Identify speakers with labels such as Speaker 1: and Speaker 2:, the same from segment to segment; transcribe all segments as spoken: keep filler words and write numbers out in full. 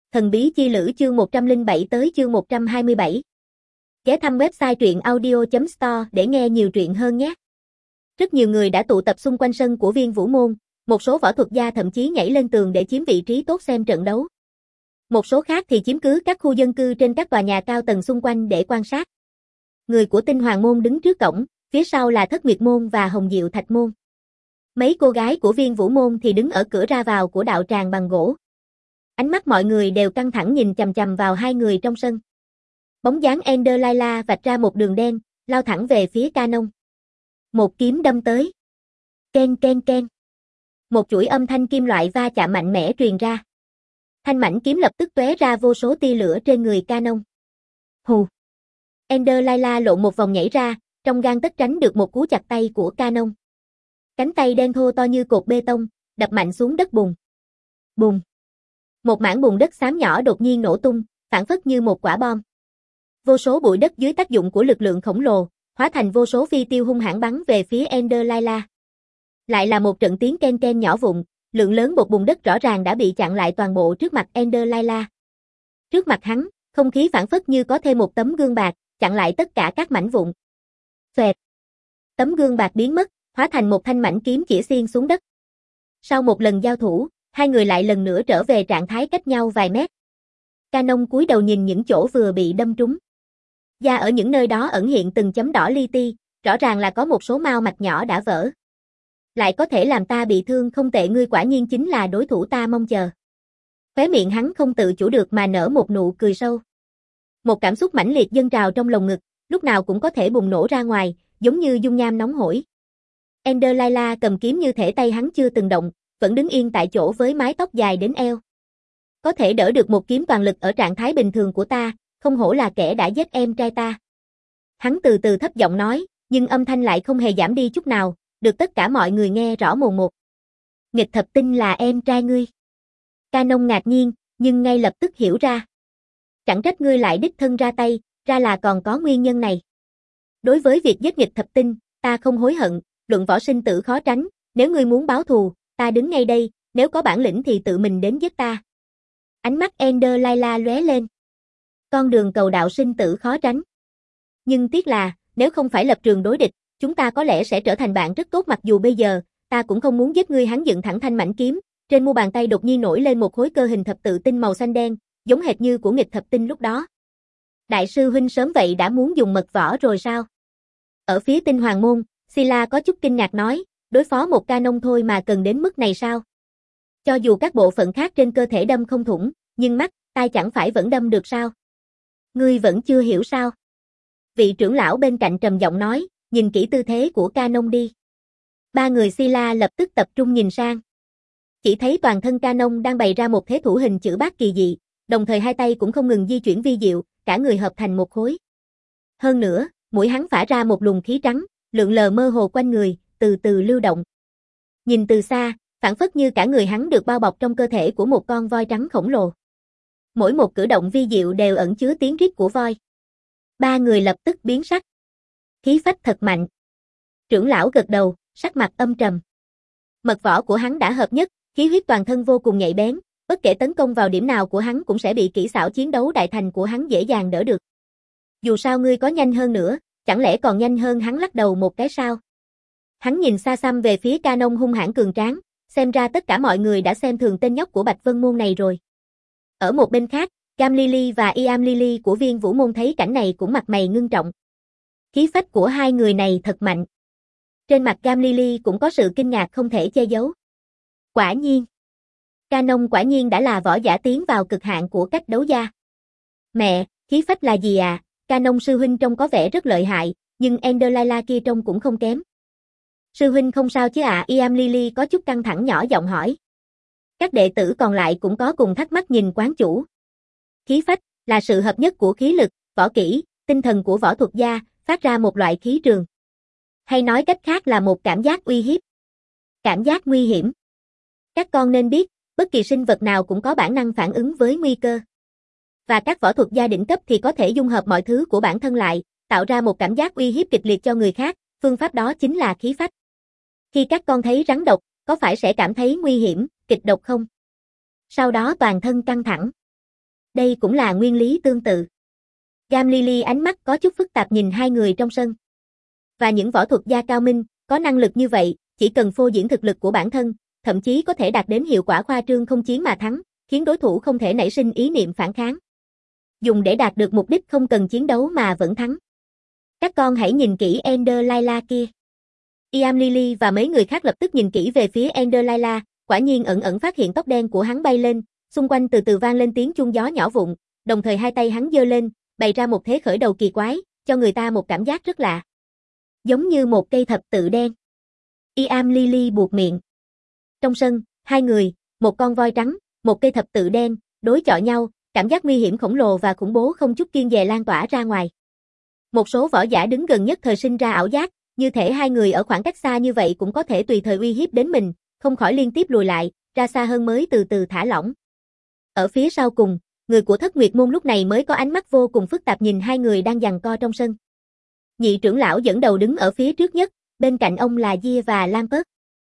Speaker 1: Thần bí chi lữ chương một trăm lẻ bảy tới chương một trăm hai mươi bảy. Ghé thăm website truyện audio chấm store để nghe nhiều truyện hơn nhé. Rất nhiều người đã tụ tập xung quanh sân của Viên Vũ Môn, một số võ thuật gia thậm chí nhảy lên tường để chiếm vị trí tốt xem trận đấu. Một số khác thì chiếm cứ các khu dân cư trên các tòa nhà cao tầng xung quanh để quan sát. Người của Tinh Hoàng Môn đứng trước cổng, phía sau là Thất Nguyệt Môn và Hồng Diệu Thạch Môn. Mấy cô gái của Viên Vũ Môn thì đứng ở cửa ra vào của đạo tràng bằng gỗ. Ánh mắt mọi người đều căng thẳng nhìn chằm chằm vào hai người trong sân. Bóng dáng Ender Layla vạch ra một đường đen, lao thẳng về phía Canon. Một kiếm đâm tới. Ken ken ken. Một chuỗi âm thanh kim loại va chạm mạnh mẽ truyền ra. Thanh mảnh kiếm lập tức tóe ra vô số tia lửa trên người Canon. Hù. Ender Layla lộn một vòng nhảy ra, trong gang tấc tránh được một cú chặt tay của Canon. Cánh tay đen thô to như cột bê tông, đập mạnh xuống đất bùn. Bùn. Một mảng bùn đất xám nhỏ đột nhiên nổ tung, phản phất như một quả bom. Vô số bụi đất dưới tác dụng của lực lượng khổng lồ, hóa thành vô số phi tiêu hung hãn bắn về phía Ender Layla. Lại là một trận tiếng ken ken nhỏ vụn, lượng lớn bột bùn đất rõ ràng đã bị chặn lại toàn bộ trước mặt Ender Layla. Trước mặt hắn, không khí phản phất như có thêm một tấm gương bạc, chặn lại tất cả các mảnh vụn. Xoẹt. Tấm gương bạc biến mất, hóa thành một thanh mảnh kiếm chĩa xiên xuống đất. Sau một lần giao thủ, hai người lại lần nữa trở về trạng thái cách nhau vài mét. Canon cúi đầu nhìn những chỗ vừa bị đâm trúng. Da ở những nơi đó ẩn hiện từng chấm đỏ li ti, rõ ràng là có một số mao mạch nhỏ đã vỡ. Lại có thể làm ta bị thương không tệ, ngươi quả nhiên chính là đối thủ ta mong chờ. Khóe miệng hắn không tự chủ được mà nở một nụ cười sâu. Một cảm xúc mãnh liệt dâng trào trong lồng ngực, lúc nào cũng có thể bùng nổ ra ngoài, giống như dung nham nóng hổi. Ender Layla cầm kiếm như thể tay hắn chưa từng động, vẫn đứng yên tại chỗ với mái tóc dài đến eo. Có thể đỡ được một kiếm toàn lực ở trạng thái bình thường của ta, không hổ là kẻ đã giết em trai ta. Hắn từ từ thấp giọng nói, nhưng âm thanh lại không hề giảm đi chút nào, được tất cả mọi người nghe rõ mồn một. Nghịch thập tinh là em trai ngươi. Canon ngạc nhiên, nhưng ngay lập tức hiểu ra. Chẳng trách ngươi lại đích thân ra tay, ra là còn có nguyên nhân này. Đối với việc giết nghịch thập tinh, ta không hối hận, luận võ sinh tử khó tránh, nếu ngươi muốn báo thù, ta đứng ngay đây, nếu có bản lĩnh thì tự mình đến giết ta. Ánh mắt Ender Layla lóe lên. Con đường cầu đạo sinh tử khó tránh. Nhưng tiếc là, nếu không phải lập trường đối địch, chúng ta có lẽ sẽ trở thành bạn rất tốt, mặc dù bây giờ, ta cũng không muốn giết ngươi. Hắn dựng thẳng thanh mảnh kiếm, trên mu bàn tay đột nhiên nổi lên một khối cơ hình thập tự tinh màu xanh đen, giống hệt như của nghịch thập tinh lúc đó. Đại sư huynh sớm vậy đã muốn dùng mật võ rồi sao? Ở phía Tinh Hoàng Môn, Sila có chút kinh ngạc nói, đối phó một Canon thôi mà cần đến mức này sao? Cho dù các bộ phận khác trên cơ thể đâm không thủng, nhưng mắt, tai chẳng phải vẫn đâm được sao? Ngươi vẫn chưa hiểu sao? Vị trưởng lão bên cạnh trầm giọng nói, nhìn kỹ tư thế của Canon đi. Ba người Sila lập tức tập trung nhìn sang. Chỉ thấy toàn thân Canon đang bày ra một thế thủ hình chữ bát kỳ dị, đồng thời hai tay cũng không ngừng di chuyển vi diệu, cả người hợp thành một khối. Hơn nữa, mũi hắn phả ra một luồng khí trắng, lượn lờ mơ hồ quanh người, từ từ lưu động. Nhìn từ xa, phản phất như cả người hắn được bao bọc trong cơ thể của một con voi trắng khổng lồ. Mỗi một cử động vi diệu đều ẩn chứa tiếng rít của voi. Ba người lập tức biến sắc. Khí phách thật mạnh. Trưởng lão gật đầu, sắc mặt âm trầm. Mật võ của hắn đã hợp nhất, khí huyết toàn thân vô cùng nhạy bén, bất kể tấn công vào điểm nào của hắn cũng sẽ bị kỹ xảo chiến đấu đại thành của hắn dễ dàng đỡ được. Dù sao ngươi có nhanh hơn nữa, chẳng lẽ còn nhanh hơn hắn? Lắc đầu một cái sao? Hắn nhìn xa xăm về phía Canon hung hãn cường tráng, xem ra tất cả mọi người đã xem thường tên nhóc của Bạch Vân Môn này rồi. Ở một bên khác, Cam Lily và Iam Lily của Viên Vũ Môn thấy cảnh này cũng mặt mày ngưng trọng. Khí phách của hai người này thật mạnh. Trên mặt Cam Lily cũng có sự kinh ngạc không thể che giấu. Quả nhiên. Canon quả nhiên đã là võ giả tiến vào cực hạn của cách đấu gia. Mẹ, khí phách là gì à? Canon sư huynh trông có vẻ rất lợi hại, nhưng Ender Layla kia trông cũng không kém. Sư huynh không sao chứ ạ? À? Iam Lily có chút căng thẳng nhỏ giọng hỏi. Các đệ tử còn lại cũng có cùng thắc mắc nhìn quán chủ. Khí phách là sự hợp nhất của khí lực, võ kỹ, tinh thần của võ thuật gia, phát ra một loại khí trường. Hay nói cách khác là một cảm giác uy hiếp. Cảm giác nguy hiểm. Các con nên biết, bất kỳ sinh vật nào cũng có bản năng phản ứng với nguy cơ. Và các võ thuật gia đỉnh cấp thì có thể dung hợp mọi thứ của bản thân lại, tạo ra một cảm giác uy hiếp kịch liệt cho người khác, phương pháp đó chính là khí phách. Khi các con thấy rắn độc, có phải sẽ cảm thấy nguy hiểm, kịch độc không? Sau đó toàn thân căng thẳng. Đây cũng là nguyên lý tương tự. Gam Lily ánh mắt có chút phức tạp nhìn hai người trong sân. Và những võ thuật gia cao minh, có năng lực như vậy, chỉ cần phô diễn thực lực của bản thân, thậm chí có thể đạt đến hiệu quả khoa trương không chiến mà thắng, khiến đối thủ không thể nảy sinh ý niệm phản kháng. Dùng để đạt được mục đích không cần chiến đấu mà vẫn thắng. Các con hãy nhìn kỹ Ender Layla kia. Iam Lily và mấy người khác lập tức nhìn kỹ về phía Ender Layla, quả nhiên ẩn ẩn phát hiện tóc đen của hắn bay lên, xung quanh từ từ vang lên tiếng chuông gió nhỏ vụn, đồng thời hai tay hắn giơ lên, bày ra một thế khởi đầu kỳ quái, cho người ta một cảm giác rất lạ. Giống như một cây thập tự đen. Iam Lily buột miệng. Trong sân, hai người, một con voi trắng, một cây thập tự đen, đối chọi nhau, cảm giác nguy hiểm khổng lồ và khủng bố không chút kiêng dè lan tỏa ra ngoài. Một số võ giả đứng gần nhất thời sinh ra ảo giác, như thể hai người ở khoảng cách xa như vậy cũng có thể tùy thời uy hiếp đến mình, không khỏi liên tiếp lùi lại, ra xa hơn mới từ từ thả lỏng. Ở phía sau cùng, người của Thất Nguyệt môn lúc này mới có ánh mắt vô cùng phức tạp nhìn hai người đang giằng co trong sân. Nhị trưởng lão dẫn đầu đứng ở phía trước nhất, bên cạnh ông là Gia và Lampert.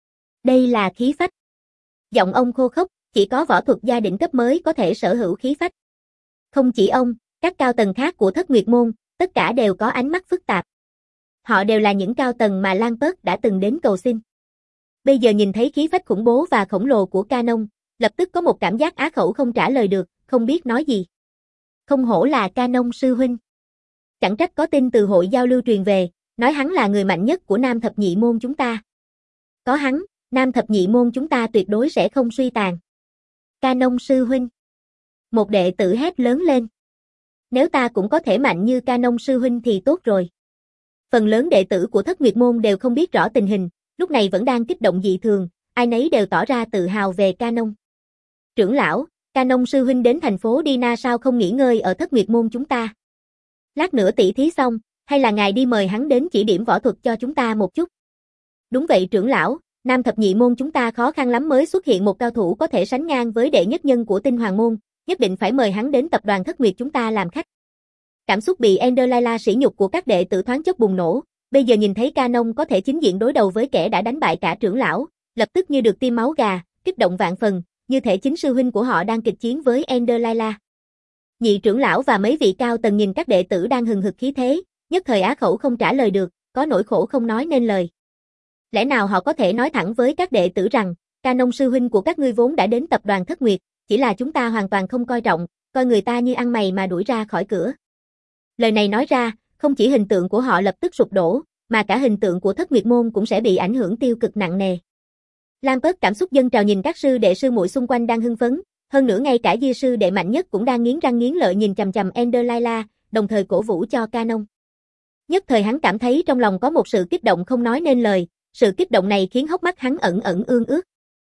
Speaker 1: Đây là khí phách. Giọng ông khô khốc, chỉ có võ thuật gia đỉnh cấp mới có thể sở hữu khí phách. Không chỉ ông, các cao tầng khác của Thất Nguyệt môn, tất cả đều có ánh mắt phức tạp. Họ đều là những cao tầng mà Lampert đã từng đến cầu xin. Bây giờ nhìn thấy khí phách khủng bố và khổng lồ của Canon, lập tức có một cảm giác á khẩu không trả lời được, không biết nói gì. Không hổ là Canon sư huynh. Chẳng trách có tin từ hội giao lưu truyền về, nói hắn là người mạnh nhất của Nam Thập Nhị môn chúng ta. Có hắn, Nam Thập Nhị môn chúng ta tuyệt đối sẽ không suy tàn. Canon sư huynh. Một đệ tử hét lớn lên. Nếu ta cũng có thể mạnh như Canon sư huynh thì tốt rồi. Phần lớn đệ tử của Thất Nguyệt môn đều không biết rõ tình hình, lúc này vẫn đang kích động dị thường, ai nấy đều tỏ ra tự hào về Canon. Trưởng lão, Canon sư huynh đến thành phố Dina sao không nghỉ ngơi ở Thất Nguyệt môn chúng ta? Lát nữa tỷ thí xong, hay là ngài đi mời hắn đến chỉ điểm võ thuật cho chúng ta một chút? Đúng vậy trưởng lão, Nam Thập Nhị môn chúng ta khó khăn lắm mới xuất hiện một cao thủ có thể sánh ngang với đệ nhất nhân của Tinh Hoàng môn, nhất định phải mời hắn đến tập đoàn Thất Nguyệt chúng ta làm khách. Cảm xúc bị Ender Layla sỉ nhục của các đệ tử thoáng chốc bùng nổ, bây giờ nhìn thấy Canon có thể chính diện đối đầu với kẻ đã đánh bại cả trưởng lão, lập tức như được tiêm máu gà, kích động vạn phần, như thể chính sư huynh của họ đang kịch chiến với Ender Layla. Nhị trưởng lão và mấy vị cao tầng nhìn các đệ tử đang hừng hực khí thế, nhất thời á khẩu không trả lời được, có nỗi khổ không nói nên lời. Lẽ nào họ có thể nói thẳng với các đệ tử rằng, Canon sư huynh của các ngươi vốn đã đến tập đoàn Thất Nguyệt, chỉ là chúng ta hoàn toàn không coi trọng, coi người ta như ăn mày mà đuổi ra khỏi cửa. Lời này nói ra, không chỉ hình tượng của họ lập tức sụp đổ, mà cả hình tượng của Thất Nguyệt môn cũng sẽ bị ảnh hưởng tiêu cực nặng nề. Lampert cảm xúc dâng trào nhìn các sư đệ sư muội xung quanh đang hưng phấn, hơn nữa ngay cả Di sư đệ mạnh nhất cũng đang nghiến răng nghiến lợi nhìn chằm chằm Ender Layla, đồng thời cổ vũ cho Canon. Nhất thời hắn cảm thấy trong lòng có một sự kích động không nói nên lời, sự kích động này khiến hốc mắt hắn ẩn ẩn ương ướt.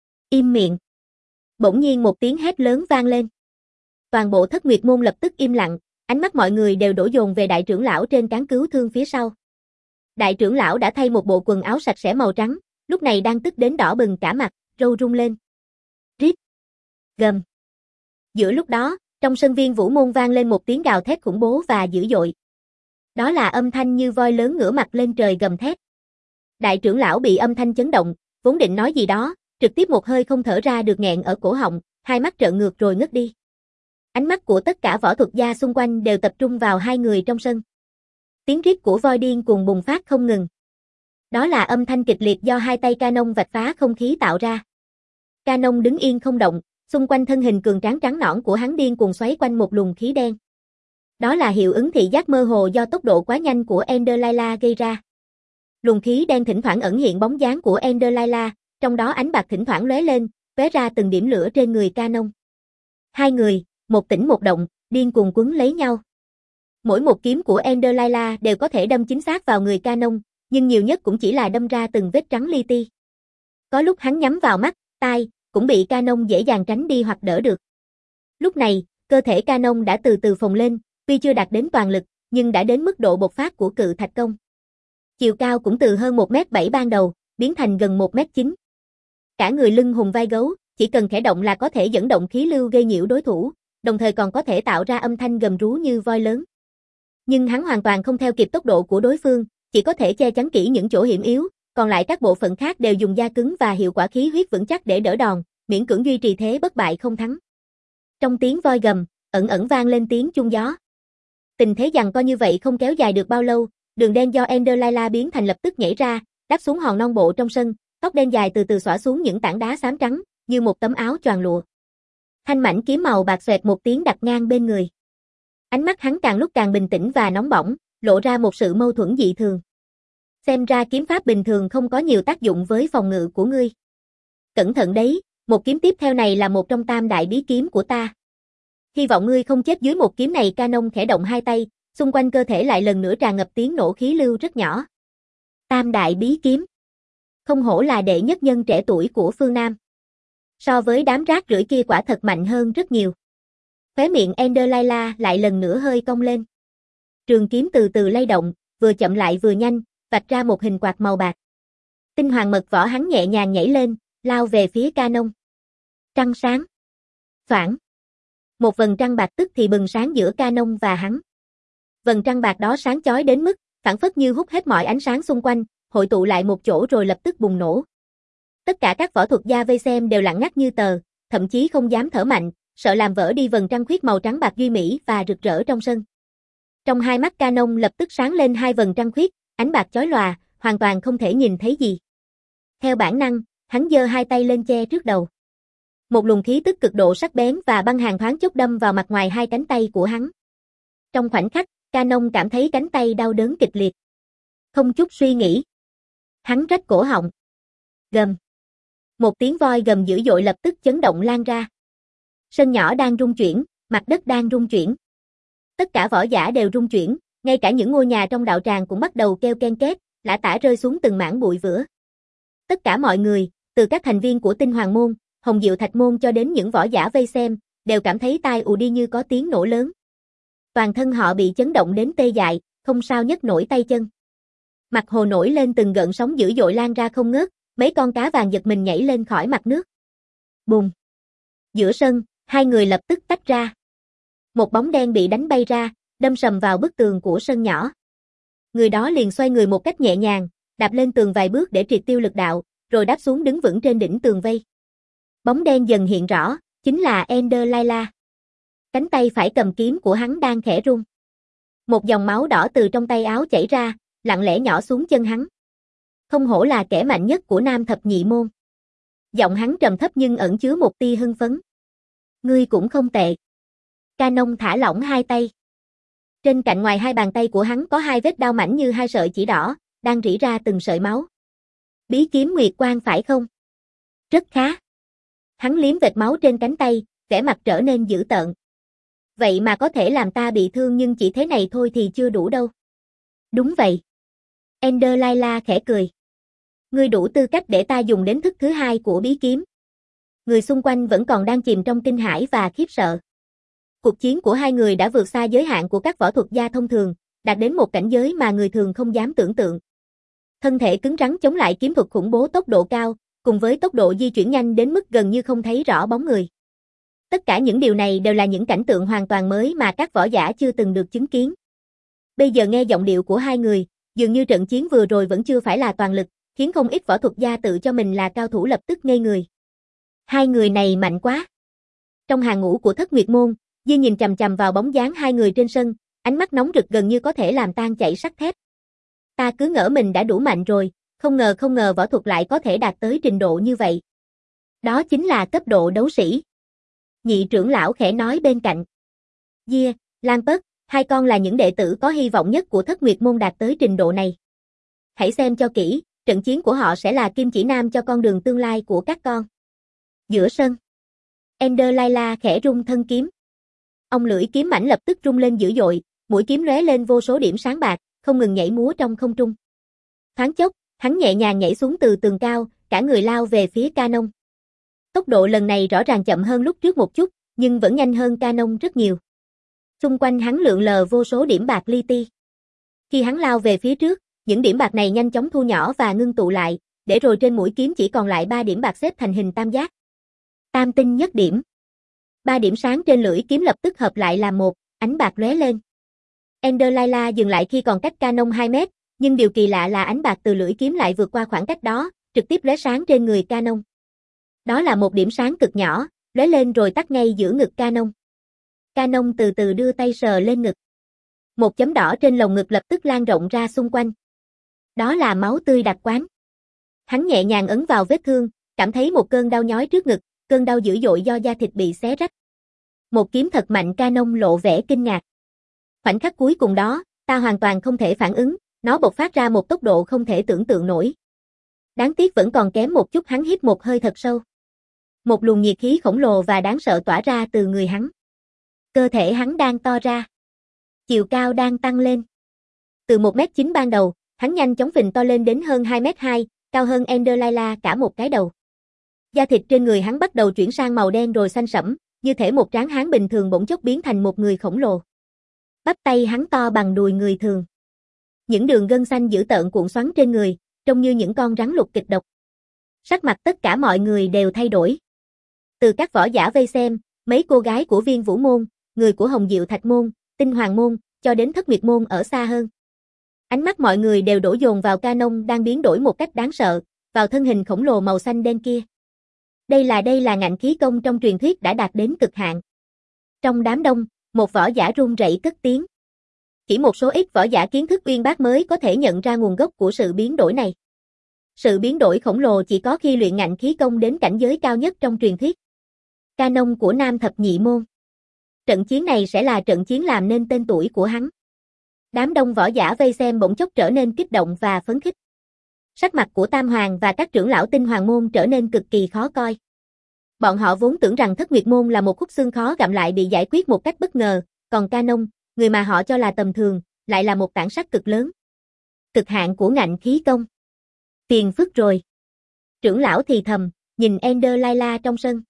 Speaker 1: Im miệng. Bỗng nhiên một tiếng hét lớn vang lên. Toàn bộ Thất Nguyệt môn lập tức im lặng, ánh mắt mọi người đều đổ dồn về đại trưởng lão trên cán cứu thương phía sau. Đại trưởng lão đã thay một bộ quần áo sạch sẽ màu trắng, lúc này đang tức đến đỏ bừng cả mặt, râu rung lên. Rít. Gầm. Giữa lúc đó, trong sân Viên Vũ môn vang lên một tiếng gào thét khủng bố và dữ dội. Đó là âm thanh như voi lớn ngửa mặt lên trời gầm thét. Đại trưởng lão bị âm thanh chấn động, vốn định nói gì đó, trực tiếp một hơi không thở ra được nghẹn ở cổ họng, hai mắt trợn ngược rồi ngất đi. Ánh mắt của tất cả võ thuật gia xung quanh đều tập trung vào hai người trong sân. Tiếng rít của voi điên cuồng bùng phát không ngừng. Đó là âm thanh kịch liệt do hai tay Canon vạch phá không khí tạo ra. Canon đứng yên không động, xung quanh thân hình cường tráng trắng nõn của hắn điên cuồng xoáy quanh một luồng khí đen. Đó là hiệu ứng thị giác mơ hồ do tốc độ quá nhanh của Ender Layla gây ra. Luồng khí đen thỉnh thoảng ẩn hiện bóng dáng của Ender Layla, trong đó ánh bạc thỉnh thoảng lóe lên, tóe ra từng điểm lửa trên người Canon. Hai người, một tĩnh một động, điên cuồng quấn lấy nhau. Mỗi một kiếm của Ender Layla đều có thể đâm chính xác vào người Canon, nhưng nhiều nhất cũng chỉ là đâm ra từng vết trắng li ti. Có lúc hắn nhắm vào mắt, tai, cũng bị Canon dễ dàng tránh đi hoặc đỡ được. Lúc này, cơ thể Canon đã từ từ phồng lên, tuy chưa đạt đến toàn lực, nhưng đã đến mức độ bộc phát của cự thạch công. Chiều cao cũng từ hơn một mét bảy ban đầu, biến thành gần một mét chín. Cả người lưng hùng vai gấu, chỉ cần khẽ động là có thể dẫn động khí lưu gây nhiễu đối thủ, đồng thời còn có thể tạo ra âm thanh gầm rú như voi lớn. Nhưng hắn hoàn toàn không theo kịp tốc độ của đối phương, chỉ có thể che chắn kỹ những chỗ hiểm yếu, còn lại các bộ phận khác đều dùng da cứng và hiệu quả khí huyết vững chắc để đỡ đòn, miễn cưỡng duy trì thế bất bại không thắng. Trong tiếng voi gầm, ẩn ẩn vang lên tiếng chuông gió. Tình thế giằng co như vậy không kéo dài được bao lâu, đường đen do Ender Layla biến thành lập tức nhảy ra, đáp xuống hòn non bộ trong sân, tóc đen dài từ từ xõa xuống những tảng đá xám trắng, như một tấm áo choàng lụa. Thanh mảnh kiếm màu bạc xoẹt một tiếng đặt ngang bên người. Ánh mắt hắn càng lúc càng bình tĩnh và nóng bỏng, lộ ra một sự mâu thuẫn dị thường. Xem ra kiếm pháp bình thường không có nhiều tác dụng với phòng ngự của ngươi. Cẩn thận đấy, một kiếm tiếp theo này là một trong tam đại bí kiếm của ta. Hy vọng ngươi không chết dưới một kiếm này. Canon khẽ động hai tay, xung quanh cơ thể lại lần nữa tràn ngập tiếng nổ khí lưu rất nhỏ. Tam đại bí kiếm. Không hổ là đệ nhất nhân trẻ tuổi của phương Nam. So với đám rác rưởi kia quả thật mạnh hơn rất nhiều. Khóe miệng Ender Layla lại lần nữa hơi cong lên. Trường kiếm từ từ lay động, vừa chậm lại vừa nhanh, vạch ra một hình quạt màu bạc. Tinh hoàng mật vỏ hắn nhẹ nhàng nhảy lên, lao về phía Canon. Trăng sáng. Phản. Một vầng trăng bạc tức thì bừng sáng giữa Canon và hắn. Vầng trăng bạc đó sáng chói đến mức, phảng phất như hút hết mọi ánh sáng xung quanh, hội tụ lại một chỗ rồi lập tức bùng nổ. Tất cả các võ thuật gia vây xem đều lặng ngắt như tờ, thậm chí không dám thở mạnh, sợ làm vỡ đi vầng trăng khuyết màu trắng bạc duy mỹ và rực rỡ trong sân. Trong hai mắt Canon lập tức sáng lên hai vầng trăng khuyết, ánh bạc chói lòa, hoàn toàn không thể nhìn thấy gì. Theo bản năng, hắn giơ hai tay lên che trước đầu. Một luồng khí tức cực độ sắc bén và băng hàn thoáng chốc đâm vào mặt ngoài hai cánh tay của hắn. Trong khoảnh khắc, Canon cảm thấy cánh tay đau đớn kịch liệt. Không chút suy nghĩ, hắn rách cổ họng. Gầm. Một tiếng voi gầm dữ dội lập tức chấn động lan ra. Sân nhỏ đang rung chuyển, mặt đất đang rung chuyển. Tất cả võ giả đều rung chuyển, ngay cả những ngôi nhà trong đạo tràng cũng bắt đầu kêu ken két, lả tả rơi xuống từng mảng bụi vữa. Tất cả mọi người, từ các thành viên của Tinh Hoàng môn, Hồng Diệu Thạch môn cho đến những võ giả vây xem, đều cảm thấy tai ù đi như có tiếng nổ lớn. Toàn thân họ bị chấn động đến tê dại, không sao nhấc nổi tay chân. Mặt hồ nổi lên từng gợn sóng dữ dội lan ra không ngớt, mấy con cá vàng giật mình nhảy lên khỏi mặt nước. Bùm! Giữa sân, hai người lập tức tách ra. Một bóng đen bị đánh bay ra, đâm sầm vào bức tường của sân nhỏ. Người đó liền xoay người một cách nhẹ nhàng, đạp lên tường vài bước để triệt tiêu lực đạo, rồi đáp xuống đứng vững trên đỉnh tường vây. Bóng đen dần hiện rõ, chính là Ender Layla. Cánh tay phải cầm kiếm của hắn đang khẽ run. Một dòng máu đỏ từ trong tay áo chảy ra, lặng lẽ nhỏ xuống chân hắn. Không hổ là kẻ mạnh nhất của Nam Thập Nhị môn. Giọng hắn trầm thấp nhưng ẩn chứa một tia hưng phấn. Ngươi cũng không tệ. Canon thả lỏng hai tay. Trên cạnh ngoài hai bàn tay của hắn có hai vết đao mảnh như hai sợi chỉ đỏ, đang rỉ ra từng sợi máu. Bí kiếm Nguyệt Quang phải không? Rất khá. Hắn liếm vệt máu trên cánh tay, vẻ mặt trở nên dữ tợn. Vậy mà có thể làm ta bị thương nhưng chỉ thế này thôi thì chưa đủ đâu. Đúng vậy. Ender Layla khẽ cười. Ngươi đủ tư cách để ta dùng đến thức thứ hai của bí kiếm. Người xung quanh vẫn còn đang chìm trong kinh hãi và khiếp sợ. Cuộc chiến của hai người đã vượt xa giới hạn của các võ thuật gia thông thường, đạt đến một cảnh giới mà người thường không dám tưởng tượng. Thân thể cứng rắn chống lại kiếm thuật khủng bố tốc độ cao, cùng với tốc độ di chuyển nhanh đến mức gần như không thấy rõ bóng người. Tất cả những điều này đều là những cảnh tượng hoàn toàn mới mà các võ giả chưa từng được chứng kiến. Bây giờ nghe giọng điệu của hai người, dường như trận chiến vừa rồi vẫn chưa phải là toàn lực, khiến không ít võ thuật gia tự cho mình là cao thủ lập tức ngây người. Hai người này mạnh quá. Trong hàng ngũ của Thất Nguyệt môn, Di nhìn chằm chằm vào bóng dáng hai người trên sân, ánh mắt nóng rực gần như có thể làm tan chảy sắt thép. Ta cứ ngỡ mình đã đủ mạnh rồi, không ngờ không ngờ võ thuật lại có thể đạt tới trình độ như vậy. Đó chính là cấp độ đấu sĩ. Nhị trưởng lão khẽ nói bên cạnh. Di, Lan Tất, hai con là những đệ tử có hy vọng nhất của Thất Nguyệt môn đạt tới trình độ này. Hãy xem cho kỹ, trận chiến của họ sẽ là kim chỉ nam cho con đường tương lai của các con. Giữa sân, Ender Layla khẽ rung thân kiếm. Ông lưỡi kiếm mảnh lập tức rung lên dữ dội, mũi kiếm lóe lên vô số điểm sáng bạc, không ngừng nhảy múa trong không trung. Thoáng chốc, hắn nhẹ nhàng nhảy xuống từ tường cao, cả người lao về phía Canon. Tốc độ lần này rõ ràng chậm hơn lúc trước một chút, nhưng vẫn nhanh hơn Canon rất nhiều. Xung quanh hắn lượn lờ vô số điểm bạc li ti. Khi hắn lao về phía trước, những điểm bạc này nhanh chóng thu nhỏ và ngưng tụ lại, để rồi trên mũi kiếm chỉ còn lại ba điểm bạc xếp thành hình tam giác. Tam tinh nhất điểm. Ba điểm sáng trên lưỡi kiếm lập tức hợp lại làm một, ánh bạc lóe lên. Ender Layla dừng lại khi còn cách Canon hai mét, nhưng điều kỳ lạ là ánh bạc từ lưỡi kiếm lại vượt qua khoảng cách đó, trực tiếp lóe sáng trên người Canon. Đó là một điểm sáng cực nhỏ, lóe lên rồi tắt ngay giữa ngực Canon. Canon từ từ đưa tay sờ lên ngực. Một chấm đỏ trên lồng ngực lập tức lan rộng ra xung quanh. Đó là máu tươi đặc quán. Hắn nhẹ nhàng ấn vào vết thương, cảm thấy một cơn đau nhói trước ngực, cơn đau dữ dội do da thịt bị xé rách. Một kiếm thật mạnh. Canon lộ vẻ kinh ngạc. Khoảnh khắc cuối cùng đó, ta hoàn toàn không thể phản ứng, nó bộc phát ra một tốc độ không thể tưởng tượng nổi. Đáng tiếc vẫn còn kém một chút. Hắn hít một hơi thật sâu. Một luồng nhiệt khí khổng lồ và đáng sợ tỏa ra từ người hắn. Cơ thể hắn đang to ra. Chiều cao đang tăng lên. Từ một mét chín ban đầu, hắn nhanh chóng phình to lên đến hơn hai mét hai, cao hơn Ender Lila cả một cái đầu. Da thịt trên người hắn bắt đầu chuyển sang màu đen rồi xanh sẫm, như thể một tráng hán bình thường bỗng chốc biến thành một người khổng lồ. Bắp tay hắn to bằng đùi người thường. Những đường gân xanh dữ tợn cuộn xoắn trên người, trông như những con rắn lục kịch độc. Sắc mặt tất cả mọi người đều thay đổi. Từ các võ giả vây xem, mấy cô gái của Viên Vũ môn, người của Hồng Diệu Thạch môn, Tinh Hoàng môn, cho đến Thất Nguyệt môn ở xa hơn. Ánh mắt mọi người đều đổ dồn vào Canon đang biến đổi một cách đáng sợ, vào thân hình khổng lồ màu xanh đen kia. Đây là đây là ngạnh khí công trong truyền thuyết đã đạt đến cực hạn. Trong đám đông, một võ giả run rẩy cất tiếng. Chỉ một số ít võ giả kiến thức uyên bác mới có thể nhận ra nguồn gốc của sự biến đổi này. Sự biến đổi khổng lồ chỉ có khi luyện ngạnh khí công đến cảnh giới cao nhất trong truyền thuyết. Canon của Nam Thập Nhị môn. Trận chiến này sẽ là trận chiến làm nên tên tuổi của hắn. Đám đông võ giả vây xem bỗng chốc trở nên kích động và phấn khích. Sắc mặt của Tam Hoàng và các trưởng lão Tinh Hoàng môn trở nên cực kỳ khó coi. Bọn họ vốn tưởng rằng Thất Nguyệt môn là một khúc xương khó gặm lại bị giải quyết một cách bất ngờ, còn Canon, người mà họ cho là tầm thường, lại là một tảng sắt cực lớn. Cực hạn của ngạnh khí công. Phiền phức rồi. Trưởng lão thì thầm, nhìn Ender Lila trong sân.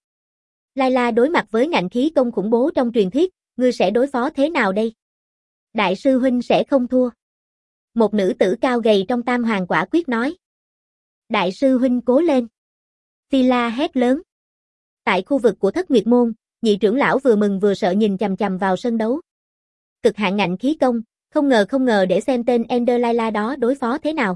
Speaker 1: Lila đối mặt với ngạnh khí công khủng bố trong truyền thuyết, ngươi sẽ đối phó thế nào đây? Đại sư huynh sẽ không thua. Một nữ tử cao gầy trong Tam Hoàng quả quyết nói. Đại sư huynh cố lên. Sila hét lớn. Tại khu vực của Thất Nguyệt môn, nhị trưởng lão vừa mừng vừa sợ nhìn chằm chằm vào sân đấu. Cực hạn ngạnh khí công, không ngờ không ngờ để xem tên Ender Lila đó đối phó thế nào.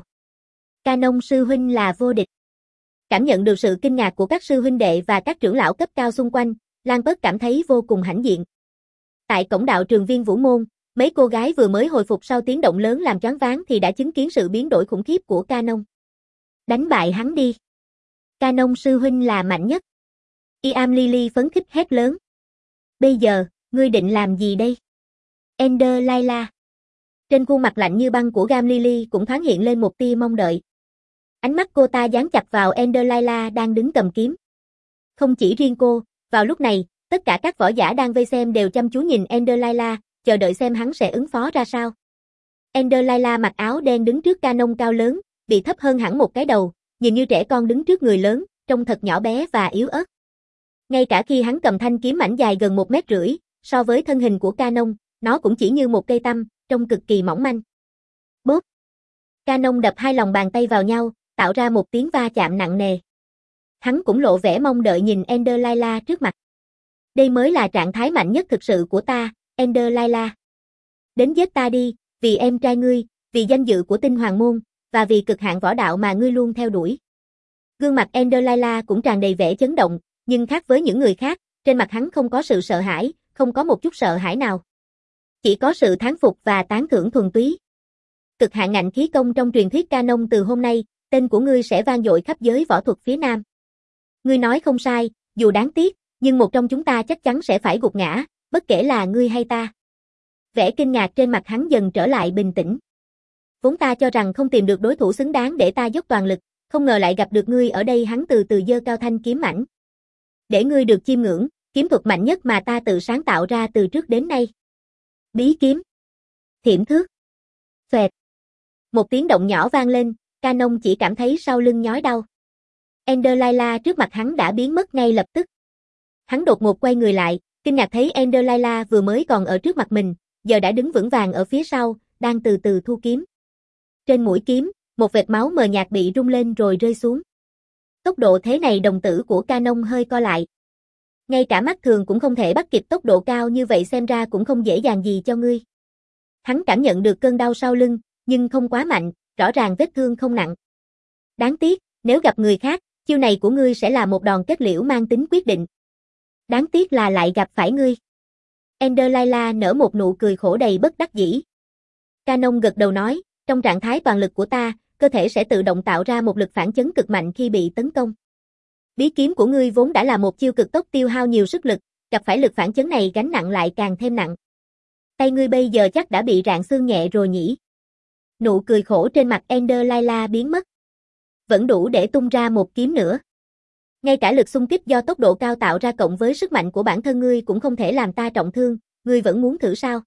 Speaker 1: Canon sư huynh là vô địch. Cảm nhận được sự kinh ngạc của các sư huynh đệ và các trưởng lão cấp cao xung quanh, Lan Bớt cảm thấy vô cùng hãnh diện. Tại cổng đạo trường Viên Vũ môn, mấy cô gái vừa mới hồi phục sau tiếng động lớn làm choáng váng thì đã chứng kiến sự biến đổi khủng khiếp của Canon. Đánh bại hắn đi. Canon sư huynh là mạnh nhất. Iam Lily phấn khích hét lớn. Bây giờ, ngươi định làm gì đây? Ender Lila. Trên khuôn mặt lạnh như băng của Gam Lily cũng thoáng hiện lên một tia mong đợi. Ánh mắt cô ta dán chặt vào Ender Lila đang đứng cầm kiếm. Không chỉ riêng cô, vào lúc này, tất cả các võ giả đang vây xem đều chăm chú nhìn Ender Lila, chờ đợi xem hắn sẽ ứng phó ra sao. Ender Lila mặc áo đen đứng trước Canon cao lớn, bị thấp hơn hẳn một cái đầu, nhìn như trẻ con đứng trước người lớn, trông thật nhỏ bé và yếu ớt. Ngay cả khi hắn cầm thanh kiếm mảnh dài gần một mét rưỡi, so với thân hình của Canon, nó cũng chỉ như một cây tăm, trông cực kỳ mỏng manh. Bốp! Canon đập hai lòng bàn tay vào nhau, tạo ra một tiếng va chạm nặng nề. Hắn cũng lộ vẻ mong đợi nhìn Ender Lila trước mặt. Đây mới là trạng thái mạnh nhất thực sự của ta, Ender Lila. Đến giết ta đi, vì em trai ngươi, vì danh dự của Tinh Hoàng môn, và vì cực hạn võ đạo mà ngươi luôn theo đuổi. Gương mặt Ender Lila cũng tràn đầy vẻ chấn động, nhưng khác với những người khác, trên mặt hắn không có sự sợ hãi, không có một chút sợ hãi nào. Chỉ có sự thán phục và tán thưởng thuần túy. Cực hạn ngạnh khí công trong truyền thuyết Canon từ hôm nay, tên của ngươi sẽ vang dội khắp giới võ thuật phía Nam. Ngươi nói không sai, dù đáng tiếc, nhưng một trong chúng ta chắc chắn sẽ phải gục ngã, bất kể là ngươi hay ta. Vẻ kinh ngạc trên mặt hắn dần trở lại bình tĩnh. Vốn ta cho rằng không tìm được đối thủ xứng đáng để ta dốc toàn lực, không ngờ lại gặp được ngươi ở đây. Hắn từ từ giơ cao thanh kiếm mảnh. Để ngươi được chiêm ngưỡng, kiếm thuật mạnh nhất mà ta tự sáng tạo ra từ trước đến nay. Bí kiếm. Thiểm thước. Xoẹt. Một tiếng động nhỏ vang lên, Canon chỉ cảm thấy sau lưng nhói đau. Ender Lila trước mặt hắn đã biến mất ngay lập tức. Hắn đột ngột quay người lại, kinh ngạc thấy Ender Lila vừa mới còn ở trước mặt mình, giờ đã đứng vững vàng ở phía sau, đang từ từ thu kiếm. Trên mũi kiếm, một vệt máu mờ nhạt bị rung lên rồi rơi xuống. Tốc độ thế này đồng tử của Canon hơi co lại. Ngay cả mắt thường cũng không thể bắt kịp tốc độ cao như vậy, xem ra cũng không dễ dàng gì cho ngươi. Hắn cảm nhận được cơn đau sau lưng, nhưng không quá mạnh, rõ ràng vết thương không nặng. Đáng tiếc, nếu gặp người khác, chiêu này của ngươi sẽ là một đòn kết liễu mang tính quyết định. Đáng tiếc là lại gặp phải ngươi. Ender Laila nở một nụ cười khổ đầy bất đắc dĩ. Canon gật đầu nói, trong trạng thái toàn lực của ta, cơ thể sẽ tự động tạo ra một lực phản chấn cực mạnh khi bị tấn công. Bí kiếm của ngươi vốn đã là một chiêu cực tốc tiêu hao nhiều sức lực, gặp phải lực phản chấn này gánh nặng lại càng thêm nặng. Tay ngươi bây giờ chắc đã bị rạn xương nhẹ rồi nhỉ? Nụ cười khổ trên mặt Ender Laila biến mất. Vẫn đủ để tung ra một kiếm nữa. Ngay cả lực xung kích do tốc độ cao tạo ra cộng với sức mạnh của bản thân ngươi cũng không thể làm ta trọng thương, ngươi vẫn muốn thử sao?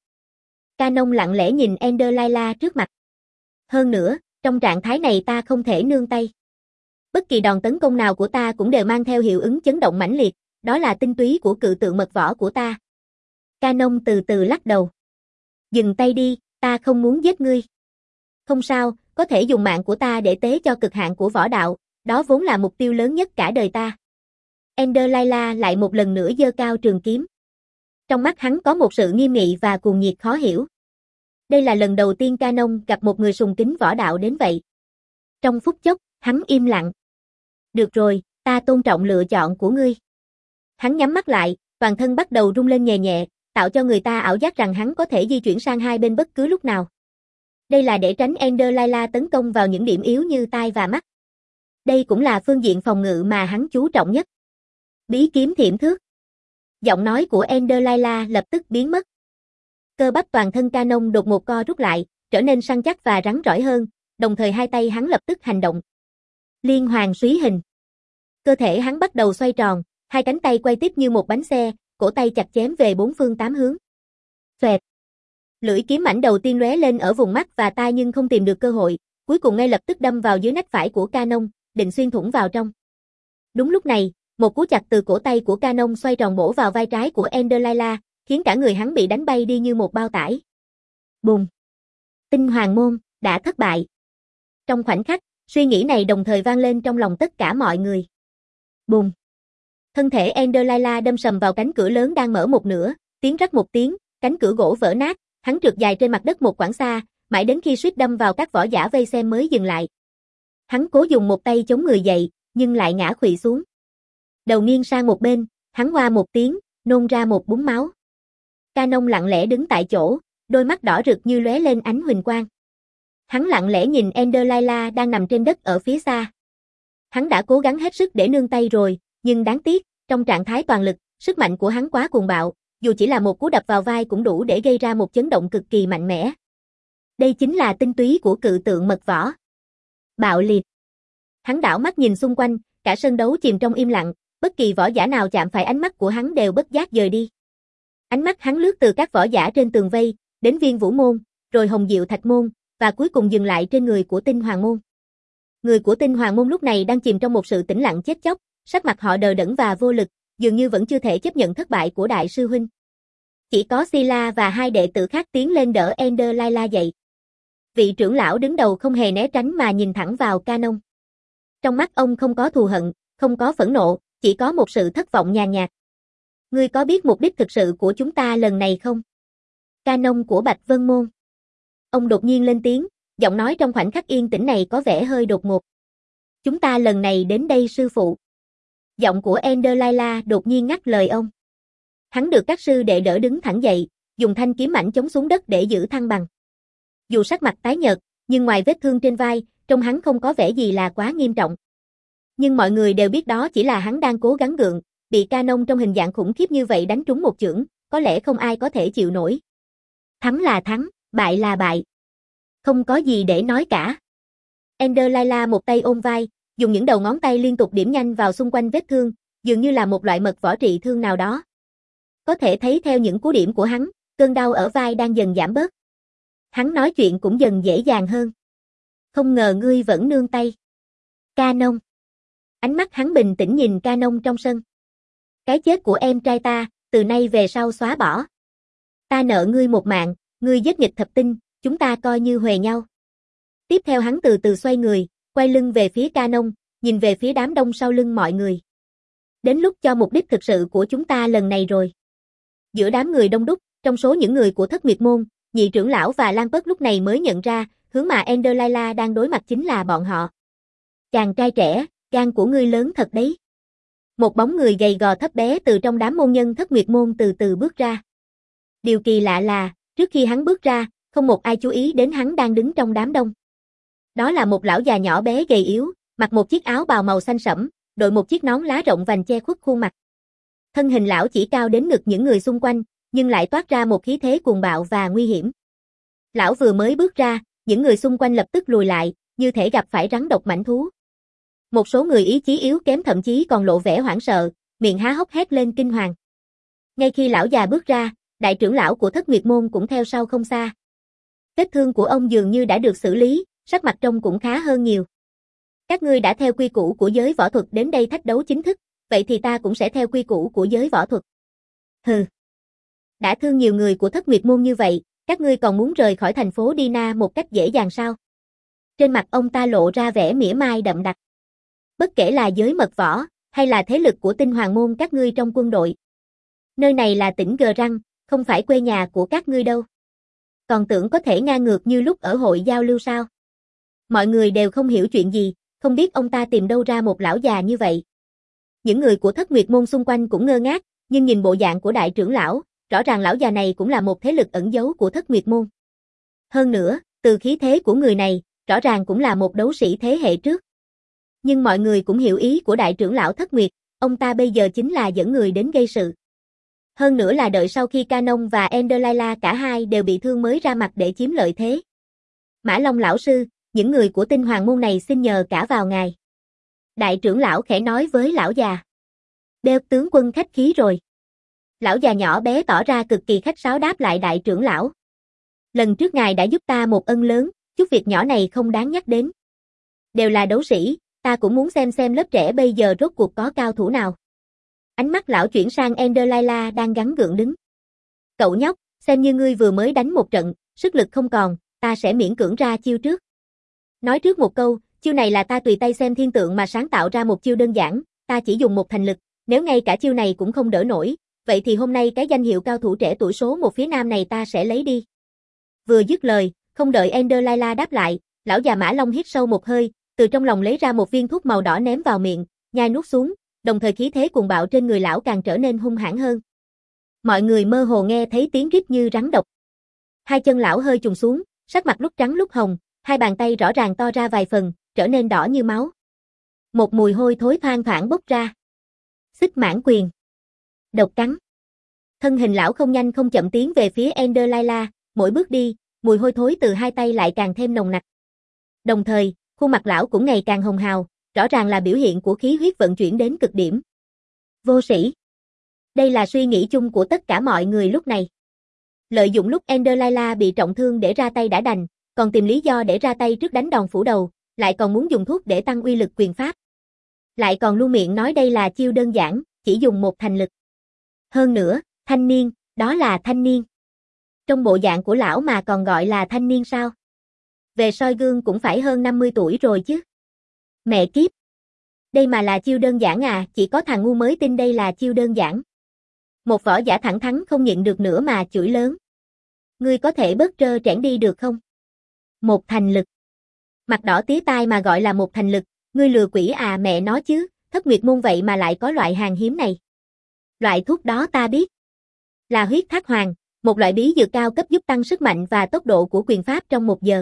Speaker 1: Canon lặng lẽ nhìn Ender Laila trước mặt. Hơn nữa, trong trạng thái này ta không thể nương tay. Bất kỳ đòn tấn công nào của ta cũng đều mang theo hiệu ứng chấn động mãnh liệt, đó là tinh túy của cự tượng mật võ của ta. Canon từ từ lắc đầu. Dừng tay đi, ta không muốn giết ngươi. Không sao, có thể dùng mạng của ta để tế cho cực hạn của võ đạo, đó vốn là mục tiêu lớn nhất cả đời ta. Ender Laila lại một lần nữa giơ cao trường kiếm. Trong mắt hắn có một sự nghiêm nghị và cuồng nhiệt khó hiểu. Đây là lần đầu tiên Canon gặp một người sùng kính võ đạo đến vậy. Trong phút chốc, hắn im lặng. Được rồi, ta tôn trọng lựa chọn của ngươi. Hắn nhắm mắt lại, toàn thân bắt đầu rung lên nhẹ nhẹ, tạo cho người ta ảo giác rằng hắn có thể di chuyển sang hai bên bất cứ lúc nào. Đây là để tránh Ender Laila tấn công vào những điểm yếu như tai và mắt. Đây cũng là phương diện phòng ngự mà hắn chú trọng nhất. Bí kiếm thiểm thước. Giọng nói của Ender Laila lập tức biến mất. Cơ bắp toàn thân Canon đột ngột co rút lại, trở nên săn chắc và rắn rỏi hơn, đồng thời hai tay hắn lập tức hành động. Liên hoàn súy hình. Cơ thể hắn bắt đầu xoay tròn, hai cánh tay quay tiếp như một bánh xe, cổ tay chặt chém về bốn phương tám hướng. Xoẹt. Lưỡi kiếm mảnh đầu tiên lóe lên ở vùng mắt và tai nhưng không tìm được cơ hội, cuối cùng ngay lập tức đâm vào dưới nách phải của Canon, định xuyên thủng vào trong. Đúng lúc này, một cú chặt từ cổ tay của Canon xoay tròn bổ vào vai trái của Ender Laila, khiến cả người hắn bị đánh bay đi như một bao tải. Bùng! Tinh Hoàng môn đã thất bại. Trong khoảnh khắc, suy nghĩ này đồng thời vang lên trong lòng tất cả mọi người. Bùng! Thân thể Ender Laila đâm sầm vào cánh cửa lớn đang mở một nửa, tiếng rắc một tiếng, cánh cửa gỗ vỡ nát, hắn trượt dài trên mặt đất một quãng xa, mãi đến khi suýt đâm vào các võ giả vây xem mới dừng lại. Hắn cố dùng một tay chống người dậy, nhưng lại ngã khuỵu xuống. Đầu nghiêng sang một bên, hắn hoa một tiếng, nôn ra một búng máu. Canon lặng lẽ đứng tại chỗ, đôi mắt đỏ rực như lóe lên ánh huỳnh quang. Hắn lặng lẽ nhìn Ender Laila đang nằm trên đất ở phía xa. Hắn đã cố gắng hết sức để nương tay rồi, nhưng đáng tiếc, trong trạng thái toàn lực, sức mạnh của hắn quá cuồng bạo, dù chỉ là một cú đập vào vai cũng đủ để gây ra một chấn động cực kỳ mạnh mẽ. Đây chính là tinh túy của cự tượng mật võ. Bạo liệt. Hắn đảo mắt nhìn xung quanh, cả sân đấu chìm trong im lặng, bất kỳ võ giả nào chạm phải ánh mắt của hắn đều bất giác dời đi. Ánh mắt hắn lướt từ các võ giả trên tường vây, đến Viên Vũ môn, rồi Hồng Diệu Thạch môn, và cuối cùng dừng lại trên người của Tinh Hoàng môn. Người của Tinh Hoàng môn lúc này đang chìm trong một sự tĩnh lặng chết chóc, sắc mặt họ đờ đẫn và vô lực, dường như vẫn chưa thể chấp nhận thất bại của đại sư huynh. Chỉ có Sila và hai đệ tử khác tiến lên đỡ Ender Laila dậy. Vị trưởng lão đứng đầu không hề né tránh mà nhìn thẳng vào Canon. Trong mắt ông không có thù hận, không có phẫn nộ, chỉ có một sự thất vọng nhàn nhạt. Ngươi có biết mục đích thực sự của chúng ta lần này không? Canon của Bạch Vân Môn. Ông đột nhiên lên tiếng, giọng nói trong khoảnh khắc yên tĩnh này có vẻ hơi đột ngột. Chúng ta lần này đến đây sư phụ. Giọng của Ender Laila đột nhiên ngắt lời ông. Hắn được các sư đệ đỡ đứng thẳng dậy, dùng thanh kiếm mảnh chống xuống đất để giữ thăng bằng. Dù sắc mặt tái nhợt, nhưng ngoài vết thương trên vai, trông hắn không có vẻ gì là quá nghiêm trọng. Nhưng mọi người đều biết đó chỉ là hắn đang cố gắng gượng, bị Canon trong hình dạng khủng khiếp như vậy đánh trúng một chưởng, có lẽ không ai có thể chịu nổi. Thắng là thắng, bại là bại. Không có gì để nói cả. Ender Laila một tay ôm vai, dùng những đầu ngón tay liên tục điểm nhanh vào xung quanh vết thương, dường như là một loại mật võ trị thương nào đó. Có thể thấy theo những cú điểm của hắn, cơn đau ở vai đang dần giảm bớt. Hắn nói chuyện cũng dần dễ dàng hơn. Không ngờ ngươi vẫn nương tay. Canon. Ánh mắt hắn bình tĩnh nhìn Canon trong sân. Cái chết của em trai ta, từ nay về sau xóa bỏ. Ta nợ ngươi một mạng, ngươi giết nghịch thập tinh, chúng ta coi như huề nhau. Tiếp theo hắn từ từ xoay người, quay lưng về phía Canon, nhìn về phía đám đông sau lưng mọi người. Đến lúc cho mục đích thực sự của chúng ta lần này rồi. Giữa đám người đông đúc, trong số những người của Thất Nguyệt môn, nhị trưởng lão và Lan Pất lúc này mới nhận ra, hướng mà Ender Laila đang đối mặt chính là bọn họ. Chàng trai trẻ, gan của ngươi lớn thật đấy. Một bóng người gầy gò thấp bé từ trong đám môn nhân Thất Nguyệt môn từ từ bước ra. Điều kỳ lạ là, trước khi hắn bước ra, không một ai chú ý đến hắn đang đứng trong đám đông. Đó là một lão già nhỏ bé gầy yếu, mặc một chiếc áo bào màu xanh sẫm, đội một chiếc nón lá rộng vành che khuất khuôn mặt. Thân hình lão chỉ cao đến ngực những người xung quanh, nhưng lại toát ra một khí thế cuồng bạo và nguy hiểm. Lão vừa mới bước ra, những người xung quanh lập tức lùi lại, như thể gặp phải rắn độc mãnh thú. Một số người ý chí yếu kém thậm chí còn lộ vẻ hoảng sợ, miệng há hốc hét lên kinh hoàng. Ngay khi lão già bước ra, đại trưởng lão của Thất Nguyệt môn cũng theo sau không xa. Vết thương của ông dường như đã được xử lý, sắc mặt trông cũng khá hơn nhiều. Các ngươi đã theo quy củ của giới võ thuật đến đây thách đấu chính thức, vậy thì ta cũng sẽ theo quy củ của giới võ thuật. Hừ. Đã thương nhiều người của Thất Nguyệt môn như vậy, các ngươi còn muốn rời khỏi thành phố Dina một cách dễ dàng sao? Trên mặt ông ta lộ ra vẻ mỉa mai đậm đặc. Bất kể là giới mật võ, hay là thế lực của Tinh Hoàng môn các ngươi trong quân đội. Nơi này là tỉnh Gờ Răng, không phải quê nhà của các ngươi đâu. Còn tưởng có thể ngang ngược như lúc ở hội giao lưu sao? Mọi người đều không hiểu chuyện gì, không biết ông ta tìm đâu ra một lão già như vậy. Những người của Thất Nguyệt môn xung quanh cũng ngơ ngác, nhưng nhìn bộ dạng của đại trưởng lão, rõ ràng lão già này cũng là một thế lực ẩn giấu của Thất Nguyệt môn. Hơn nữa, từ khí thế của người này, rõ ràng cũng là một đấu sĩ thế hệ trước. Nhưng mọi người cũng hiểu ý của đại trưởng lão Thất Nguyệt, ông ta bây giờ chính là dẫn người đến gây sự. Hơn nữa là đợi sau khi Canon và Enderlaila cả hai đều bị thương mới ra mặt để chiếm lợi thế. Mã Long lão sư, những người của Tinh Hoàng môn này xin nhờ cả vào ngài. Đại trưởng lão khẽ nói với lão già. Đeo tướng quân khách khí rồi. Lão già nhỏ bé tỏ ra cực kỳ khách sáo đáp lại đại trưởng lão. Lần trước ngài đã giúp ta một ân lớn, chút việc nhỏ này không đáng nhắc đến. Đều là đấu sĩ, ta cũng muốn xem xem lớp trẻ bây giờ rốt cuộc có cao thủ nào. Ánh mắt lão chuyển sang Enderlaila đang gắng gượng đứng. Cậu nhóc, xem như ngươi vừa mới đánh một trận, sức lực không còn, ta sẽ miễn cưỡng ra chiêu trước. Nói trước một câu, chiêu này là ta tùy tay xem thiên tượng mà sáng tạo ra một chiêu đơn giản, ta chỉ dùng một thành lực, nếu ngay cả chiêu này cũng không đỡ nổi, vậy thì hôm nay cái danh hiệu cao thủ trẻ tuổi số một phía nam này ta sẽ lấy đi. Vừa dứt lời, không đợi Enderlaila đáp lại, lão già Mã Long hít sâu một hơi, từ trong lòng lấy ra một viên thuốc màu đỏ ném vào miệng, nhai nuốt xuống, đồng thời khí thế cuồng bạo trên người lão càng trở nên hung hãn hơn. Mọi người mơ hồ nghe thấy tiếng rít như rắn độc. Hai chân lão hơi trùng xuống, sắc mặt lúc trắng lúc hồng, hai bàn tay rõ ràng to ra vài phần, trở nên đỏ như máu. Một mùi hôi thối thoang thoảng bốc ra. Xích mãn quyền. Độc cắn. Thân hình lão không nhanh không chậm tiến về phía Enderlaila, mỗi bước đi, mùi hôi thối từ hai tay lại càng thêm nồng nặc. Đồng thời, khuôn mặt lão cũng ngày càng hồng hào, rõ ràng là biểu hiện của khí huyết vận chuyển đến cực điểm. Vô sĩ. Đây là suy nghĩ chung của tất cả mọi người lúc này. Lợi dụng lúc Enderlaila bị trọng thương để ra tay đã đành, còn tìm lý do để ra tay trước đánh đòn phủ đầu, lại còn muốn dùng thuốc để tăng uy lực quyền pháp. Lại còn luôn miệng nói đây là chiêu đơn giản, chỉ dùng một thành lực. Hơn nữa, thanh niên, đó là thanh niên. Trong bộ dạng của lão mà còn gọi là thanh niên sao? Về soi gương cũng phải hơn năm mươi tuổi rồi chứ. Mẹ kiếp. Đây mà là chiêu đơn giản à, chỉ có thằng ngu mới tin đây là chiêu đơn giản. Một võ giả thẳng thắn không nhịn được nữa mà chửi lớn. Ngươi có thể bớt trơ trẽn đi được không? Một thành lực. Mặt đỏ tía tai mà gọi là một thành lực, ngươi lừa quỷ à mẹ nó chứ, Thất Nguyệt môn vậy mà lại có loại hàng hiếm này. Loại thuốc đó ta biết. Là huyết thác hoàng, một loại bí dược cao cấp giúp tăng sức mạnh và tốc độ của quyền pháp trong một giờ.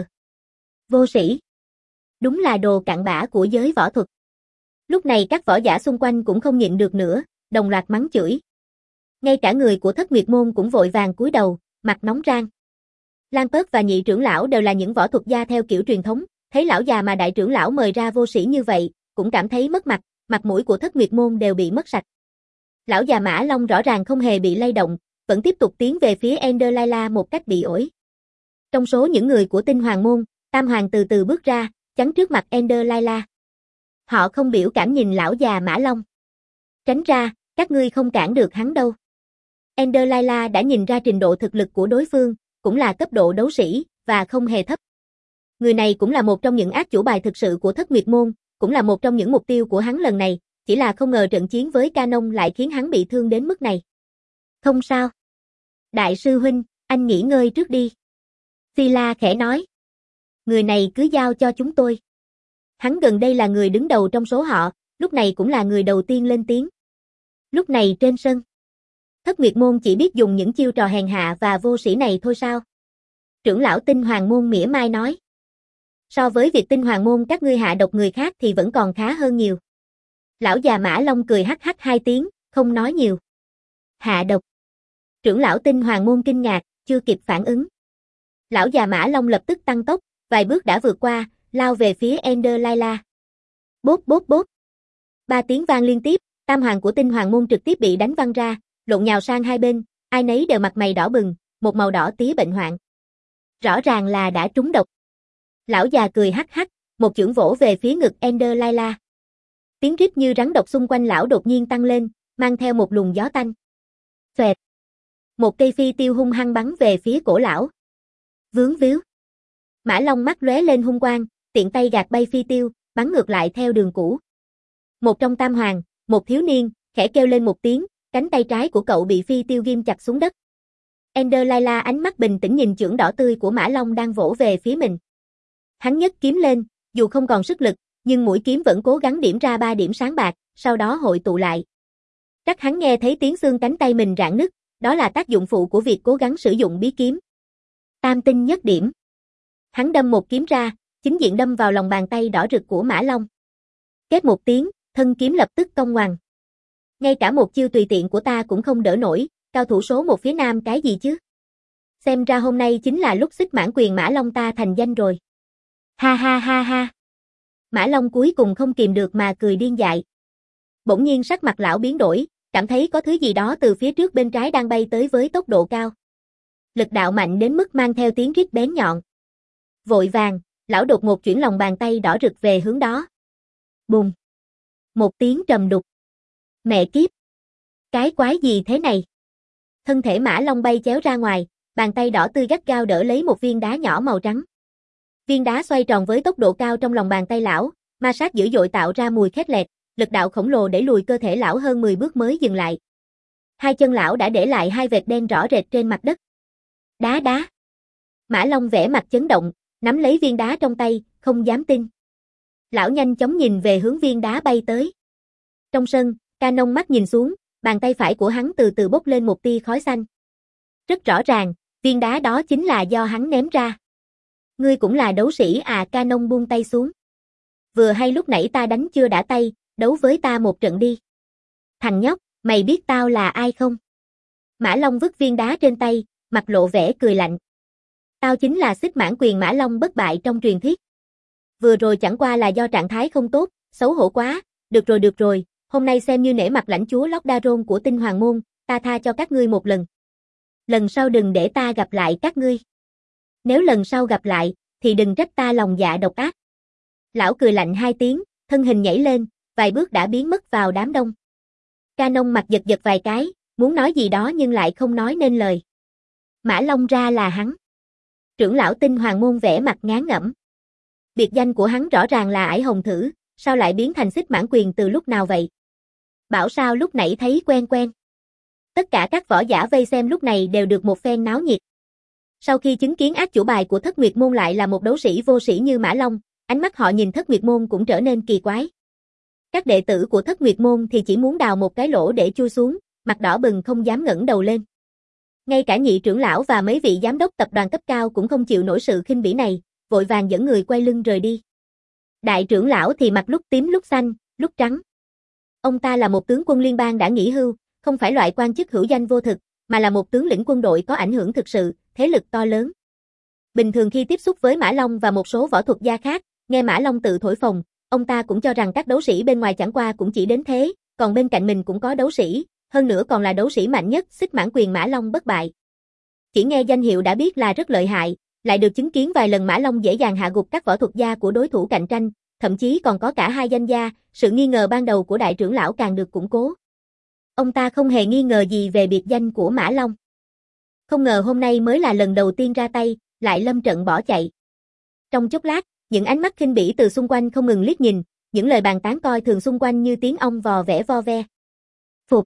Speaker 1: Vô sĩ. Đúng là đồ cặn bã của giới võ thuật. Lúc này các võ giả xung quanh cũng không nhịn được nữa, đồng loạt mắng chửi. Ngay cả người của Thất Nguyệt môn cũng vội vàng cúi đầu, mặt nóng rang. Lan Tớt và nhị trưởng lão đều là những võ thuật gia theo kiểu truyền thống, thấy lão già mà đại trưởng lão mời ra vô sĩ như vậy, cũng cảm thấy mất mặt, mặt mũi của Thất Nguyệt môn đều bị mất sạch. Lão già Mã Long rõ ràng không hề bị lay động, vẫn tiếp tục tiến về phía Enderlaila một cách bị ổi. Trong số những người của Tinh Hoàng môn, Tam Hoàng từ từ bước ra, chắn trước mặt Enderlaila. Họ không biểu cảm nhìn lão già Mã Long. Tránh ra, các ngươi không cản được hắn đâu. Enderlaila đã nhìn ra trình độ thực lực của đối phương, cũng là cấp độ đấu sĩ, và không hề thấp. Người này cũng là một trong những ác chủ bài thực sự của Thất Nguyệt môn, cũng là một trong những mục tiêu của hắn lần này, chỉ là không ngờ trận chiến với Canon lại khiến hắn bị thương đến mức này. Không sao. Đại sư huynh, anh nghỉ ngơi trước đi. Sila khẽ nói. Người này cứ giao cho chúng tôi. Hắn gần đây là người đứng đầu trong số họ, lúc này cũng là người đầu tiên lên tiếng. Lúc này trên sân, Thất Nguyệt môn chỉ biết dùng những chiêu trò hèn hạ và vô sĩ này thôi sao? Trưởng lão Tinh Hoàng môn mỉa mai nói. So với việc Tinh Hoàng môn các ngươi hạ độc người khác thì vẫn còn khá hơn nhiều. Lão già Mã Long cười hắc hắc hai tiếng, không nói nhiều. Hạ độc. Trưởng lão Tinh Hoàng môn kinh ngạc, chưa kịp phản ứng. Lão già Mã Long lập tức tăng tốc, vài bước đã vượt qua, lao về phía Ender Layla. Bốp bốp bốp. Ba tiếng vang liên tiếp, tam hoàng của Tinh Hoàng môn trực tiếp bị đánh văng ra, lộn nhào sang hai bên, ai nấy đều mặt mày đỏ bừng, một màu đỏ tía bệnh hoạn. Rõ ràng là đã trúng độc. Lão già cười hắc hắc, một chưởng vỗ về phía ngực Ender Layla. Tiếng rít như rắn độc xung quanh lão đột nhiên tăng lên, mang theo một luồng gió tanh. Xoẹt. Một cây phi tiêu hung hăng bắn về phía cổ lão. Vướng víu. Mã Long mắt lóe lên hung quang, tiện tay gạt bay phi tiêu, bắn ngược lại theo đường cũ. Một trong tam hoàng, một thiếu niên, khẽ kêu lên một tiếng, cánh tay trái của cậu bị phi tiêu ghim chặt xuống đất. Ender Layla ánh mắt bình tĩnh nhìn chưởng đỏ tươi của Mã Long đang vỗ về phía mình. Hắn nhấc kiếm lên, dù không còn sức lực, nhưng mũi kiếm vẫn cố gắng điểm ra ba điểm sáng bạc, sau đó hội tụ lại. Chắc hắn nghe thấy tiếng xương cánh tay mình rạn nứt, đó là tác dụng phụ của việc cố gắng sử dụng bí kiếm. Tam tinh nhất điểm. Hắn đâm một kiếm ra, chính diện đâm vào lòng bàn tay đỏ rực của Mã Long. Kết một tiếng, thân kiếm lập tức cong ngoằng. Ngay cả một chiêu tùy tiện của ta cũng không đỡ nổi, cao thủ số một phía nam cái gì chứ? Xem ra hôm nay chính là lúc xích mãn quyền Mã Long ta thành danh rồi. Ha ha ha ha. Mã Long cuối cùng không kìm được mà cười điên dại. Bỗng nhiên sắc mặt lão biến đổi, cảm thấy có thứ gì đó từ phía trước bên trái đang bay tới với tốc độ cao. Lực đạo mạnh đến mức mang theo tiếng rít bén nhọn. Vội vàng, lão đột ngột chuyển lòng bàn tay đỏ rực về hướng đó. Bùng. Một tiếng trầm đục. Mẹ kiếp. Cái quái gì thế này? Thân thể Mã Long bay chéo ra ngoài, bàn tay đỏ tươi gắt gao đỡ lấy một viên đá nhỏ màu trắng. Viên đá xoay tròn với tốc độ cao trong lòng bàn tay lão, ma sát dữ dội tạo ra mùi khét lẹt, lực đạo khổng lồ đẩy lùi cơ thể lão hơn mười bước mới dừng lại. Hai chân lão đã để lại hai vệt đen rõ rệt trên mặt đất. Đá đá. Mã Long vẻ mặt chấn động, nắm lấy viên đá trong tay, không dám tin. Lão nhanh chóng nhìn về hướng viên đá bay tới. Trong sân, Canon mắt nhìn xuống, bàn tay phải của hắn từ từ bốc lên một tia khói xanh. Rất rõ ràng, viên đá đó chính là do hắn ném ra. Ngươi cũng là đấu sĩ à? Canon buông tay xuống. Vừa hay lúc nãy ta đánh chưa đã tay, đấu với ta một trận đi. Thằng nhóc, mày biết tao là ai không? Mã Long vứt viên đá trên tay, mặt lộ vẻ cười lạnh. Tao chính là xích mãn quyền Mã Long bất bại trong truyền thuyết. Vừa rồi chẳng qua là do trạng thái không tốt, xấu hổ quá, được rồi được rồi, hôm nay xem như nể mặt lãnh chúa Lockdaron của Tinh Hoàng môn, ta tha cho các ngươi một lần. Lần sau đừng để ta gặp lại các ngươi. Nếu lần sau gặp lại, thì đừng trách ta lòng dạ độc ác. Lão cười lạnh hai tiếng, thân hình nhảy lên, vài bước đã biến mất vào đám đông. Canon mặt giật giật vài cái, muốn nói gì đó nhưng lại không nói nên lời. Mã Long ra là hắn. Trưởng lão Tinh Hoàng môn vẻ mặt ngán ngẩm. Biệt danh của hắn rõ ràng là Ải Hồng Thử, sao lại biến thành xích mãn quyền từ lúc nào vậy? Bảo sao lúc nãy thấy quen quen. Tất cả các võ giả vây xem lúc này đều được một phen náo nhiệt. Sau khi chứng kiến ác chủ bài của Thất Nguyệt môn lại là một đấu sĩ vô sĩ như Mã Long, ánh mắt họ nhìn Thất Nguyệt môn cũng trở nên kỳ quái. Các đệ tử của Thất Nguyệt môn thì chỉ muốn đào một cái lỗ để chui xuống, mặt đỏ bừng không dám ngẩng đầu lên. Ngay cả nhị trưởng lão và mấy vị giám đốc tập đoàn cấp cao cũng không chịu nổi sự khinh bỉ này, vội vàng dẫn người quay lưng rời đi. Đại trưởng lão thì mặt lúc tím lúc xanh, lúc trắng. Ông ta là một tướng quân liên bang đã nghỉ hưu, không phải loại quan chức hữu danh vô thực, mà là một tướng lĩnh quân đội có ảnh hưởng thực sự, thế lực to lớn. Bình thường khi tiếp xúc với Mã Long và một số võ thuật gia khác, nghe Mã Long tự thổi phồng, ông ta cũng cho rằng các đấu sĩ bên ngoài chẳng qua cũng chỉ đến thế, còn bên cạnh mình cũng có đấu sĩ, hơn nữa còn là đấu sĩ mạnh nhất, xích mãn quyền Mã Long bất bại. Chỉ nghe danh hiệu đã biết là rất lợi hại, lại được chứng kiến vài lần Mã Long dễ dàng hạ gục các võ thuật gia của đối thủ cạnh tranh, thậm chí còn có cả hai danh gia, sự nghi ngờ ban đầu của đại trưởng lão càng được củng cố. Ông ta không hề nghi ngờ gì về biệt danh của Mã Long. Không ngờ hôm nay mới là lần đầu tiên ra tay, lại lâm trận bỏ chạy. Trong chốc lát, những ánh mắt khinh bỉ từ xung quanh không ngừng liếc nhìn, những lời bàn tán coi thường xung quanh như tiếng ong vò vẽ vo ve. Phục.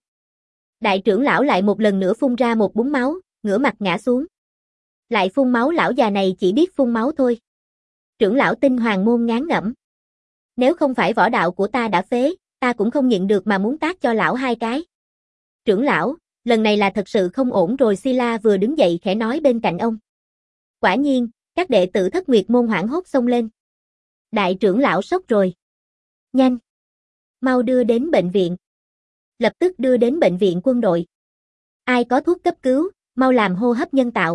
Speaker 1: Đại trưởng lão lại một lần nữa phun ra một búng máu, ngửa mặt ngã xuống. Lại phun máu, lão già này chỉ biết phun máu thôi. Trưởng lão Tinh Hoàng môn ngán ngẩm. Nếu không phải võ đạo của ta đã phế, ta cũng không nhịn được mà muốn tát cho lão hai cái. Trưởng lão, Lần này là thật sự không ổn rồi. Sila vừa đứng dậy khẽ nói bên cạnh ông. Quả nhiên, các đệ tử Thất Nguyệt môn hoảng hốt xông lên. Đại trưởng lão sốc rồi. Nhanh. Mau đưa đến bệnh viện. Lập tức đưa đến bệnh viện quân đội. Ai có thuốc cấp cứu, mau làm hô hấp nhân tạo.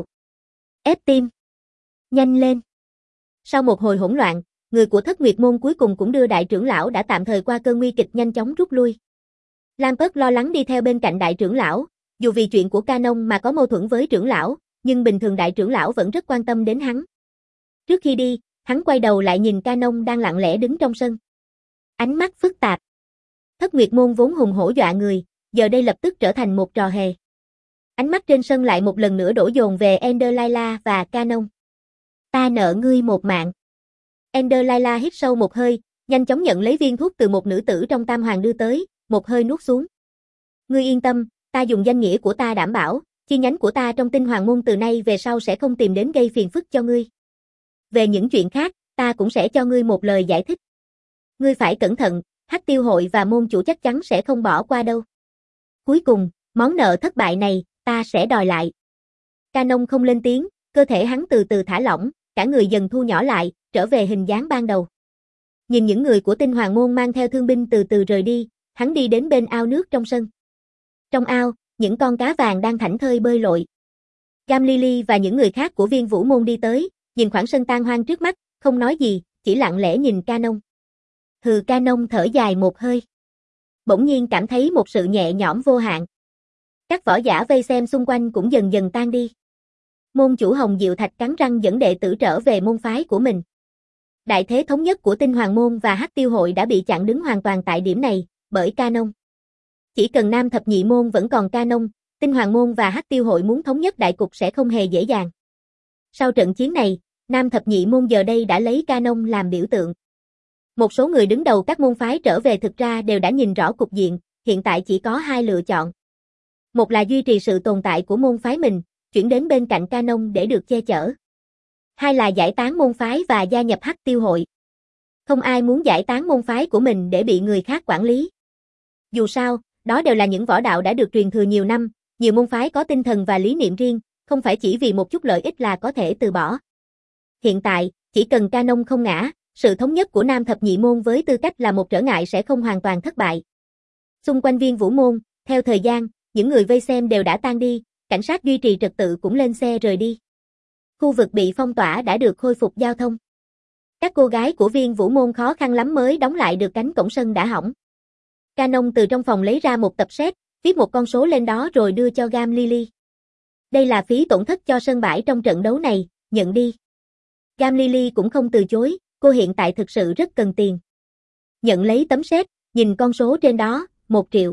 Speaker 1: Ép tim. Nhanh lên. Sau một hồi hỗn loạn, người của Thất Nguyệt môn cuối cùng cũng đưa đại trưởng lão đã tạm thời qua cơn nguy kịch nhanh chóng rút lui. Lampert lo lắng đi theo bên cạnh đại trưởng lão, dù vì chuyện của Canon mà có mâu thuẫn với trưởng lão, nhưng bình thường đại trưởng lão vẫn rất quan tâm đến hắn. Trước khi đi, hắn quay đầu lại nhìn Canon đang lặng lẽ đứng trong sân. Ánh mắt phức tạp. Thất Nguyệt môn vốn hùng hổ dọa người, giờ đây lập tức trở thành một trò hề. Ánh mắt trên sân lại một lần nữa đổ dồn về Ender Layla và Canon. Ta nợ ngươi một mạng. Ender Layla hít sâu một hơi, nhanh chóng nhận lấy viên thuốc từ một nữ tử trong Tam Hoàng đưa tới, một hơi nuốt xuống. Ngươi yên tâm, ta dùng danh nghĩa của ta đảm bảo, chi nhánh của ta trong Tinh Hoàng môn từ nay về sau sẽ không tìm đến gây phiền phức cho ngươi. Về những chuyện khác, ta cũng sẽ cho ngươi một lời giải thích. Ngươi phải cẩn thận, Hắc Tiêu hội và môn chủ chắc chắn sẽ không bỏ qua đâu. Cuối cùng, món nợ thất bại này, ta sẽ đòi lại. Canon không lên tiếng, cơ thể hắn từ từ thả lỏng, cả người dần thu nhỏ lại, trở về hình dáng ban đầu. Nhìn những người của Tinh Hoàng môn mang theo thương binh từ từ rời đi, hắn đi đến bên ao nước trong sân. Trong ao, những con cá vàng đang thảnh thơi bơi lội. Gam Lily và những người khác của Viên Vũ môn đi tới, nhìn khoảng sân tan hoang trước mắt, không nói gì, chỉ lặng lẽ nhìn Canon. Hừ, Canon thở dài một hơi. Bỗng nhiên cảm thấy một sự nhẹ nhõm vô hạn. Các võ giả vây xem xung quanh cũng dần dần tan đi. Môn chủ Hồng Diệu Thạch cắn răng dẫn đệ tử trở về môn phái của mình. Đại thế thống nhất của Tinh Hoàng môn và Hắc Tiêu hội đã bị chặn đứng hoàn toàn tại điểm này, bởi Canon. Chỉ cần Nam Thập Nhị môn vẫn còn Canon, Tinh Hoàng môn và Hắc Tiêu hội muốn thống nhất đại cục sẽ không hề dễ dàng. Sau trận chiến này, Nam Thập Nhị môn giờ đây đã lấy Canon làm biểu tượng. Một số người đứng đầu các môn phái trở về thực ra đều đã nhìn rõ cục diện, hiện tại chỉ có hai lựa chọn. Một là duy trì sự tồn tại của môn phái mình, chuyển đến bên cạnh Canon để được che chở. Hai là giải tán môn phái và gia nhập Hắc Tiêu hội. Không ai muốn giải tán môn phái của mình để bị người khác quản lý. Dù sao, đó đều là những võ đạo đã được truyền thừa nhiều năm, nhiều môn phái có tinh thần và lý niệm riêng, không phải chỉ vì một chút lợi ích là có thể từ bỏ. Hiện tại, chỉ cần Canon không ngã, sự thống nhất của Nam Thập Nhị môn với tư cách là một trở ngại sẽ không hoàn toàn thất bại. Xung quanh Viên Vũ môn, theo thời gian, những người vây xem đều đã tan đi, cảnh sát duy trì trật tự cũng lên xe rời đi. Khu vực bị phong tỏa đã được khôi phục giao thông. Các cô gái của Viên Vũ môn khó khăn lắm mới đóng lại được cánh cổng sân đã hỏng. Canon từ trong phòng lấy ra một tập séc, viết một con số lên đó rồi đưa cho Gam Lily. Đây là phí tổn thất cho sân bãi trong trận đấu này, nhận đi. Gam Lily cũng không từ chối, cô hiện tại thực sự rất cần tiền. Nhận lấy tấm séc, nhìn con số trên đó, một triệu.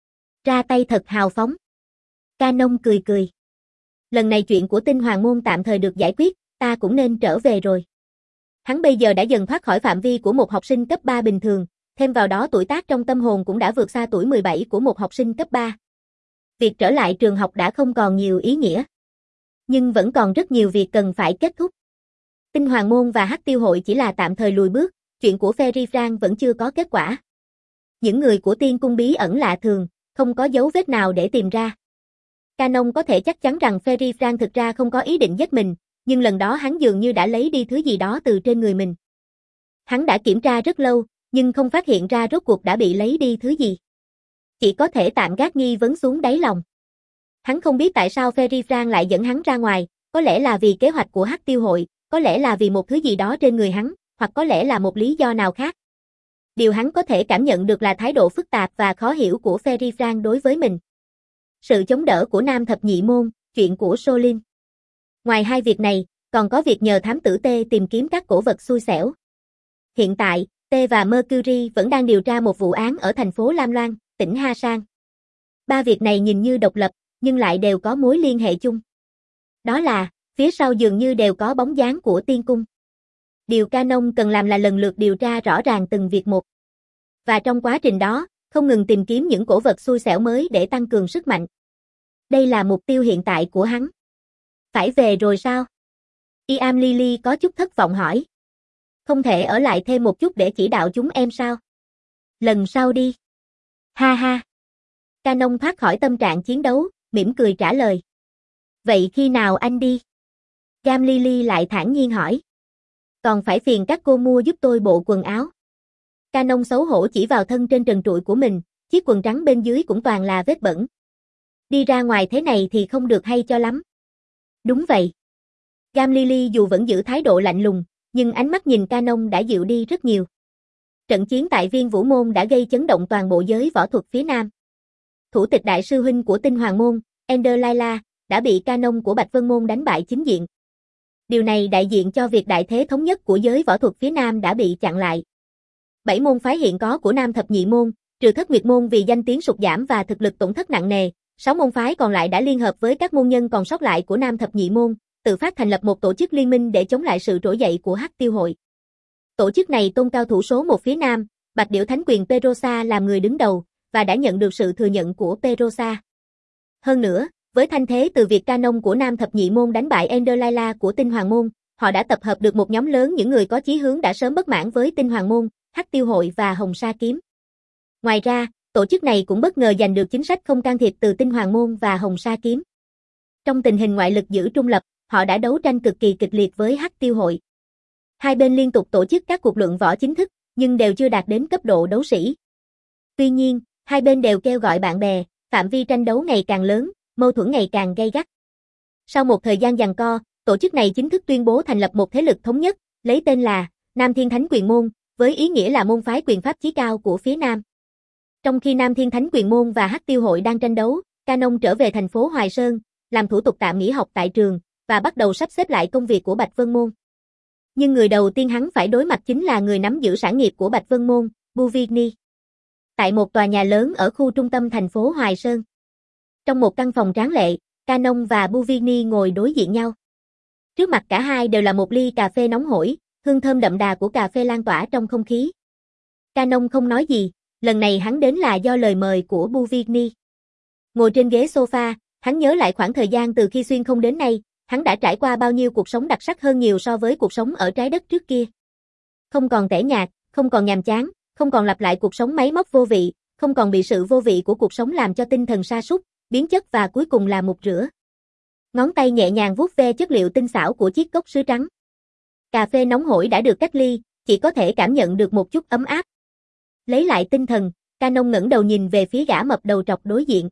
Speaker 1: Ra tay thật hào phóng. Canon cười cười. Lần này chuyện của Tinh Hoàng môn tạm thời được giải quyết, ta cũng nên trở về rồi. Hắn bây giờ đã dần thoát khỏi phạm vi của một học sinh cấp ba bình thường, thêm vào đó tuổi tác trong tâm hồn cũng đã vượt xa tuổi mười bảy của một học sinh cấp ba. Việc trở lại trường học đã không còn nhiều ý nghĩa. Nhưng vẫn còn rất nhiều việc cần phải kết thúc. Tinh Hoàng môn và Hắc Tiêu hội chỉ là tạm thời lùi bước, chuyện của Ferry Frank vẫn chưa có kết quả. Những người của Tiên cung bí ẩn lạ thường, không có dấu vết nào để tìm ra. Canon có thể chắc chắn rằng Ferry Frank thực ra không có ý định giết mình, nhưng lần đó hắn dường như đã lấy đi thứ gì đó từ trên người mình. Hắn đã kiểm tra rất lâu, nhưng không phát hiện ra rốt cuộc đã bị lấy đi thứ gì. Chỉ có thể tạm gác nghi vấn xuống đáy lòng. Hắn không biết tại sao Ferry Frank lại dẫn hắn ra ngoài, có lẽ là vì kế hoạch của Hắc Tiêu hội, có lẽ là vì một thứ gì đó trên người hắn, hoặc có lẽ là một lý do nào khác. Điều hắn có thể cảm nhận được là thái độ phức tạp và khó hiểu của Ferry Frank đối với mình. Sự chống đỡ của Nam Thập Nhị môn, chuyện của Solin. Ngoài hai việc này, còn có việc nhờ thám tử T tìm kiếm các cổ vật xui xẻo. Hiện tại, T và Mercury vẫn đang điều tra một vụ án ở thành phố Lam Loan, tỉnh Ha Sang. Ba việc này nhìn như độc lập, nhưng lại đều có mối liên hệ chung. Đó là, phía sau dường như đều có bóng dáng của Tiên cung. Điều Canon cần làm là lần lượt điều tra rõ ràng từng việc một. Và trong quá trình đó, không ngừng tìm kiếm những cổ vật xui xẻo mới để tăng cường sức mạnh. Đây là mục tiêu hiện tại của hắn. Phải về rồi sao? Iam Lily có chút thất vọng hỏi. Không thể ở lại thêm một chút để chỉ đạo chúng em sao? Lần sau đi. Ha ha. Canon thoát khỏi tâm trạng chiến đấu, mỉm cười trả lời. Vậy khi nào anh đi? Gam Lily lại thản nhiên hỏi. Còn phải phiền các cô mua giúp tôi bộ quần áo. Canon xấu hổ chỉ vào thân trên trần trụi của mình, chiếc quần trắng bên dưới cũng toàn là vết bẩn. Đi ra ngoài thế này thì không được hay cho lắm. Đúng vậy. Gam Lily dù vẫn giữ thái độ lạnh lùng, nhưng ánh mắt nhìn Canon đã dịu đi rất nhiều. Trận chiến tại Viên Vũ Môn đã gây chấn động toàn bộ giới võ thuật phía Nam. Thủ tịch đại sư huynh của Tinh Hoàng Môn, Ender Laila, đã bị Canon của Bạch Vân Môn đánh bại chính diện. Điều này đại diện cho việc đại thế thống nhất của giới võ thuật phía Nam đã bị chặn lại. Bảy môn phái hiện có của Nam Thập Nhị Môn, trừ Thất Nguyệt Môn vì danh tiếng sụt giảm và thực lực tổn thất nặng nề, sáu môn phái còn lại đã liên hợp với các môn nhân còn sót lại của Nam Thập Nhị Môn, tự phát thành lập một tổ chức liên minh để chống lại sự trỗi dậy của Hắc Tiêu Hội. Tổ chức này tôn cao thủ số một phía Nam, Bạch Điểu Thánh Quyền Perosa làm người đứng đầu, và đã nhận được sự thừa nhận của Perosa. Hơn nữa, với thanh thế từ việc Canon của Nam Thập Nhị Môn đánh bại Ender Laila của Tinh Hoàng Môn, họ đã tập hợp được một nhóm lớn những người có chí hướng đã sớm bất mãn với Tinh Hoàng Môn, Hắc Tiêu Hội và Hồng Sa Kiếm. Ngoài ra, tổ chức này cũng bất ngờ giành được chính sách không can thiệp từ Tinh Hoàng Môn và Hồng Sa Kiếm. Trong tình hình ngoại lực giữ trung lập, họ đã đấu tranh cực kỳ kịch liệt với Hắc Tiêu Hội. Hai bên liên tục tổ chức các cuộc luận võ chính thức, nhưng đều chưa đạt đến cấp độ đấu sĩ. Tuy nhiên, hai bên đều kêu gọi bạn bè, phạm vi tranh đấu ngày càng lớn, mâu thuẫn ngày càng gay gắt. Sau một thời gian giằng co, tổ chức này chính thức tuyên bố thành lập một thế lực thống nhất, lấy tên là Nam Thiên Thánh Quyền Môn, với ý nghĩa là môn phái quyền pháp chí cao của phía Nam. Trong khi Nam Thiên Thánh Quyền Môn và Hắc Tiêu Hội đang tranh đấu, Canon trở về thành phố Hoài Sơn, làm thủ tục tạm nghỉ học tại trường, và bắt đầu sắp xếp lại công việc của Bạch Vân Môn. Nhưng người đầu tiên hắn phải đối mặt chính là người nắm giữ sản nghiệp của Bạch Vân Môn, Buvigny. Tại một tòa nhà lớn ở khu trung tâm thành phố Hoài Sơn. Trong một căn phòng tráng lệ, Canon và Buvigny ngồi đối diện nhau. Trước mặt cả hai đều là một ly cà phê nóng hổi, hương thơm đậm đà của cà phê lan tỏa trong không khí. Canon không nói gì, lần này hắn đến là do lời mời của Buvigny. Ngồi trên ghế sofa, hắn nhớ lại khoảng thời gian từ khi xuyên không đến nay, hắn đã trải qua bao nhiêu cuộc sống đặc sắc hơn nhiều so với cuộc sống ở trái đất trước kia. Không còn tẻ nhạt, không còn nhàm chán, không còn lặp lại cuộc sống máy móc vô vị, không còn bị sự vô vị của cuộc sống làm cho tinh thần sa sút, biến chất và cuối cùng là mục rửa. Ngón tay nhẹ nhàng vuốt ve chất liệu tinh xảo của chiếc cốc sứ trắng. Cà phê nóng hổi đã được cách ly, chỉ có thể cảm nhận được một chút ấm áp. Lấy lại tinh thần, Canon ngẩng đầu nhìn về phía gã mập đầu trọc đối diện.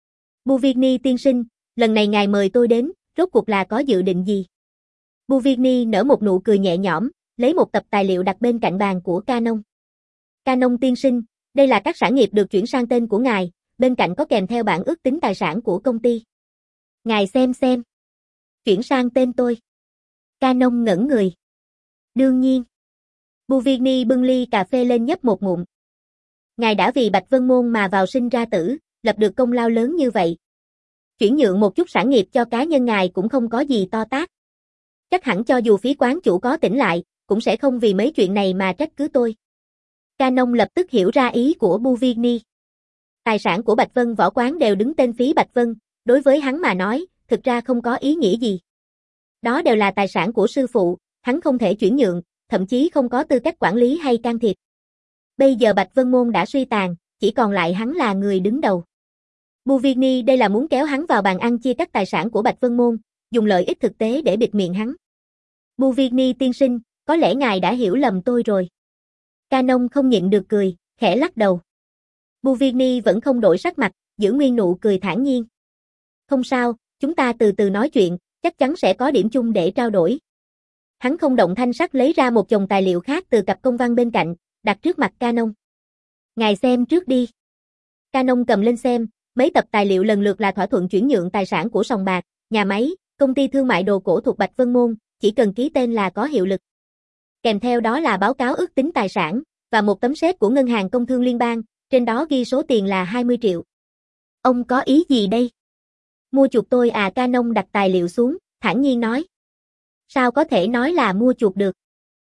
Speaker 1: Buvigny tiên sinh, lần này ngài mời tôi đến, rốt cuộc là có dự định gì? Buvigny nở một nụ cười nhẹ nhõm, lấy một tập tài liệu đặt bên cạnh bàn của Canon. Canon tiên sinh, đây là các sản nghiệp được chuyển sang tên của ngài, bên cạnh có kèm theo bản ước tính tài sản của công ty. Ngài xem xem. Chuyển sang tên tôi. Canon ngẩn người. Đương nhiên. Buvigny bưng ly cà phê lên nhấp một ngụm. Ngài đã vì Bạch Vân Môn mà vào sinh ra tử, lập được công lao lớn như vậy. Chuyển nhượng một chút sản nghiệp cho cá nhân ngài cũng không có gì to tát. Chắc hẳn cho dù phía quán chủ có tỉnh lại, cũng sẽ không vì mấy chuyện này mà trách cứ tôi. Canon lập tức hiểu ra ý của Buvigny. Tài sản của Bạch Vân võ quán đều đứng tên phí Bạch Vân, đối với hắn mà nói, thực ra không có ý nghĩa gì. Đó đều là tài sản của sư phụ, hắn không thể chuyển nhượng, thậm chí không có tư cách quản lý hay can thiệp. Bây giờ Bạch Vân Môn đã suy tàn, chỉ còn lại hắn là người đứng đầu. Buvigny đây là muốn kéo hắn vào bàn ăn chia cắt tài sản của Bạch Vân Môn, dùng lợi ích thực tế để bịt miệng hắn. Buvigny tiên sinh, có lẽ ngài đã hiểu lầm tôi rồi. Canon không nhịn được cười, khẽ lắc đầu. Buvigny vẫn không đổi sắc mặt, giữ nguyên nụ cười thản nhiên. Không sao, chúng ta từ từ nói chuyện, chắc chắn sẽ có điểm chung để trao đổi. Hắn không động thanh sắc lấy ra một chồng tài liệu khác từ cặp công văn bên cạnh, đặt trước mặt Canon. Ngài xem trước đi. Canon cầm lên xem, mấy tập tài liệu lần lượt là thỏa thuận chuyển nhượng tài sản của sòng bạc, nhà máy, công ty thương mại đồ cổ thuộc Bạch Vân Môn, chỉ cần ký tên là có hiệu lực. Kèm theo đó là báo cáo ước tính tài sản, và một tấm séc của Ngân hàng Công thương Liên bang, trên đó ghi số tiền là hai mươi triệu. Ông có ý gì đây? Mua chuộc tôi à? Canon đặt tài liệu xuống, thản nhiên nói. Sao có thể nói là mua chuộc được?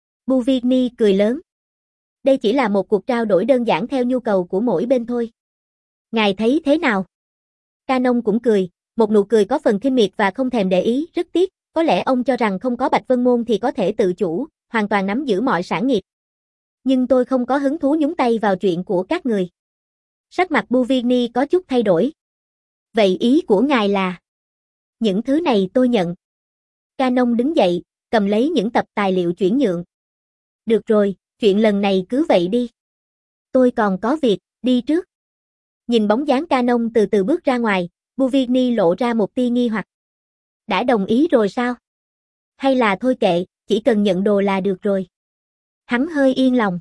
Speaker 1: Buvigny cười lớn. Đây chỉ là một cuộc trao đổi đơn giản theo nhu cầu của mỗi bên thôi. Ngài thấy thế nào? Canon cũng cười, một nụ cười có phần khinh miệt và không thèm để ý, rất tiếc, có lẽ ông cho rằng không có Bạch Vân Môn thì có thể tự chủ, hoàn toàn nắm giữ mọi sản nghiệp. Nhưng tôi không có hứng thú nhúng tay vào chuyện của các người. Sắc mặt Buvigny có chút thay đổi. Vậy ý của ngài là? Những thứ này tôi nhận. Canon đứng dậy, cầm lấy những tập tài liệu chuyển nhượng. Được rồi, chuyện lần này cứ vậy đi. Tôi còn có việc, đi trước. Nhìn bóng dáng Canon từ từ bước ra ngoài, Buvigny lộ ra một tia nghi hoặc. Đã đồng ý rồi sao? Hay là thôi kệ, chỉ cần nhận đồ là được rồi. Hắn hơi yên lòng.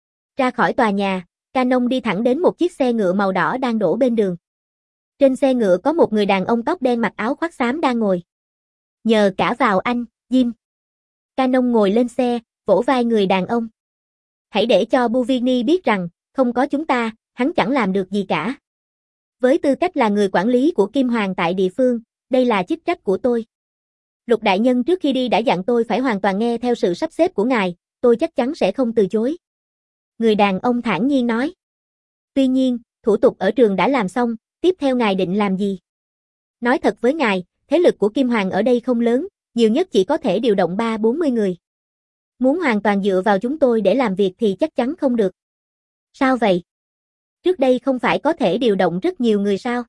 Speaker 1: Ra khỏi tòa nhà, Canon đi thẳng đến một chiếc xe ngựa màu đỏ đang đổ bên đường. Trên xe ngựa có một người đàn ông tóc đen mặc áo khoác xám đang ngồi. Nhờ cả vào anh, Jim. Canon ngồi lên xe, vỗ vai người đàn ông. Hãy để cho Buvigny biết rằng, không có chúng ta, hắn chẳng làm được gì cả. Với tư cách là người quản lý của Kim Hoàng tại địa phương, đây là chức trách của tôi. Lục đại nhân trước khi đi đã dặn tôi phải hoàn toàn nghe theo sự sắp xếp của ngài, tôi chắc chắn sẽ không từ chối. Người đàn ông thản nhiên nói. Tuy nhiên, thủ tục ở trường đã làm xong, tiếp theo ngài định làm gì? Nói thật với ngài, thế lực của Kim Hoàng ở đây không lớn, nhiều nhất chỉ có thể điều động ba bốn mươi người. Muốn hoàn toàn dựa vào chúng tôi để làm việc thì chắc chắn không được. Sao vậy? Trước đây không phải có thể điều động rất nhiều người sao?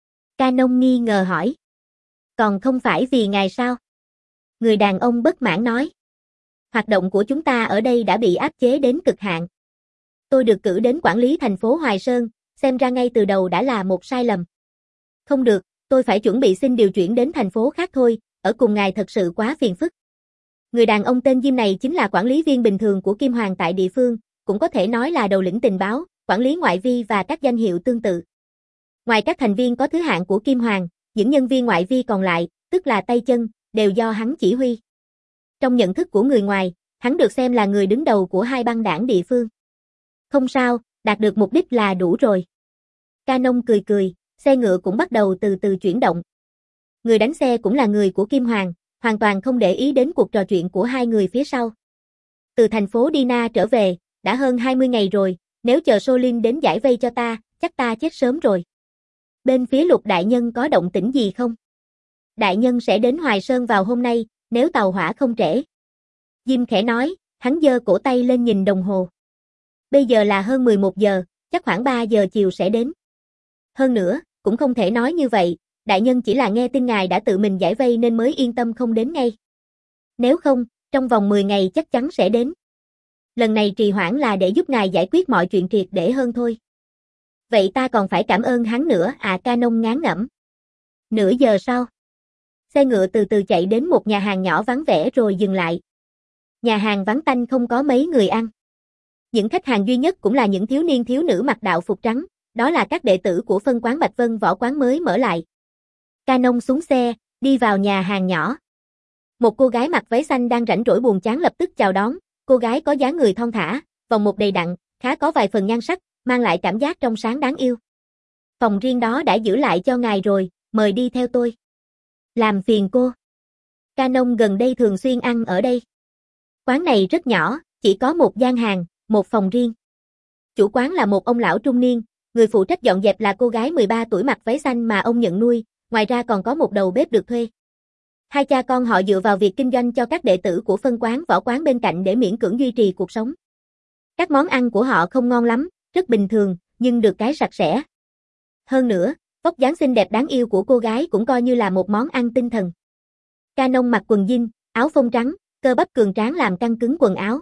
Speaker 1: Canon nghi ngờ hỏi. Còn không phải vì ngài sao? Người đàn ông bất mãn nói. Hoạt động của chúng ta ở đây đã bị áp chế đến cực hạn. Tôi được cử đến quản lý thành phố Hoài Sơn, xem ra ngay từ đầu đã là một sai lầm. Không được, tôi phải chuẩn bị xin điều chuyển đến thành phố khác thôi, ở cùng ngài thật sự quá phiền phức. Người đàn ông tên Jim này chính là quản lý viên bình thường của Kim Hoàng tại địa phương, cũng có thể nói là đầu lĩnh tình báo, quản lý ngoại vi và các danh hiệu tương tự. Ngoài các thành viên có thứ hạng của Kim Hoàng, những nhân viên ngoại vi còn lại, tức là tay chân, đều do hắn chỉ huy. Trong nhận thức của người ngoài, hắn được xem là người đứng đầu của hai băng đảng địa phương. Không sao, đạt được mục đích là đủ rồi. Canon cười cười, xe ngựa cũng bắt đầu từ từ chuyển động. Người đánh xe cũng là người của Kim Hoàng, hoàn toàn không để ý đến cuộc trò chuyện của hai người phía sau. Từ thành phố Dina trở về, đã hơn hai mươi ngày rồi, nếu chờ Solin đến giải vây cho ta, chắc ta chết sớm rồi. Bên phía Lục đại nhân có động tĩnh gì không? Đại nhân sẽ đến Hoài Sơn vào hôm nay, nếu tàu hỏa không trễ. Jim khẽ nói, hắn giơ cổ tay lên nhìn đồng hồ. Bây giờ là hơn mười một giờ, chắc khoảng ba giờ chiều sẽ đến. Hơn nữa, cũng không thể nói như vậy, đại nhân chỉ là nghe tin ngài đã tự mình giải vây nên mới yên tâm không đến ngay. Nếu không, trong vòng mười ngày chắc chắn sẽ đến. Lần này trì hoãn là để giúp ngài giải quyết mọi chuyện triệt để hơn thôi. Vậy ta còn phải cảm ơn hắn nữa à? Canon ngán ngẩm. Nửa giờ sau, xe ngựa từ từ chạy đến một nhà hàng nhỏ vắng vẻ rồi dừng lại. Nhà hàng vắng tanh không có mấy người ăn. Những khách hàng duy nhất cũng là những thiếu niên thiếu nữ mặc đạo phục trắng, đó là các đệ tử của phân quán Bạch Vân võ quán mới mở lại. Canon xuống xe, đi vào nhà hàng nhỏ. Một cô gái mặc váy xanh đang rảnh rỗi buồn chán lập tức chào đón, cô gái có dáng người thon thả, vòng một đầy đặn, khá có vài phần nhan sắc, mang lại cảm giác trong sáng đáng yêu. Phòng riêng đó đã giữ lại cho ngài rồi, mời đi theo tôi. Làm phiền cô. Canon gần đây thường xuyên ăn ở đây. Quán này rất nhỏ, chỉ có một gian hàng, một phòng riêng. Chủ quán là một ông lão trung niên, người phụ trách dọn dẹp là cô gái mười ba tuổi mặc váy xanh mà ông nhận nuôi, ngoài ra còn có một đầu bếp được thuê. Hai cha con họ dựa vào việc kinh doanh cho các đệ tử của phân quán võ quán bên cạnh để miễn cưỡng duy trì cuộc sống. Các món ăn của họ không ngon lắm, rất bình thường, nhưng được cái sạch sẽ. Hơn nữa, vóc dáng xinh đẹp đáng yêu của cô gái cũng coi như là một món ăn tinh thần. Canon mặc quần jean, áo phông trắng, cơ bắp cường tráng làm căng cứng quần áo.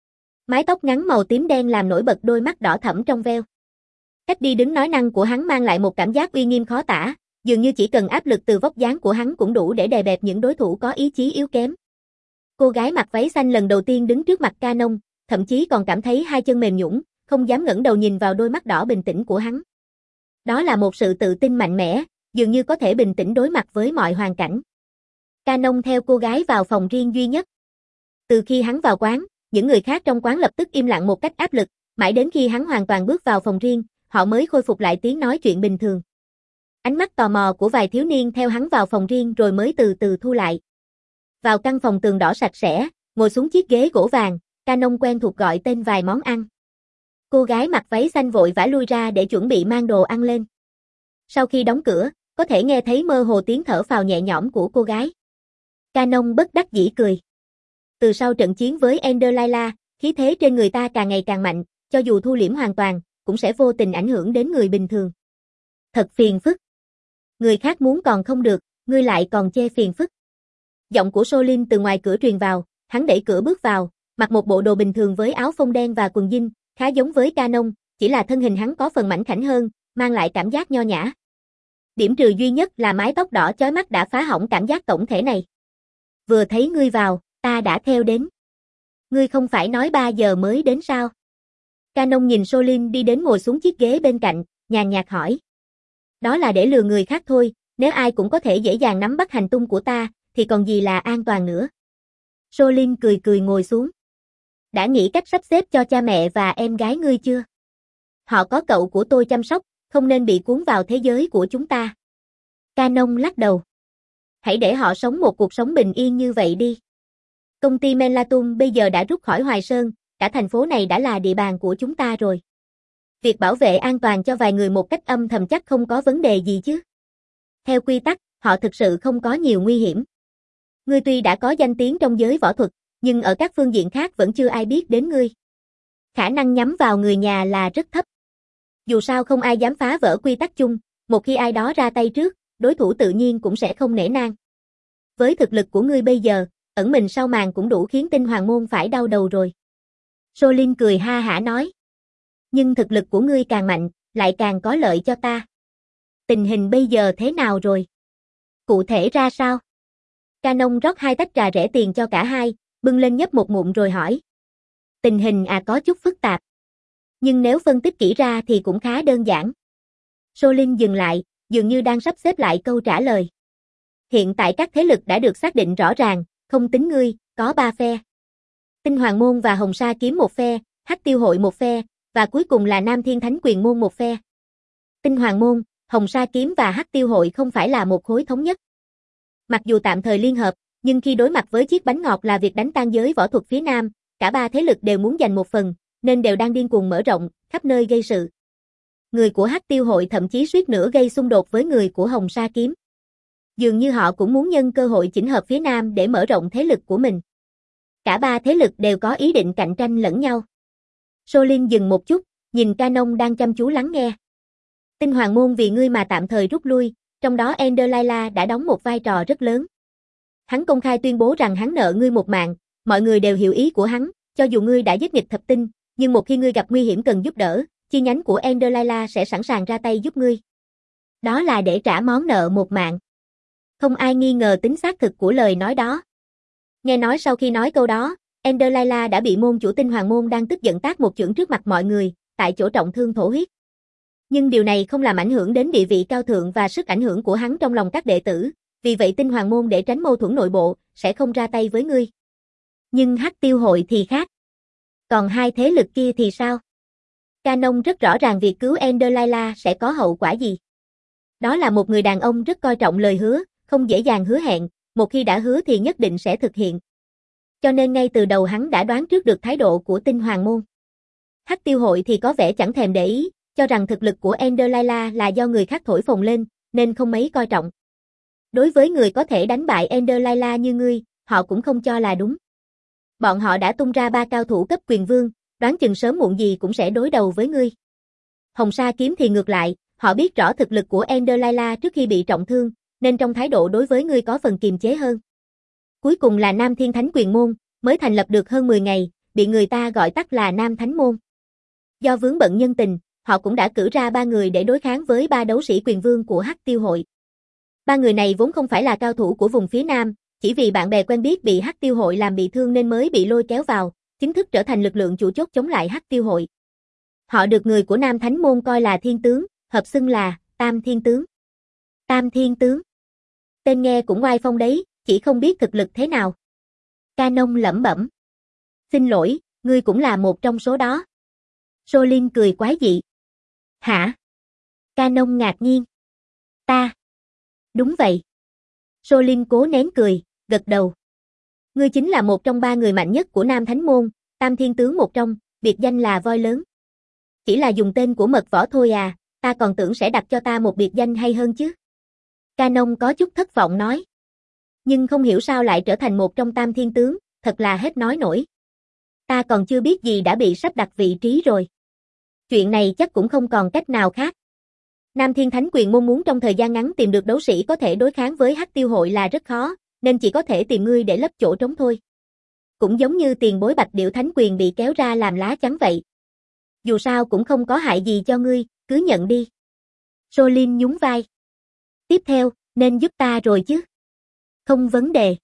Speaker 1: Mái tóc ngắn màu tím đen làm nổi bật đôi mắt đỏ thẫm trong veo. Cách đi đứng nói năng của hắn mang lại một cảm giác uy nghiêm khó tả, dường như chỉ cần áp lực từ vóc dáng của hắn cũng đủ để đè bẹp những đối thủ có ý chí yếu kém. Cô gái mặc váy xanh lần đầu tiên đứng trước mặt Canon, thậm chí còn cảm thấy hai chân mềm nhũn, không dám ngẩng đầu nhìn vào đôi mắt đỏ bình tĩnh của hắn. Đó là một sự tự tin mạnh mẽ, dường như có thể bình tĩnh đối mặt với mọi hoàn cảnh. Canon theo cô gái vào phòng riêng duy nhất. Từ khi hắn vào quán, những người khác trong quán lập tức im lặng một cách áp lực, mãi đến khi hắn hoàn toàn bước vào phòng riêng, họ mới khôi phục lại tiếng nói chuyện bình thường. Ánh mắt tò mò của vài thiếu niên theo hắn vào phòng riêng rồi mới từ từ thu lại. Vào căn phòng tường đỏ sạch sẽ, ngồi xuống chiếc ghế gỗ vàng, Canon quen thuộc gọi tên vài món ăn. Cô gái mặc váy xanh vội vã lui ra để chuẩn bị mang đồ ăn lên. Sau khi đóng cửa, có thể nghe thấy mơ hồ tiếng thở phào nhẹ nhõm của cô gái. Canon bất đắc dĩ cười. Từ sau trận chiến với Ender Layla, khí thế trên người ta càng ngày càng mạnh, cho dù thu liễm hoàn toàn, cũng sẽ vô tình ảnh hưởng đến người bình thường. Thật phiền phức. Người khác muốn còn không được, ngươi lại còn chê phiền phức. Giọng của Solin từ ngoài cửa truyền vào, hắn đẩy cửa bước vào, mặc một bộ đồ bình thường với áo phông đen và quần jean, khá giống với Canon, chỉ là thân hình hắn có phần mảnh khảnh hơn, mang lại cảm giác nho nhã. Điểm trừ duy nhất là mái tóc đỏ chói mắt đã phá hỏng cảm giác tổng thể này. Vừa thấy ngươi vào, ta đã theo đến. Ngươi không phải nói ba giờ mới đến sao? Canon nhìn Solin đi đến ngồi xuống chiếc ghế bên cạnh, nhàn nhạt hỏi. Đó là để lừa người khác thôi, nếu ai cũng có thể dễ dàng nắm bắt hành tung của ta, thì còn gì là an toàn nữa. Solin cười cười ngồi xuống. Đã nghĩ cách sắp xếp cho cha mẹ và em gái ngươi chưa? Họ có cậu của tôi chăm sóc, không nên bị cuốn vào thế giới của chúng ta. Canon lắc đầu. Hãy để họ sống một cuộc sống bình yên như vậy đi. Công ty Menlatum bây giờ đã rút khỏi Hoài Sơn, cả thành phố này đã là địa bàn của chúng ta rồi. Việc bảo vệ an toàn cho vài người một cách âm thầm chắc không có vấn đề gì chứ. Theo quy tắc, họ thực sự không có nhiều nguy hiểm. Ngươi tuy đã có danh tiếng trong giới võ thuật, nhưng ở các phương diện khác vẫn chưa ai biết đến ngươi. Khả năng nhắm vào người nhà là rất thấp. Dù sao không ai dám phá vỡ quy tắc chung, một khi ai đó ra tay trước, đối thủ tự nhiên cũng sẽ không nể nang. Với thực lực của ngươi bây giờ, ẩn mình sau màn cũng đủ khiến Tinh Hoàng Môn phải đau đầu rồi. Solin cười ha hả nói. Nhưng thực lực của ngươi càng mạnh, lại càng có lợi cho ta. Tình hình bây giờ thế nào rồi? Cụ thể ra sao? Canon rót hai tách trà rẻ tiền cho cả hai, bưng lên nhấp một ngụm rồi hỏi. Tình hình à có chút phức tạp. Nhưng nếu phân tích kỹ ra thì cũng khá đơn giản. Solin dừng lại, dường như đang sắp xếp lại câu trả lời. Hiện tại các thế lực đã được xác định rõ ràng, không tính ngươi, có ba phe. Tinh Hoàng Môn và Hồng Sa Kiếm một phe, Hắc Tiêu Hội một phe, và cuối cùng là Nam Thiên Thánh Quyền Môn một phe. Tinh Hoàng Môn, Hồng Sa Kiếm và Hắc Tiêu Hội không phải là một khối thống nhất. Mặc dù tạm thời liên hợp, nhưng khi đối mặt với chiếc bánh ngọt là việc đánh tan giới võ thuật phía Nam, cả ba thế lực đều muốn giành một phần, nên đều đang điên cuồng mở rộng, khắp nơi gây sự. Người của Hắc Tiêu Hội thậm chí suýt nữa gây xung đột với người của Hồng Sa Kiếm. Dường như họ cũng muốn nhân cơ hội chỉnh hợp phía Nam để mở rộng thế lực của mình. Cả ba thế lực đều có ý định cạnh tranh lẫn nhau. Solin dừng một chút, nhìn Canon đang chăm chú lắng nghe. Tinh Hoàng Môn vì ngươi mà tạm thời rút lui, trong đó Ender Laila đã đóng một vai trò rất lớn. Hắn công khai tuyên bố rằng hắn nợ ngươi một mạng, mọi người đều hiểu ý của hắn, cho dù ngươi đã giết nghịch thập tinh, nhưng một khi ngươi gặp nguy hiểm cần giúp đỡ, chi nhánh của Ender Laila sẽ sẵn sàng ra tay giúp ngươi. Đó là để trả món nợ một mạng. Không ai nghi ngờ tính xác thực của lời nói đó. Nghe nói sau khi nói câu đó, Ender Laila đã bị môn chủ Tinh Hoàng Môn đang tức giận tát một chưởng trước mặt mọi người, tại chỗ trọng thương thổ huyết. Nhưng điều này không làm ảnh hưởng đến địa vị cao thượng và sức ảnh hưởng của hắn trong lòng các đệ tử, vì vậy Tinh Hoàng Môn để tránh mâu thuẫn nội bộ, sẽ không ra tay với ngươi. Nhưng Hắc Tiêu Hội thì khác. Còn hai thế lực kia thì sao? Canon rất rõ ràng việc cứu Ender Laila sẽ có hậu quả gì. Đó là một người đàn ông rất coi trọng lời hứa, không dễ dàng hứa hẹn, một khi đã hứa thì nhất định sẽ thực hiện. Cho nên ngay từ đầu hắn đã đoán trước được thái độ của Tinh Hoàng Môn. Hắc Tiêu Hội thì có vẻ chẳng thèm để ý, cho rằng thực lực của Ender Laila là do người khác thổi phồng lên, nên không mấy coi trọng. Đối với người có thể đánh bại Ender Laila như ngươi, họ cũng không cho là đúng. Bọn họ đã tung ra ba cao thủ cấp quyền vương, đoán chừng sớm muộn gì cũng sẽ đối đầu với ngươi. Hồng Sa Kiếm thì ngược lại, họ biết rõ thực lực của Ender Laila trước khi bị trọng thương, nên trong thái độ đối với ngươi có phần kiềm chế hơn. Cuối cùng là Nam Thiên Thánh Quyền Môn, mới thành lập được hơn mười ngày, bị người ta gọi tắt là Nam Thánh Môn. Do vướng bận nhân tình, họ cũng đã cử ra ba người để đối kháng với ba đấu sĩ quyền vương của Hắc Tiêu Hội. Ba người này vốn không phải là cao thủ của vùng phía Nam, chỉ vì bạn bè quen biết bị Hắc Tiêu Hội làm bị thương nên mới bị lôi kéo vào, chính thức trở thành lực lượng chủ chốt chống lại Hắc Tiêu Hội. Họ được người của Nam Thánh Môn coi là thiên tướng, hợp xưng là Tam Thiên Tướng. Tam Thiên Tướng. Tên nghe cũng oai phong đấy, chỉ không biết thực lực thế nào. Canon lẩm bẩm. Xin lỗi, ngươi cũng là một trong số đó. Solin cười quái dị. Hả? Canon ngạc nhiên. Ta. Đúng vậy. Solin cố nén cười, gật đầu. Ngươi chính là một trong ba người mạnh nhất của Nam Thánh Môn, Tam Thiên Tướng một trong, biệt danh là voi lớn. Chỉ là dùng tên của mật võ thôi à, ta còn tưởng sẽ đặt cho ta một biệt danh hay hơn chứ. Canon có chút thất vọng nói. Nhưng không hiểu sao lại trở thành một trong Tam Thiên Tướng, thật là hết nói nổi. Ta còn chưa biết gì đã bị sắp đặt vị trí rồi. Chuyện này chắc cũng không còn cách nào khác. Nam Thiên Thánh Quyền môn muốn trong thời gian ngắn tìm được đấu sĩ có thể đối kháng với Hắc Tiêu hội là rất khó, nên chỉ có thể tìm ngươi để lấp chỗ trống thôi. Cũng giống như tiền bối Bạch Điểu Thánh Quyền bị kéo ra làm lá chắn vậy. Dù sao cũng không có hại gì cho ngươi, cứ nhận đi. Solin nhún vai. Tiếp theo, nên giúp ta rồi chứ? Không vấn đề.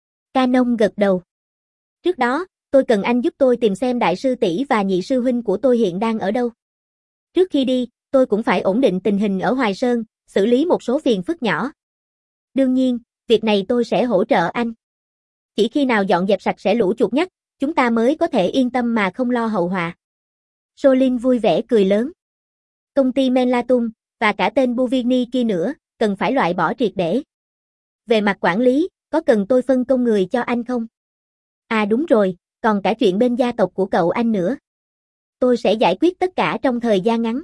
Speaker 1: Canon gật đầu. Trước đó, tôi cần anh giúp tôi tìm xem đại sư tỷ và nhị sư huynh của tôi hiện đang ở đâu. Trước khi đi, tôi cũng phải ổn định tình hình ở Hoài Sơn, xử lý một số phiền phức nhỏ. Đương nhiên, việc này tôi sẽ hỗ trợ anh. Chỉ khi nào dọn dẹp sạch sẽ lũ chuột nhắt, chúng ta mới có thể yên tâm mà không lo hậu họa. Solin vui vẻ cười lớn. Công ty Menlatum, và cả tên Buvini kia nữa, cần phải loại bỏ triệt để. Về mặt quản lý, có cần tôi phân công người cho anh không? À đúng rồi, còn cả chuyện bên gia tộc của cậu anh nữa. Tôi sẽ giải quyết tất cả trong thời gian ngắn.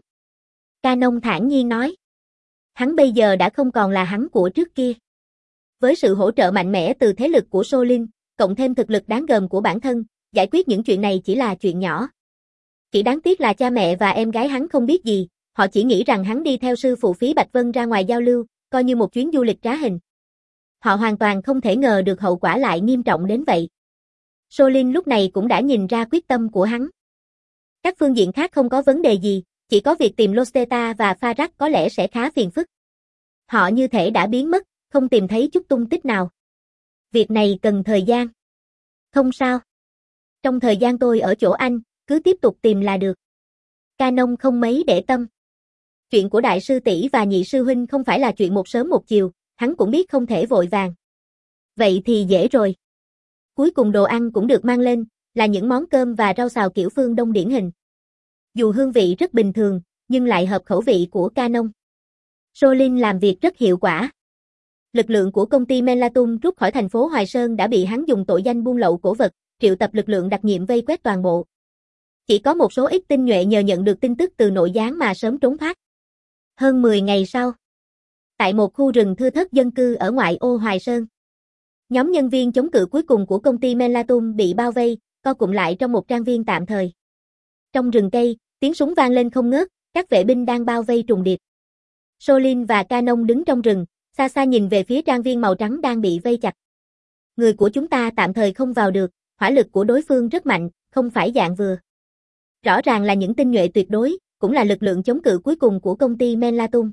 Speaker 1: Canon thản nhiên nói. Hắn bây giờ đã không còn là hắn của trước kia. Với sự hỗ trợ mạnh mẽ từ thế lực của Solin, cộng thêm thực lực đáng gờm của bản thân, giải quyết những chuyện này chỉ là chuyện nhỏ. Chỉ đáng tiếc là cha mẹ và em gái hắn không biết gì, họ chỉ nghĩ rằng hắn đi theo sư phụ Phí Bạch Vân ra ngoài giao lưu, coi như một chuyến du lịch trá hình. Họ hoàn toàn không thể ngờ được hậu quả lại nghiêm trọng đến vậy. Solin lúc này cũng đã nhìn ra quyết tâm của hắn. Các phương diện khác không có vấn đề gì, chỉ có việc tìm Losteta và Farak có lẽ sẽ khá phiền phức. Họ như thể đã biến mất, không tìm thấy chút tung tích nào. Việc này cần thời gian. Không sao. Trong thời gian tôi ở chỗ anh, cứ tiếp tục tìm là được. Canon không mấy để tâm. Chuyện của đại sư tỷ và nhị sư huynh không phải là chuyện một sớm một chiều, hắn cũng biết không thể vội vàng. Vậy thì dễ rồi. Cuối cùng đồ ăn cũng được mang lên, là những món cơm và rau xào kiểu phương Đông điển hình. Dù hương vị rất bình thường, nhưng lại hợp khẩu vị của Canon. Solin làm việc rất hiệu quả. Lực lượng của công ty Menlatum rút khỏi thành phố Hoài Sơn đã bị hắn dùng tội danh buôn lậu cổ vật, triệu tập lực lượng đặc nhiệm vây quét toàn bộ. Chỉ có một số ít tinh nhuệ nhờ nhận được tin tức từ nội gián mà sớm trốn thoát. Hơn mười ngày sau, tại một khu rừng thưa thớt dân cư ở ngoại ô Hoài Sơn, nhóm nhân viên chống cự cuối cùng của công ty Menlatum bị bao vây, co cụm lại trong một trang viên tạm thời. Trong rừng cây, tiếng súng vang lên không ngớt, các vệ binh đang bao vây trùng điệp. Solin và Canon đứng trong rừng, xa xa nhìn về phía trang viên màu trắng đang bị vây chặt. Người của chúng ta tạm thời không vào được, hỏa lực của đối phương rất mạnh, không phải dạng vừa. Rõ ràng là những tinh nhuệ tuyệt đối, cũng là lực lượng chống cự cuối cùng của công ty Menlatum.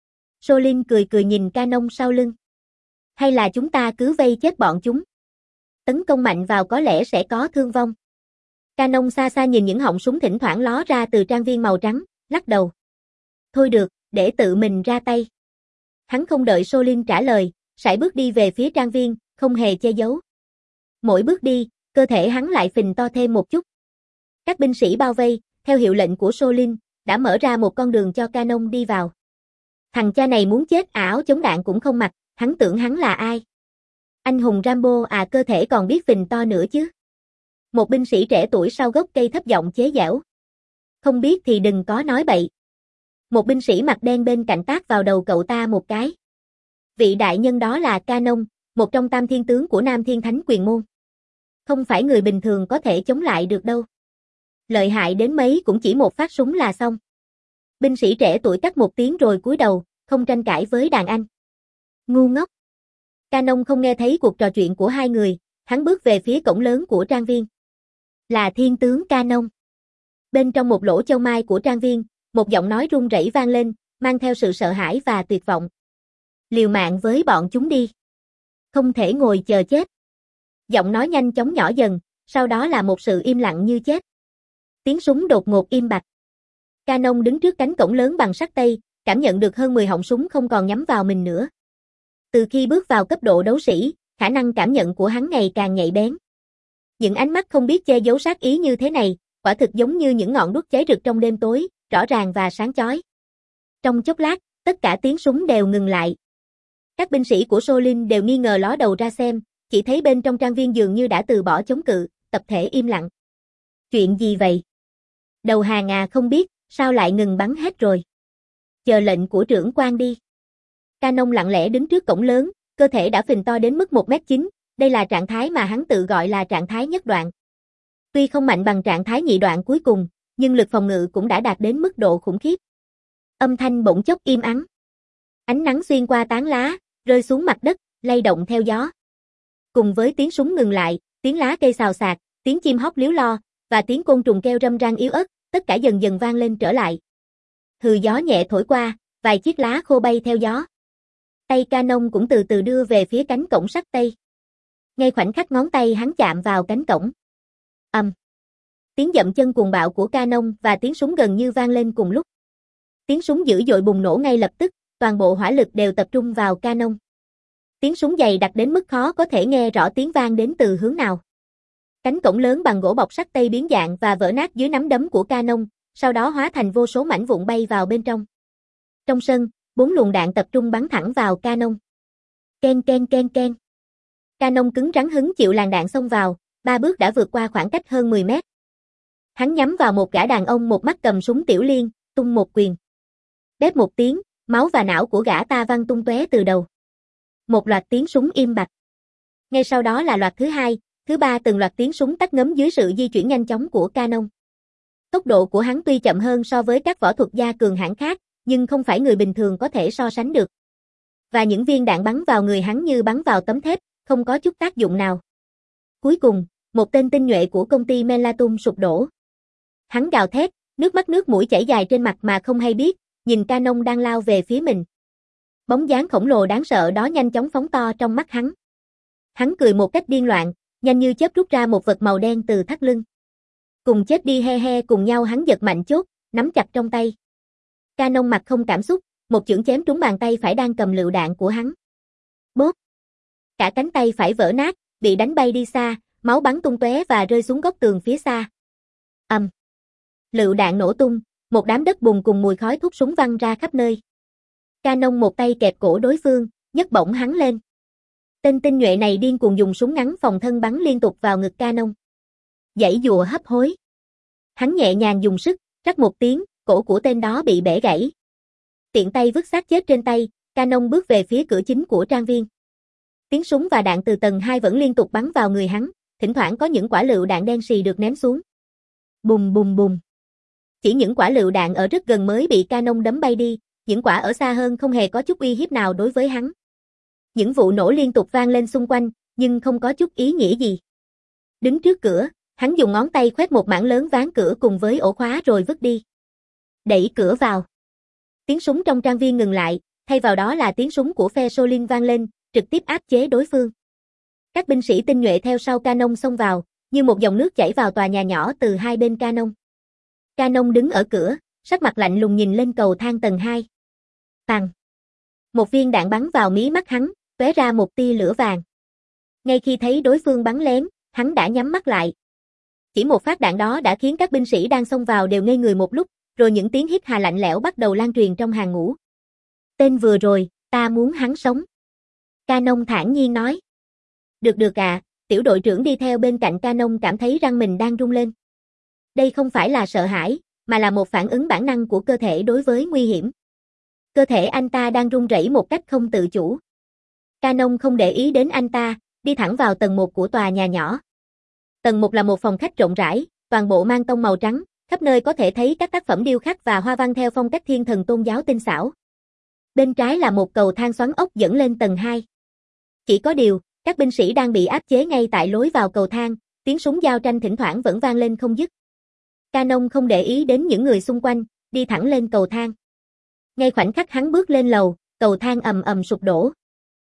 Speaker 1: Solin cười cười nhìn Canon sau lưng. Hay là chúng ta cứ vây chết bọn chúng? Tấn công mạnh vào có lẽ sẽ có thương vong. Canon xa xa nhìn những họng súng thỉnh thoảng ló ra từ trang viên màu trắng, lắc đầu. Thôi được, để tự mình ra tay. Hắn không đợi Solin trả lời, sải bước đi về phía trang viên, không hề che giấu. Mỗi bước đi, cơ thể hắn lại phình to thêm một chút. Các binh sĩ bao vây, theo hiệu lệnh của Solin, đã mở ra một con đường cho Canon đi vào. Thằng cha này muốn chết ảo chống đạn cũng không mặc, hắn tưởng hắn là ai? Anh hùng Rambo à, cơ thể còn biết phình to nữa chứ? Một binh sĩ trẻ tuổi sau gốc cây thấp giọng chế giễu. Không biết thì đừng có nói bậy. Một binh sĩ mặt đen bên cạnh tát vào đầu cậu ta một cái. Vị đại nhân đó là Canon, một trong tam thiên tướng của Nam Thiên Thánh Quyền môn. Không phải người bình thường có thể chống lại được đâu. Lợi hại đến mấy cũng chỉ một phát súng là xong. Binh sĩ trẻ tuổi cắt một tiếng rồi cúi đầu, không tranh cãi với đàn anh. Ngu ngốc. Canon không nghe thấy cuộc trò chuyện của hai người, hắn bước về phía cổng lớn của trang viên. Là thiên tướng Canon. Bên trong một lỗ châu mai của trang viên, một giọng nói run rẩy vang lên, mang theo sự sợ hãi và tuyệt vọng. Liều mạng với bọn chúng đi. Không thể ngồi chờ chết. Giọng nói nhanh chóng nhỏ dần, sau đó là một sự im lặng như chết. Tiếng súng đột ngột im bặt. Canon đứng trước cánh cổng lớn bằng sắt tây, cảm nhận được hơn mười họng súng không còn nhắm vào mình nữa. Từ khi bước vào cấp độ đấu sĩ, khả năng cảm nhận của hắn ngày càng nhạy bén. Những ánh mắt không biết che giấu sát ý như thế này, quả thực giống như những ngọn đuốc cháy rực trong đêm tối, rõ ràng và sáng chói. Trong chốc lát, tất cả tiếng súng đều ngừng lại. Các binh sĩ của Solin đều nghi ngờ ló đầu ra xem, chỉ thấy bên trong trang viên dường như đã từ bỏ chống cự, tập thể im lặng. Chuyện gì vậy? Đầu hàng à, không biết, sao lại ngừng bắn hết rồi? Chờ lệnh của trưởng quan đi. Canon lặng lẽ đứng trước cổng lớn, cơ thể đã phình to đến mức một mét chín, đây là trạng thái mà hắn tự gọi là trạng thái nhất đoạn. Tuy không mạnh bằng trạng thái nhị đoạn cuối cùng, nhưng lực phòng ngự cũng đã đạt đến mức độ khủng khiếp. Âm thanh bỗng chốc im ắng. Ánh nắng xuyên qua tán lá, rơi xuống mặt đất, lay động theo gió. Cùng với tiếng súng ngừng lại, tiếng lá cây xào xạc, tiếng chim hót líu lo, và tiếng côn trùng kêu râm ran yếu ớt, tất cả dần dần vang lên trở lại. Hừ gió nhẹ thổi qua, vài chiếc lá khô bay theo gió. Tay Canon cũng từ từ đưa về phía cánh cổng sắt tây. Ngay khoảnh khắc ngón tay hắn chạm vào cánh cổng. Ầm. Um. Tiếng dậm chân cuồng bạo của Canon và tiếng súng gần như vang lên cùng lúc. Tiếng súng dữ dội bùng nổ ngay lập tức, toàn bộ hỏa lực đều tập trung vào Canon. Tiếng súng dày đặc đến mức khó có thể nghe rõ tiếng vang đến từ hướng nào. Cánh cổng lớn bằng gỗ bọc sắt tây biến dạng và vỡ nát dưới nắm đấm của Canon, sau đó hóa thành vô số mảnh vụn bay vào bên trong. Trong sân, bốn luồng đạn tập trung bắn thẳng vào Canon. Ken ken ken ken. Canon cứng rắn hứng chịu làn đạn xông vào, ba bước đã vượt qua khoảng cách hơn mười mét. Hắn nhắm vào một gã đàn ông một mắt cầm súng tiểu liên, tung một quyền. Đép một tiếng, máu và não của gã ta văng tung tóe từ đầu. Một loạt tiếng súng im bặt. Ngay sau đó là loạt thứ hai, thứ ba, từng loạt tiếng súng tắt ngấm dưới sự di chuyển nhanh chóng của Canon. Tốc độ của hắn tuy chậm hơn so với các võ thuật gia cường hãn khác, nhưng không phải người bình thường có thể so sánh được. Và những viên đạn bắn vào người hắn như bắn vào tấm thép, không có chút tác dụng nào. Cuối cùng, một tên tinh nhuệ của công ty Melatum sụp đổ. Hắn gào thét, nước mắt nước mũi chảy dài trên mặt mà không hay biết, nhìn Canon đang lao về phía mình. Bóng dáng khổng lồ đáng sợ đó nhanh chóng phóng to trong mắt hắn. Hắn cười một cách điên loạn, nhanh như chớp rút ra một vật màu đen từ thắt lưng. Cùng chết đi he he cùng nhau hắn giật mạnh chốt, nắm chặt trong tay. Canon mặt không cảm xúc, một chưởng chém trúng bàn tay phải đang cầm lựu đạn của hắn. Bốp! Cả cánh tay phải vỡ nát, bị đánh bay đi xa, máu bắn tung tóe và rơi xuống góc tường phía xa. Ầm! Um. Lựu đạn nổ tung, một đám đất bùn cùng mùi khói thuốc súng văng ra khắp nơi. Canon một tay kẹp cổ đối phương, nhấc bổng hắn lên. Tên tinh nhuệ này điên cuồng dùng súng ngắn phòng thân bắn liên tục vào ngực Canon. Giãy giụa hấp hối. Hắn nhẹ nhàng dùng sức, rắc một tiếng, cổ của tên đó bị bẻ gãy. Tiện tay vứt xác chết trên tay, Canon bước về phía cửa chính của trang viên. Tiếng súng và đạn từ tầng hai vẫn liên tục bắn vào người hắn, thỉnh thoảng có những quả lựu đạn đen xì được ném xuống. Bùm bùm bùm. Chỉ những quả lựu đạn ở rất gần mới bị Canon đấm bay đi, những quả ở xa hơn không hề có chút uy hiếp nào đối với hắn. Những vụ nổ liên tục vang lên xung quanh, nhưng không có chút ý nghĩa gì. Đứng trước cửa, hắn dùng ngón tay khoét một mảng lớn ván cửa cùng với ổ khóa rồi vứt đi. Đẩy cửa vào. Tiếng súng trong trang viên ngừng lại, thay vào đó là tiếng súng của phe Solin vang lên, trực tiếp áp chế đối phương. Các binh sĩ tinh nhuệ theo sau Canon xông vào, như một dòng nước chảy vào tòa nhà nhỏ từ hai bên Canon. Canon đứng ở cửa, sắc mặt lạnh lùng nhìn lên cầu thang tầng hai. Tằng. Một viên đạn bắn vào mí mắt hắn, tóe ra một tia lửa vàng. Ngay khi thấy đối phương bắn lén, hắn đã nhắm mắt lại. Chỉ một phát đạn đó đã khiến các binh sĩ đang xông vào đều ngây người một lúc, rồi những tiếng hít hà lạnh lẽo bắt đầu lan truyền trong hàng ngũ. Tên vừa rồi, ta muốn hắn sống. Canon thản nhiên nói. Được được à, tiểu đội trưởng đi theo bên cạnh Canon cảm thấy răng mình đang rung lên. Đây không phải là sợ hãi, mà là một phản ứng bản năng của cơ thể đối với nguy hiểm. Cơ thể anh ta đang run rẩy một cách không tự chủ. Canon không để ý đến anh ta, đi thẳng vào tầng một của tòa nhà nhỏ. Tầng một là một phòng khách rộng rãi, toàn bộ mang tông màu trắng, khắp nơi có thể thấy các tác phẩm điêu khắc và hoa văn theo phong cách thiên thần tôn giáo tinh xảo. Bên trái là một cầu thang xoắn ốc dẫn lên tầng hai. Chỉ có điều, các binh sĩ đang bị áp chế ngay tại lối vào cầu thang, tiếng súng giao tranh thỉnh thoảng vẫn vang lên không dứt. Canon không để ý đến những người xung quanh, đi thẳng lên cầu thang. Ngay khoảnh khắc hắn bước lên lầu, cầu thang ầm ầm sụp đổ.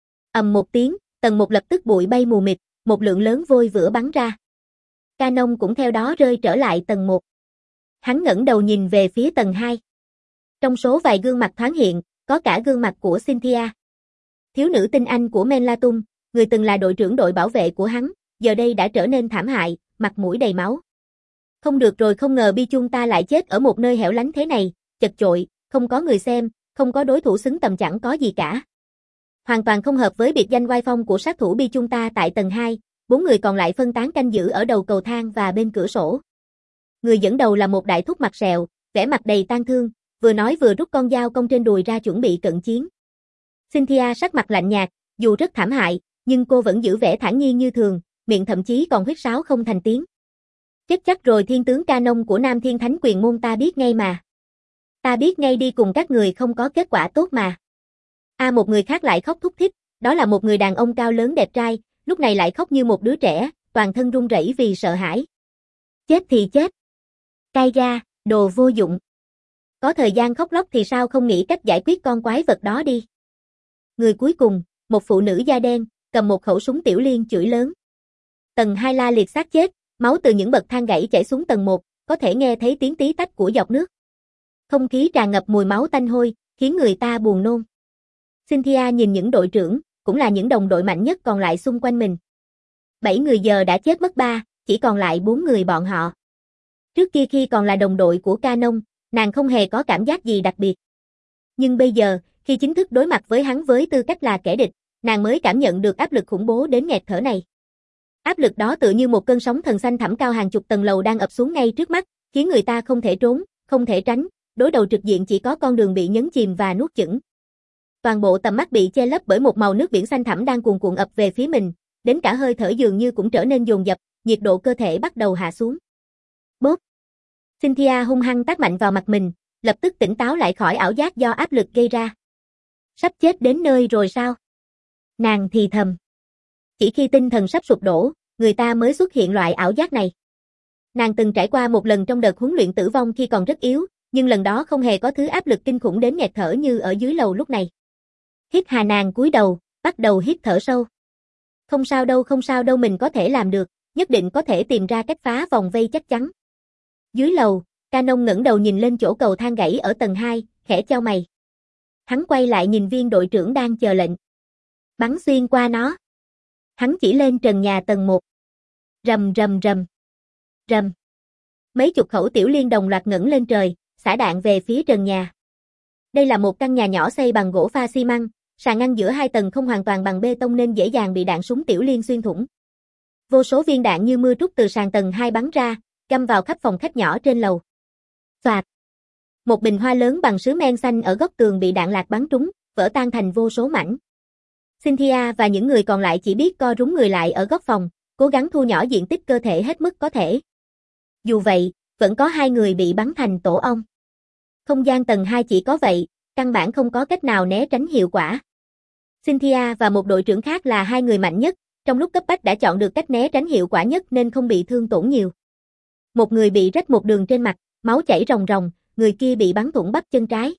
Speaker 1: Ầm một tiếng, tầng một lập tức bụi bay mù mịt, một lượng lớn vôi vữa bắn ra. Canon cũng theo đó rơi trở lại tầng một. Hắn ngẩng đầu nhìn về phía tầng hai. Trong số vài gương mặt thoáng hiện, có cả gương mặt của Cynthia. Thiếu nữ tinh anh của Melatum, người từng là đội trưởng đội bảo vệ của hắn, giờ đây đã trở nên thảm hại, mặt mũi đầy máu. Không được rồi, không ngờ Bi-chun ta lại chết ở một nơi hẻo lánh thế này, chật chội, không có người xem, không có đối thủ xứng tầm, chẳng có gì cả. Hoàn toàn không hợp với biệt danh oai phong của sát thủ Bi-chun ta tại tầng hai, bốn người còn lại phân tán canh giữ ở đầu cầu thang và bên cửa sổ. Người dẫn đầu là một đại thúc mặt sẹo, vẻ mặt đầy tang thương, vừa nói vừa rút con dao cong trên đùi ra chuẩn bị cận chiến. Cynthia sắc mặt lạnh nhạt, dù rất thảm hại, nhưng cô vẫn giữ vẻ thản nhiên như thường, miệng thậm chí còn huýt sáo không thành tiếng. Chết chắc rồi, thiên tướng Canon của Nam Thiên Thánh Quyền Môn ta biết ngay mà. Ta biết ngay đi cùng các người không có kết quả tốt mà. A à, một người khác lại khóc thúc thích, đó là một người đàn ông cao lớn đẹp trai, lúc này lại khóc như một đứa trẻ, toàn thân run rẩy vì sợ hãi. Chết thì chết. Cai ra, đồ vô dụng. Có thời gian khóc lóc thì sao không nghĩ cách giải quyết con quái vật đó đi. Người cuối cùng, một phụ nữ da đen, cầm một khẩu súng tiểu liên chửi lớn. Tầng hai la liệt xác chết, máu từ những bậc thang gãy chảy xuống tầng một, có thể nghe thấy tiếng tí tách của giọt nước. Không khí tràn ngập mùi máu tanh hôi, khiến người ta buồn nôn. Cynthia nhìn những đội trưởng, cũng là những đồng đội mạnh nhất còn lại xung quanh mình. Bảy người giờ đã chết mất ba, chỉ còn lại bốn người bọn họ. Trước kia khi còn là đồng đội của Canon, nàng không hề có cảm giác gì đặc biệt. Nhưng bây giờ, khi chính thức đối mặt với hắn với tư cách là kẻ địch, nàng mới cảm nhận được áp lực khủng bố đến nghẹt thở này. Áp lực đó tựa như một cơn sóng thần xanh thẳm cao hàng chục tầng lầu đang ập xuống ngay trước mắt, khiến người ta không thể trốn, không thể tránh, đối đầu trực diện chỉ có con đường bị nhấn chìm và nuốt chửng. Toàn bộ tầm mắt bị che lấp bởi một màu nước biển xanh thẳm đang cuồn cuộn ập về phía mình, đến cả hơi thở dường như cũng trở nên dồn dập, nhiệt độ cơ thể bắt đầu hạ xuống. Bốp. Cynthia hung hăng tát mạnh vào mặt mình, lập tức tỉnh táo lại khỏi ảo giác do áp lực gây ra. Sắp chết đến nơi rồi sao? Nàng thì thầm. Chỉ khi tinh thần sắp sụp đổ, người ta mới xuất hiện loại ảo giác này. Nàng từng trải qua một lần trong đợt huấn luyện tử vong khi còn rất yếu, nhưng lần đó không hề có thứ áp lực kinh khủng đến nghẹt thở như ở dưới lầu lúc này. Hít hà nàng cúi đầu, bắt đầu hít thở sâu. Không sao đâu không sao đâu mình có thể làm được, nhất định có thể tìm ra cách phá vòng vây chắc chắn. Dưới lầu, Canon ngẩng đầu nhìn lên chỗ cầu thang gãy ở tầng hai, khẽ chau mày. Hắn quay lại nhìn viên đội trưởng đang chờ lệnh. Bắn xuyên qua nó. Hắn chỉ lên trần nhà tầng một. Rầm rầm rầm. Rầm. Mấy chục khẩu tiểu liên đồng loạt ngẩng lên trời, xả đạn về phía trần nhà. Đây là một căn nhà nhỏ xây bằng gỗ pha xi măng, sàn ngăn giữa hai tầng không hoàn toàn bằng bê tông nên dễ dàng bị đạn súng tiểu liên xuyên thủng. Vô số viên đạn như mưa trút từ sàn tầng hai bắn ra, găm vào khắp phòng khách nhỏ trên lầu. Phạt. Một bình hoa lớn bằng sứ men xanh ở góc tường bị đạn lạc bắn trúng, vỡ tan thành vô số mảnh. Cynthia và những người còn lại chỉ biết co rúm người lại ở góc phòng, cố gắng thu nhỏ diện tích cơ thể hết mức có thể. Dù vậy, vẫn có hai người bị bắn thành tổ ong. Không gian tầng hai chỉ có vậy, căn bản không có cách nào né tránh hiệu quả. Cynthia và một đội trưởng khác là hai người mạnh nhất, trong lúc cấp bách đã chọn được cách né tránh hiệu quả nhất nên không bị thương tổn nhiều. Một người bị rách một đường trên mặt, máu chảy ròng ròng, người kia bị bắn thủng bắp chân trái.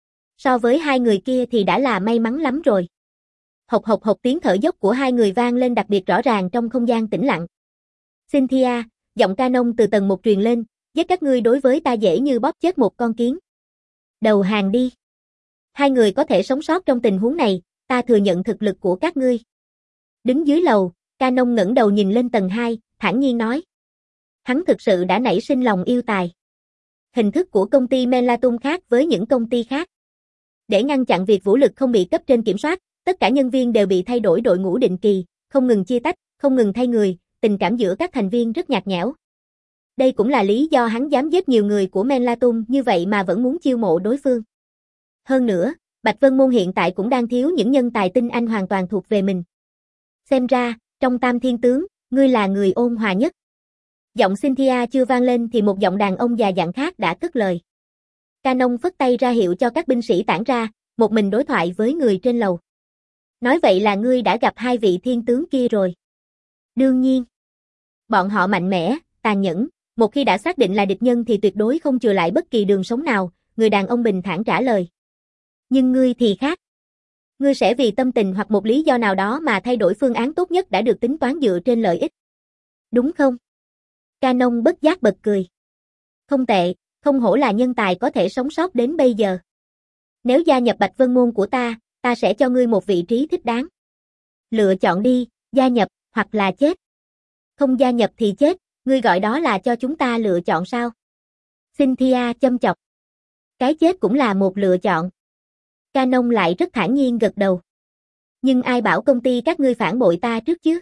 Speaker 1: So với hai người kia thì đã là may mắn lắm rồi. Hộc hộc hộc tiếng thở dốc của hai người vang lên đặc biệt rõ ràng trong không gian tĩnh lặng. Cynthia, giọng Canon từ tầng một truyền lên, giết các ngươi đối với ta dễ như bóp chết một con kiến. Đầu hàng đi. Hai người có thể sống sót trong tình huống này, ta thừa nhận thực lực của các ngươi. Đứng dưới lầu, Canon ngẩng đầu nhìn lên tầng hai, thản nhiên nói. Hắn thực sự đã nảy sinh lòng yêu tài. Hình thức của công ty Melatum khác với những công ty khác. Để ngăn chặn việc vũ lực không bị cấp trên kiểm soát, tất cả nhân viên đều bị thay đổi đội ngũ định kỳ, không ngừng chia tách, không ngừng thay người, tình cảm giữa các thành viên rất nhạt nhẽo. Đây cũng là lý do hắn dám giết nhiều người của Melatum như vậy mà vẫn muốn chiêu mộ đối phương. Hơn nữa, Bạch Vân Môn hiện tại cũng đang thiếu những nhân tài tinh anh hoàn toàn thuộc về mình. Xem ra, trong Tam Thiên Tướng, ngươi là người ôn hòa nhất. Giọng Cynthia chưa vang lên thì một giọng đàn ông già dặn khác đã cất lời. Canon phất tay ra hiệu cho các binh sĩ tản ra, một mình đối thoại với người trên lầu. Nói vậy là ngươi đã gặp hai vị thiên tướng kia rồi. Đương nhiên. Bọn họ mạnh mẽ, tàn nhẫn, một khi đã xác định là địch nhân thì tuyệt đối không chừa lại bất kỳ đường sống nào, người đàn ông bình thản trả lời. Nhưng ngươi thì khác. Ngươi sẽ vì tâm tình hoặc một lý do nào đó mà thay đổi phương án tốt nhất đã được tính toán dựa trên lợi ích. Đúng không? Canon bất giác bật cười. Không tệ, không hổ là nhân tài có thể sống sót đến bây giờ. Nếu gia nhập Bạch Vân Môn của ta, ta sẽ cho ngươi một vị trí thích đáng. Lựa chọn đi, gia nhập, hoặc là chết. Không gia nhập thì chết, ngươi gọi đó là cho chúng ta lựa chọn sao? Cynthia châm chọc. Cái chết cũng là một lựa chọn. Canon lại rất thản nhiên gật đầu. Nhưng ai bảo công ty các ngươi phản bội ta trước chứ?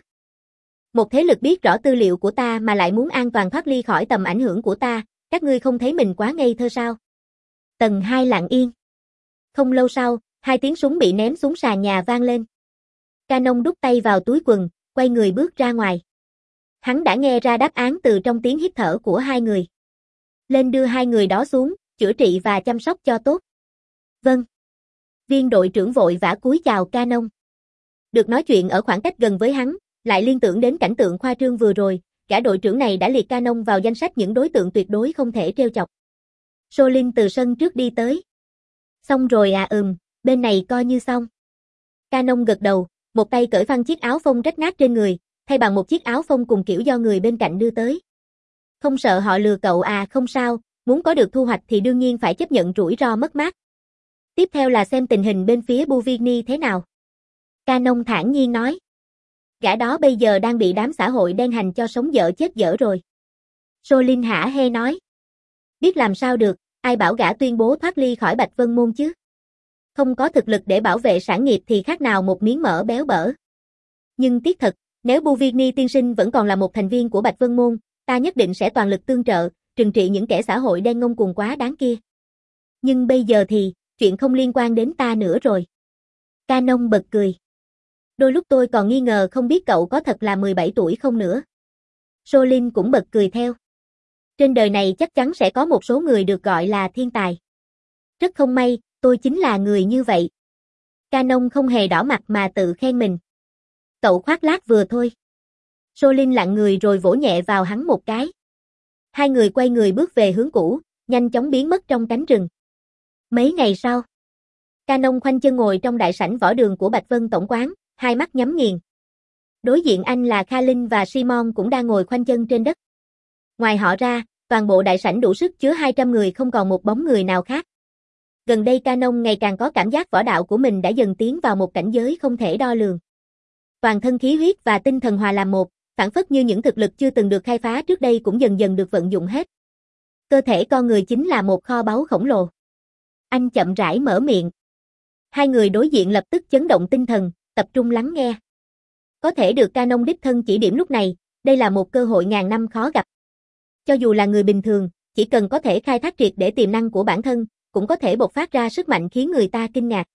Speaker 1: Một thế lực biết rõ tư liệu của ta mà lại muốn an toàn thoát ly khỏi tầm ảnh hưởng của ta, các ngươi không thấy mình quá ngây thơ sao? Tầng hai lặng yên. Không lâu sau, hai tiếng súng bị ném xuống sàn nhà vang lên. Canon đút tay vào túi quần, quay người bước ra ngoài. Hắn đã nghe ra đáp án từ trong tiếng hít thở của hai người. Lên đưa hai người đó xuống, chữa trị và chăm sóc cho tốt. Vâng. Viên đội trưởng vội vã cúi chào Canon. Được nói chuyện ở khoảng cách gần với hắn, lại liên tưởng đến cảnh tượng khoa trương vừa rồi, gã đội trưởng này đã liệt Canon vào danh sách những đối tượng tuyệt đối không thể trêu chọc. Solin từ sân trước đi tới. Xong rồi à ừm, bên này coi như xong. Canon gật đầu, một tay cởi phăng chiếc áo phông rách nát trên người, thay bằng một chiếc áo phông cùng kiểu do người bên cạnh đưa tới. Không sợ họ lừa cậu à? Không sao, muốn có được thu hoạch thì đương nhiên phải chấp nhận rủi ro mất mát. Tiếp theo là xem tình hình bên phía Buvigny thế nào. Canon thản nhiên nói. Gã đó bây giờ đang bị đám xã hội đen hành cho sống dở chết dở rồi. Solin hả hê nói. Biết làm sao được, ai bảo gã tuyên bố thoát ly khỏi Bạch Vân Môn chứ. Không có thực lực để bảo vệ sản nghiệp thì khác nào một miếng mỡ béo bở. Nhưng tiếc thật, nếu Buvigny tiên sinh vẫn còn là một thành viên của Bạch Vân Môn, ta nhất định sẽ toàn lực tương trợ, trừng trị những kẻ xã hội đen ngông cuồng quá đáng kia. Nhưng bây giờ thì, chuyện không liên quan đến ta nữa rồi. Canon bật cười. Đôi lúc tôi còn nghi ngờ không biết cậu có thật là mười bảy tuổi không nữa. Solin cũng bật cười theo. Trên đời này chắc chắn sẽ có một số người được gọi là thiên tài. Rất không may, tôi chính là người như vậy. Canon không hề đỏ mặt mà tự khen mình. Cậu khoác lác vừa thôi. Solin lặng người rồi vỗ nhẹ vào hắn một cái. Hai người quay người bước về hướng cũ, nhanh chóng biến mất trong cánh rừng. Mấy ngày sau, Canon khoanh chân ngồi trong đại sảnh võ đường của Bạch Vân Tổng quán, hai mắt nhắm nghiền. Đối diện anh là Kha Linh và Simon cũng đang ngồi khoanh chân trên đất. Ngoài họ ra, toàn bộ đại sảnh đủ sức chứa hai trăm người, không còn một bóng người nào khác. Gần đây Canon ngày càng có cảm giác võ đạo của mình đã dần tiến vào một cảnh giới không thể đo lường. Toàn thân khí huyết và tinh thần hòa làm một, phảng phất như những thực lực chưa từng được khai phá trước đây cũng dần dần được vận dụng hết. Cơ thể con người chính là một kho báu khổng lồ. Anh chậm rãi mở miệng. Hai người đối diện lập tức chấn động tinh thần, tập trung lắng nghe. Có thể được Canon đích thân chỉ điểm lúc này, đây là một cơ hội ngàn năm khó gặp. Cho dù là người bình thường, chỉ cần có thể khai thác triệt để tiềm năng của bản thân, cũng có thể bộc phát ra sức mạnh khiến người ta kinh ngạc.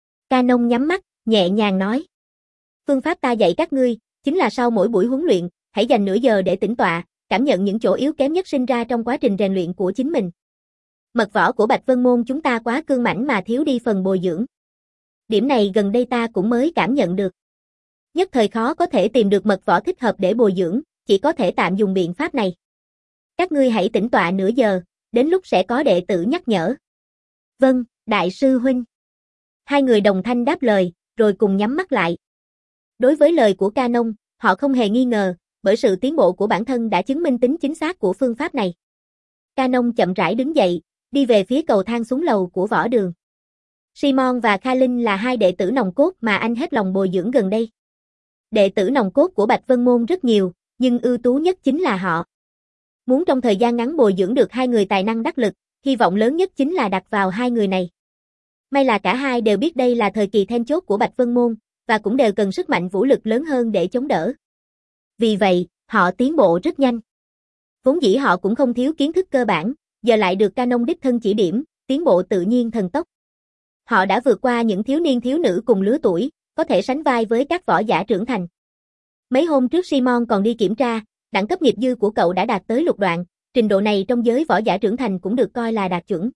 Speaker 1: Canon nhắm mắt, nhẹ nhàng nói. Phương pháp ta dạy các ngươi, chính là sau mỗi buổi huấn luyện, hãy dành nửa giờ để tĩnh tọa, cảm nhận những chỗ yếu kém nhất sinh ra trong quá trình rèn luyện của chính mình. Mật võ của Bạch Vân Môn chúng ta quá cương mãnh mà thiếu đi phần bồi dưỡng. Điểm này gần đây ta cũng mới cảm nhận được. Nhất thời khó có thể tìm được mật võ thích hợp để bồi dưỡng, chỉ có thể tạm dùng biện pháp này. Các ngươi hãy tĩnh tọa nửa giờ, đến lúc sẽ có đệ tử nhắc nhở. Vâng, đại sư huynh. Hai người đồng thanh đáp lời, rồi cùng nhắm mắt lại. Đối với lời của Canon, họ không hề nghi ngờ, bởi sự tiến bộ của bản thân đã chứng minh tính chính xác của phương pháp này. Canon chậm rãi đứng dậy, đi về phía cầu thang xuống lầu của võ đường. Simon và Kha Linh là hai đệ tử nòng cốt mà anh hết lòng bồi dưỡng gần đây. Đệ tử nòng cốt của Bạch Vân Môn rất nhiều, nhưng ưu tú nhất chính là họ. Muốn trong thời gian ngắn bồi dưỡng được hai người tài năng đắc lực, hy vọng lớn nhất chính là đặt vào hai người này. May là cả hai đều biết đây là thời kỳ then chốt của Bạch Vân Môn, và cũng đều cần sức mạnh vũ lực lớn hơn để chống đỡ. Vì vậy, họ tiến bộ rất nhanh. Vốn dĩ họ cũng không thiếu kiến thức cơ bản, giờ lại được Canon đích thân chỉ điểm, tiến bộ tự nhiên thần tốc. Họ đã vượt qua những thiếu niên thiếu nữ cùng lứa tuổi, có thể sánh vai với các võ giả trưởng thành. Mấy hôm trước Simon còn đi kiểm tra, đẳng cấp nghiệp dư của cậu đã đạt tới lục đoạn, trình độ này trong giới võ giả trưởng thành cũng được coi là đạt chuẩn.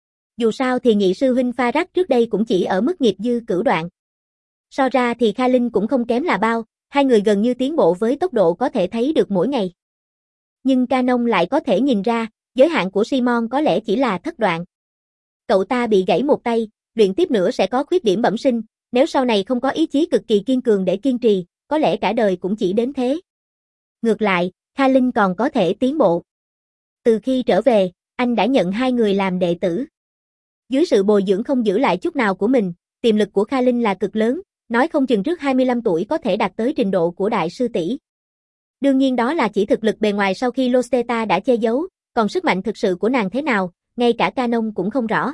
Speaker 1: Dù sao thì nhị sư huynh Farad trước đây cũng chỉ ở mức nghiệp dư cửu đoạn. So ra thì Kha Linh cũng không kém là bao, hai người gần như tiến bộ với tốc độ có thể thấy được mỗi ngày. Nhưng Canon lại có thể nhìn ra, giới hạn của Simon có lẽ chỉ là thất đoạn. Cậu ta bị gãy một tay, luyện tiếp nữa sẽ có khuyết điểm bẩm sinh, nếu sau này không có ý chí cực kỳ kiên cường để kiên trì, có lẽ cả đời cũng chỉ đến thế. Ngược lại, Kha Linh còn có thể tiến bộ. Từ khi trở về, anh đã nhận hai người làm đệ tử. Dưới sự bồi dưỡng không giữ lại chút nào của mình, tiềm lực của Kha Linh là cực lớn, nói không chừng trước hai mươi lăm tuổi có thể đạt tới trình độ của đại sư tỷ. Đương nhiên đó là chỉ thực lực bề ngoài sau khi Losteta đã che giấu, còn sức mạnh thực sự của nàng thế nào, ngay cả Canon cũng không rõ.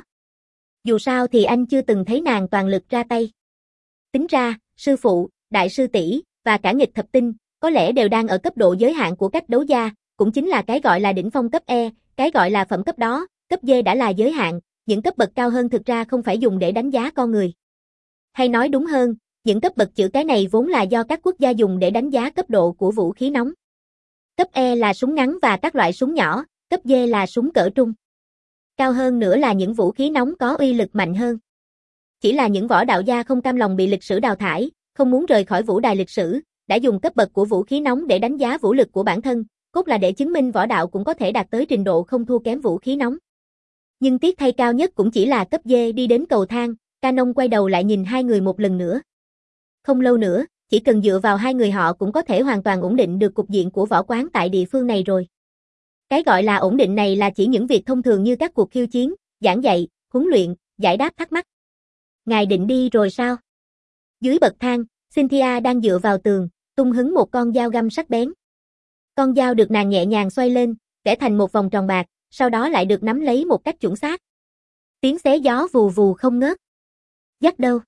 Speaker 1: Dù sao thì anh chưa từng thấy nàng toàn lực ra tay. Tính ra, sư phụ, đại sư tỷ và cả nghịch thập tinh có lẽ đều đang ở cấp độ giới hạn của cách đấu gia, cũng chính là cái gọi là đỉnh phong cấp E, cái gọi là phẩm cấp đó, cấp D đã là giới hạn, những cấp bậc cao hơn thực ra không phải dùng để đánh giá con người. Hay nói đúng hơn, những cấp bậc chữ cái này vốn là do các quốc gia dùng để đánh giá cấp độ của vũ khí nóng. Cấp E là súng ngắn và các loại súng nhỏ, cấp D là súng cỡ trung. Cao hơn nữa là những vũ khí nóng có uy lực mạnh hơn. Chỉ là những võ đạo gia không cam lòng bị lịch sử đào thải, không muốn rời khỏi vũ đài lịch sử, đã dùng cấp bậc của vũ khí nóng để đánh giá vũ lực của bản thân, cốt là để chứng minh võ đạo cũng có thể đạt tới trình độ không thua kém vũ khí nóng. Nhưng tiếc thay cao nhất cũng chỉ là cấp D. Đi đến cầu thang, Canon quay đầu lại nhìn hai người một lần nữa. Không lâu nữa, chỉ cần dựa vào hai người họ cũng có thể hoàn toàn ổn định được cục diện của võ quán tại địa phương này rồi. Cái gọi là ổn định này là chỉ những việc thông thường như các cuộc khiêu chiến, giảng dạy, huấn luyện, giải đáp thắc mắc. Ngài định đi rồi sao? Dưới bậc thang, Cynthia đang dựa vào tường, tung hứng một con dao găm sắc bén. Con dao được nàng nhẹ nhàng xoay lên, vẽ thành một vòng tròn bạc, sau đó lại được nắm lấy một cách chuẩn xác. Tiếng xé gió vù vù không ngớt. Dắt đâu?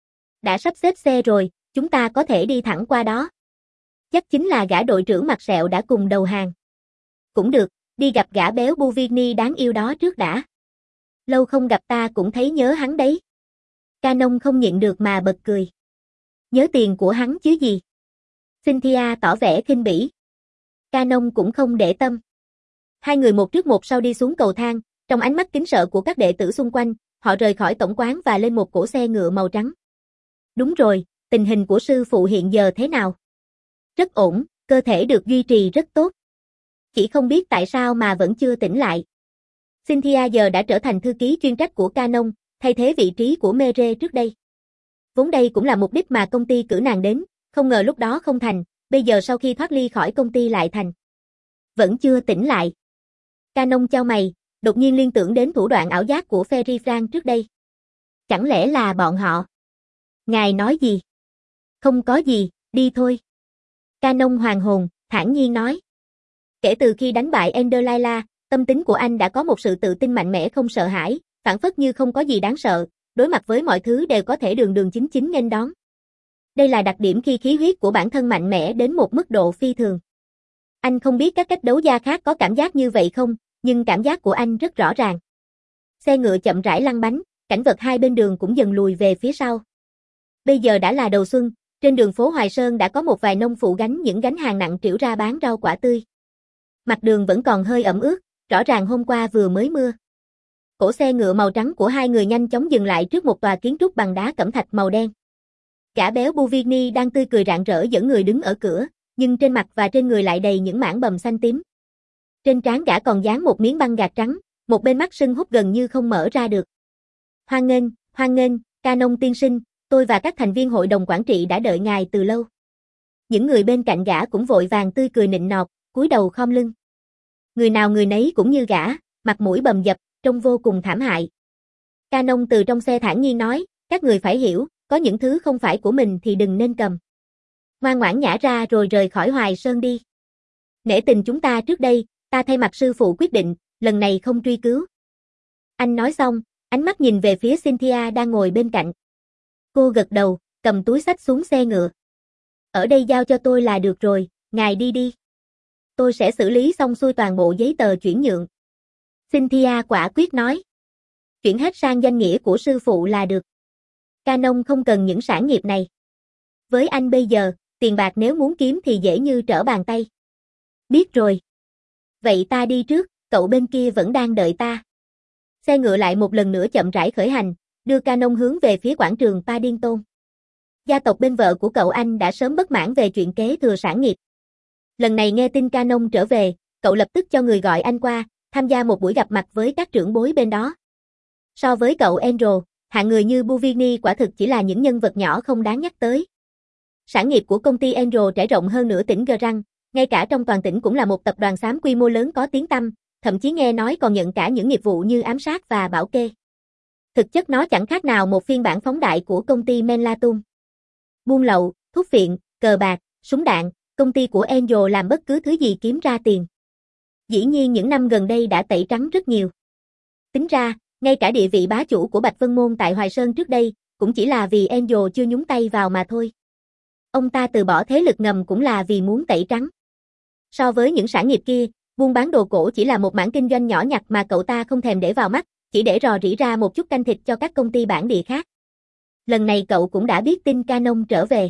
Speaker 1: Đã sắp xếp xe rồi, chúng ta có thể đi thẳng qua đó. Chắc chính là gã đội trưởng mặt sẹo đã cùng đầu hàng. Cũng được, đi gặp gã béo Buvigny đáng yêu đó trước đã. Lâu không gặp ta cũng thấy nhớ hắn đấy. Canon không nhịn được mà bật cười. Nhớ tiền của hắn chứ gì? Cynthia tỏ vẻ khinh bỉ. Canon cũng không để tâm. Hai người một trước một sau đi xuống cầu thang, trong ánh mắt kính sợ của các đệ tử xung quanh, họ rời khỏi tổng quán và lên một cỗ xe ngựa màu trắng. Đúng rồi, tình hình của sư phụ hiện giờ thế nào? Rất ổn, cơ thể được duy trì rất tốt. Chỉ không biết tại sao mà vẫn chưa tỉnh lại. Cynthia giờ đã trở thành thư ký chuyên trách của Canon, thay thế vị trí của Mere trước đây. Vốn đây cũng là mục đích mà công ty cử nàng đến, không ngờ lúc đó không thành, bây giờ sau khi thoát ly khỏi công ty lại thành. Vẫn chưa tỉnh lại. Canon chau mày, đột nhiên liên tưởng đến thủ đoạn ảo giác của Ferry Frank trước đây. Chẳng lẽ là bọn họ? Ngài nói gì? Không có gì, đi thôi. Canon hoàng hồn, thản nhiên nói. Kể từ khi đánh bại Ender Laila, tâm tính của anh đã có một sự tự tin mạnh mẽ không sợ hãi, phảng phất như không có gì đáng sợ, đối mặt với mọi thứ đều có thể đường đường chính chính nghênh đón. Đây là đặc điểm khi khí huyết của bản thân mạnh mẽ đến một mức độ phi thường. Anh không biết các cách đấu gia khác có cảm giác như vậy không, nhưng cảm giác của anh rất rõ ràng. Xe ngựa chậm rãi lăn bánh, cảnh vật hai bên đường cũng dần lùi về phía sau. Bây giờ đã là đầu xuân, trên đường phố Hoài Sơn đã có một vài nông phụ gánh những gánh hàng nặng trĩu ra bán rau quả tươi. Mặt đường vẫn còn hơi ẩm ướt, rõ ràng hôm qua vừa mới mưa. Cỗ xe ngựa màu trắng của hai người nhanh chóng dừng lại trước một tòa kiến trúc bằng đá cẩm thạch màu đen. Gã béo Buvigny đang tươi cười rạng rỡ dẫn người đứng ở cửa, nhưng trên mặt và trên người lại đầy những mảng bầm xanh tím. Trên trán gã còn dán một miếng băng gạc trắng, một bên mắt sưng húp gần như không mở ra được. Hoan nghênh, hoan nghênh, Canon tiên sinh, tôi và các thành viên hội đồng quản trị đã đợi ngài từ lâu. Những người bên cạnh gã cũng vội vàng tươi cười nịnh nọt, cúi đầu khom lưng. Người nào người nấy cũng như gã, mặt mũi bầm dập, trông vô cùng thảm hại. Canon từ trong xe thản nhiên nói, các người phải hiểu, có những thứ không phải của mình thì đừng nên cầm. Ngoan ngoãn nhả ra rồi rời khỏi Hoài Sơn đi. Nể tình chúng ta trước đây, ta thay mặt sư phụ quyết định, lần này không truy cứu. Anh nói xong, ánh mắt nhìn về phía Cynthia đang ngồi bên cạnh. Cô gật đầu, cầm túi xách xuống xe ngựa. Ở đây giao cho tôi là được rồi, ngài đi đi. Tôi sẽ xử lý xong xuôi toàn bộ giấy tờ chuyển nhượng. Cynthia quả quyết nói. Chuyển hết sang danh nghĩa của sư phụ là được. Canon không cần những sản nghiệp này. Với anh bây giờ, tiền bạc nếu muốn kiếm thì dễ như trở bàn tay. Biết rồi. Vậy ta đi trước, cậu bên kia vẫn đang đợi ta. Xe ngựa lại một lần nữa chậm rãi khởi hành, đưa Canon hướng về phía quảng trường Paddington. Gia tộc bên vợ của cậu anh đã sớm bất mãn về chuyện kế thừa sản nghiệp. Lần này nghe tin Canon trở về, cậu lập tức cho người gọi anh qua, tham gia một buổi gặp mặt với các trưởng bối bên đó. So với cậu Angel, hạng người như Buvigny quả thực chỉ là những nhân vật nhỏ không đáng nhắc tới. Sản nghiệp của công ty Angel trải rộng hơn nửa tỉnh Grand, ngay cả trong toàn tỉnh cũng là một tập đoàn xám quy mô lớn có tiếng tăm, thậm chí nghe nói còn nhận cả những nghiệp vụ như ám sát và bảo kê. Thực chất nó chẳng khác nào một phiên bản phóng đại của công ty Menlatum. Buôn lậu, thuốc phiện, cờ bạc, súng đạn, công ty của Angel làm bất cứ thứ gì kiếm ra tiền. Dĩ nhiên những năm gần đây đã tẩy trắng rất nhiều. Tính ra, ngay cả địa vị bá chủ của Bạch Vân Môn tại Hoài Sơn trước đây, cũng chỉ là vì Angel chưa nhúng tay vào mà thôi. Ông ta từ bỏ thế lực ngầm cũng là vì muốn tẩy trắng. So với những sản nghiệp kia, buôn bán đồ cổ chỉ là một mảng kinh doanh nhỏ nhặt mà cậu ta không thèm để vào mắt, chỉ để rò rỉ ra một chút canh thịt cho các công ty bản địa khác. Lần này cậu cũng đã biết tin Canon trở về.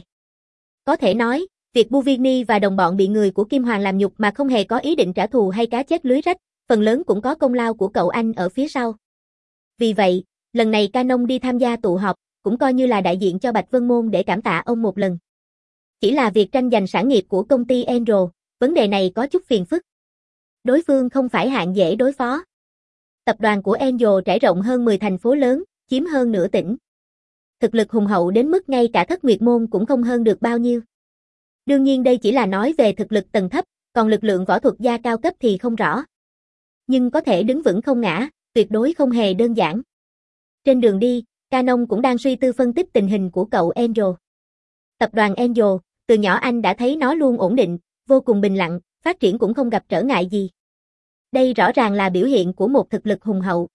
Speaker 1: Có thể nói, việc Buvigny và đồng bọn bị người của Kim Hoàng làm nhục mà không hề có ý định trả thù hay cá chết lưới rách, phần lớn cũng có công lao của cậu anh ở phía sau. Vì vậy, lần này Canon đi tham gia tụ họp, cũng coi như là đại diện cho Bạch Vân Môn để cảm tạ ông một lần. Chỉ là việc tranh giành sản nghiệp của công ty Angel, vấn đề này có chút phiền phức. Đối phương không phải hạng dễ đối phó. Tập đoàn của Angel trải rộng hơn mười thành phố lớn, chiếm hơn nửa tỉnh. Thực lực hùng hậu đến mức ngay cả Thất Nguyệt Môn cũng không hơn được bao nhiêu. Đương nhiên đây chỉ là nói về thực lực tầng thấp, còn lực lượng võ thuật gia cao cấp thì không rõ. Nhưng có thể đứng vững không ngã, tuyệt đối không hề đơn giản. Trên đường đi, Canon cũng đang suy tư phân tích tình hình của cậu Angel. Tập đoàn Angel, từ nhỏ anh đã thấy nó luôn ổn định, vô cùng bình lặng, phát triển cũng không gặp trở ngại gì. Đây rõ ràng là biểu hiện của một thực lực hùng hậu.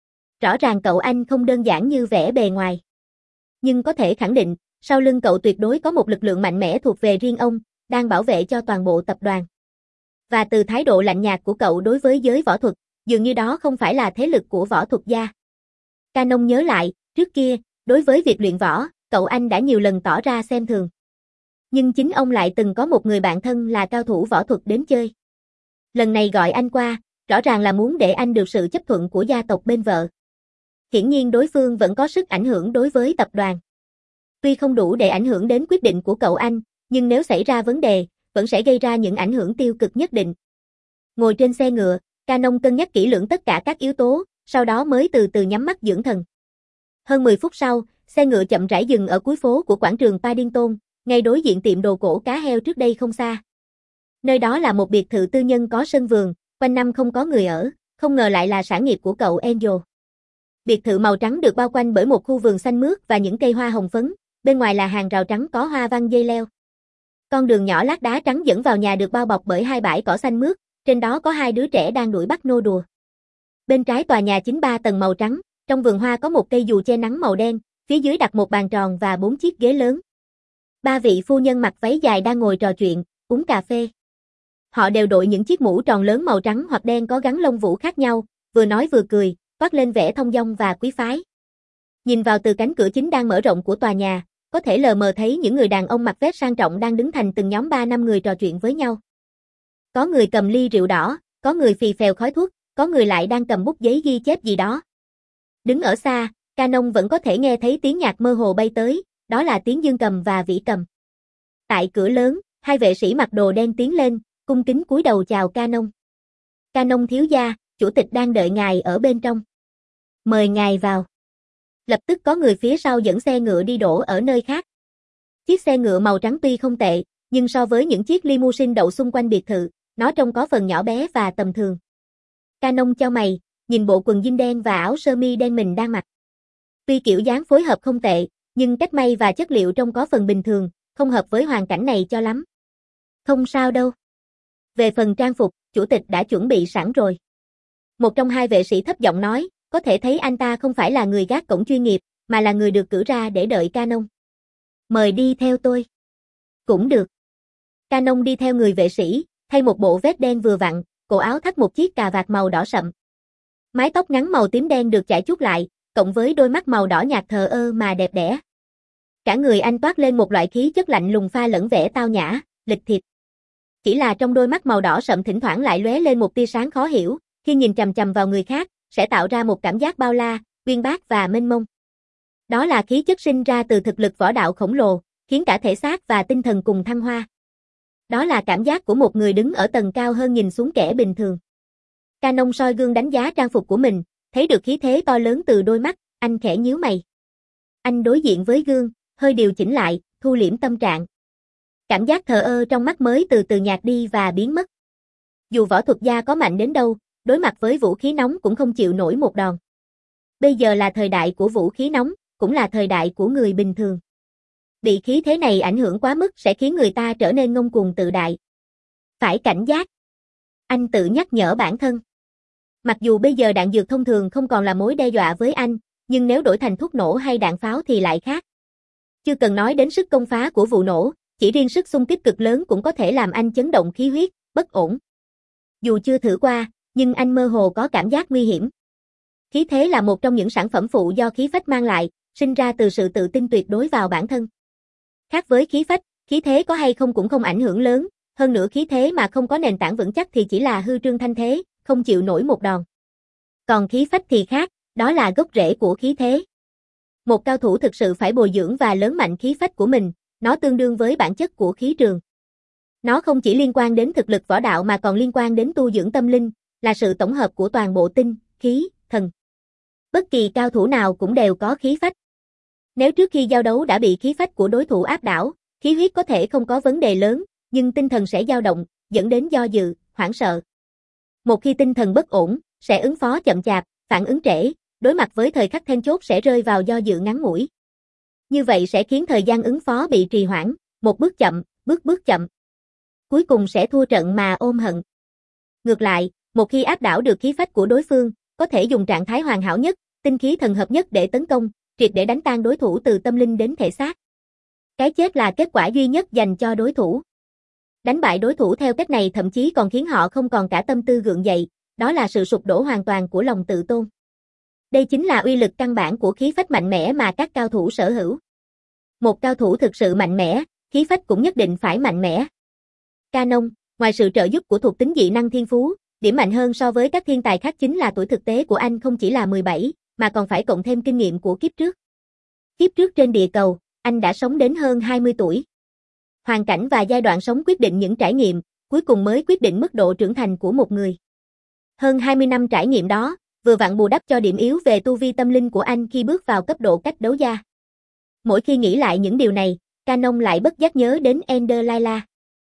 Speaker 1: Rõ ràng cậu anh không đơn giản như vẻ bề ngoài. Nhưng có thể khẳng định, sau lưng cậu tuyệt đối có một lực lượng mạnh mẽ thuộc về riêng ông, đang bảo vệ cho toàn bộ tập đoàn. Và từ thái độ lạnh nhạt của cậu đối với giới võ thuật, dường như đó không phải là thế lực của võ thuật gia. Canon nhớ lại, trước kia, đối với việc luyện võ, cậu anh đã nhiều lần tỏ ra xem thường. Nhưng chính ông lại từng có một người bạn thân là cao thủ võ thuật đến chơi. Lần này gọi anh qua, rõ ràng là muốn để anh được sự chấp thuận của gia tộc bên vợ. Hiển nhiên đối phương vẫn có sức ảnh hưởng đối với tập đoàn. Tuy không đủ để ảnh hưởng đến quyết định của cậu anh, nhưng nếu xảy ra vấn đề, vẫn sẽ gây ra những ảnh hưởng tiêu cực nhất định. Ngồi trên xe ngựa, Canon cân nhắc kỹ lưỡng tất cả các yếu tố, sau đó mới từ từ nhắm mắt dưỡng thần. Hơn mười phút sau, xe ngựa chậm rãi dừng ở cuối phố của quảng trường Paddington, ngay đối diện tiệm đồ cổ cá heo trước đây không xa. Nơi đó là một biệt thự tư nhân có sân vườn, quanh năm không có người ở, không ngờ lại là sản nghiệp của cậu Angel. Biệt thự màu trắng được bao quanh bởi một khu vườn xanh mướt và những cây hoa hồng phấn, bên ngoài là hàng rào trắng có hoa văn dây leo. Con đường nhỏ lát đá trắng dẫn vào nhà được bao bọc bởi hai bãi cỏ xanh mướt, trên đó có hai đứa trẻ đang đuổi bắt nô đùa. Bên trái tòa nhà chính ba tầng màu trắng, trong vườn hoa có một cây dù che nắng màu đen, phía dưới đặt một bàn tròn và bốn chiếc ghế lớn. Ba vị phu nhân mặc váy dài đang ngồi trò chuyện, uống cà phê. Họ đều đội những chiếc mũ tròn lớn màu trắng hoặc đen có gắn lông vũ khác nhau, vừa nói vừa cười, toát lên vẻ thông dong và quý phái. Nhìn vào từ cánh cửa chính đang mở rộng của tòa nhà, có thể lờ mờ thấy những người đàn ông mặc vest sang trọng đang đứng thành từng nhóm ba năm người trò chuyện với nhau. Có người cầm ly rượu đỏ, có người phì phèo khói thuốc, có người lại đang cầm bút giấy ghi chép gì đó. Đứng ở xa, Canon vẫn có thể nghe thấy tiếng nhạc mơ hồ bay tới, đó là tiếng dương cầm và vĩ cầm. Tại cửa lớn, hai vệ sĩ mặc đồ đen tiến lên, cung kính cúi đầu chào Canon. Canon thiếu gia, chủ tịch đang đợi ngài ở bên trong. Mời ngài vào. Lập tức có người phía sau dẫn xe ngựa đi đổ ở nơi khác. Chiếc xe ngựa màu trắng tuy không tệ, nhưng so với những chiếc limousine đậu xung quanh biệt thự, nó trông có phần nhỏ bé và tầm thường. Canon chau mày, nhìn bộ quần jean đen và áo sơ mi đen mình đang mặc. Tuy kiểu dáng phối hợp không tệ, nhưng cách may và chất liệu trông có phần bình thường, không hợp với hoàn cảnh này cho lắm. Không sao đâu. Về phần trang phục, chủ tịch đã chuẩn bị sẵn rồi. Một trong hai vệ sĩ thấp giọng nói, có thể thấy anh ta không phải là người gác cổng chuyên nghiệp, mà là người được cử ra để đợi Canon. Mời đi theo tôi. Cũng được. Canon đi theo người vệ sĩ, thay một bộ vest đen vừa vặn, cổ áo thắt một chiếc cà vạt màu đỏ sậm. Mái tóc ngắn màu tím đen được chải chuốt lại, cộng với đôi mắt màu đỏ nhạt thờ ơ mà đẹp đẽ. Cả người anh toát lên một loại khí chất lạnh lùng pha lẫn vẻ tao nhã, lịch thiệp. Chỉ là trong đôi mắt màu đỏ sậm thỉnh thoảng lại lóe lên một tia sáng khó hiểu, khi nhìn chằm chằm vào người khác, sẽ tạo ra một cảm giác bao la, uyên bác và mênh mông. Đó là khí chất sinh ra từ thực lực võ đạo khổng lồ, khiến cả thể xác và tinh thần cùng thăng hoa. Đó là cảm giác của một người đứng ở tầng cao hơn nhìn xuống kẻ bình thường. Canon soi gương đánh giá trang phục của mình, thấy được khí thế to lớn từ đôi mắt, anh khẽ nhíu mày. Anh đối diện với gương, hơi điều chỉnh lại, thu liễm tâm trạng. Cảm giác thờ ơ trong mắt mới từ từ nhạt đi và biến mất. Dù võ thuật gia có mạnh đến đâu, đối mặt với vũ khí nóng cũng không chịu nổi một đòn. Bây giờ là thời đại của vũ khí nóng, cũng là thời đại của người bình thường. Bị khí thế này ảnh hưởng quá mức sẽ khiến người ta trở nên ngông cuồng tự đại. Phải cảnh giác. Anh tự nhắc nhở bản thân. Mặc dù bây giờ đạn dược thông thường không còn là mối đe dọa với anh, nhưng nếu đổi thành thuốc nổ hay đạn pháo thì lại khác. Chưa cần nói đến sức công phá của vụ nổ, chỉ riêng sức xung kích cực lớn cũng có thể làm anh chấn động khí huyết, bất ổn. Dù chưa thử qua, nhưng anh mơ hồ có cảm giác nguy hiểm. Khí thế là một trong những sản phẩm phụ do khí phách mang lại, sinh ra từ sự tự tin tuyệt đối vào bản thân. Khác với khí phách, khí thế có hay không cũng không ảnh hưởng lớn, hơn nữa khí thế mà không có nền tảng vững chắc thì chỉ là hư trương thanh thế, không chịu nổi một đòn. Còn khí phách thì khác, đó là gốc rễ của khí thế. Một cao thủ thực sự phải bồi dưỡng và lớn mạnh khí phách của mình, nó tương đương với bản chất của khí trường. Nó không chỉ liên quan đến thực lực võ đạo mà còn liên quan đến tu dưỡng tâm linh, là sự tổng hợp của toàn bộ tinh, khí, thần. Bất kỳ cao thủ nào cũng đều có khí phách. Nếu trước khi giao đấu đã bị khí phách của đối thủ áp đảo, khí huyết có thể không có vấn đề lớn, nhưng tinh thần sẽ dao động, dẫn đến do dự, hoảng sợ. Một khi tinh thần bất ổn, sẽ ứng phó chậm chạp, phản ứng trễ, đối mặt với thời khắc then chốt sẽ rơi vào do dự ngắn ngủi. Như vậy sẽ khiến thời gian ứng phó bị trì hoãn, một bước chậm, bước bước chậm. Cuối cùng sẽ thua trận mà ôm hận. Ngược lại, một khi áp đảo được khí phách của đối phương, có thể dùng trạng thái hoàn hảo nhất, tinh khí thần hợp nhất để tấn công, triệt để đánh tan đối thủ từ tâm linh đến thể xác. Cái chết là kết quả duy nhất dành cho đối thủ. Đánh bại đối thủ theo cách này thậm chí còn khiến họ không còn cả tâm tư gượng dậy, đó là sự sụp đổ hoàn toàn của lòng tự tôn. Đây chính là uy lực căn bản của khí phách mạnh mẽ mà các cao thủ sở hữu. Một cao thủ thực sự mạnh mẽ, khí phách cũng nhất định phải mạnh mẽ. Canon, ngoài sự trợ giúp của thuộc tính dị năng thiên phú, điểm mạnh hơn so với các thiên tài khác chính là tuổi thực tế của anh không chỉ là mười bảy, mà còn phải cộng thêm kinh nghiệm của kiếp trước. Kiếp trước trên địa cầu, anh đã sống đến hơn hai mươi tuổi. Hoàn cảnh và giai đoạn sống quyết định những trải nghiệm, cuối cùng mới quyết định mức độ trưởng thành của một người. Hơn hai mươi năm trải nghiệm đó, vừa vặn bù đắp cho điểm yếu về tu vi tâm linh của anh khi bước vào cấp độ cách đấu gia. Mỗi khi nghĩ lại những điều này, Canon lại bất giác nhớ đến Ender Layla.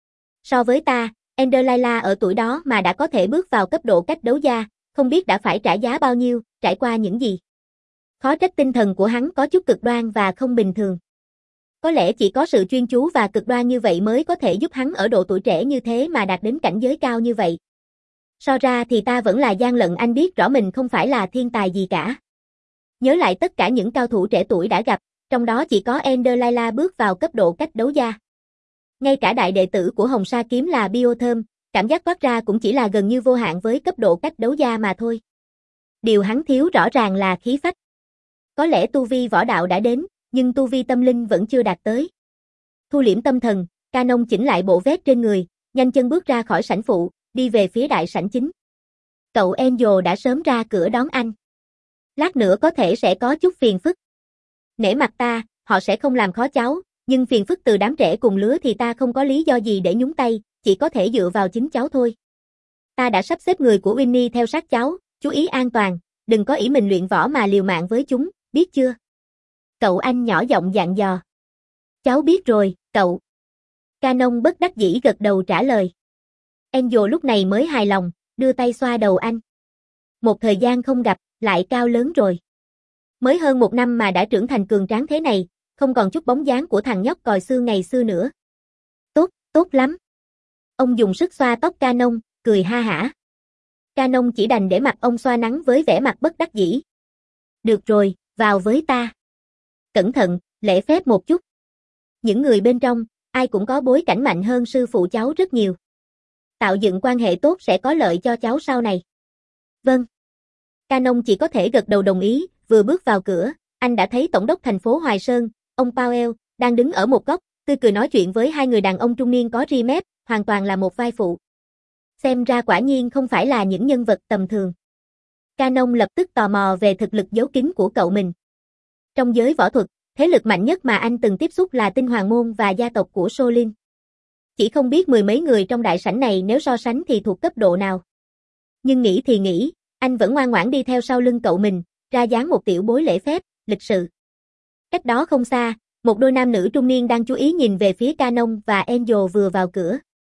Speaker 1: So với ta, Ender Layla ở tuổi đó mà đã có thể bước vào cấp độ cách đấu gia, không biết đã phải trả giá bao nhiêu, trải qua những gì. Khó trách tinh thần của hắn có chút cực đoan và không bình thường. Có lẽ chỉ có sự chuyên chú và cực đoan như vậy mới có thể giúp hắn ở độ tuổi trẻ như thế mà đạt đến cảnh giới cao như vậy. So ra thì ta vẫn là gian lận, anh biết rõ mình không phải là thiên tài gì cả. Nhớ lại tất cả những cao thủ trẻ tuổi đã gặp, trong đó chỉ có Ender Layla bước vào cấp độ cách đấu gia. Ngay cả đại đệ tử của Hồng Sa Kiếm là Biotherm, cảm giác toát ra cũng chỉ là gần như vô hạn với cấp độ cách đấu gia mà thôi. Điều hắn thiếu rõ ràng là khí phách. Có lẽ tu vi võ đạo đã đến, nhưng tu vi tâm linh vẫn chưa đạt tới. Thu liễm tâm thần, Canon chỉnh lại bộ vest trên người, nhanh chân bước ra khỏi sảnh phụ, đi về phía đại sảnh chính. Cậu Angel đã sớm ra cửa đón anh. Lát nữa có thể sẽ có chút phiền phức. Nể mặt ta, họ sẽ không làm khó cháu, nhưng phiền phức từ đám trẻ cùng lứa thì ta không có lý do gì để nhúng tay, chỉ có thể dựa vào chính cháu thôi. Ta đã sắp xếp người của Winnie theo sát cháu, chú ý an toàn, đừng có ỷ mình luyện võ mà liều mạng với chúng, biết chưa? Cậu anh nhỏ giọng dặn dò. Cháu biết rồi, cậu. Canon bất đắc dĩ gật đầu trả lời. Angel lúc này mới hài lòng, đưa tay xoa đầu anh. Một thời gian không gặp, lại cao lớn rồi. Mới hơn một năm mà đã trưởng thành cường tráng thế này, không còn chút bóng dáng của thằng nhóc còi xương ngày xưa nữa. Tốt, tốt lắm. Ông dùng sức xoa tóc Canon, cười ha hả. Canon chỉ đành để mặt ông xoa nắng với vẻ mặt bất đắc dĩ. Được rồi, vào với ta. Cẩn thận, lễ phép một chút. Những người bên trong, ai cũng có bối cảnh mạnh hơn sư phụ cháu rất nhiều. Tạo dựng quan hệ tốt sẽ có lợi cho cháu sau này. Vâng. Canon chỉ có thể gật đầu đồng ý, vừa bước vào cửa, anh đã thấy tổng đốc thành phố Hoài Sơn, ông Powell, đang đứng ở một góc, tươi cười nói chuyện với hai người đàn ông trung niên có ri mép, hoàn toàn là một vai phụ. Xem ra quả nhiên không phải là những nhân vật tầm thường. Canon lập tức tò mò về thực lực giấu kín của cậu mình. Trong giới võ thuật, thế lực mạnh nhất mà anh từng tiếp xúc là Tinh Hoàng Môn và gia tộc của Solin. Chỉ không biết mười mấy người trong đại sảnh này nếu so sánh thì thuộc cấp độ nào. Nhưng nghĩ thì nghĩ, anh vẫn ngoan ngoãn đi theo sau lưng cậu mình, ra dáng một tiểu bối lễ phép, lịch sự. Cách đó không xa, một đôi nam nữ trung niên đang chú ý nhìn về phía Canon và Angel vừa vào cửa.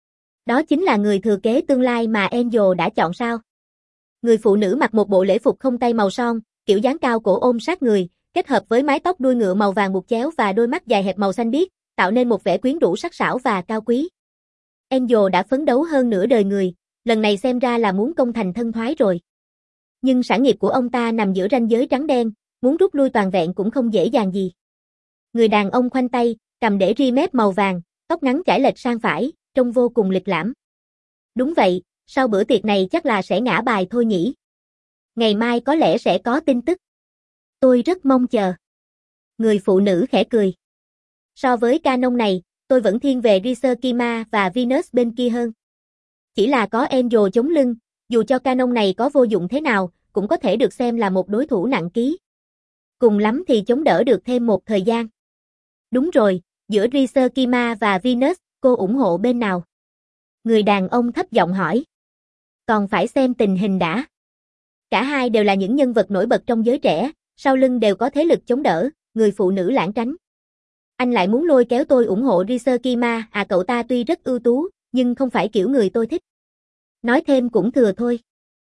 Speaker 1: Đó chính là người thừa kế tương lai mà Angel đã chọn sao. Người phụ nữ mặc một bộ lễ phục không tay màu son, kiểu dáng cao cổ ôm sát người, kết hợp với mái tóc đuôi ngựa màu vàng buộc chéo và đôi mắt dài hẹp màu xanh biếc, tạo nên một vẻ quyến rũ sắc sảo và cao quý. Angel đã phấn đấu hơn nửa đời người, lần này xem ra là muốn công thành thân thoái rồi. Nhưng sản nghiệp của ông ta nằm giữa ranh giới trắng đen, muốn rút lui toàn vẹn cũng không dễ dàng gì. Người đàn ông khoanh tay, cầm để ri mép màu vàng, tóc ngắn chải lệch sang phải, trông vô cùng lịch lãm. Đúng vậy, sau bữa tiệc này chắc là sẽ ngã bài thôi nhỉ. Ngày mai có lẽ sẽ có tin tức. Tôi rất mong chờ. Người phụ nữ khẽ cười. So với Canon này, tôi vẫn thiên về Riser Kima và Venus bên kia hơn. Chỉ là có Angel chống lưng, Dù cho Canon này có vô dụng thế nào, cũng có thể được xem là một đối thủ nặng ký. Cùng lắm thì chống đỡ được thêm một thời gian. Đúng rồi, giữa Riser Kima và Venus, cô ủng hộ bên nào? Người đàn ông thấp giọng hỏi. Còn phải xem tình hình đã. Cả hai đều là những nhân vật nổi bật trong giới trẻ, sau lưng đều có thế lực chống đỡ, người phụ nữ lảng tránh. Anh lại muốn lôi kéo tôi ủng hộ Riser Kima, à cậu ta tuy rất ưu tú, nhưng không phải kiểu người tôi thích. Nói thêm cũng thừa thôi.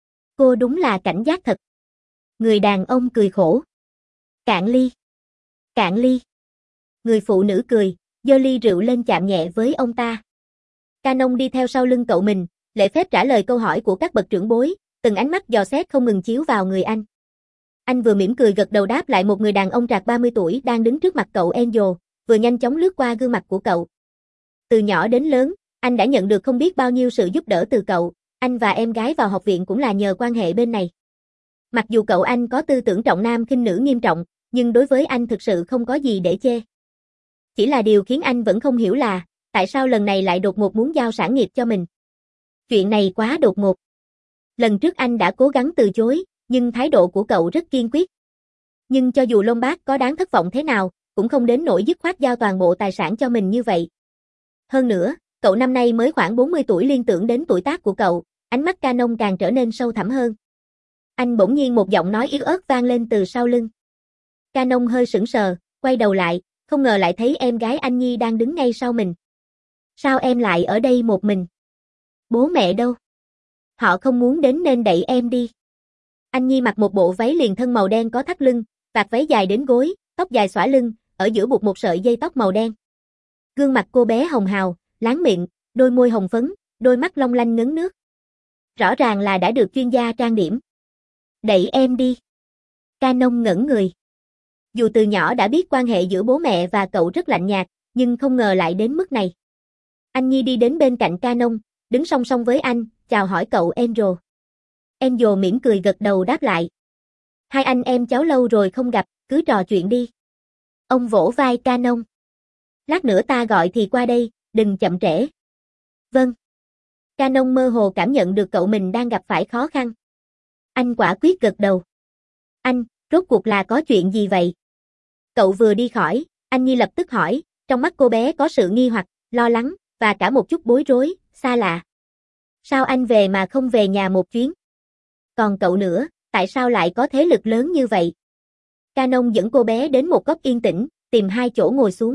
Speaker 1: Cô đúng là cảnh giác thật. Người đàn ông cười khổ. Cạn ly. Cạn ly. Người phụ nữ cười, giơ ly rượu lên chạm nhẹ với ông ta. Canon đi theo sau lưng cậu mình, lễ phép trả lời câu hỏi của các bậc trưởng bối, từng ánh mắt dò xét không ngừng chiếu vào người anh. Anh vừa mỉm cười gật đầu đáp lại một người đàn ông trạc ba mươi tuổi đang đứng trước mặt cậu Angel, vừa nhanh chóng lướt qua gương mặt của cậu. Từ nhỏ đến lớn, anh đã nhận được không biết bao nhiêu sự giúp đỡ từ cậu, anh và em gái vào học viện cũng là nhờ quan hệ bên này. Mặc dù cậu anh có tư tưởng trọng nam khinh nữ nghiêm trọng, nhưng đối với anh thực sự không có gì để chê. Chỉ là điều khiến anh vẫn không hiểu là, tại sao lần này lại đột ngột muốn giao sản nghiệp cho mình. Chuyện này quá đột ngột. Lần trước anh đã cố gắng từ chối, nhưng thái độ của cậu rất kiên quyết. Nhưng cho dù Lombard có đáng thất vọng thế nào, cũng không đến nỗi dứt khoát giao toàn bộ tài sản cho mình như vậy. Hơn nữa, cậu năm nay mới khoảng bốn mươi tuổi liên tưởng đến tuổi tác của cậu, ánh mắt Canon càng trở nên sâu thẳm hơn. Anh bỗng nhiên một giọng nói yếu ớt vang lên từ sau lưng. Canon hơi sững sờ, quay đầu lại, không ngờ lại thấy em gái anh Nhi đang đứng ngay sau mình. Sao em lại ở đây một mình? Bố mẹ đâu? Họ không muốn đến nên đẩy em đi. Anh Nhi mặc một bộ váy liền thân màu đen có thắt lưng, vạt váy dài đến gối, tóc dài xõa lưng, ở giữa buộc một sợi dây tóc màu đen. Gương mặt cô bé hồng hào, láng miệng, đôi môi hồng phấn, đôi mắt long lanh ngấn nước. Rõ ràng là đã được chuyên gia trang điểm. Đẩy em đi. Canon ngẩn người. Dù từ nhỏ đã biết quan hệ giữa bố mẹ và cậu rất lạnh nhạt, nhưng không ngờ lại đến mức này. Anh Nhi đi đến bên cạnh Canon, đứng song song với anh, chào hỏi cậu Angel. Angel mỉm cười gật đầu đáp lại. Hai anh em cháu lâu rồi không gặp, cứ trò chuyện đi. Ông vỗ vai Canon. Lát nữa ta gọi thì qua đây, đừng chậm trễ. Vâng. Canon mơ hồ cảm nhận được cậu mình đang gặp phải khó khăn. Anh quả quyết gật đầu. Anh, rốt cuộc là có chuyện gì vậy? Cậu vừa đi khỏi, anh Nhi lập tức hỏi, trong mắt cô bé có sự nghi hoặc, lo lắng, và cả một chút bối rối, xa lạ. Sao anh về mà không về nhà một chuyến? Còn cậu nữa, tại sao lại có thế lực lớn như vậy? Canon dẫn cô bé đến một góc yên tĩnh, tìm hai chỗ ngồi xuống.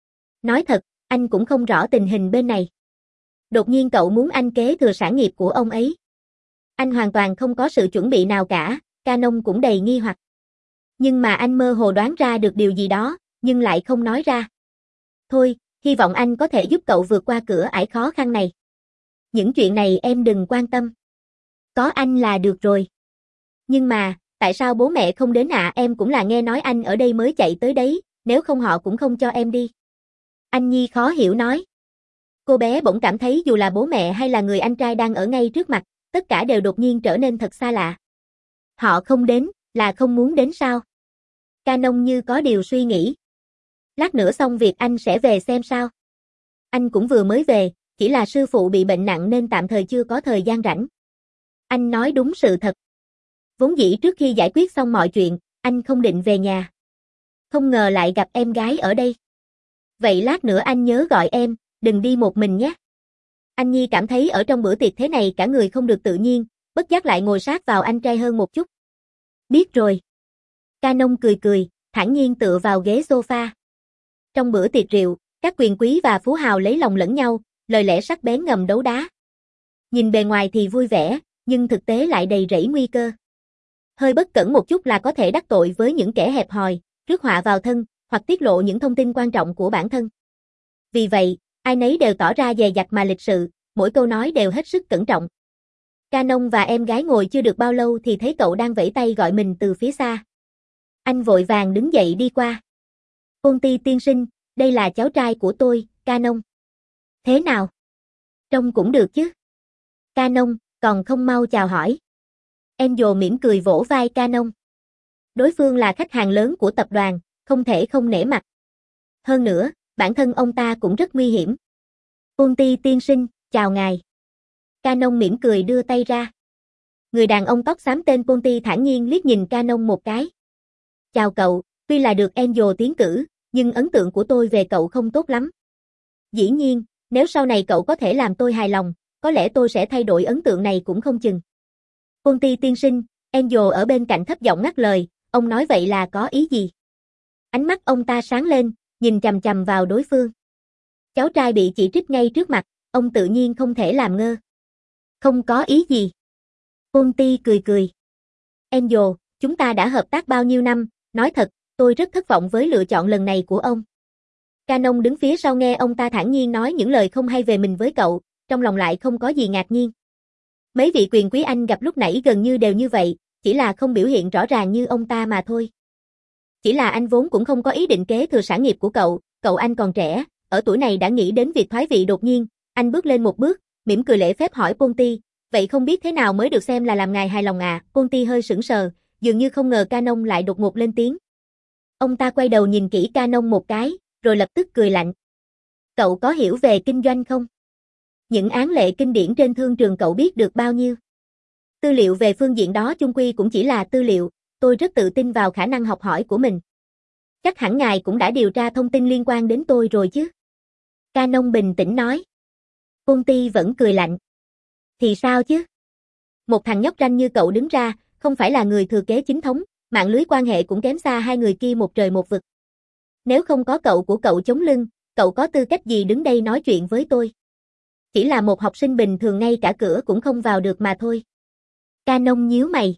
Speaker 1: Nói thật, anh cũng không rõ tình hình bên này. Đột nhiên cậu muốn anh kế thừa sản nghiệp của ông ấy. Anh hoàn toàn không có sự chuẩn bị nào cả, Canon cũng đầy nghi hoặc. Nhưng mà anh mơ hồ đoán ra được điều gì đó, nhưng lại không nói ra. Thôi, hy vọng anh có thể giúp cậu vượt qua cửa ải khó khăn này. Những chuyện này em đừng quan tâm. Có anh là được rồi. Nhưng mà, tại sao bố mẹ không đến ạ? À? Em cũng là nghe nói anh ở đây mới chạy tới đấy, nếu không họ cũng không cho em đi. Anh Nhi khó hiểu nói. Cô bé bỗng cảm thấy dù là bố mẹ hay là người anh trai đang ở ngay trước mặt, tất cả đều đột nhiên trở nên thật xa lạ. Họ không đến, là không muốn đến sao? Canon như có điều suy nghĩ. Lát nữa xong việc anh sẽ về xem sao. Anh cũng vừa mới về, chỉ là sư phụ bị bệnh nặng nên tạm thời chưa có thời gian rảnh. Anh nói đúng sự thật. Vốn dĩ trước khi giải quyết xong mọi chuyện, anh không định về nhà. Không ngờ lại gặp em gái ở đây. Vậy lát nữa anh nhớ gọi em, đừng đi một mình nhé. Anh Nhi cảm thấy ở trong bữa tiệc thế này cả người không được tự nhiên, bất giác lại ngồi sát vào anh trai hơn một chút. Biết rồi. Canon cười cười, thản nhiên tựa vào ghế sofa. Trong bữa tiệc rượu, các quyền quý và phú hào lấy lòng lẫn nhau, lời lẽ sắc bén ngầm đấu đá. Nhìn bề ngoài thì vui vẻ, nhưng thực tế lại đầy rẫy nguy cơ. Hơi bất cẩn một chút là có thể đắc tội với những kẻ hẹp hòi, rước họa vào thân, hoặc tiết lộ những thông tin quan trọng của bản thân. Vì vậy, ai nấy đều tỏ ra dè dặt mà lịch sự, mỗi câu nói đều hết sức cẩn trọng. Canon và em gái ngồi chưa được bao lâu thì thấy cậu đang vẫy tay gọi mình từ phía xa. Anh vội vàng đứng dậy đi qua. Ponti tiên sinh, đây là cháu trai của tôi, Canon. Thế nào? Trông cũng được chứ. Canon, còn không mau chào hỏi. Angel mỉm cười vỗ vai Canon. Đối phương là khách hàng lớn của tập đoàn, không thể không nể mặt. Hơn nữa, bản thân ông ta cũng rất nguy hiểm. Ponti tiên sinh, chào ngài. Canon mỉm cười đưa tay ra. Người đàn ông tóc xám tên Ponty thản nhiên liếc nhìn Canon một cái. Chào cậu, tuy là được Angel tiến cử, nhưng ấn tượng của tôi về cậu không tốt lắm. Dĩ nhiên, nếu sau này cậu có thể làm tôi hài lòng, có lẽ tôi sẽ thay đổi ấn tượng này cũng không chừng. Ponty tiên sinh, Angel ở bên cạnh thấp giọng ngắt lời, ông nói vậy là có ý gì? Ánh mắt ông ta sáng lên, nhìn chằm chằm vào đối phương. Cháu trai bị chỉ trích ngay trước mặt, ông tự nhiên không thể làm ngơ. Không có ý gì. Ponty cười cười. Angel, chúng ta đã hợp tác bao nhiêu năm, nói thật, tôi rất thất vọng với lựa chọn lần này của ông. Canon đứng phía sau nghe ông ta thản nhiên nói những lời không hay về mình với cậu, trong lòng lại không có gì ngạc nhiên. Mấy vị quyền quý anh gặp lúc nãy gần như đều như vậy, chỉ là không biểu hiện rõ ràng như ông ta mà thôi. Chỉ là anh vốn cũng không có ý định kế thừa sản nghiệp của cậu, cậu anh còn trẻ, ở tuổi này đã nghĩ đến việc thoái vị đột nhiên, anh bước lên một bước, mỉm cười lễ phép hỏi Ponty, vậy không biết thế nào mới được xem là làm ngài hài lòng à? Ponty hơi sững sờ, dường như không ngờ Canon lại đột ngột lên tiếng. Ông ta quay đầu nhìn kỹ Canon một cái, rồi lập tức cười lạnh. Cậu có hiểu về kinh doanh không? Những án lệ kinh điển trên thương trường cậu biết được bao nhiêu? Tư liệu về phương diện đó chung quy cũng chỉ là tư liệu, tôi rất tự tin vào khả năng học hỏi của mình. Chắc hẳn ngài cũng đã điều tra thông tin liên quan đến tôi rồi chứ? Canon bình tĩnh nói. Ponty vẫn cười lạnh. Thì sao chứ? Một thằng nhóc ranh như cậu đứng ra, không phải là người thừa kế chính thống, mạng lưới quan hệ cũng kém xa hai người kia một trời một vực. Nếu không có cậu của cậu chống lưng, cậu có tư cách gì đứng đây nói chuyện với tôi? Chỉ là một học sinh bình thường ngay cả cửa cũng không vào được mà thôi. Canon nhíu mày.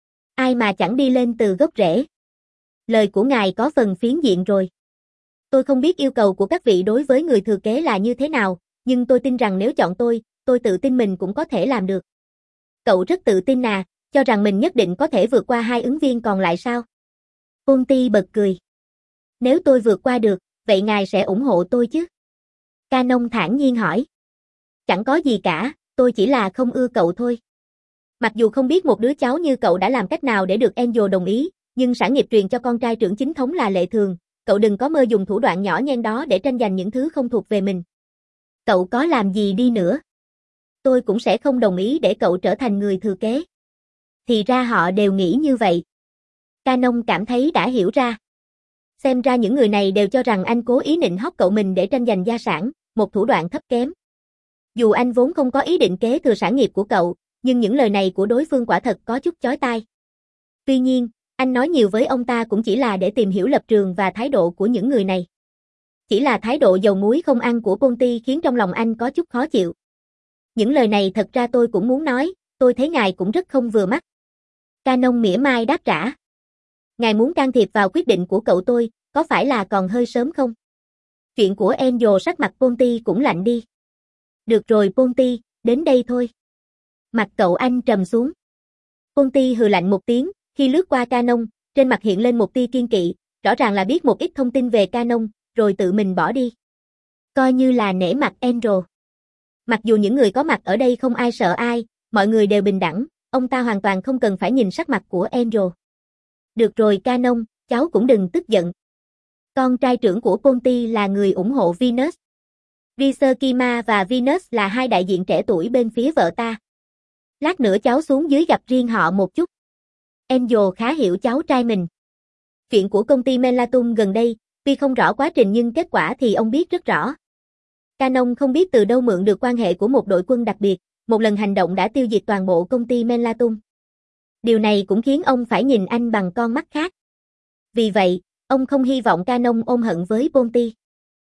Speaker 1: Ai mà chẳng đi lên từ gốc rễ. Lời của ngài có phần phiến diện rồi. Tôi không biết yêu cầu của các vị đối với người thừa kế là như thế nào, nhưng tôi tin rằng nếu chọn tôi, tôi tự tin mình cũng có thể làm được. Cậu rất tự tin à, cho rằng mình nhất định có thể vượt qua hai ứng viên còn lại sao? Ponty bật cười. Nếu tôi vượt qua được, vậy ngài sẽ ủng hộ tôi chứ? Canon thản nhiên hỏi. Chẳng có gì cả, tôi chỉ là không ưa cậu thôi. Mặc dù không biết một đứa cháu như cậu đã làm cách nào để được Angel đồng ý, nhưng sản nghiệp truyền cho con trai trưởng chính thống là lệ thường, cậu đừng có mơ dùng thủ đoạn nhỏ nhen đó để tranh giành những thứ không thuộc về mình. Cậu có làm gì đi nữa, tôi cũng sẽ không đồng ý để cậu trở thành người thừa kế. Thì ra họ đều nghĩ như vậy. Canon cảm thấy đã hiểu ra. Xem ra những người này đều cho rằng anh cố ý nịnh hót cậu mình để tranh giành gia sản, một thủ đoạn thấp kém. Dù anh vốn không có ý định kế thừa sản nghiệp của cậu, nhưng những lời này của đối phương quả thật có chút chói tai. Tuy nhiên, anh nói nhiều với ông ta cũng chỉ là để tìm hiểu lập trường và thái độ của những người này. Chỉ là thái độ dầu muối không ăn của Ponty khiến trong lòng anh có chút khó chịu. Những lời này thật ra tôi cũng muốn nói, tôi thấy ngài cũng rất không vừa mắt. Canon mỉa mai đáp trả. Ngài muốn can thiệp vào quyết định của cậu tôi, có phải là còn hơi sớm không? Chuyện của Angel sắc mặt Ponty cũng lạnh đi. Được rồi Ponty, đến đây thôi. Mặt cậu anh trầm xuống. Ponty hừ lạnh một tiếng, khi lướt qua Canon, trên mặt hiện lên một tia kiên kỵ, rõ ràng là biết một ít thông tin về Canon, rồi tự mình bỏ đi. Coi như là nể mặt Angel. Mặc dù những người có mặt ở đây không ai sợ ai, mọi người đều bình đẳng, ông ta hoàn toàn không cần phải nhìn sắc mặt của Angel. Được rồi Canon, cháu cũng đừng tức giận. Con trai trưởng của Ponty là người ủng hộ Venus. Reser Kima và Venus là hai đại diện trẻ tuổi bên phía vợ ta. Lát nữa cháu xuống dưới gặp riêng họ một chút. Angel khá hiểu cháu trai mình. Chuyện của công ty Melatum gần đây, tuy không rõ quá trình nhưng kết quả thì ông biết rất rõ. Canon không biết từ đâu mượn được quan hệ của một đội quân đặc biệt, một lần hành động đã tiêu diệt toàn bộ công ty Melatum. Điều này cũng khiến ông phải nhìn anh bằng con mắt khác. Vì vậy, ông không hy vọng Canon ôm hận với Ponty.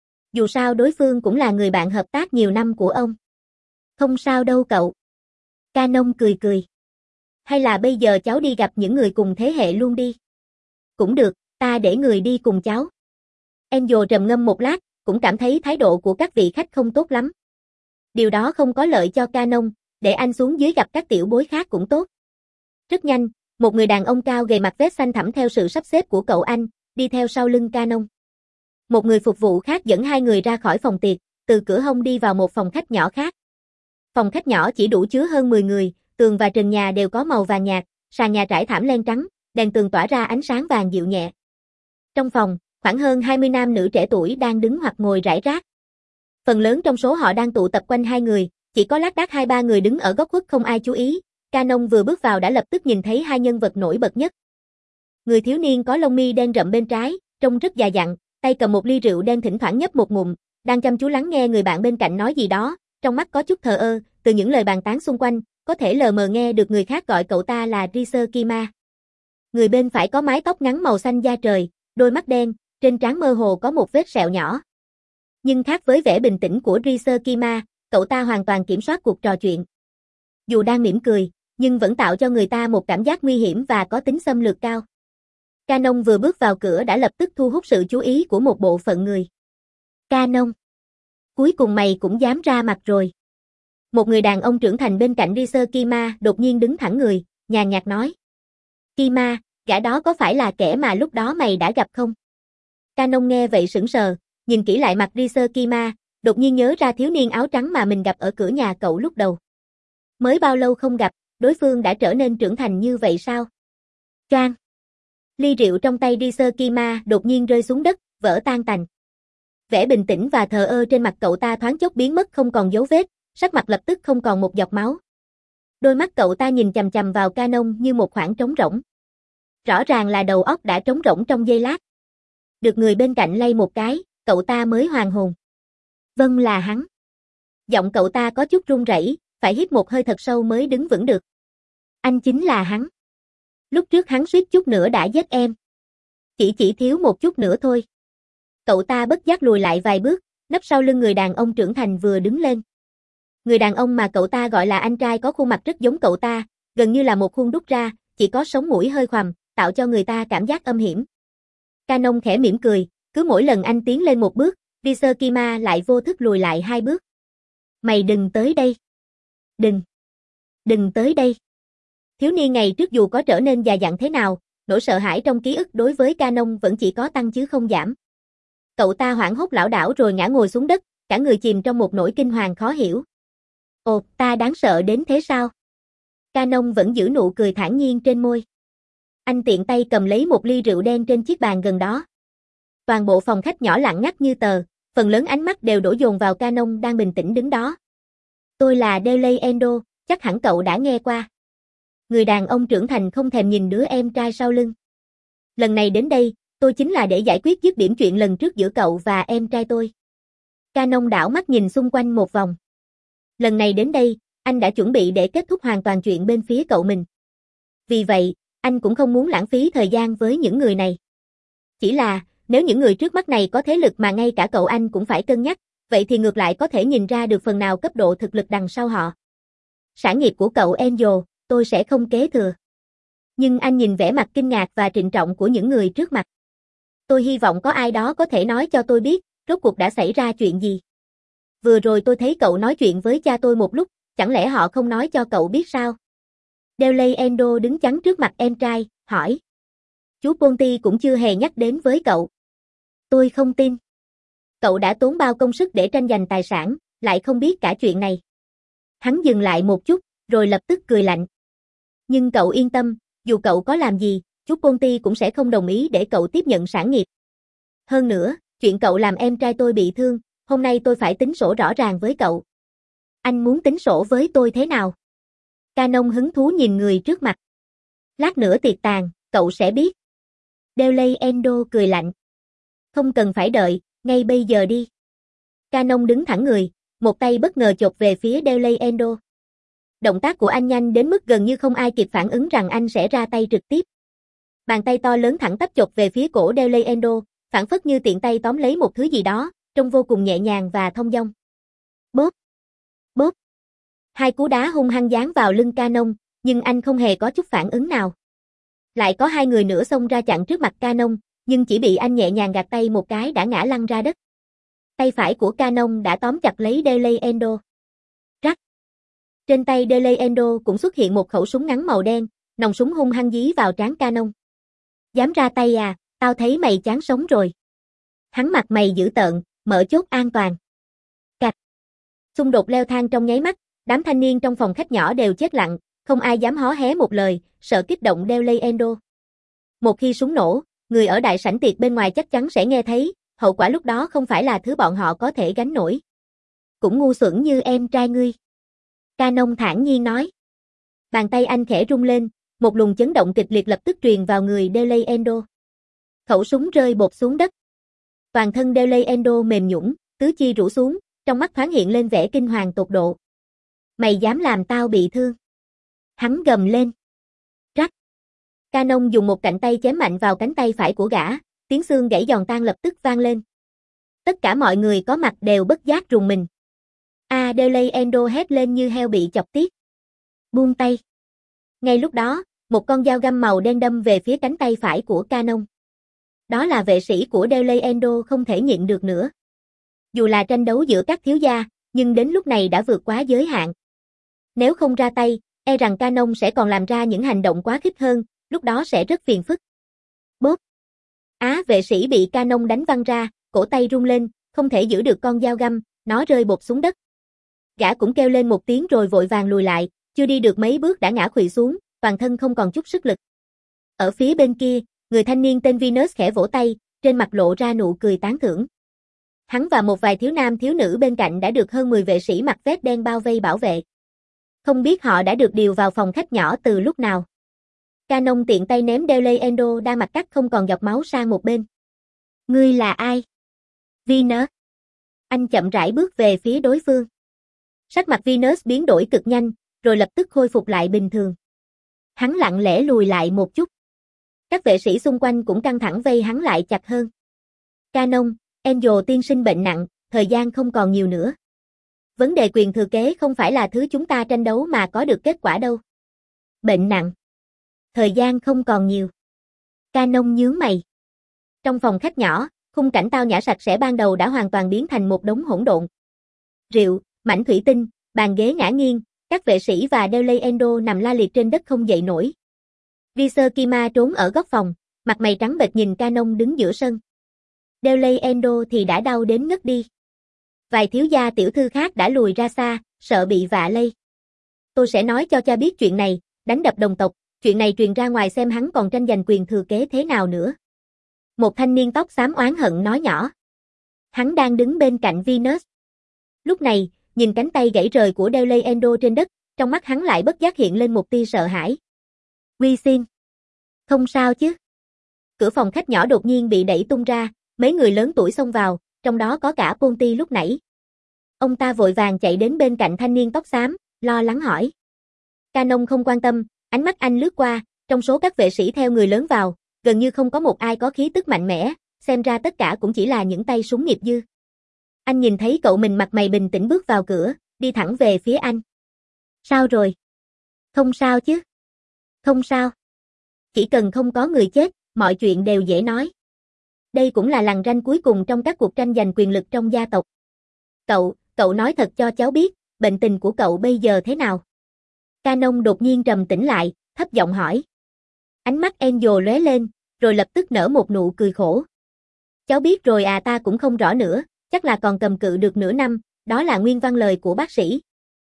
Speaker 1: Dù sao đối phương cũng là người bạn hợp tác nhiều năm của ông. Không sao đâu cậu. Canon cười cười. Hay là bây giờ cháu đi gặp những người cùng thế hệ luôn đi. Cũng được, ta để người đi cùng cháu. Angel trầm ngâm một lát, cũng cảm thấy thái độ của các vị khách không tốt lắm. Điều đó không có lợi cho Canon, để anh xuống dưới gặp các tiểu bối khác cũng tốt. Rất nhanh, một người đàn ông cao gầy mặc vest xanh thẳm theo sự sắp xếp của cậu anh, đi theo sau lưng Canon. Một người phục vụ khác dẫn hai người ra khỏi phòng tiệc, từ cửa hông đi vào một phòng khách nhỏ khác. Phòng khách nhỏ chỉ đủ chứa hơn mười người, tường và trần nhà đều có màu vàng nhạt, sàn nhà trải thảm len trắng, đèn tường tỏa ra ánh sáng vàng dịu nhẹ. Trong phòng, khoảng hơn hai mươi nam nữ trẻ tuổi đang đứng hoặc ngồi rải rác. Phần lớn trong số họ đang tụ tập quanh hai người, chỉ có lác đác hai ba người đứng ở góc khuất không ai chú ý, Canon vừa bước vào đã lập tức nhìn thấy hai nhân vật nổi bật nhất. Người thiếu niên có lông mi đen rậm bên trái, trông rất già dặn, tay cầm một ly rượu đen thỉnh thoảng nhấp một ngụm, đang chăm chú lắng nghe người bạn bên cạnh nói gì đó, trong mắt có chút thờ ơ, từ những lời bàn tán xung quanh, có thể lờ mờ nghe được người khác gọi cậu ta là Riser Kima. Người bên phải có mái tóc ngắn màu xanh da trời, đôi mắt đen, trên trán mơ hồ có một vết sẹo nhỏ. Nhưng khác với vẻ bình tĩnh của Riser Kima, cậu ta hoàn toàn kiểm soát cuộc trò chuyện. Dù đang mỉm cười, nhưng vẫn tạo cho người ta một cảm giác nguy hiểm và có tính xâm lược cao. Canon vừa bước vào cửa đã lập tức thu hút sự chú ý của một bộ phận người. Canon, cuối cùng mày cũng dám ra mặt rồi. Một người đàn ông trưởng thành bên cạnh Riser Kima đột nhiên đứng thẳng người, nhàn nhạt nói. Kima, gã đó có phải là kẻ mà lúc đó mày đã gặp không? Canon nghe vậy sững sờ, nhìn kỹ lại mặt Riser Kima, đột nhiên nhớ ra thiếu niên áo trắng mà mình gặp ở cửa nhà cậu lúc đầu. Mới bao lâu không gặp, đối phương đã trở nên trưởng thành như vậy sao? Choang. Ly rượu trong tay Riser Kima đột nhiên rơi xuống đất, vỡ tan tành. Vẻ bình tĩnh và thờ ơ trên mặt cậu ta thoáng chốc biến mất không còn dấu vết, sắc mặt lập tức không còn một giọt máu. Đôi mắt cậu ta nhìn chằm chằm vào Canon như một khoảng trống rỗng. Rõ ràng là đầu óc đã trống rỗng trong giây lát. Được người bên cạnh lay một cái, cậu ta mới hoàn hồn. Vâng là hắn. Giọng cậu ta có chút run rẩy, phải hít một hơi thật sâu mới đứng vững được. Anh chính là hắn. Lúc trước hắn suýt chút nữa đã giết em. Chỉ chỉ thiếu một chút nữa thôi. Cậu ta bất giác lùi lại vài bước, nấp sau lưng người đàn ông trưởng thành vừa đứng lên. Người đàn ông mà cậu ta gọi là anh trai có khuôn mặt rất giống cậu ta, gần như là một khuôn đúc ra, chỉ có sống mũi hơi khoằm, tạo cho người ta cảm giác âm hiểm. Canon khẽ mỉm cười, cứ mỗi lần anh tiến lên một bước, Riser Kima lại vô thức lùi lại hai bước. Mày đừng tới đây. Đừng. Đừng tới đây. Thiếu niên ngày trước dù có trở nên già dặn thế nào, nỗi sợ hãi trong ký ức đối với Canon vẫn chỉ có tăng chứ không giảm. Cậu ta hoảng hốt lảo đảo rồi ngã ngồi xuống đất, cả người chìm trong một nỗi kinh hoàng khó hiểu. Ồ, ta đáng sợ đến thế sao? Canon vẫn giữ nụ cười thản nhiên trên môi. Anh tiện tay cầm lấy một ly rượu đen trên chiếc bàn gần đó. Toàn bộ phòng khách nhỏ lặng ngắt như tờ, phần lớn ánh mắt đều đổ dồn vào Canon đang bình tĩnh đứng đó. Tôi là Delay Endo, chắc hẳn cậu đã nghe qua. Người đàn ông trưởng thành không thèm nhìn đứa em trai sau lưng. Lần này đến đây, tôi chính là để giải quyết dứt điểm chuyện lần trước giữa cậu và em trai tôi. Canon đảo mắt nhìn xung quanh một vòng. Lần này đến đây, anh đã chuẩn bị để kết thúc hoàn toàn chuyện bên phía cậu mình. Vì vậy, anh cũng không muốn lãng phí thời gian với những người này. Chỉ là, nếu những người trước mắt này có thế lực mà ngay cả cậu anh cũng phải cân nhắc, vậy thì ngược lại có thể nhìn ra được phần nào cấp độ thực lực đằng sau họ. Sản nghiệp của cậu Angel, tôi sẽ không kế thừa. Nhưng anh nhìn vẻ mặt kinh ngạc và trịnh trọng của những người trước mặt. Tôi hy vọng có ai đó có thể nói cho tôi biết, rốt cuộc đã xảy ra chuyện gì. Vừa rồi tôi thấy cậu nói chuyện với cha tôi một lúc, chẳng lẽ họ không nói cho cậu biết sao? Delay Endo đứng chắn trước mặt em trai, hỏi. Chú Ponty cũng chưa hề nhắc đến với cậu. Tôi không tin. Cậu đã tốn bao công sức để tranh giành tài sản, lại không biết cả chuyện này. Hắn dừng lại một chút, rồi lập tức cười lạnh. Nhưng cậu yên tâm, dù cậu có làm gì, chú Ponty cũng sẽ không đồng ý để cậu tiếp nhận sản nghiệp. Hơn nữa, chuyện cậu làm em trai tôi bị thương, hôm nay tôi phải tính sổ rõ ràng với cậu. Anh muốn tính sổ với tôi thế nào? Canon hứng thú nhìn người trước mặt. Lát nữa tiệc tàn, cậu sẽ biết. Delay Endo cười lạnh. Không cần phải đợi, ngay bây giờ đi. Canon đứng thẳng người, một tay bất ngờ chộp về phía Delay Endo. Động tác của anh nhanh đến mức gần như không ai kịp phản ứng rằng anh sẽ ra tay trực tiếp. Bàn tay to lớn thẳng tắp chộp về phía cổ Delay Endo, phản phất như tiện tay tóm lấy một thứ gì đó, trông vô cùng nhẹ nhàng và thông dong. Bóp! Bóp! Hai cú đá hung hăng giáng vào lưng Canon, nhưng anh không hề có chút phản ứng nào. Lại có hai người nữa xông ra chặn trước mặt Canon, nhưng chỉ bị anh nhẹ nhàng gạt tay một cái đã ngã lăn ra đất. Tay phải của Canon đã tóm chặt lấy Delay Endo. Rắc! Trên tay Delay Endo cũng xuất hiện một khẩu súng ngắn màu đen, nòng súng hung hăng dí vào trán Canon. Dám ra tay à, tao thấy mày chán sống rồi. Hắn mặt mày dữ tợn, mở chốt an toàn. Cạch! Xung đột leo thang trong nháy mắt, đám thanh niên trong phòng khách nhỏ đều chết lặng, không ai dám hó hé một lời, sợ kích động Delay Endo. Một khi súng nổ, người ở đại sảnh tiệc bên ngoài chắc chắn sẽ nghe thấy, hậu quả lúc đó không phải là thứ bọn họ có thể gánh nổi. Cũng ngu xuẩn như em trai ngươi. Canon thản nhiên nói. Bàn tay anh khẽ rung lên, một luồng chấn động kịch liệt lập tức truyền vào người Delay Endo. Khẩu súng rơi bột xuống đất. Toàn thân Delay Endo mềm nhũn, tứ chi rũ xuống, trong mắt thoáng hiện lên vẻ kinh hoàng tột độ. Mày dám làm tao bị thương? Hắn gầm lên. Rắc. Canon dùng một cạnh tay chém mạnh vào cánh tay phải của gã, tiếng xương gãy giòn tan lập tức vang lên. Tất cả mọi người có mặt đều bất giác rùng mình. A Delay Endo hét lên như heo bị chọc tiết. Buông tay. Ngay lúc đó, một con dao găm màu đen đâm về phía cánh tay phải của Canon. Đó là vệ sĩ của Delay Endo không thể nhịn được nữa. Dù là tranh đấu giữa các thiếu gia, nhưng đến lúc này đã vượt quá giới hạn. Nếu không ra tay, e rằng Canon sẽ còn làm ra những hành động quá khích hơn, lúc đó sẽ rất phiền phức. Bốp. Á vệ sĩ bị Canon đánh văng ra, cổ tay rung lên, không thể giữ được con dao găm, nó rơi bột xuống đất. Gã cũng kêu lên một tiếng rồi vội vàng lùi lại, chưa đi được mấy bước đã ngã khuỵu xuống, toàn thân không còn chút sức lực. Ở phía bên kia, người thanh niên tên Venus khẽ vỗ tay, trên mặt lộ ra nụ cười tán thưởng. Hắn và một vài thiếu nam thiếu nữ bên cạnh đã được hơn mười vệ sĩ mặc vest đen bao vây bảo vệ. Không biết họ đã được điều vào phòng khách nhỏ từ lúc nào. Canon tiện tay ném Delay Endo đang mặt cắt không còn giọt máu sang một bên. Ngươi là ai? Venus. Anh chậm rãi bước về phía đối phương. Sắc mặt Venus biến đổi cực nhanh, rồi lập tức khôi phục lại bình thường. Hắn lặng lẽ lùi lại một chút. Các vệ sĩ xung quanh cũng căng thẳng vây hắn lại chặt hơn. Canon, Angel tiên sinh bệnh nặng, thời gian không còn nhiều nữa. Vấn đề quyền thừa kế không phải là thứ chúng ta tranh đấu mà có được kết quả đâu. Bệnh nặng. Thời gian không còn nhiều. Canon nhướng mày. Trong phòng khách nhỏ, khung cảnh tao nhã sạch sẽ ban đầu đã hoàn toàn biến thành một đống hỗn độn. Rượu, mảnh thủy tinh, bàn ghế ngả nghiêng, các vệ sĩ và Delay Endo nằm la liệt trên đất không dậy nổi. Visor Kima trốn ở góc phòng, mặt mày trắng bệch nhìn Canon đứng giữa sân. Delay Endo thì đã đau đến ngất đi. Vài thiếu gia tiểu thư khác đã lùi ra xa, sợ bị vạ lây. Tôi sẽ nói cho cha biết chuyện này, đánh đập đồng tộc, chuyện này truyền ra ngoài xem hắn còn tranh giành quyền thừa kế thế nào nữa. Một thanh niên tóc xám oán hận nói nhỏ. Hắn đang đứng bên cạnh Venus. Lúc này, nhìn cánh tay gãy rời của Delay Endo trên đất, trong mắt hắn lại bất giác hiện lên một tia sợ hãi. Quy xin. Không sao chứ. Cửa phòng khách nhỏ đột nhiên bị đẩy tung ra, mấy người lớn tuổi xông vào, trong đó có cả Ponty lúc nãy. Ông ta vội vàng chạy đến bên cạnh thanh niên tóc xám, lo lắng hỏi. Canon không quan tâm, ánh mắt anh lướt qua, trong số các vệ sĩ theo người lớn vào, gần như không có một ai có khí tức mạnh mẽ, xem ra tất cả cũng chỉ là những tay súng nghiệp dư. Anh nhìn thấy cậu mình mặt mày bình tĩnh bước vào cửa, đi thẳng về phía anh. Sao rồi? Không sao chứ? Không sao. Chỉ cần không có người chết, mọi chuyện đều dễ nói. Đây cũng là lằn ranh cuối cùng trong các cuộc tranh giành quyền lực trong gia tộc. Cậu, cậu nói thật cho cháu biết, bệnh tình của cậu bây giờ thế nào? Canon đột nhiên trầm tĩnh lại, thấp giọng hỏi. Ánh mắt Angel lóe lên, rồi lập tức nở một nụ cười khổ. Cháu biết rồi à, ta cũng không rõ nữa, chắc là còn cầm cự được nửa năm, đó là nguyên văn lời của bác sĩ.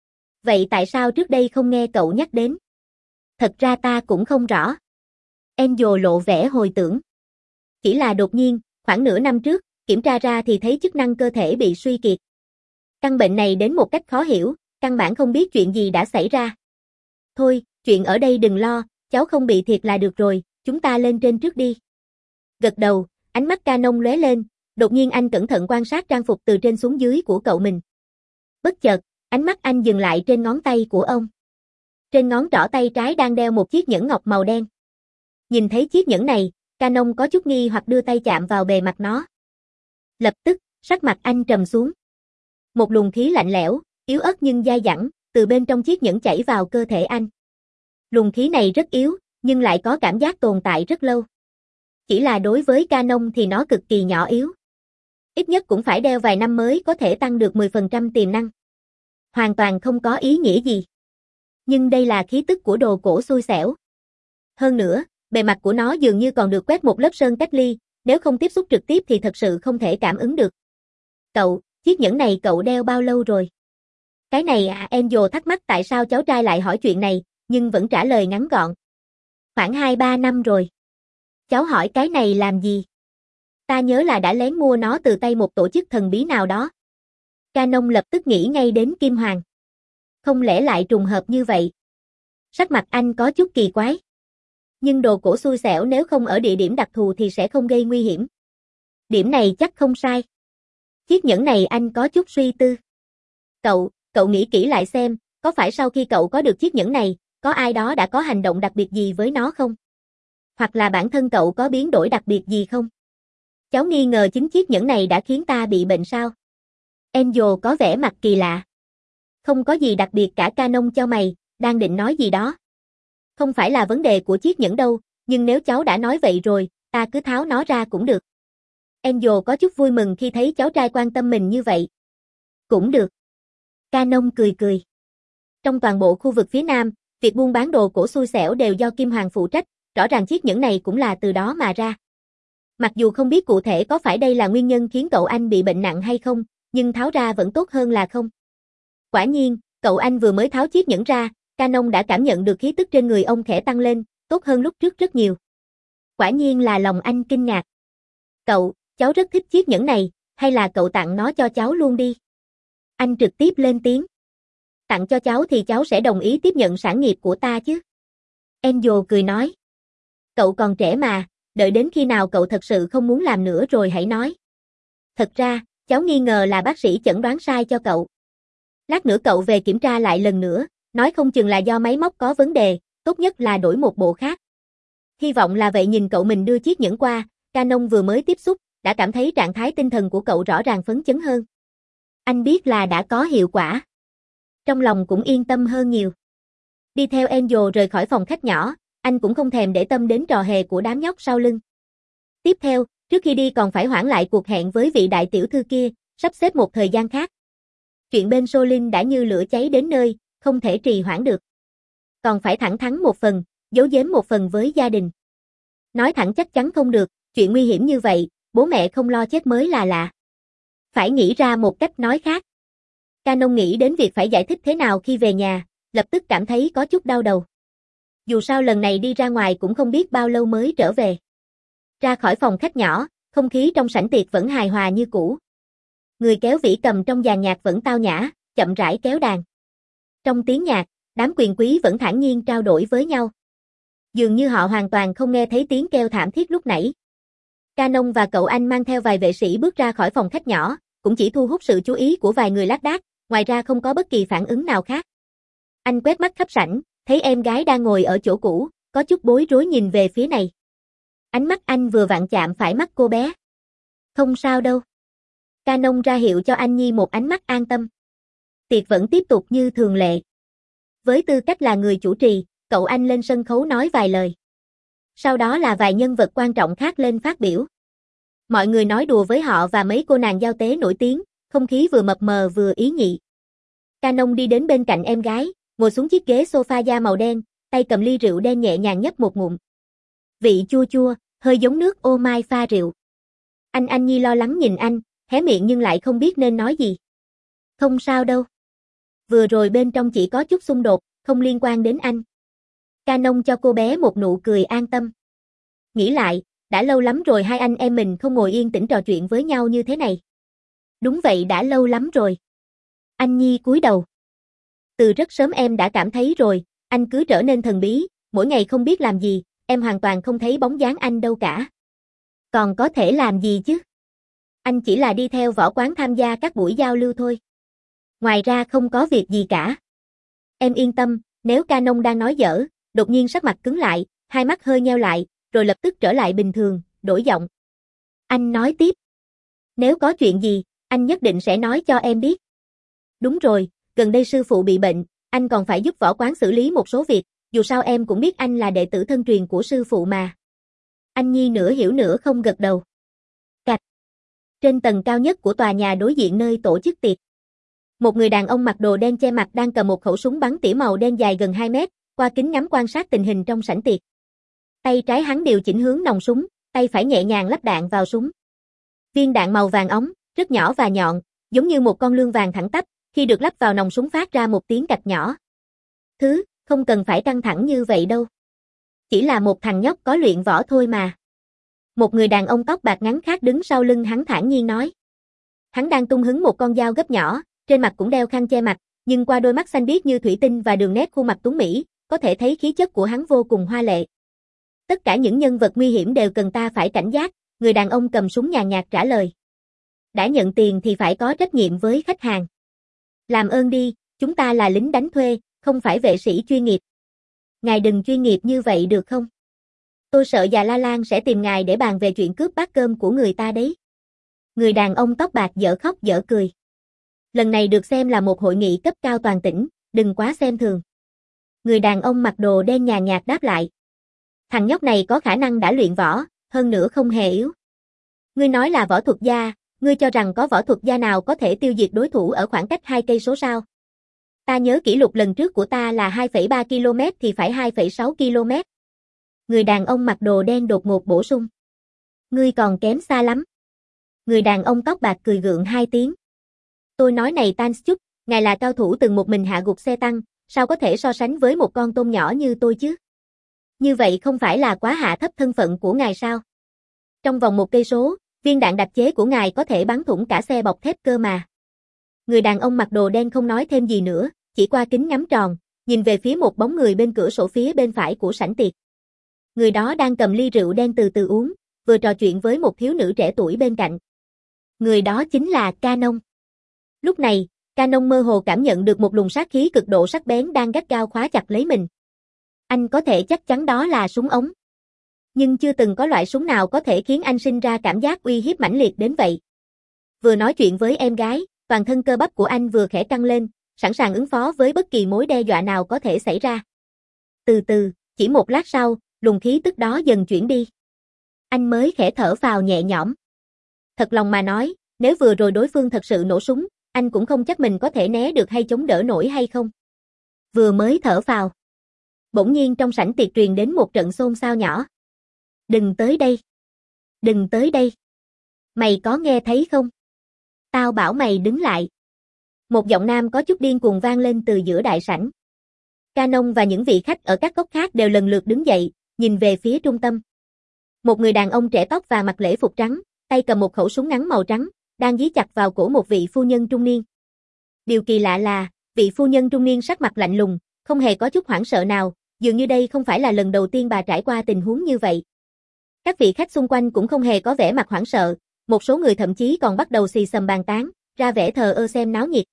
Speaker 1: Vậy tại sao trước đây không nghe cậu nhắc đến? Thật ra ta cũng không rõ. Angel lộ vẻ hồi tưởng. Chỉ là đột nhiên, khoảng nửa năm trước, kiểm tra ra thì thấy chức năng cơ thể bị suy kiệt. Căn bệnh này đến một cách khó hiểu, căn bản không biết chuyện gì đã xảy ra. Thôi, chuyện ở đây đừng lo, cháu không bị thiệt là được rồi, chúng ta lên trên trước đi. Gật đầu, ánh mắt Canon lóe lên, đột nhiên anh cẩn thận quan sát trang phục từ trên xuống dưới của cậu mình. Bất chợt, ánh mắt anh dừng lại trên ngón tay của ông. Trên ngón trỏ tay trái đang đeo một chiếc nhẫn ngọc màu đen. Nhìn thấy chiếc nhẫn này, Canon có chút nghi hoặc đưa tay chạm vào bề mặt nó. Lập tức, sắc mặt anh trầm xuống. Một luồng khí lạnh lẽo, yếu ớt nhưng dai dẳng, từ bên trong chiếc nhẫn chảy vào cơ thể anh. Luồng khí này rất yếu, nhưng lại có cảm giác tồn tại rất lâu. Chỉ là đối với Canon thì nó cực kỳ nhỏ yếu. Ít nhất cũng phải đeo vài năm mới có thể tăng được mười phần trăm tiềm năng. Hoàn toàn không có ý nghĩa gì. Nhưng đây là khí tức của đồ cổ xui xẻo. Hơn nữa, bề mặt của nó dường như còn được quét một lớp sơn cách ly, nếu không tiếp xúc trực tiếp thì thật sự không thể cảm ứng được. Cậu, chiếc nhẫn này cậu đeo bao lâu rồi? Cái này à, Angel thắc mắc tại sao cháu trai lại hỏi chuyện này, nhưng vẫn trả lời ngắn gọn. Khoảng hai ba năm rồi. Cháu hỏi cái này làm gì? Ta nhớ là đã lén mua nó từ tay một tổ chức thần bí nào đó. Canon lập tức nghĩ ngay đến Kim Hoàng. Không lẽ lại trùng hợp như vậy? Sắc mặt anh có chút kỳ quái. Nhưng đồ cổ xui xẻo nếu không ở địa điểm đặc thù thì sẽ không gây nguy hiểm. Điểm này chắc không sai. Chiếc nhẫn này anh có chút suy tư. Cậu, cậu nghĩ kỹ lại xem, có phải sau khi cậu có được chiếc nhẫn này, có ai đó đã có hành động đặc biệt gì với nó không? Hoặc là bản thân cậu có biến đổi đặc biệt gì không? Cháu nghi ngờ chính chiếc nhẫn này đã khiến ta bị bệnh sao? Angel có vẻ mặt kỳ lạ. Không có gì đặc biệt cả, Canon cho mày, đang định nói gì đó. Không phải là vấn đề của chiếc nhẫn đâu, nhưng nếu cháu đã nói vậy rồi, ta cứ tháo nó ra cũng được. Angel có chút vui mừng khi thấy cháu trai quan tâm mình như vậy. Cũng được. Canon cười cười. Trong toàn bộ khu vực phía Nam, việc buôn bán đồ cổ xui xẻo đều do Kim Hoàng phụ trách, rõ ràng chiếc nhẫn này cũng là từ đó mà ra. Mặc dù không biết cụ thể có phải đây là nguyên nhân khiến cậu anh bị bệnh nặng hay không, nhưng tháo ra vẫn tốt hơn là không. Quả nhiên, cậu anh vừa mới tháo chiếc nhẫn ra, Canon đã cảm nhận được khí tức trên người ông khẽ tăng lên, tốt hơn lúc trước rất nhiều. Quả nhiên là lòng anh kinh ngạc. Cậu, cháu rất thích chiếc nhẫn này, hay là cậu tặng nó cho cháu luôn đi? Anh trực tiếp lên tiếng. Tặng cho cháu thì cháu sẽ đồng ý tiếp nhận sản nghiệp của ta chứ? Angel cười nói. Cậu còn trẻ mà, đợi đến khi nào cậu thật sự không muốn làm nữa rồi hãy nói. Thật ra, cháu nghi ngờ là bác sĩ chẩn đoán sai cho cậu. Lát nữa cậu về kiểm tra lại lần nữa, nói không chừng là do máy móc có vấn đề, tốt nhất là đổi một bộ khác. Hy vọng là vậy. Nhìn cậu mình đưa chiếc nhẫn qua, Canon vừa mới tiếp xúc, đã cảm thấy trạng thái tinh thần của cậu rõ ràng phấn chấn hơn. Anh biết là đã có hiệu quả. Trong lòng cũng yên tâm hơn nhiều. Đi theo Angel rời khỏi phòng khách nhỏ, anh cũng không thèm để tâm đến trò hề của đám nhóc sau lưng. Tiếp theo, trước khi đi còn phải hoãn lại cuộc hẹn với vị đại tiểu thư kia, sắp xếp một thời gian khác. Chuyện bên Solin đã như lửa cháy đến nơi, không thể trì hoãn được. Còn phải thẳng thắn một phần, giấu giếm một phần với gia đình. Nói thẳng chắc chắn không được, chuyện nguy hiểm như vậy, bố mẹ không lo chết mới là lạ. Phải nghĩ ra một cách nói khác. Canon nghĩ đến việc phải giải thích thế nào khi về nhà, lập tức cảm thấy có chút đau đầu. Dù sao lần này đi ra ngoài cũng không biết bao lâu mới trở về. Ra khỏi phòng khách nhỏ, không khí trong sảnh tiệc vẫn hài hòa như cũ. Người kéo vĩ cầm trong dàn nhạc vẫn tao nhã, chậm rãi kéo đàn. Trong tiếng nhạc, đám quyền quý vẫn thản nhiên trao đổi với nhau. Dường như họ hoàn toàn không nghe thấy tiếng kêu thảm thiết lúc nãy. Canon và cậu anh mang theo vài vệ sĩ bước ra khỏi phòng khách nhỏ, cũng chỉ thu hút sự chú ý của vài người lác đác, ngoài ra không có bất kỳ phản ứng nào khác. Anh quét mắt khắp sảnh, thấy em gái đang ngồi ở chỗ cũ, có chút bối rối nhìn về phía này. Ánh mắt anh vừa vặn chạm phải mắt cô bé. Không sao đâu. Canon ra hiệu cho anh Nhi một ánh mắt an tâm. Tiệc vẫn tiếp tục như thường lệ. Với tư cách là người chủ trì, cậu anh lên sân khấu nói vài lời. Sau đó là vài nhân vật quan trọng khác lên phát biểu. Mọi người nói đùa với họ và mấy cô nàng giao tế nổi tiếng, không khí vừa mập mờ vừa ý nhị. Canon đi đến bên cạnh em gái, ngồi xuống chiếc ghế sofa da màu đen, tay cầm ly rượu đen nhẹ nhàng nhấp một ngụm. Vị chua chua, hơi giống nước ô mai pha rượu. Anh anh Nhi lo lắng nhìn anh, hé miệng nhưng lại không biết nên nói gì. Không sao đâu. Vừa rồi bên trong chỉ có chút xung đột, không liên quan đến anh. Canon cho cô bé một nụ cười an tâm. Nghĩ lại, đã lâu lắm rồi hai anh em mình không ngồi yên tĩnh trò chuyện với nhau như thế này. Đúng vậy, đã lâu lắm rồi. Anh Nhi cúi đầu. Từ rất sớm em đã cảm thấy rồi, anh cứ trở nên thần bí, mỗi ngày không biết làm gì, em hoàn toàn không thấy bóng dáng anh đâu cả. Còn có thể làm gì chứ? Anh chỉ là đi theo võ quán tham gia các buổi giao lưu thôi. Ngoài ra không có việc gì cả. Em yên tâm, nếu Canon đang nói dở, đột nhiên sắc mặt cứng lại, hai mắt hơi nheo lại, rồi lập tức trở lại bình thường, đổi giọng. Anh nói tiếp. Nếu có chuyện gì, anh nhất định sẽ nói cho em biết. Đúng rồi, gần đây sư phụ bị bệnh, anh còn phải giúp võ quán xử lý một số việc, dù sao em cũng biết anh là đệ tử thân truyền của sư phụ mà. Anh Nhi nửa hiểu nửa không gật đầu. Cạch. Trên tầng cao nhất của tòa nhà đối diện nơi tổ chức tiệc. Một người đàn ông mặc đồ đen che mặt đang cầm một khẩu súng bắn tỉa màu đen dài gần hai mét, qua kính ngắm quan sát tình hình trong sảnh tiệc. Tay trái hắn điều chỉnh hướng nòng súng, tay phải nhẹ nhàng lắp đạn vào súng. Viên đạn màu vàng óng, rất nhỏ và nhọn, giống như một con lươn vàng thẳng tắp, khi được lắp vào nòng súng phát ra một tiếng cạch nhỏ. Thứ, không cần phải căng thẳng như vậy đâu. Chỉ là một thằng nhóc có luyện võ thôi mà. Một người đàn ông tóc bạc ngắn khác đứng sau lưng hắn thản nhiên nói. Hắn đang tung hứng một con dao gấp nhỏ, trên mặt cũng đeo khăn che mặt, nhưng qua đôi mắt xanh biếc như thủy tinh và đường nét khuôn mặt tuấn mỹ, có thể thấy khí chất của hắn vô cùng hoa lệ. Tất cả những nhân vật nguy hiểm đều cần ta phải cảnh giác, người đàn ông cầm súng nhàn nhạt trả lời. Đã nhận tiền thì phải có trách nhiệm với khách hàng. Làm ơn đi, chúng ta là lính đánh thuê, không phải vệ sĩ chuyên nghiệp. Ngài đừng chuyên nghiệp như vậy được không? Tôi sợ già La Lan sẽ tìm ngài để bàn về chuyện cướp bát cơm của người ta đấy. Người đàn ông tóc bạc dở khóc dở cười. Lần này được xem là một hội nghị cấp cao toàn tỉnh, đừng quá xem thường. Người đàn ông mặc đồ đen nhàn nhạt đáp lại. Thằng nhóc này có khả năng đã luyện võ, hơn nữa không hề yếu. Ngươi nói là võ thuật gia, ngươi cho rằng có võ thuật gia nào có thể tiêu diệt đối thủ ở khoảng cách hai cây số sao? Ta nhớ kỷ lục lần trước của ta là hai phẩy ba ki lô mét thì phải hai phẩy sáu ki lô mét. Người đàn ông mặc đồ đen đột ngột bổ sung. Ngươi còn kém xa lắm. Người đàn ông tóc bạc cười gượng hai tiếng. Tôi nói này Tanschuk, ngài là cao thủ từng một mình hạ gục xe tăng, sao có thể so sánh với một con tôm nhỏ như tôi chứ? Như vậy không phải là quá hạ thấp thân phận của ngài sao? Trong vòng một cây số, viên đạn đặc chế của ngài có thể bắn thủng cả xe bọc thép cơ mà. Người đàn ông mặc đồ đen không nói thêm gì nữa, chỉ qua kính ngắm tròn, nhìn về phía một bóng người bên cửa sổ phía bên phải của sảnh tiệc. Người đó đang cầm ly rượu đen từ từ uống, vừa trò chuyện với một thiếu nữ trẻ tuổi bên cạnh. Người đó chính là Canon. Lúc này, Canon mơ hồ cảm nhận được một luồng sát khí cực độ sắc bén đang gắt gao khóa chặt lấy mình. Anh có thể chắc chắn đó là súng ống. Nhưng chưa từng có loại súng nào có thể khiến anh sinh ra cảm giác uy hiếp mãnh liệt đến vậy. Vừa nói chuyện với em gái, toàn thân cơ bắp của anh vừa khẽ căng lên, sẵn sàng ứng phó với bất kỳ mối đe dọa nào có thể xảy ra. Từ từ, chỉ một lát sau, luồng khí tức đó dần chuyển đi. Anh mới khẽ thở phào nhẹ nhõm. Thật lòng mà nói, nếu vừa rồi đối phương thật sự nổ súng, anh cũng không chắc mình có thể né được hay chống đỡ nổi hay không. Vừa mới thở phào. Bỗng nhiên trong sảnh tiệc truyền đến một trận xôn xao nhỏ. Đừng tới đây. Đừng tới đây. Mày có nghe thấy không? Tao bảo mày đứng lại. Một giọng nam có chút điên cuồng vang lên từ giữa đại sảnh. Canon và những vị khách ở các góc khác đều lần lượt đứng dậy, nhìn về phía trung tâm. Một người đàn ông trẻ tóc và mặc lễ phục trắng, tay cầm một khẩu súng ngắn màu trắng, đang dí chặt vào cổ một vị phu nhân trung niên. Điều kỳ lạ là, vị phu nhân trung niên sắc mặt lạnh lùng, không hề có chút hoảng sợ nào, dường như đây không phải là lần đầu tiên bà trải qua tình huống như vậy. Các vị khách xung quanh cũng không hề có vẻ mặt hoảng sợ, một số người thậm chí còn bắt đầu xì xầm bàn tán, ra vẻ thờ ơ xem náo nhiệt.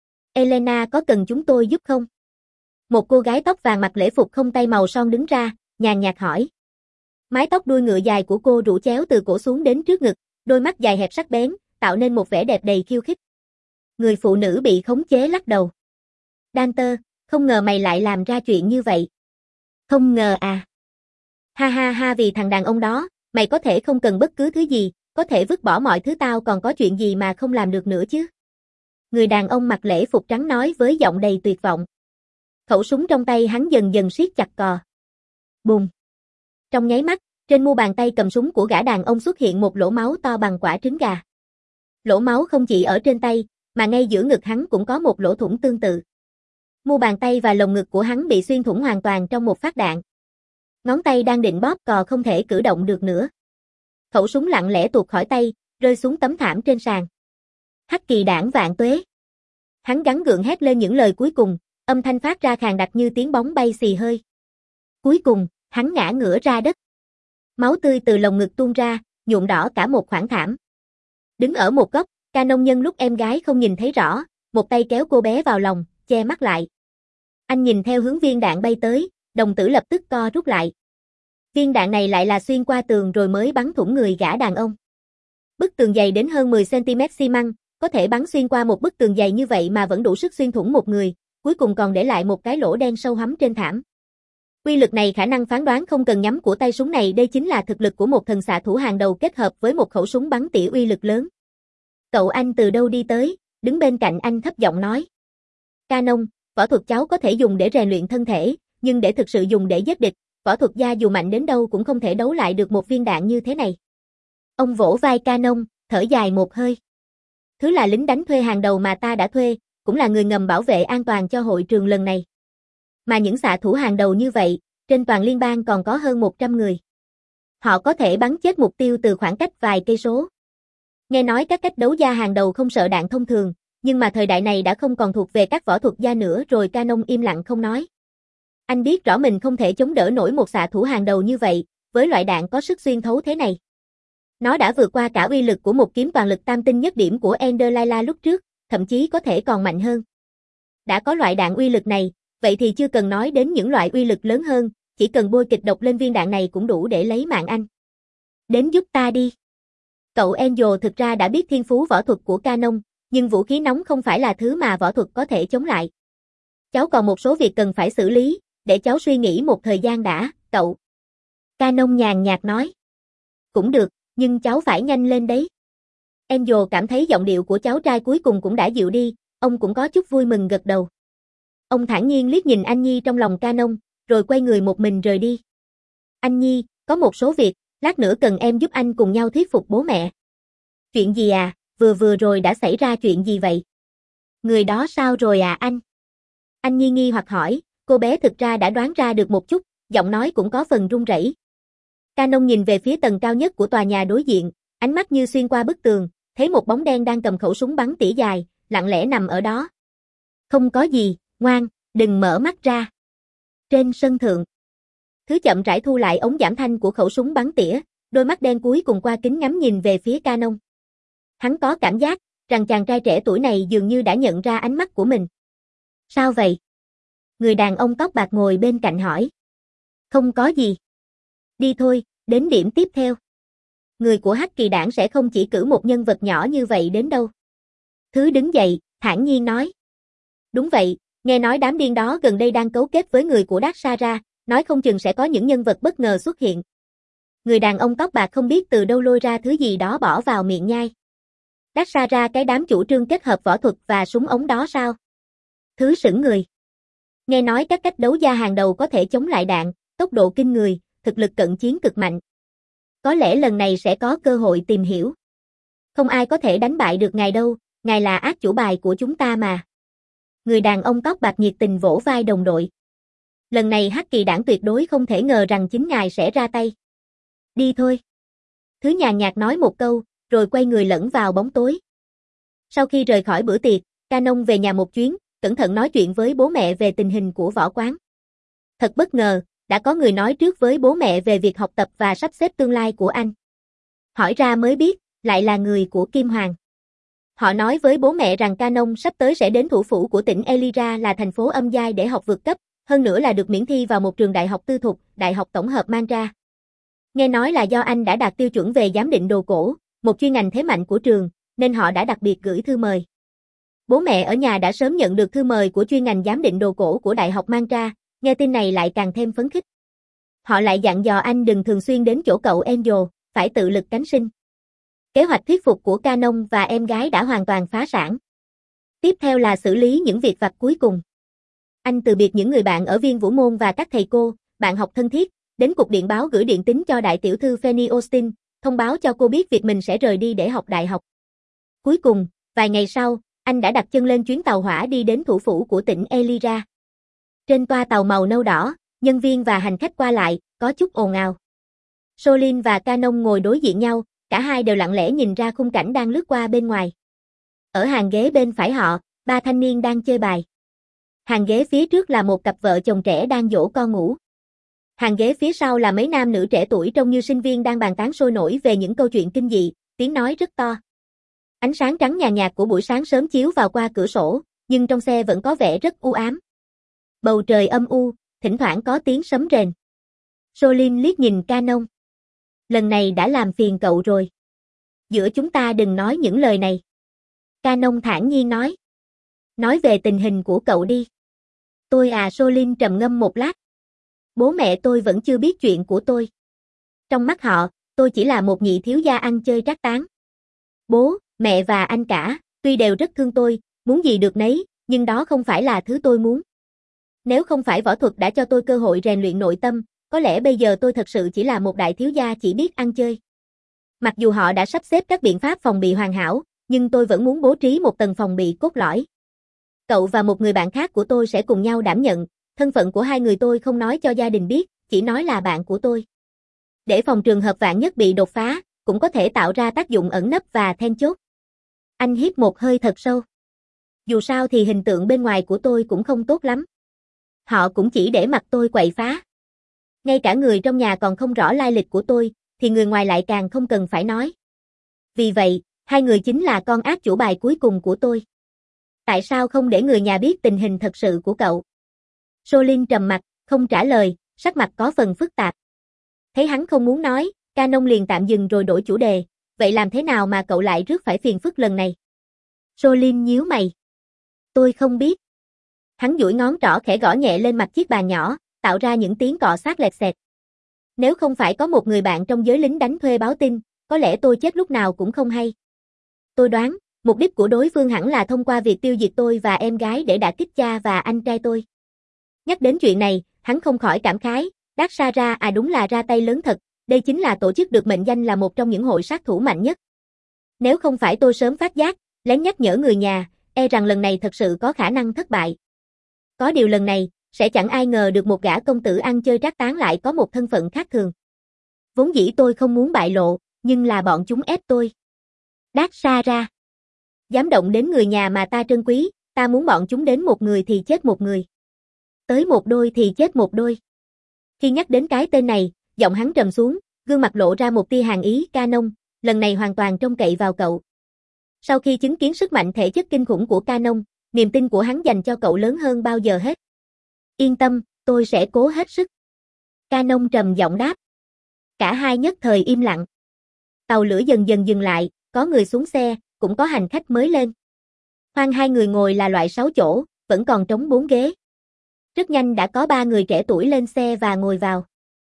Speaker 1: Elena có cần chúng tôi giúp không? Một cô gái tóc vàng mặc lễ phục không tay màu son đứng ra, nhàn nhạt hỏi. Mái tóc đuôi ngựa dài của cô rủ chéo từ cổ xuống đến trước ngực, đôi mắt dài hẹp sắc bén, tạo nên một vẻ đẹp đầy khiêu khích. Người phụ nữ bị khống chế lắc đầu. Danter, không ngờ mày lại làm ra chuyện như vậy. Không ngờ à. Ha ha ha, vì thằng đàn ông đó, mày có thể không cần bất cứ thứ gì, có thể vứt bỏ mọi thứ, tao còn có chuyện gì mà không làm được nữa chứ. Người đàn ông mặc lễ phục trắng nói với giọng đầy tuyệt vọng. Khẩu súng trong tay hắn dần dần siết chặt cò. Bùm. Trong nháy mắt, trên mu bàn tay cầm súng của gã đàn ông xuất hiện một lỗ máu to bằng quả trứng gà. Lỗ máu không chỉ ở trên tay, mà ngay giữa ngực hắn cũng có một lỗ thủng tương tự. Mu bàn tay và lồng ngực của hắn bị xuyên thủng hoàn toàn trong một phát đạn. Ngón tay đang định bóp cò không thể cử động được nữa. Khẩu súng lặng lẽ tuột khỏi tay, rơi xuống tấm thảm trên sàn. Hắc Kỳ đảng vạn tuế. Hắn gắng gượng hét lên những lời cuối cùng, âm thanh phát ra khàn đặc như tiếng bóng bay xì hơi. Cuối cùng, hắn ngã ngửa ra đất. Máu tươi từ lồng ngực tuôn ra, nhuộm đỏ cả một khoảng thảm. Đứng ở một góc, Canon nhân lúc em gái không nhìn thấy rõ, một tay kéo cô bé vào lòng, che mắt lại. Anh nhìn theo hướng viên đạn bay tới, đồng tử lập tức co rút lại. Viên đạn này lại là xuyên qua tường rồi mới bắn thủng người gã đàn ông. Bức tường dày đến hơn mười xăng ti mét xi măng, có thể bắn xuyên qua một bức tường dày như vậy mà vẫn đủ sức xuyên thủng một người, cuối cùng còn để lại một cái lỗ đen sâu hắm trên thảm. Uy lực này khả năng phán đoán không cần nhắm của tay súng này, đây chính là thực lực của một thần xạ thủ hàng đầu kết hợp với một khẩu súng bắn tỉa uy lực lớn. Cậu anh từ đâu đi tới? Đứng bên cạnh anh thấp giọng nói. Canon, võ thuật cháu có thể dùng để rèn luyện thân thể, nhưng để thực sự dùng để giết địch, võ thuật gia dù mạnh đến đâu cũng không thể đấu lại được một viên đạn như thế này. Ông vỗ vai Canon, thở dài một hơi. Thứ là lính đánh thuê hàng đầu mà ta đã thuê, cũng là người ngầm bảo vệ an toàn cho hội trường lần này. Mà những xạ thủ hàng đầu như vậy, trên toàn liên bang còn có hơn một trăm người. Họ có thể bắn chết mục tiêu từ khoảng cách vài cây số. Nghe nói các cách đấu gia hàng đầu không sợ đạn thông thường, nhưng mà thời đại này đã không còn thuộc về các võ thuật gia nữa rồi. Canon im lặng không nói. Anh biết rõ mình không thể chống đỡ nổi một xạ thủ hàng đầu như vậy, với loại đạn có sức xuyên thấu thế này. Nó đã vượt qua cả uy lực của một kiếm toàn lực tam tinh nhất điểm của Ender Layla lúc trước, thậm chí có thể còn mạnh hơn. Đã có loại đạn uy lực này, vậy thì chưa cần nói đến những loại uy lực lớn hơn, chỉ cần bôi kịch độc lên viên đạn này cũng đủ để lấy mạng anh. Đến giúp ta đi. Cậu Angel thực ra đã biết thiên phú võ thuật của Canon, nhưng vũ khí nóng không phải là thứ mà võ thuật có thể chống lại. Cháu còn một số việc cần phải xử lý, để cháu suy nghĩ một thời gian đã, cậu. Canon nhàn nhạt nói. Cũng được, nhưng cháu phải nhanh lên đấy. Angel cảm thấy giọng điệu của cháu trai cuối cùng cũng đã dịu đi, ông cũng có chút vui mừng gật đầu. Ông thản nhiên liếc nhìn anh Nhi trong lòng Canon, rồi quay người một mình rời đi. Anh Nhi, có một số việc, lát nữa cần em giúp anh cùng nhau thuyết phục bố mẹ. Chuyện gì à, vừa vừa rồi đã xảy ra chuyện gì vậy? Người đó sao rồi à anh? Anh Nhi nghi hoặc hỏi, cô bé thực ra đã đoán ra được một chút, giọng nói cũng có phần run rẩy. Canon nhìn về phía tầng cao nhất của tòa nhà đối diện, ánh mắt như xuyên qua bức tường, thấy một bóng đen đang cầm khẩu súng bắn tỉa dài, lặng lẽ nằm ở đó. Không có gì, ngoan, đừng mở mắt ra. Trên sân thượng, Thứ chậm rãi thu lại ống giảm thanh của khẩu súng bắn tỉa, đôi mắt đen cuối cùng qua kính ngắm nhìn về phía Canon. Hắn có cảm giác rằng chàng trai trẻ tuổi này dường như đã nhận ra ánh mắt của mình. Sao vậy? Người đàn ông tóc bạc ngồi bên cạnh hỏi. Không có gì. Đi thôi, đến điểm tiếp theo. Người của Hắc Kỳ đảng sẽ không chỉ cử một nhân vật nhỏ như vậy đến đâu. Thứ đứng dậy, thản nhiên nói. Đúng vậy, nghe nói đám điên đó gần đây đang cấu kết với người của Dark Sara, nói không chừng sẽ có những nhân vật bất ngờ xuất hiện. Người đàn ông tóc bạc không biết từ đâu lôi ra thứ gì đó bỏ vào miệng nhai. Dark Sara cái đám chủ trương kết hợp võ thuật và súng ống đó sao? Thứ sững người. Nghe nói các cách đấu gia hàng đầu có thể chống lại đạn, tốc độ kinh người, thực lực cận chiến cực mạnh. Có lẽ lần này sẽ có cơ hội tìm hiểu. Không ai có thể đánh bại được ngài đâu, ngài là át chủ bài của chúng ta mà. Người đàn ông tóc bạc nhiệt tình vỗ vai đồng đội. Lần này Hắc Kỳ đảng tuyệt đối không thể ngờ rằng chính ngài sẽ ra tay. Đi thôi. Thứ nhàn nhạt nói một câu, rồi quay người lẫn vào bóng tối. Sau khi rời khỏi bữa tiệc, Canon về nhà một chuyến, cẩn thận nói chuyện với bố mẹ về tình hình của võ quán. Thật bất ngờ, đã có người nói trước với bố mẹ về việc học tập và sắp xếp tương lai của anh. Hỏi ra mới biết, lại là người của Kim Hoàng. Họ nói với bố mẹ rằng Canon sắp tới sẽ đến thủ phủ của tỉnh Elyra là thành phố âm giai để học vượt cấp, hơn nữa là được miễn thi vào một trường đại học tư thục, Đại học Tổng hợp Mantra. Nghe nói là do anh đã đạt tiêu chuẩn về giám định đồ cổ, một chuyên ngành thế mạnh của trường, nên họ đã đặc biệt gửi thư mời. Bố mẹ ở nhà đã sớm nhận được thư mời của chuyên ngành giám định đồ cổ của Đại học Mantra, nghe tin này lại càng thêm phấn khích. Họ lại dặn dò anh đừng thường xuyên đến chỗ cậu Angel, phải tự lực cánh sinh. Kế hoạch thuyết phục của Canon và em gái đã hoàn toàn phá sản. Tiếp theo là xử lý những việc vặt cuối cùng. Anh từ biệt những người bạn ở Viên Vũ Môn và các thầy cô, bạn học thân thiết, đến cục điện báo gửi điện tín cho đại tiểu thư Fanny Austin, thông báo cho cô biết việc mình sẽ rời đi để học đại học. Cuối cùng, vài ngày sau, anh đã đặt chân lên chuyến tàu hỏa đi đến thủ phủ của tỉnh Elyra. Trên toa tàu màu nâu đỏ, nhân viên và hành khách qua lại, có chút ồn ào. Solin và Canon ngồi đối diện nhau, cả hai đều lặng lẽ nhìn ra khung cảnh đang lướt qua bên ngoài. Ở hàng ghế bên phải họ, ba thanh niên đang chơi bài. Hàng ghế phía trước là một cặp vợ chồng trẻ đang dỗ con ngủ. Hàng ghế phía sau là mấy nam nữ trẻ tuổi trông như sinh viên đang bàn tán sôi nổi về những câu chuyện kinh dị, tiếng nói rất to. Ánh sáng trắng nhàn nhạt của buổi sáng sớm chiếu vào qua cửa sổ, nhưng trong xe vẫn có vẻ rất u ám. Bầu trời âm u, thỉnh thoảng có tiếng sấm rền. Solin liếc nhìn Canon. Lần này đã làm phiền cậu rồi. Giữa chúng ta đừng nói những lời này. Canon thản nhiên nói. Nói về tình hình của cậu đi. Tôi à Solin trầm ngâm một lát. Bố mẹ tôi vẫn chưa biết chuyện của tôi. Trong mắt họ, tôi chỉ là một nhị thiếu gia ăn chơi trác tán. Bố, mẹ và anh cả, tuy đều rất thương tôi, muốn gì được nấy, nhưng đó không phải là thứ tôi muốn. Nếu không phải võ thuật đã cho tôi cơ hội rèn luyện nội tâm, có lẽ bây giờ tôi thật sự chỉ là một đại thiếu gia chỉ biết ăn chơi. Mặc dù họ đã sắp xếp các biện pháp phòng bị hoàn hảo, nhưng tôi vẫn muốn bố trí một tầng phòng bị cốt lõi. Cậu và một người bạn khác của tôi sẽ cùng nhau đảm nhận, thân phận của hai người tôi không nói cho gia đình biết, chỉ nói là bạn của tôi. Để phòng trường hợp vạn nhất bị đột phá, cũng có thể tạo ra tác dụng ẩn nấp và then chốt. Anh hít một hơi thật sâu. Dù sao thì hình tượng bên ngoài của tôi cũng không tốt lắm. Họ cũng chỉ để mặc tôi quậy phá. Ngay cả người trong nhà còn không rõ lai lịch của tôi, thì người ngoài lại càng không cần phải nói. Vì vậy, hai người chính là con ác chủ bài cuối cùng của tôi. Tại sao không để người nhà biết tình hình thật sự của cậu? Solin trầm mặt, không trả lời, sắc mặt có phần phức tạp. Thấy hắn không muốn nói, Canon liền tạm dừng rồi đổi chủ đề. Vậy làm thế nào mà cậu lại rước phải phiền phức lần này? Solin nhíu mày. Tôi không biết. Hắn duỗi ngón trỏ khẽ gõ nhẹ lên mặt chiếc bàn nhỏ, tạo ra những tiếng cọ sát lẹt xẹt. Nếu không phải có một người bạn trong giới lính đánh thuê báo tin, có lẽ tôi chết lúc nào cũng không hay. Tôi đoán, mục đích của đối phương hẳn là thông qua việc tiêu diệt tôi và em gái để đả kích cha và anh trai tôi. Nhắc đến chuyện này, hắn không khỏi cảm khái, Darkshara à đúng là ra tay lớn thật, đây chính là tổ chức được mệnh danh là một trong những hội sát thủ mạnh nhất. Nếu không phải tôi sớm phát giác, lén nhắc nhở người nhà, e rằng lần này thật sự có khả năng thất bại. Có điều lần này, sẽ chẳng ai ngờ được một gã công tử ăn chơi trác tán lại có một thân phận khác thường. Vốn dĩ tôi không muốn bại lộ, nhưng là bọn chúng ép tôi. Darkshara. Dám động đến người nhà mà ta trân quý, ta muốn bọn chúng đến một người thì chết một người. Tới một đôi thì chết một đôi. Khi nhắc đến cái tên này, giọng hắn trầm xuống, gương mặt lộ ra một tia hàn ý. Canon, lần này hoàn toàn trông cậy vào cậu. Sau khi chứng kiến sức mạnh thể chất kinh khủng của Canon, niềm tin của hắn dành cho cậu lớn hơn bao giờ hết. Yên tâm, tôi sẽ cố hết sức. Canon trầm giọng đáp. Cả hai nhất thời im lặng. Tàu lửa dần dần dừng lại, có người xuống xe, cũng có hành khách mới lên. Khoang hai người ngồi là loại sáu chỗ, vẫn còn trống bốn ghế. Rất nhanh đã có ba người trẻ tuổi lên xe và ngồi vào.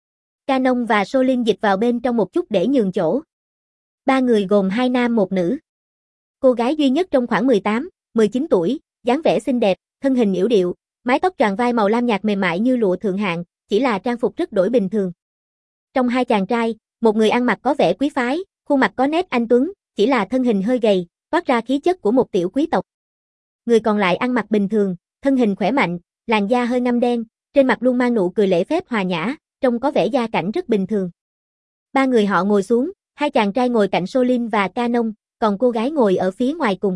Speaker 1: Canon và Solin dịch vào bên trong một chút để nhường chỗ. Ba người gồm hai nam một nữ. Cô gái duy nhất trong khoảng mười tám, mười chín tuổi, dáng vẻ xinh đẹp, thân hình yểu điệu, mái tóc tròn vai màu lam nhạt mềm mại như lụa thượng hạng, chỉ là trang phục rất đổi bình thường. Trong hai chàng trai, một người ăn mặc có vẻ quý phái, khuôn mặt có nét anh tuấn, chỉ là thân hình hơi gầy, toát ra khí chất của một tiểu quý tộc. Người còn lại ăn mặc bình thường, thân hình khỏe mạnh, làn da hơi ngăm đen, trên mặt luôn mang nụ cười lễ phép hòa nhã, trông có vẻ gia cảnh rất bình thường. Ba người họ ngồi xuống, hai chàng trai ngồi cạnh Solin và Canon, còn cô gái ngồi ở phía ngoài cùng.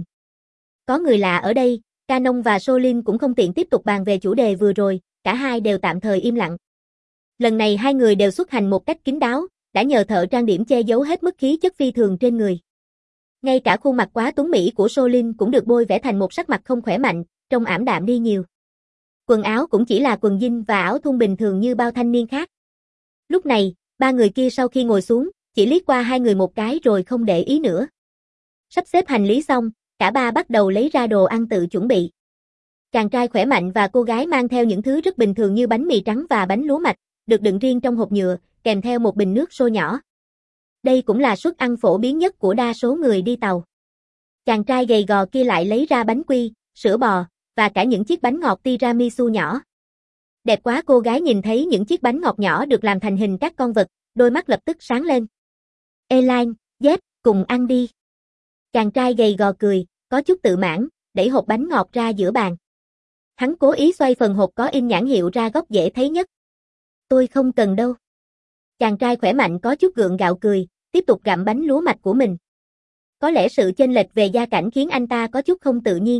Speaker 1: Có người lạ ở đây, Canon và Solin cũng không tiện tiếp tục bàn về chủ đề vừa rồi, cả hai đều tạm thời im lặng. Lần này hai người đều xuất hành một cách kín đáo, đã nhờ thợ trang điểm che giấu hết mức khí chất phi thường trên người. Ngay cả khuôn mặt quá tuấn mỹ của Solin cũng được bôi vẽ thành một sắc mặt không khỏe mạnh, trông ảm đạm đi nhiều. Quần áo cũng chỉ là quần jean và áo thun bình thường như bao thanh niên khác. Lúc này, ba người kia sau khi ngồi xuống, chỉ liếc qua hai người một cái rồi không để ý nữa. Sắp xếp hành lý xong, cả ba bắt đầu lấy ra đồ ăn tự chuẩn bị. Chàng trai khỏe mạnh và cô gái mang theo những thứ rất bình thường như bánh mì trắng và bánh lúa mạch, được đựng riêng trong hộp nhựa, kèm theo một bình nước sôi nhỏ. Đây cũng là suất ăn phổ biến nhất của đa số người đi tàu. Chàng trai gầy gò kia lại lấy ra bánh quy, sữa bò, và cả những chiếc bánh ngọt tiramisu nhỏ. Đẹp quá, cô gái nhìn thấy những chiếc bánh ngọt nhỏ được làm thành hình các con vật, đôi mắt lập tức sáng lên. Elaine, Jeff, cùng ăn đi. Chàng trai gầy gò cười, có chút tự mãn, đẩy hộp bánh ngọt ra giữa bàn. Hắn cố ý xoay phần hộp có in nhãn hiệu ra góc dễ thấy nhất. Tôi không cần đâu. Chàng trai khỏe mạnh có chút gượng gạo cười, tiếp tục gặm bánh lúa mạch của mình. Có lẽ sự chênh lệch về gia cảnh khiến anh ta có chút không tự nhiên.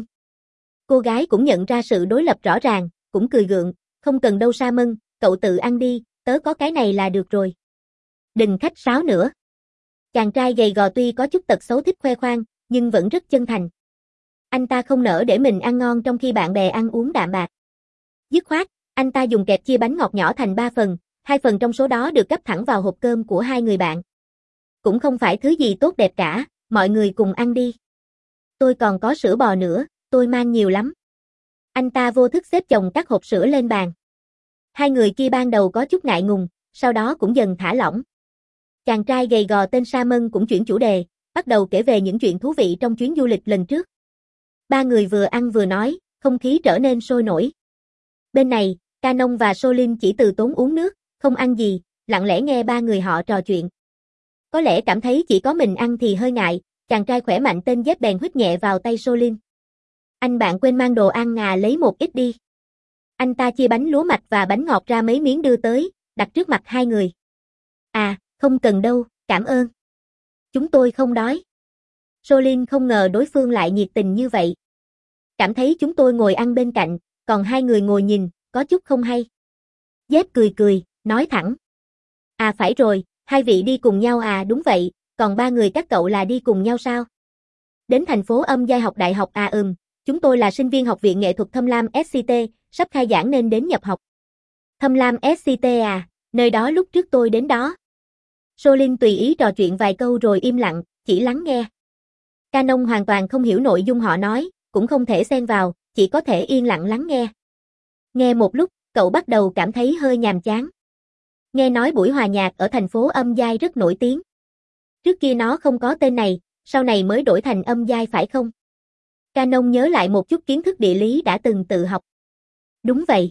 Speaker 1: Cô gái cũng nhận ra sự đối lập rõ ràng, cũng cười gượng, không cần đâu Sa-mân, cậu tự ăn đi, tớ có cái này là được rồi. Đừng khách sáo nữa. Chàng trai gầy gò tuy có chút tật xấu thích khoe khoang, nhưng vẫn rất chân thành. Anh ta không nỡ để mình ăn ngon trong khi bạn bè ăn uống đạm bạc. Dứt khoát, anh ta dùng kẹp chia bánh ngọt nhỏ thành ba phần, hai phần trong số đó được gấp thẳng vào hộp cơm của hai người bạn. Cũng không phải thứ gì tốt đẹp cả, mọi người cùng ăn đi. Tôi còn có sữa bò nữa, tôi mang nhiều lắm. Anh ta vô thức xếp chồng các hộp sữa lên bàn. Hai người kia ban đầu có chút ngại ngùng, sau đó cũng dần thả lỏng. Chàng trai gầy gò tên Sa-mân cũng chuyển chủ đề, bắt đầu kể về những chuyện thú vị trong chuyến du lịch lần trước. Ba người vừa ăn vừa nói, không khí trở nên sôi nổi. Bên này, Canon và Solin chỉ từ tốn uống nước, không ăn gì, lặng lẽ nghe ba người họ trò chuyện. Có lẽ cảm thấy chỉ có mình ăn thì hơi ngại, chàng trai khỏe mạnh tên Jeff bèn huýt nhẹ vào tay Solin. Anh bạn quên mang đồ ăn à, lấy một ít đi. Anh ta chia bánh lúa mạch và bánh ngọt ra mấy miếng đưa tới, đặt trước mặt hai người. À, không cần đâu, cảm ơn. Chúng tôi không đói. Solin không ngờ đối phương lại nhiệt tình như vậy. Cảm thấy chúng tôi ngồi ăn bên cạnh, còn hai người ngồi nhìn, có chút không hay. Dép cười cười, nói thẳng. À phải rồi, hai vị đi cùng nhau à? Đúng vậy, còn ba người các cậu là đi cùng nhau sao? Đến thành phố Âm Giai học đại học à? Ừm, chúng tôi là sinh viên học viện nghệ thuật Thâm Lam ét xê tê, sắp khai giảng nên đến nhập học. Thâm Lam ét xê tê à, nơi đó lúc trước tôi đến đó. Solin tùy ý trò chuyện vài câu rồi im lặng, chỉ lắng nghe. Canon hoàn toàn không hiểu nội dung họ nói, cũng không thể xen vào, chỉ có thể yên lặng lắng nghe. Nghe một lúc, cậu bắt đầu cảm thấy hơi nhàm chán. Nghe nói buổi hòa nhạc ở thành phố Âm Giai rất nổi tiếng. Trước kia nó không có tên này, sau này mới đổi thành Âm Giai phải không? Canon nhớ lại một chút kiến thức địa lý đã từng tự học. Đúng vậy.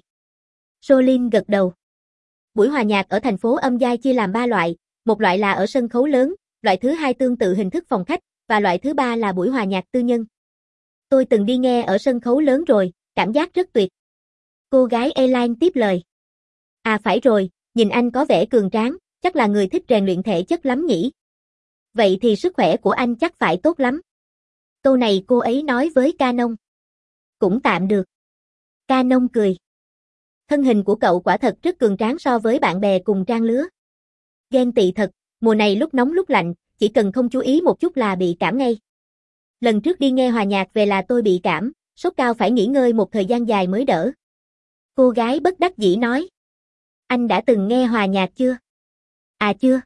Speaker 1: Solin gật đầu. Buổi hòa nhạc ở thành phố Âm Giai chia làm ba loại, một loại là ở sân khấu lớn, loại thứ hai tương tự hình thức phòng khách, và loại thứ ba là buổi hòa nhạc tư nhân. Tôi từng đi nghe ở sân khấu lớn rồi, cảm giác rất tuyệt. Cô gái Elaine tiếp lời. À phải rồi, nhìn anh có vẻ cường tráng, chắc là người thích rèn luyện thể chất lắm nhỉ. Vậy thì sức khỏe của anh chắc phải tốt lắm. Câu này cô ấy nói với Canon. Cũng tạm được. Canon cười. Thân hình của cậu quả thật rất cường tráng so với bạn bè cùng trang lứa. Ghen tị thật, mùa này lúc nóng lúc lạnh, chỉ cần không chú ý một chút là bị cảm ngay. Lần trước đi nghe hòa nhạc về là tôi bị cảm, sốt cao phải nghỉ ngơi một thời gian dài mới đỡ. Cô gái bất đắc dĩ nói. Anh đã từng nghe hòa nhạc chưa? À chưa.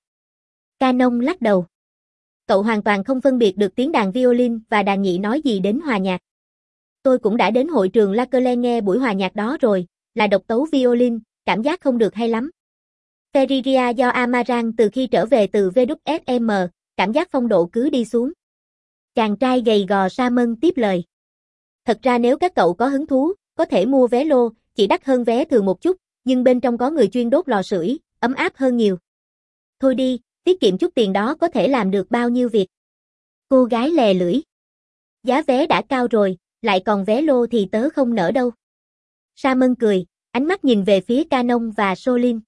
Speaker 1: Canon lắc đầu. Cậu hoàn toàn không phân biệt được tiếng đàn violin và đàn nhị nói gì đến hòa nhạc. Tôi cũng đã đến hội trường La Cole nghe buổi hòa nhạc đó rồi, là độc tấu violin, cảm giác không được hay lắm. Feriria do Amaran từ khi trở về từ vê kép ét em, cảm giác phong độ cứ đi xuống. Chàng trai gầy gò Salmon tiếp lời. Thật ra nếu các cậu có hứng thú, có thể mua vé lô, chỉ đắt hơn vé thường một chút, nhưng bên trong có người chuyên đốt lò sưởi, ấm áp hơn nhiều. Thôi đi, tiết kiệm chút tiền đó có thể làm được bao nhiêu việc. Cô gái lè lưỡi. Giá vé đã cao rồi, lại còn vé lô thì tớ không nỡ đâu. Salmon cười, ánh mắt nhìn về phía Canon và Solin.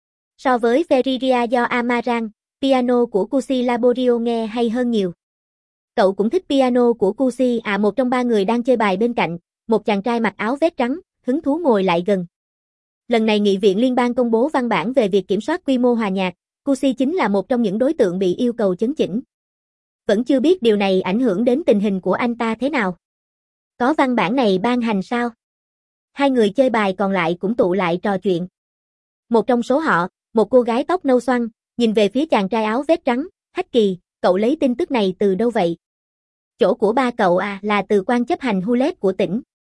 Speaker 1: So với Feriria do Amaran, piano của Cusi Laborio nghe hay hơn nhiều. Cậu cũng thích piano của Cusi à? Một trong ba người đang chơi bài bên cạnh, một chàng trai mặc áo vest trắng, hứng thú ngồi lại gần. Lần này Nghị viện Liên bang công bố văn bản về việc kiểm soát quy mô hòa nhạc, Cusi chính là một trong những đối tượng bị yêu cầu chấn chỉnh. Vẫn chưa biết điều này ảnh hưởng đến tình hình của anh ta thế nào. Có văn bản này ban hành sao? Hai người chơi bài còn lại cũng tụ lại trò chuyện. Một trong số họ, một cô gái tóc nâu xoăn, nhìn về phía chàng trai áo vest trắng, Hách Kỳ, cậu lấy tin tức này từ đâu vậy? Chỗ của ba cậu à? Là từ quan chấp hành Hulet của tỉnh.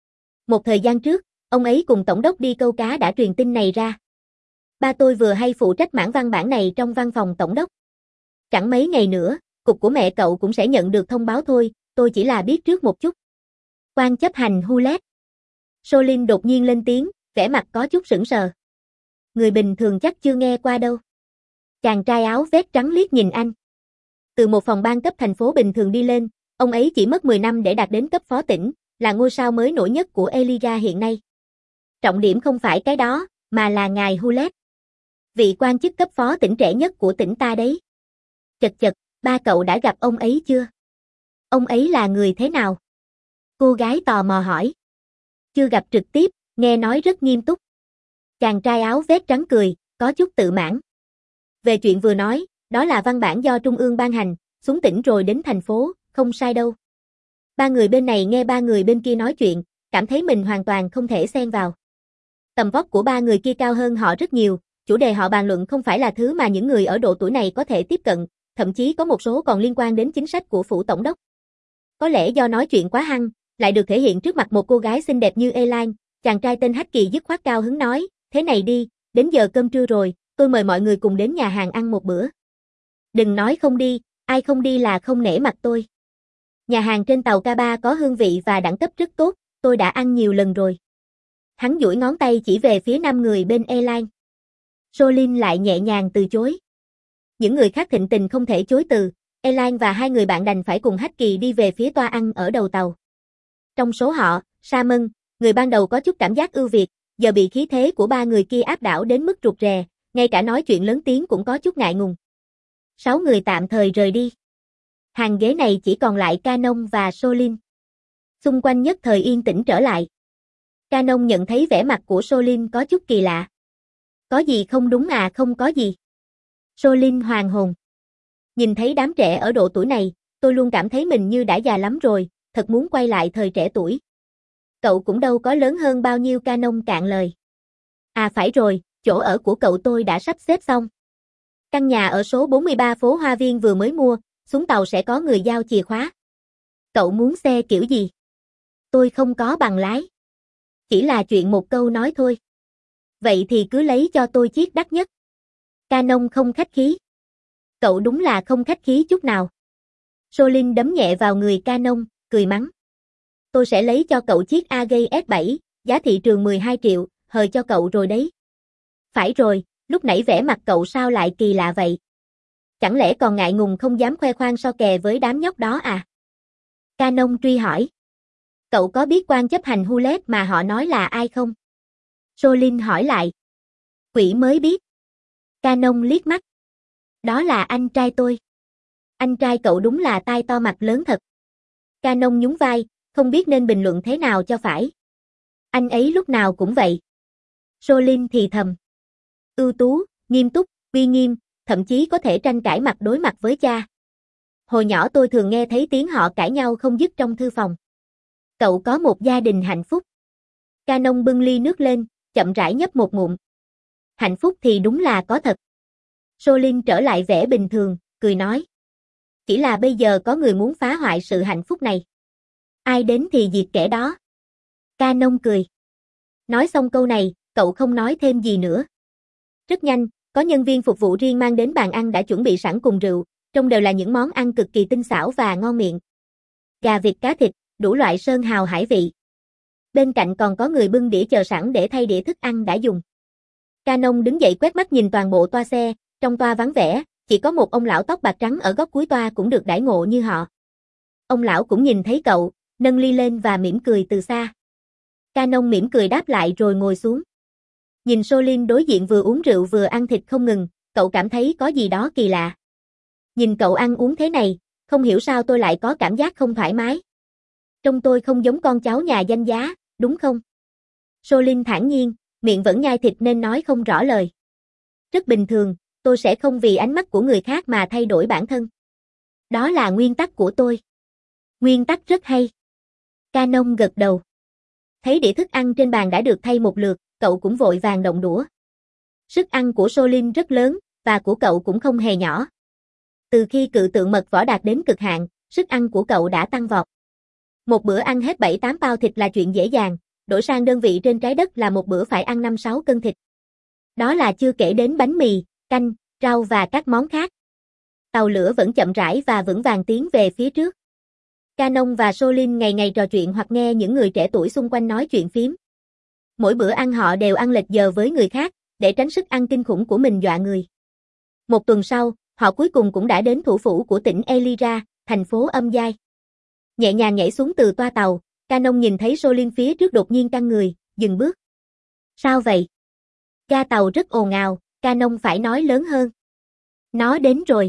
Speaker 1: Một thời gian trước, ông ấy cùng tổng đốc đi câu cá đã truyền tin này ra. Ba tôi vừa hay phụ trách mảng văn bản này trong văn phòng tổng đốc. Chẳng mấy ngày nữa, cục của mẹ cậu cũng sẽ nhận được thông báo thôi, tôi chỉ là biết trước một chút. Quan chấp hành Hulet. Solin đột nhiên lên tiếng, vẻ mặt có chút sững sờ. Người bình thường chắc chưa nghe qua đâu. Chàng trai áo vest trắng liếc nhìn anh. Từ một phòng ban cấp thành phố bình thường đi lên, ông ấy chỉ mất mười năm để đạt đến cấp phó tỉnh, là ngôi sao mới nổi nhất của Elyria hiện nay. Trọng điểm không phải cái đó, mà là ngài Hulet. Vị quan chức cấp phó tỉnh trẻ nhất của tỉnh ta đấy. Chật chật, ba cậu đã gặp ông ấy chưa? Ông ấy là người thế nào? Cô gái tò mò hỏi. Chưa gặp trực tiếp, nghe nói rất nghiêm túc. Chàng trai áo vest trắng cười, có chút tự mãn. Về chuyện vừa nói, đó là văn bản do Trung ương ban hành, xuống tỉnh rồi đến thành phố, không sai đâu. Ba người bên này nghe ba người bên kia nói chuyện, cảm thấy mình hoàn toàn không thể xen vào. Tầm vóc của ba người kia cao hơn họ rất nhiều, chủ đề họ bàn luận không phải là thứ mà những người ở độ tuổi này có thể tiếp cận, thậm chí có một số còn liên quan đến chính sách của phủ tổng đốc. Có lẽ do nói chuyện quá hăng, lại được thể hiện trước mặt một cô gái xinh đẹp như Elaine, chàng trai tên Hách Kỳ dứt khoát cao hứng nói, thế này đi, đến giờ cơm trưa rồi, tôi mời mọi người cùng đến nhà hàng ăn một bữa. Đừng nói không đi, ai không đi là không nể mặt tôi. Nhà hàng trên tàu ca ba có hương vị và đẳng cấp rất tốt, tôi đã ăn nhiều lần rồi. Hắn duỗi ngón tay chỉ về phía năm người bên Elaine. Solin lại nhẹ nhàng từ chối. Những người khác thịnh tình không thể chối từ, Elaine và hai người bạn đành phải cùng Hách Kỳ đi về phía toa ăn ở đầu tàu. Trong số họ, Salmon, người ban đầu có chút cảm giác ưu việt, giờ bị khí thế của ba người kia áp đảo đến mức rụt rè, ngay cả nói chuyện lớn tiếng cũng có chút ngại ngùng. Sáu người tạm thời rời đi. Hàng ghế này chỉ còn lại Canon và Solin. Xung quanh nhất thời yên tĩnh trở lại. Canon nhận thấy vẻ mặt của Solin có chút kỳ lạ. Có gì không đúng à? Không có gì. Solin hoàn hồn. Nhìn thấy đám trẻ ở độ tuổi này, tôi luôn cảm thấy mình như đã già lắm rồi, thật muốn quay lại thời trẻ tuổi. Cậu cũng đâu có lớn hơn bao nhiêu, Canon cạn lời. À phải rồi, chỗ ở của cậu tôi đã sắp xếp xong. Căn nhà ở số bốn mươi ba phố Hoa Viên vừa mới mua, xuống tàu sẽ có người giao chìa khóa. Cậu muốn xe kiểu gì? Tôi không có bằng lái. Chỉ là chuyện một câu nói thôi. Vậy thì cứ lấy cho tôi chiếc đắt nhất. Canon không khách khí. Cậu đúng là không khách khí chút nào. Solin đấm nhẹ vào người Canon, cười mắng. Tôi sẽ lấy cho cậu chiếc a giê ét bảy, giá thị trường mười hai triệu, hời cho cậu rồi đấy. Phải rồi, lúc nãy vẻ mặt cậu sao lại kỳ lạ vậy? Chẳng lẽ còn ngại ngùng không dám khoe khoang so kè với đám nhóc đó à? Canon truy hỏi. Cậu có biết quan chấp hành Hullet mà họ nói là ai không? Solin hỏi lại. Quỷ mới biết. Canon liếc mắt. Đó là anh trai tôi. Anh trai cậu đúng là tai to mặt lớn thật. Canon nhún vai, không biết nên bình luận thế nào cho phải. Anh ấy lúc nào cũng vậy. Solin thì thầm. Ưu tú, nghiêm túc, uy nghiêm, thậm chí có thể tranh cãi mặt đối mặt với cha. Hồi nhỏ tôi thường nghe thấy tiếng họ cãi nhau không dứt trong thư phòng. Cậu có một gia đình hạnh phúc. Canon bưng ly nước lên, chậm rãi nhấp một ngụm. Hạnh phúc thì đúng là có thật. Solin trở lại vẻ bình thường, cười nói. Chỉ là bây giờ có người muốn phá hoại sự hạnh phúc này. Ai đến thì diệt kẻ đó. Canon cười. Nói xong câu này, cậu không nói thêm gì nữa. Rất nhanh, có nhân viên phục vụ riêng mang đến bàn ăn đã chuẩn bị sẵn cùng rượu, trong đều là những món ăn cực kỳ tinh xảo và ngon miệng. Gà vịt cá thịt, đủ loại sơn hào hải vị. Bên cạnh còn có người bưng đĩa chờ sẵn để thay đĩa thức ăn đã dùng. Canon đứng dậy quét mắt nhìn toàn bộ toa xe, trong toa vắng vẻ, chỉ có một ông lão tóc bạc trắng ở góc cuối toa cũng được đãi ngộ như họ. Ông lão cũng nhìn thấy cậu, nâng ly lên và mỉm cười từ xa. Canon mỉm cười đáp lại rồi ngồi xuống. Nhìn Solin đối diện vừa uống rượu vừa ăn thịt không ngừng, cậu cảm thấy có gì đó kỳ lạ. Nhìn cậu ăn uống thế này, không hiểu sao tôi lại có cảm giác không thoải mái. Trông tôi không giống con cháu nhà danh giá, đúng không? Solin thản nhiên, miệng vẫn nhai thịt nên nói không rõ lời. Rất bình thường, tôi sẽ không vì ánh mắt của người khác mà thay đổi bản thân. Đó là nguyên tắc của tôi. Nguyên tắc rất hay. Canon gật đầu. Thấy đĩa thức ăn trên bàn đã được thay một lượt, cậu cũng vội vàng động đũa. Sức ăn của Solin rất lớn, và của cậu cũng không hề nhỏ. Từ khi cự tượng mật võ đạt đến cực hạn, sức ăn của cậu đã tăng vọt. Một bữa ăn hết bảy tám bao thịt là chuyện dễ dàng, đổi sang đơn vị trên trái đất là một bữa phải ăn năm sáu cân thịt. Đó là chưa kể đến bánh mì, canh, rau và các món khác. Tàu lửa vẫn chậm rãi và vững vàng tiến về phía trước. Canon và Solin ngày ngày trò chuyện hoặc nghe những người trẻ tuổi xung quanh nói chuyện phím. Mỗi bữa ăn họ đều ăn lệch giờ với người khác, để tránh sức ăn kinh khủng của mình dọa người. Một tuần sau, họ cuối cùng cũng đã đến thủ phủ của tỉnh Elyra, thành phố âm giai. Nhẹ nhàng nhảy xuống từ toa tàu, Canon nhìn thấy Solin phía trước đột nhiên căng người, dừng bước. Sao vậy? Ga tàu rất ồn ào, Canon phải nói lớn hơn. Nó đến rồi.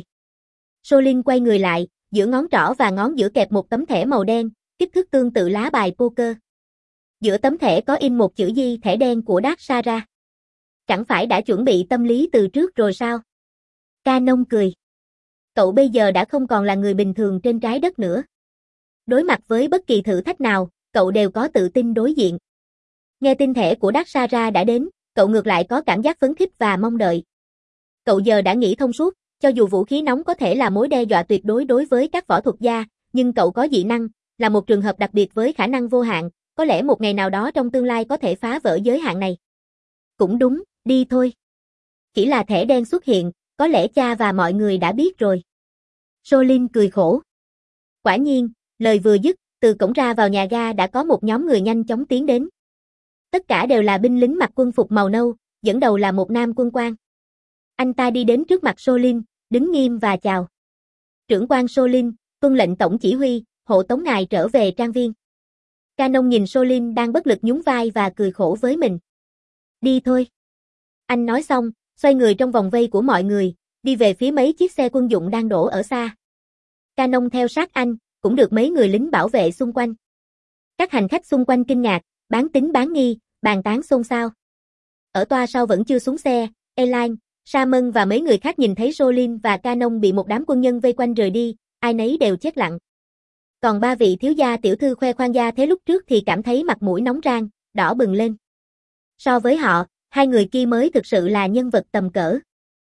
Speaker 1: Solin quay người lại, giữa ngón trỏ và ngón giữa kẹp một tấm thẻ màu đen, kích thước tương tự lá bài poker. Giữa tấm thẻ có in một chữ di thẻ đen của Dark Sara. Chẳng phải đã chuẩn bị tâm lý từ trước rồi sao? Canon cười. Cậu bây giờ đã không còn là người bình thường trên trái đất nữa. Đối mặt với bất kỳ thử thách nào, cậu đều có tự tin đối diện. Nghe tin thẻ của Dark Sara đã đến, cậu ngược lại có cảm giác phấn khích và mong đợi. Cậu giờ đã nghĩ thông suốt, cho dù vũ khí nóng có thể là mối đe dọa tuyệt đối đối với các võ thuật gia, nhưng cậu có dị năng, là một trường hợp đặc biệt với khả năng vô hạn, có lẽ một ngày nào đó trong tương lai có thể phá vỡ giới hạn này. Cũng đúng, đi thôi. Chỉ là thẻ đen xuất hiện, có lẽ cha và mọi người đã biết rồi. Solin cười khổ. Quả nhiên, lời vừa dứt, từ cổng ra vào nhà ga đã có một nhóm người nhanh chóng tiến đến. Tất cả đều là binh lính mặc quân phục màu nâu, dẫn đầu là một nam quân quan. Anh ta đi đến trước mặt Solin, đứng nghiêm và chào. Trưởng quan Solin, tuân lệnh tổng chỉ huy, hộ tống ngài trở về trang viên. Canon nhìn Solin đang bất lực nhún vai và cười khổ với mình. Đi thôi. Anh nói xong, xoay người trong vòng vây của mọi người, đi về phía mấy chiếc xe quân dụng đang đổ ở xa. Canon theo sát anh, cũng được mấy người lính bảo vệ xung quanh. Các hành khách xung quanh kinh ngạc, Bán tín bán nghi, bàn tán xôn xao. Ở toa sau vẫn chưa xuống xe, Elaine, Salmon và mấy người khác nhìn thấy Jolin và Canon bị một đám quân nhân vây quanh rời đi, ai nấy đều chết lặng. Còn ba vị thiếu gia tiểu thư khoe khoang gia thế lúc trước thì cảm thấy mặt mũi nóng rang, đỏ bừng lên. So với họ, hai người kia mới thực sự là nhân vật tầm cỡ.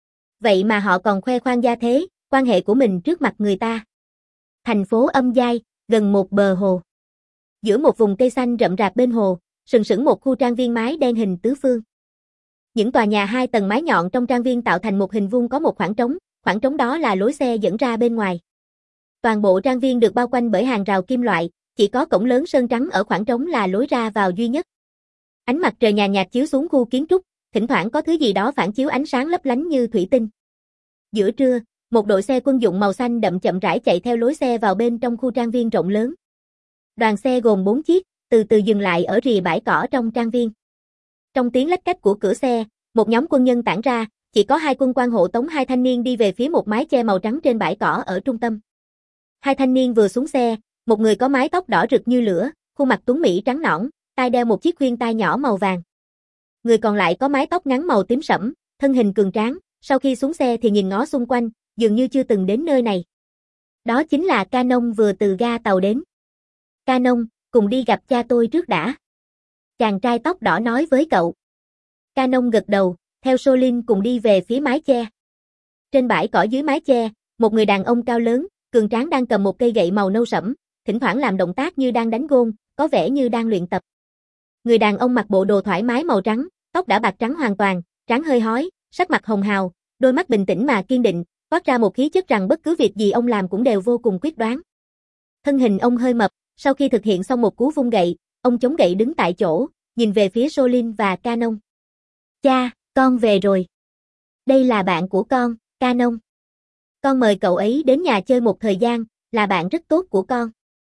Speaker 1: Vậy mà họ còn khoe khoang gia thế, quan hệ của mình trước mặt người ta. Thành phố Âm Giai, gần một bờ hồ. Giữa một vùng cây xanh rậm rạp bên hồ, sừng sững một khu trang viên mái đen hình tứ phương. Những tòa nhà hai tầng mái nhọn trong trang viên tạo thành một hình vuông có một khoảng trống, khoảng trống đó là lối xe dẫn ra bên ngoài. Toàn bộ trang viên được bao quanh bởi hàng rào kim loại, chỉ có cổng lớn sơn trắng ở khoảng trống là lối ra vào duy nhất. Ánh mặt trời nhàn nhạt chiếu xuống khu kiến trúc, thỉnh thoảng có thứ gì đó phản chiếu ánh sáng lấp lánh như thủy tinh. Giữa trưa, một đội xe quân dụng màu xanh đậm chậm rãi chạy theo lối xe vào bên trong khu trang viên rộng lớn. Đoàn xe gồm bốn chiếc, từ từ dừng lại ở rìa bãi cỏ trong trang viên. Trong tiếng lách cách của cửa xe, một nhóm quân nhân tản ra, chỉ có hai quân quan hộ tống hai thanh niên đi về phía một mái che màu trắng trên bãi cỏ ở trung tâm. Hai thanh niên vừa xuống xe, một người có mái tóc đỏ rực như lửa, khuôn mặt tuấn mỹ trắng nõn, tai đeo một chiếc khuyên tai nhỏ màu vàng. Người còn lại có mái tóc ngắn màu tím sẫm, thân hình cường tráng, sau khi xuống xe thì nhìn ngó xung quanh, dường như chưa từng đến nơi này. Đó chính là Canon vừa từ ga tàu đến. Canon, cùng đi gặp cha tôi trước đã. Chàng trai tóc đỏ nói với cậu. Canon gật đầu, theo Jolin cùng đi về phía mái che. Trên bãi cỏ dưới mái che, một người đàn ông cao lớn, cường tráng đang cầm một cây gậy màu nâu sẫm, thỉnh thoảng làm động tác như đang đánh gôn, có vẻ như đang luyện tập. Người đàn ông mặc bộ đồ thoải mái màu trắng, tóc đã bạc trắng hoàn toàn, trán hơi hói, sắc mặt hồng hào, đôi mắt bình tĩnh mà kiên định, toát ra một khí chất rằng bất cứ việc gì ông làm cũng đều vô cùng quyết đoán. Thân hình ông hơi mập, sau khi thực hiện xong một cú vung gậy, ông chống gậy đứng tại chỗ, nhìn về phía Jolin và Canon. Cha, con về rồi. Đây là bạn của con, Canon. Con mời cậu ấy đến nhà chơi một thời gian, là bạn rất tốt của con.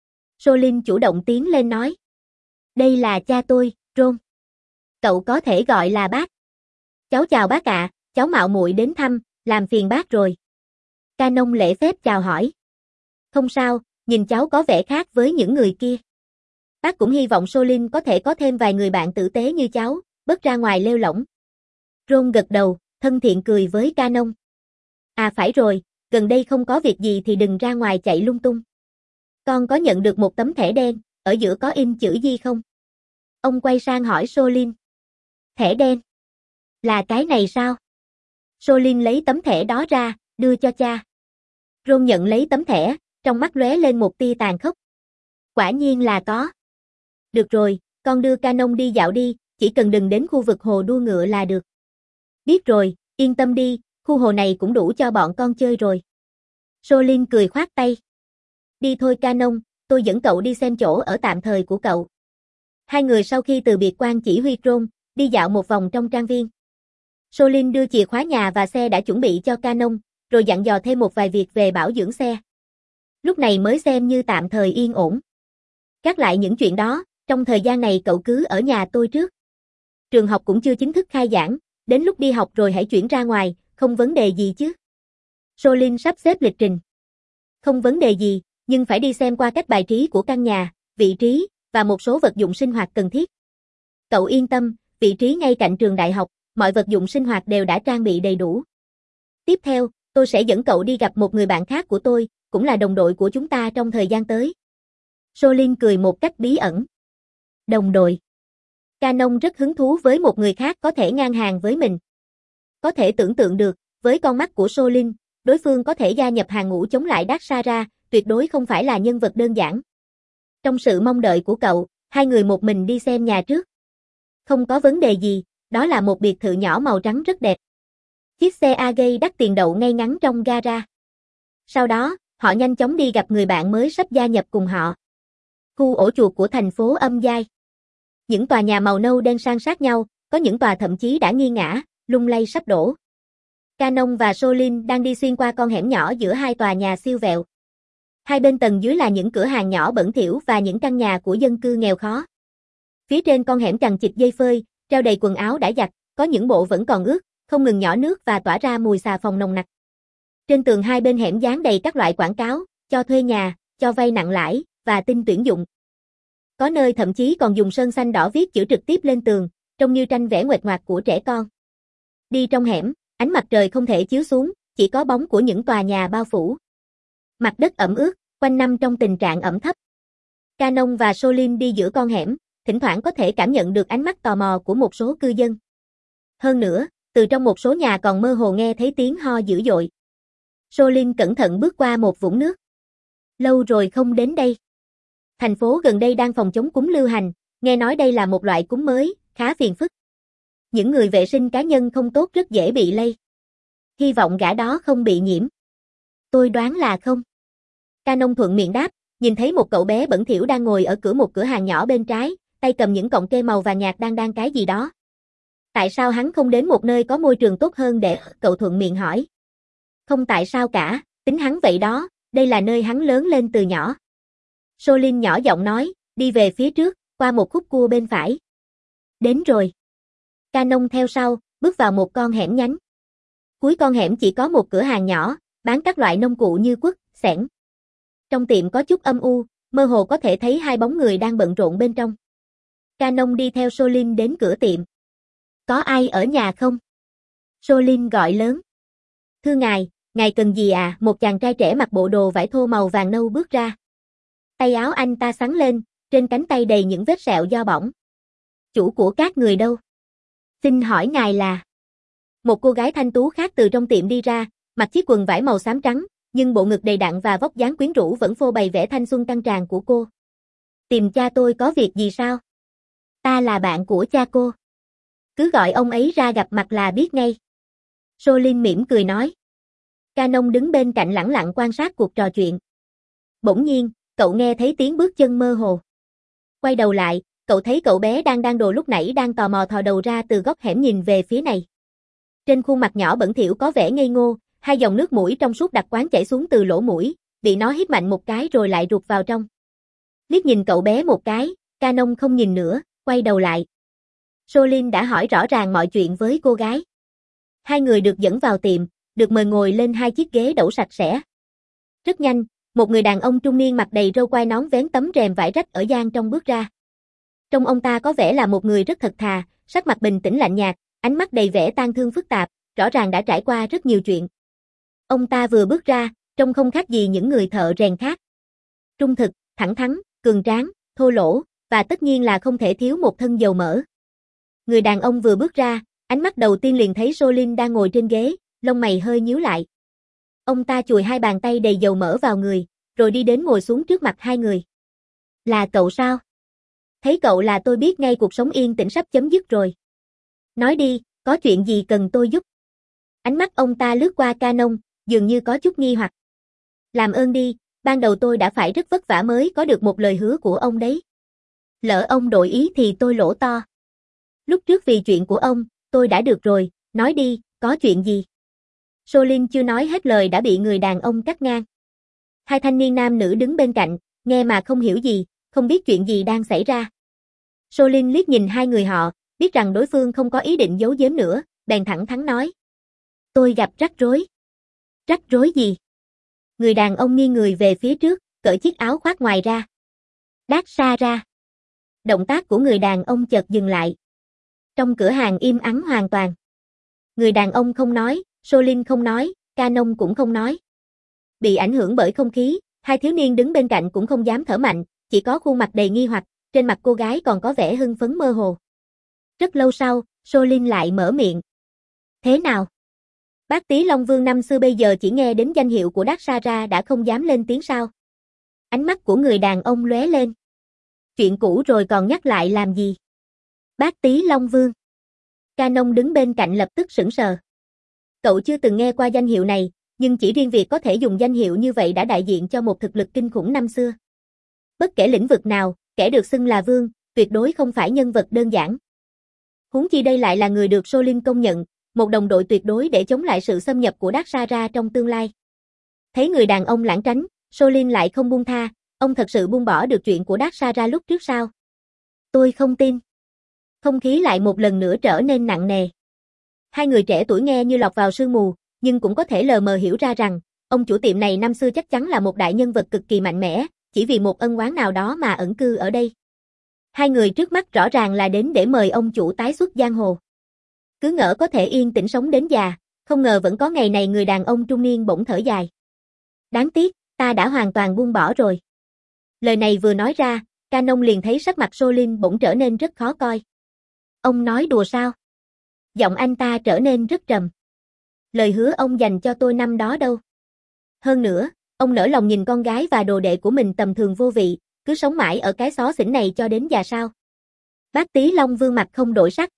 Speaker 1: Jolin chủ động tiến lên nói. Đây là cha tôi, Ron. Cậu có thể gọi là bác. Cháu chào bác ạ, cháu mạo muội đến thăm, làm phiền bác rồi. Canon lễ phép chào hỏi. Không sao, nhìn cháu có vẻ khác với những người kia. Bác cũng hy vọng Jolin có thể có thêm vài người bạn tử tế như cháu, bớt ra ngoài lêu lỏng. Ron gật đầu, thân thiện cười với Canon. À phải rồi, gần đây không có việc gì thì đừng ra ngoài chạy lung tung. Con có nhận được một tấm thẻ đen, ở giữa có in chữ gì không? Ông quay sang hỏi Jolin. Thẻ đen? Là cái này sao? Jolin lấy tấm thẻ đó ra, đưa cho cha. Ron nhận lấy tấm thẻ, trong mắt lóe lên một tia tàn khốc. Quả nhiên là có. Được rồi, con đưa Canon đi dạo đi, chỉ cần đừng đến khu vực hồ đua ngựa là được. Biết rồi, yên tâm đi, khu hồ này cũng đủ cho bọn con chơi rồi. Jolin cười khoát tay. Đi thôi Canon, tôi dẫn cậu đi xem chỗ ở tạm thời của cậu. Hai người sau khi từ biệt quan chỉ huy Ron, đi dạo một vòng trong trang viên. Jolin đưa chìa khóa nhà và xe đã chuẩn bị cho Canon, rồi dặn dò thêm một vài việc về bảo dưỡng xe. Lúc này mới xem như tạm thời yên ổn. Gác lại những chuyện đó, trong thời gian này cậu cứ ở nhà tôi trước. Trường học cũng chưa chính thức khai giảng, đến lúc đi học rồi hãy chuyển ra ngoài, không vấn đề gì chứ. Jolin sắp xếp lịch trình. Không vấn đề gì, nhưng phải đi xem qua cách bài trí của căn nhà, vị trí, và một số vật dụng sinh hoạt cần thiết. Cậu yên tâm, vị trí ngay cạnh trường đại học, mọi vật dụng sinh hoạt đều đã trang bị đầy đủ. Tiếp theo, tôi sẽ dẫn cậu đi gặp một người bạn khác của tôi, cũng là đồng đội của chúng ta trong thời gian tới. Jolin cười một cách bí ẩn. Đồng đội. Canon rất hứng thú với một người khác có thể ngang hàng với mình. Có thể tưởng tượng được, với con mắt của Jolin, đối phương có thể gia nhập hàng ngũ chống lại Daxara, tuyệt đối không phải là nhân vật đơn giản. Trong sự mong đợi của cậu, hai người một mình đi xem nhà trước. Không có vấn đề gì, đó là một biệt thự nhỏ màu trắng rất đẹp. Chiếc xe Agay đắt tiền đậu ngay ngắn trong gara. Sau đó, họ nhanh chóng đi gặp người bạn mới sắp gia nhập cùng họ. Khu ổ chuột của thành phố Âm Giai. Những tòa nhà màu nâu đen san sát nhau, có những tòa thậm chí đã nghiêng ngã, lung lay sắp đổ. Canon và Jolin đang đi xuyên qua con hẻm nhỏ giữa hai tòa nhà siêu vẹo. Hai bên tầng dưới là những cửa hàng nhỏ bẩn thỉu và những căn nhà của dân cư nghèo khó. Phía trên con hẻm chằng chịt dây phơi, treo đầy quần áo đã giặt, có những bộ vẫn còn ướt, không ngừng nhỏ nước và tỏa ra mùi xà phòng nồng nặc. Trên tường hai bên hẻm dán đầy các loại quảng cáo, cho thuê nhà, cho vay nặng lãi, và tin tuyển dụng. có nơi thậm chí còn dùng sơn xanh đỏ viết chữ trực tiếp lên tường, trông như tranh vẽ nguệch ngoạc của trẻ con. Đi trong hẻm, ánh mặt trời không thể chiếu xuống, chỉ có bóng của những tòa nhà bao phủ. Mặt đất ẩm ướt, quanh năm trong tình trạng ẩm thấp. Canon và Solin đi giữa con hẻm, thỉnh thoảng có thể cảm nhận được ánh mắt tò mò của một số cư dân. Hơn nữa, từ trong một số nhà còn mơ hồ nghe thấy tiếng ho dữ dội. Solin cẩn thận bước qua một vũng nước. Lâu rồi không đến đây. Thành phố gần đây đang phòng chống cúm lưu hành, nghe nói đây là một loại cúm mới, khá phiền phức. Những người vệ sinh cá nhân không tốt rất dễ bị lây. Hy vọng gã đó không bị nhiễm. Tôi đoán là không. Canon thuận miệng đáp, nhìn thấy một cậu bé bẩn thỉu đang ngồi ở cửa một cửa hàng nhỏ bên trái, tay cầm những cọng kê màu vàng nhạt đang đan cái gì đó. Tại sao hắn không đến một nơi có môi trường tốt hơn để, cậu thuận miệng hỏi. Không tại sao cả, tính hắn vậy đó, đây là nơi hắn lớn lên từ nhỏ. Solin nhỏ giọng nói, đi về phía trước, qua một khúc cua bên phải. Đến rồi. Canon theo sau, bước vào một con hẻm nhánh. Cuối con hẻm chỉ có một cửa hàng nhỏ, bán các loại nông cụ như quất, xẻng. Trong tiệm có chút âm u, mơ hồ có thể thấy hai bóng người đang bận rộn bên trong. Canon đi theo Solin đến cửa tiệm. Có ai ở nhà không? Solin gọi lớn. Thưa ngài, ngài cần gì à? Một chàng trai trẻ mặc bộ đồ vải thô màu vàng nâu bước ra. Tay áo anh ta xắn lên, trên cánh tay đầy những vết sẹo do bỏng. Chủ của các người đâu? Xin hỏi ngài là? Một cô gái thanh tú khác từ trong tiệm đi ra, mặc chiếc quần vải màu xám trắng, nhưng bộ ngực đầy đặn và vóc dáng quyến rũ vẫn phô bày vẻ thanh xuân căng tràn của cô. Tìm cha tôi có việc gì sao? Ta là bạn của cha cô. Cứ gọi ông ấy ra gặp mặt là biết ngay. Solin mỉm cười nói. Canon đứng bên cạnh lẳng lặng quan sát cuộc trò chuyện. Bỗng nhiên, cậu nghe thấy tiếng bước chân mơ hồ. Quay đầu lại, cậu thấy cậu bé đang đan đồ lúc nãy đang tò mò thò đầu ra từ góc hẻm nhìn về phía này. Trên khuôn mặt nhỏ bẩn thỉu có vẻ ngây ngô, hai dòng nước mũi trong suốt đặc quán chảy xuống từ lỗ mũi, bị nó hít mạnh một cái rồi lại rụt vào trong. Liếc nhìn cậu bé một cái, Canon không nhìn nữa, quay đầu lại. Solin đã hỏi rõ ràng mọi chuyện với cô gái. Hai người được dẫn vào tiệm, được mời ngồi lên hai chiếc ghế đẩu sạch sẽ. Rất nhanh, một người đàn ông trung niên mặt đầy râu quai nón vén tấm rèm vải rách ở gian trong bước ra. Trông ông ta có vẻ là một người rất thật thà, sắc mặt bình tĩnh lạnh nhạt, ánh mắt đầy vẻ tang thương phức tạp, rõ ràng đã trải qua rất nhiều chuyện. Ông ta vừa bước ra, trông không khác gì những người thợ rèn khác. Trung thực, thẳng thắn, cường tráng, thô lỗ, và tất nhiên là không thể thiếu một thân dầu mỡ. Người đàn ông vừa bước ra, ánh mắt đầu tiên liền thấy Solin đang ngồi trên ghế, lông mày hơi nhíu lại. Ông ta chùi hai bàn tay đầy dầu mỡ vào người, rồi đi đến ngồi xuống trước mặt hai người. Là cậu sao? Thấy cậu là tôi biết ngay cuộc sống yên tĩnh sắp chấm dứt rồi. Nói đi, có chuyện gì cần tôi giúp? Ánh mắt ông ta lướt qua Canon, dường như có chút nghi hoặc. Làm ơn đi, ban đầu tôi đã phải rất vất vả mới có được một lời hứa của ông đấy. Lỡ ông đổi ý thì tôi lỗ to. Lúc trước vì chuyện của ông, tôi đã được rồi, nói đi, có chuyện gì? Solin chưa nói hết lời đã bị người đàn ông cắt ngang. Hai thanh niên nam nữ đứng bên cạnh, nghe mà không hiểu gì, không biết chuyện gì đang xảy ra. Solin liếc nhìn hai người họ, biết rằng đối phương không có ý định giấu giếm nữa, bèn thẳng thắn nói. Tôi gặp rắc rối. Rắc rối gì? Người đàn ông nghiêng người về phía trước, cởi chiếc áo khoác ngoài ra. Đát xa ra. Động tác của người đàn ông chợt dừng lại. Trong cửa hàng im ắng hoàn toàn. Người đàn ông không nói, Solin không nói, Canon cũng không nói. Bị ảnh hưởng bởi không khí, hai thiếu niên đứng bên cạnh cũng không dám thở mạnh, chỉ có khuôn mặt đầy nghi hoặc, trên mặt cô gái còn có vẻ hưng phấn mơ hồ. Rất lâu sau, Solin lại mở miệng. Thế nào? Bác Tí Long Vương năm xưa bây giờ chỉ nghe đến danh hiệu của Đát Sa Ra đã không dám lên tiếng sao? Ánh mắt của người đàn ông lóe lên. Chuyện cũ rồi còn nhắc lại làm gì? Bác Tí Long Vương. Canon đứng bên cạnh lập tức sững sờ. Cậu chưa từng nghe qua danh hiệu này, nhưng chỉ riêng việc có thể dùng danh hiệu như vậy đã đại diện cho một thực lực kinh khủng năm xưa. Bất kể lĩnh vực nào, kẻ được xưng là vương, tuyệt đối không phải nhân vật đơn giản. Huống chi đây lại là người được Solin công nhận, một đồng đội tuyệt đối để chống lại sự xâm nhập của Đát Sa Ra trong tương lai. Thấy người đàn ông lảng tránh, Solin lại không buông tha, ông thật sự buông bỏ được chuyện của Đát Sa Ra lúc trước sao? Tôi không tin. Không khí lại một lần nữa trở nên nặng nề. Hai người trẻ tuổi nghe như lọt vào sương mù, nhưng cũng có thể lờ mờ hiểu ra rằng, ông chủ tiệm này năm xưa chắc chắn là một đại nhân vật cực kỳ mạnh mẽ, chỉ vì một ân oán nào đó mà ẩn cư ở đây. Hai người trước mắt rõ ràng là đến để mời ông chủ tái xuất giang hồ. Cứ ngỡ có thể yên tĩnh sống đến già, không ngờ vẫn có ngày này. Người đàn ông trung niên bỗng thở dài. Đáng tiếc, ta đã hoàn toàn buông bỏ rồi. Lời này vừa nói ra, Canon liền thấy sắc mặt Solin bỗng trở nên rất khó coi. Ông nói đùa sao? Giọng anh ta trở nên rất trầm. Lời hứa ông dành cho tôi năm đó đâu? Hơn nữa, ông nỡ lòng nhìn con gái và đồ đệ của mình tầm thường vô vị, cứ sống mãi ở cái xó xỉnh này cho đến già sao? Bác Tí Long Vương mặt không đổi sắc.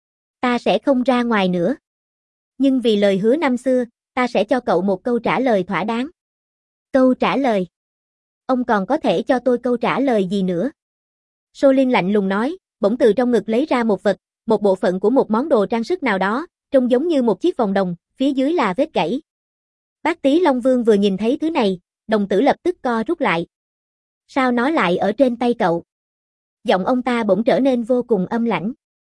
Speaker 1: Ta sẽ không ra ngoài nữa. Nhưng vì lời hứa năm xưa, ta sẽ cho cậu một câu trả lời thỏa đáng. Câu trả lời? Ông còn có thể cho tôi câu trả lời gì nữa? Solin lạnh lùng nói, bỗng từ trong ngực lấy ra một vật, một bộ phận của một món đồ trang sức nào đó, trông giống như một chiếc vòng đồng, phía dưới là vết gãy. Bác Tí Long Vương vừa nhìn thấy thứ này, đồng tử lập tức co rút lại. Sao nó lại ở trên tay cậu? Giọng ông ta bỗng trở nên vô cùng âm lãnh.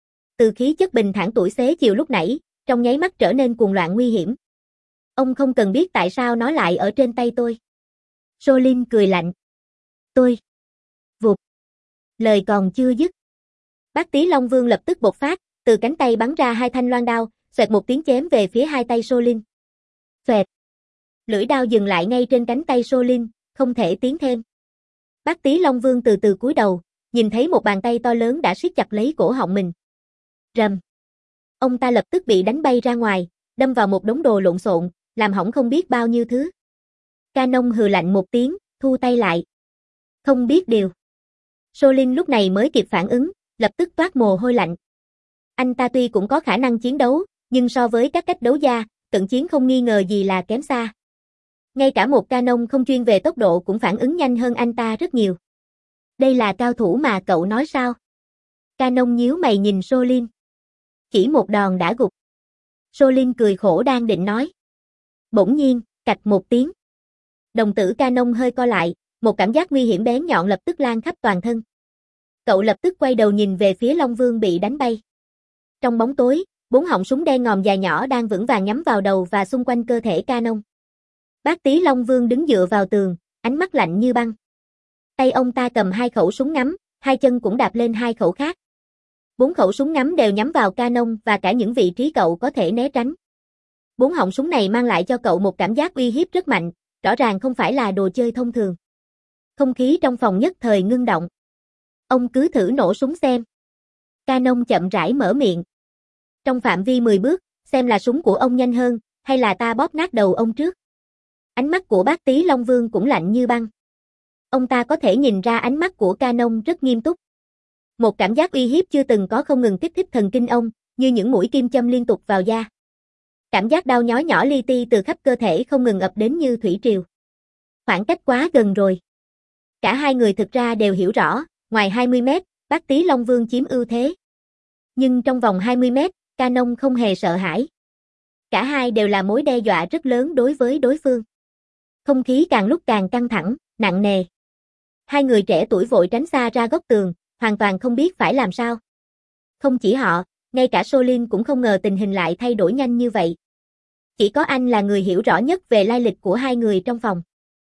Speaker 1: Từ khí chất bình thản tuổi xế chiều lúc nãy, trong nháy mắt trở nên cuồng loạn nguy hiểm. Ông không cần biết tại sao nó lại ở trên tay tôi. Solin cười lạnh. Tôi. Vụt. Lời còn chưa dứt. Bác Tí Long Vương lập tức bộc phát, từ cánh tay bắn ra hai thanh loan đao, xoẹt một tiếng chém về phía hai tay Solin. Xoẹt. Lưỡi đao dừng lại ngay trên cánh tay Solin, không thể tiến thêm. Bác Tí Long Vương từ từ cúi đầu, nhìn thấy một bàn tay to lớn đã siết chặt lấy cổ họng mình. Rầm. Ông ta lập tức bị đánh bay ra ngoài, đâm vào một đống đồ lộn xộn, làm hỏng không biết bao nhiêu thứ. Canon hừ lạnh một tiếng, thu tay lại. Không biết điều. Solin lúc này mới kịp phản ứng, lập tức toát mồ hôi lạnh. Anh ta tuy cũng có khả năng chiến đấu, nhưng so với các cách đấu gia, cận chiến không nghi ngờ gì là kém xa. Ngay cả một Canon không chuyên về tốc độ cũng phản ứng nhanh hơn anh ta rất nhiều. Đây là cao thủ mà cậu nói sao? Canon nhíu mày nhìn Solin. Chỉ một đòn đã gục. Solin cười khổ đang định nói. Bỗng nhiên, cạch một tiếng. Đồng tử Canon hơi co lại, một cảm giác nguy hiểm bén nhọn lập tức lan khắp toàn thân. Cậu lập tức quay đầu nhìn về phía Long Vương bị đánh bay. Trong bóng tối, bốn họng súng đen ngòm dài nhỏ đang vững vàng nhắm vào đầu và xung quanh cơ thể Canon. Bác Tí Long Vương đứng dựa vào tường, ánh mắt lạnh như băng. Tay ông ta cầm hai khẩu súng ngắm, hai chân cũng đạp lên hai khẩu khác. Bốn khẩu súng ngắm đều nhắm vào Canon và cả những vị trí cậu có thể né tránh. Bốn họng súng này mang lại cho cậu một cảm giác uy hiếp rất mạnh, rõ ràng không phải là đồ chơi thông thường. Không khí trong phòng nhất thời ngưng động. Ông cứ thử nổ súng xem. Canon chậm rãi mở miệng. Trong phạm vi mười bước, xem là súng của ông nhanh hơn, hay là ta bóp nát đầu ông trước. Ánh mắt của bác Tí Long Vương cũng lạnh như băng. Ông ta có thể nhìn ra ánh mắt của Canon rất nghiêm túc. Một cảm giác uy hiếp chưa từng có không ngừng kích thích thần kinh ông, như những mũi kim châm liên tục vào da. Cảm giác đau nhói nhỏ li ti từ khắp cơ thể không ngừng ập đến như thủy triều. Khoảng cách quá gần rồi. Cả hai người thực ra đều hiểu rõ, ngoài hai mươi mét, bác Tí Long Vương chiếm ưu thế. Nhưng trong vòng hai mươi mét, Canon không hề sợ hãi. Cả hai đều là mối đe dọa rất lớn đối với đối phương. Không khí càng lúc càng căng thẳng, nặng nề. Hai người trẻ tuổi vội tránh xa ra góc tường, hoàn toàn không biết phải làm sao. Không chỉ họ, ngay cả Solin cũng không ngờ tình hình lại thay đổi nhanh như vậy. Chỉ có anh là người hiểu rõ nhất về lai lịch của hai người trong phòng.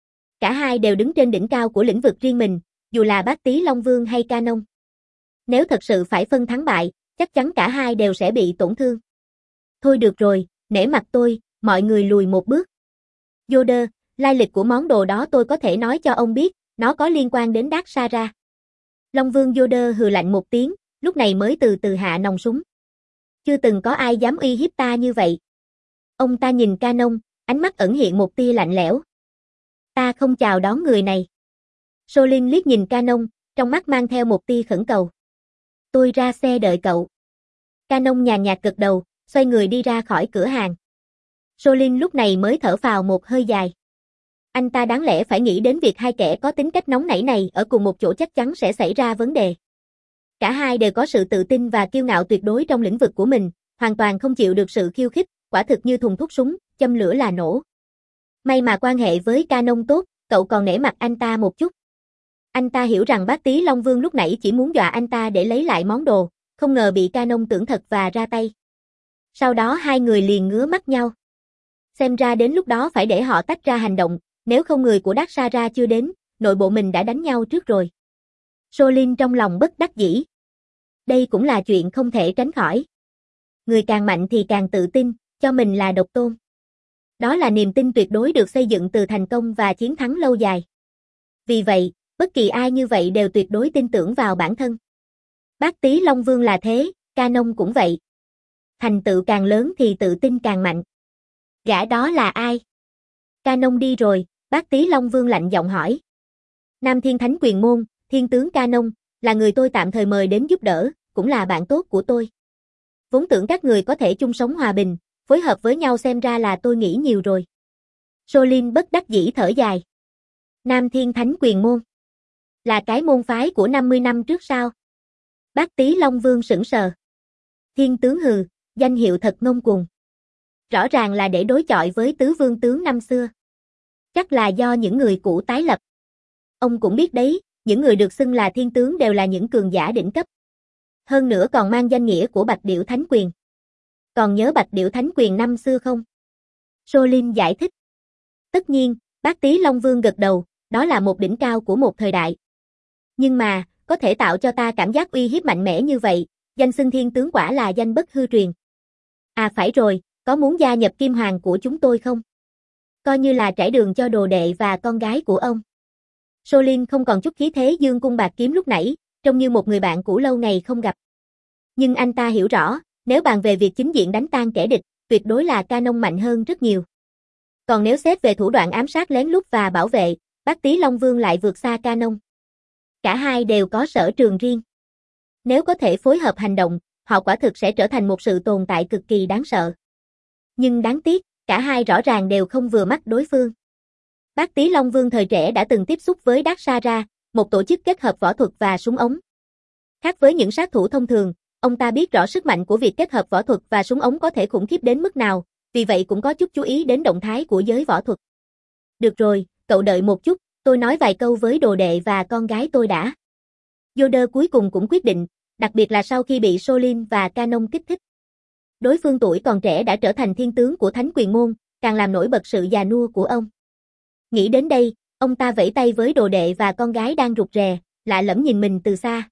Speaker 1: Cả hai đều đứng trên đỉnh cao của lĩnh vực riêng mình, dù là bác Tí Long Vương hay Canon. Nếu thật sự phải phân thắng bại, chắc chắn cả hai đều sẽ bị tổn thương. Thôi được rồi, nể mặt tôi, mọi người lùi một bước. Yoda, lai lịch của món đồ đó tôi có thể nói cho ông biết, nó có liên quan đến Dark Sara. Long Vương Yoda hừ lạnh một tiếng, lúc này mới từ từ hạ nòng súng. Chưa từng có ai dám uy hiếp ta như vậy. Ông ta nhìn Canon, ánh mắt ẩn hiện một tia lạnh lẽo. Ta không chào đón người này. Solin liếc nhìn Canon, trong mắt mang theo một tia khẩn cầu. Tôi ra xe đợi cậu. Canon nhàn nhạt gật đầu, xoay người đi ra khỏi cửa hàng. Solin lúc này mới thở phào một hơi dài. Anh ta đáng lẽ phải nghĩ đến việc hai kẻ có tính cách nóng nảy này ở cùng một chỗ chắc chắn sẽ xảy ra vấn đề. Cả hai đều có sự tự tin và kiêu ngạo tuyệt đối trong lĩnh vực của mình, hoàn toàn không chịu được sự khiêu khích, quả thực như thùng thuốc súng, châm lửa là nổ. May mà quan hệ với Canon tốt, cậu còn nể mặt anh ta một chút. Anh ta hiểu rằng bác Tí Long Vương lúc nãy chỉ muốn dọa anh ta để lấy lại món đồ, không ngờ bị Canon tưởng thật và ra tay. Sau đó hai người liền ngứa mắt nhau. Xem ra đến lúc đó phải để họ tách ra hành động, nếu không người của Dark Sara chưa đến, nội bộ mình đã đánh nhau trước rồi. Solin trong lòng bất đắc dĩ. Đây cũng là chuyện không thể tránh khỏi. Người càng mạnh thì càng tự tin, cho mình là độc tôn. Đó là niềm tin tuyệt đối được xây dựng từ thành công và chiến thắng lâu dài. Vì vậy, bất kỳ ai như vậy đều tuyệt đối tin tưởng vào bản thân. Bác Tý Long Vương là thế, Canon cũng vậy. Thành tựu càng lớn thì tự tin càng mạnh. Gã đó là ai? Canon đi rồi, bác Tý Long Vương lạnh giọng hỏi. Nam Thiên Thánh Quyền Môn, Thiên tướng Canon, là người tôi tạm thời mời đến giúp đỡ, cũng là bạn tốt của tôi. Vốn tưởng các người có thể chung sống hòa bình, phối hợp với nhau, xem ra là tôi nghĩ nhiều rồi. Solin bất đắc dĩ thở dài. Nam Thiên Thánh Quyền Môn. Là cái môn phái của năm mươi năm trước sao? Bác Tý Long Vương sững sờ. Thiên tướng hừ, danh hiệu thật ngông cuồng. Rõ ràng là để đối chọi với tứ vương tướng năm xưa. Chắc là do những người cũ tái lập. Ông cũng biết đấy, những người được xưng là thiên tướng đều là những cường giả đỉnh cấp. Hơn nữa còn mang danh nghĩa của Bạch Điểu Thánh Quyền. Còn nhớ Bạch Điểu Thánh Quyền năm xưa không? Solin giải thích. Tất nhiên, bác Tý Long Vương gật đầu, đó là một đỉnh cao của một thời đại. Nhưng mà, có thể tạo cho ta cảm giác uy hiếp mạnh mẽ như vậy, danh xưng thiên tướng quả là danh bất hư truyền. À phải rồi, có muốn gia nhập Kim Hoàng của chúng tôi không? Coi như là trải đường cho đồ đệ và con gái của ông. Solin không còn chút khí thế dương cung bạt kiếm lúc nãy, trông như một người bạn cũ lâu ngày không gặp. Nhưng anh ta hiểu rõ, nếu bàn về việc chính diện đánh tan kẻ địch, tuyệt đối là Canon mạnh hơn rất nhiều. Còn nếu xét về thủ đoạn ám sát lén lút và bảo vệ, bác Tý Long Vương lại vượt xa Canon. Cả hai đều có sở trường riêng. Nếu có thể phối hợp hành động, họ quả thực sẽ trở thành một sự tồn tại cực kỳ đáng sợ. Nhưng đáng tiếc, cả hai rõ ràng đều không vừa mắt đối phương. Bác Tý Long Vương thời trẻ đã từng tiếp xúc với Dark Sara, một tổ chức kết hợp võ thuật và súng ống. Khác với những sát thủ thông thường, ông ta biết rõ sức mạnh của việc kết hợp võ thuật và súng ống có thể khủng khiếp đến mức nào, vì vậy cũng có chút chú ý đến động thái của giới võ thuật. Được rồi, cậu đợi một chút, tôi nói vài câu với đồ đệ và con gái tôi đã. Yoda cuối cùng cũng quyết định, đặc biệt là sau khi bị Solin và Canon kích thích. Đối phương tuổi còn trẻ đã trở thành thiên tướng của Thánh Quyền Môn, càng làm nổi bật sự già nua của ông. Nghĩ đến đây, ông ta vẫy tay với đồ đệ và con gái đang rụt rè, lạ lẫm nhìn mình từ xa.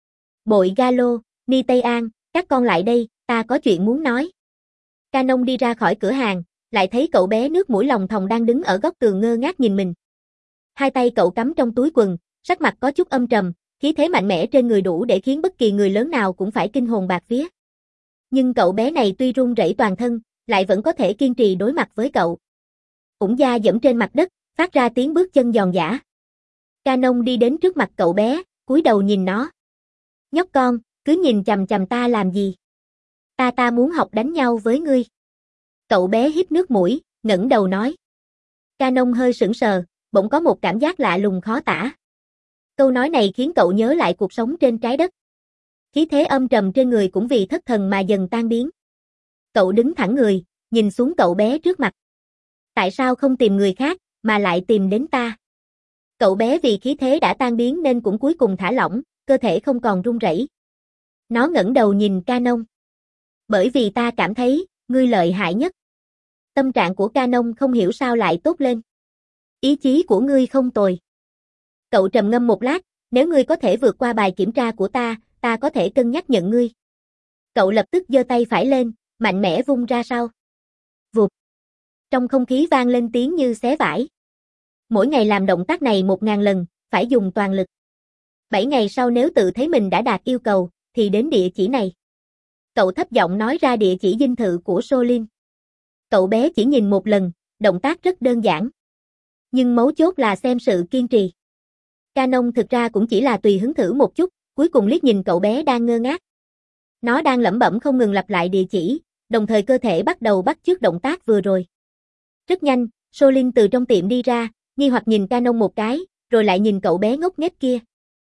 Speaker 1: Bội Galo, Ni Tây An, các con lại đây, ta có chuyện muốn nói. Canon đi ra khỏi cửa hàng, lại thấy cậu bé nước mũi lòng thòng đang đứng ở góc tường ngơ ngác nhìn mình. Hai tay cậu cắm trong túi quần, sắc mặt có chút âm trầm, khí thế mạnh mẽ trên người đủ để khiến bất kỳ người lớn nào cũng phải kinh hồn bạt vía. Nhưng cậu bé này tuy run rẩy toàn thân, lại vẫn có thể kiên trì đối mặt với cậu. Ủng da dẫm trên mặt đất, phát ra tiếng bước chân giòn giã. Canon đi đến trước mặt cậu bé, cúi đầu nhìn nó. Nhóc con, cứ nhìn chằm chằm ta làm gì? Ta ta muốn học đánh nhau với ngươi. Cậu bé hít nước mũi, ngẩng đầu nói. Canon hơi sững sờ, bỗng có một cảm giác lạ lùng khó tả. Câu nói này khiến cậu nhớ lại cuộc sống trên trái đất. Khí thế âm trầm trên người cũng vì thất thần mà dần tan biến. Cậu đứng thẳng người, nhìn xuống cậu bé trước mặt. Tại sao không tìm người khác, mà lại tìm đến ta? Cậu bé vì khí thế đã tan biến nên cũng cuối cùng thả lỏng, cơ thể không còn run rẩy. Nó ngẩng đầu nhìn Canon. Bởi vì ta cảm thấy, ngươi lợi hại nhất. Tâm trạng của Canon không hiểu sao lại tốt lên. Ý chí của ngươi không tồi. Cậu trầm ngâm một lát, nếu ngươi có thể vượt qua bài kiểm tra của ta, ta có thể cân nhắc nhận ngươi. Cậu lập tức giơ tay phải lên, mạnh mẽ vung ra sau. Vụt. Trong không khí vang lên tiếng như xé vải. Mỗi ngày làm động tác này một ngàn lần, phải dùng toàn lực. Bảy ngày sau nếu tự thấy mình đã đạt yêu cầu, thì đến địa chỉ này. Cậu thấp giọng nói ra địa chỉ dinh thự của Solin. Cậu bé chỉ nhìn một lần, động tác rất đơn giản. Nhưng mấu chốt là xem sự kiên trì. Canon thực ra cũng chỉ là tùy hứng thử một chút, cuối cùng liếc nhìn cậu bé đang ngơ ngác. Nó đang lẩm bẩm không ngừng lặp lại địa chỉ, đồng thời cơ thể bắt đầu bắt chước động tác vừa rồi. Rất nhanh, Solin từ trong tiệm đi ra, nghi hoặc nhìn Canon một cái, rồi lại nhìn cậu bé ngốc nghếch kia.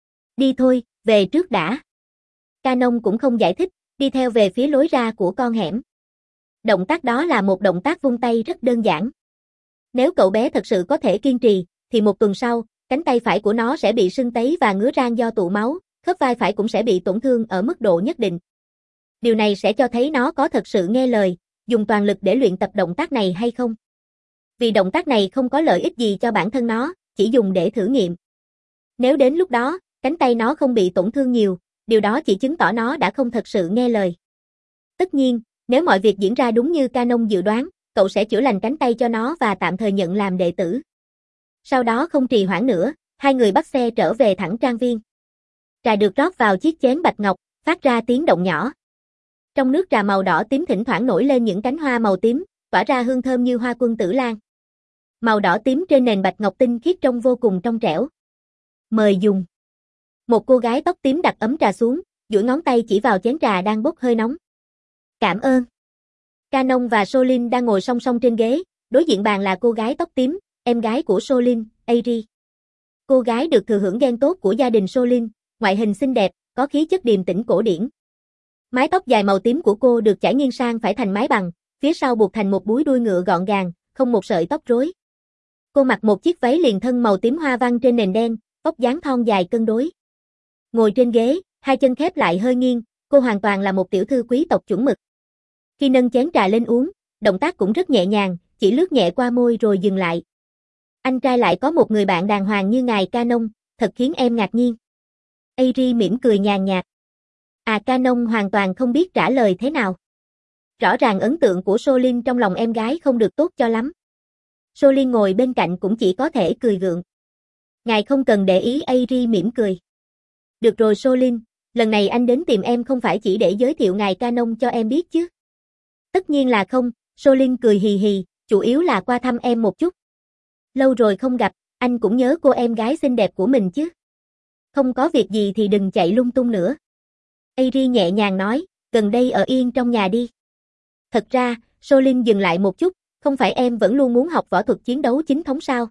Speaker 1: Đi thôi, về trước đã. Canon cũng không giải thích, đi theo về phía lối ra của con hẻm. Động tác đó là một động tác vung tay rất đơn giản. Nếu cậu bé thật sự có thể kiên trì, thì một tuần sau, cánh tay phải của nó sẽ bị sưng tấy và ngứa ran do tụ máu, khớp vai phải cũng sẽ bị tổn thương ở mức độ nhất định. Điều này sẽ cho thấy nó có thật sự nghe lời, dùng toàn lực để luyện tập động tác này hay không. Vì động tác này không có lợi ích gì cho bản thân nó, chỉ dùng để thử nghiệm. Nếu đến lúc đó, cánh tay nó không bị tổn thương nhiều, điều đó chỉ chứng tỏ nó đã không thật sự nghe lời. Tất nhiên, nếu mọi việc diễn ra đúng như Canon dự đoán, cậu sẽ chữa lành cánh tay cho nó và tạm thời nhận làm đệ tử. Sau đó không trì hoãn nữa, hai người bắt xe trở về thẳng trang viên. Trà được rót vào chiếc chén bạch ngọc, phát ra tiếng động nhỏ. Trong nước trà màu đỏ tím thỉnh thoảng nổi lên những cánh hoa màu tím, tỏa ra hương thơm như hoa quân tử lan. Màu đỏ tím trên nền bạch ngọc tinh khiết trông vô cùng trong trẻo. Mời dùng. Một cô gái tóc tím đặt ấm trà xuống, duỗi ngón tay chỉ vào chén trà đang bốc hơi nóng. Cảm ơn. Canon và Solin đang ngồi song song trên ghế, đối diện bàn là cô gái tóc tím, em gái của Solin, Airi. Cô gái được thừa hưởng gen tốt của gia đình Solin, ngoại hình xinh đẹp, có khí chất điềm tĩnh cổ điển. Mái tóc dài màu tím của cô được chải nghiêng sang phải thành mái bằng, phía sau buộc thành một búi đuôi ngựa gọn gàng, không một sợi tóc rối. Cô mặc một chiếc váy liền thân màu tím hoa văn trên nền đen, tóc dáng thon dài cân đối. Ngồi trên ghế, hai chân khép lại hơi nghiêng, cô hoàn toàn là một tiểu thư quý tộc chuẩn mực. Khi nâng chén trà lên uống, động tác cũng rất nhẹ nhàng, chỉ lướt nhẹ qua môi rồi dừng lại. Anh trai lại có một người bạn đàng hoàng như ngài Canon, thật khiến em ngạc nhiên. Airi mỉm cười nhàn nhạt. À Canon hoàn toàn không biết trả lời thế nào. Rõ ràng ấn tượng của Solin trong lòng em gái không được tốt cho lắm. Solin ngồi bên cạnh cũng chỉ có thể cười gượng. Ngài không cần để ý, Airi mỉm cười. Được rồi Solin, lần này anh đến tìm em không phải chỉ để giới thiệu ngài Canon cho em biết chứ. Tất nhiên là không, Solin cười hì hì, chủ yếu là qua thăm em một chút. Lâu rồi không gặp, anh cũng nhớ cô em gái xinh đẹp của mình chứ. Không có việc gì thì đừng chạy lung tung nữa. Airi nhẹ nhàng nói, gần đây ở yên trong nhà đi. Thật ra, Solin dừng lại một chút, không phải em vẫn luôn muốn học võ thuật chiến đấu chính thống sao?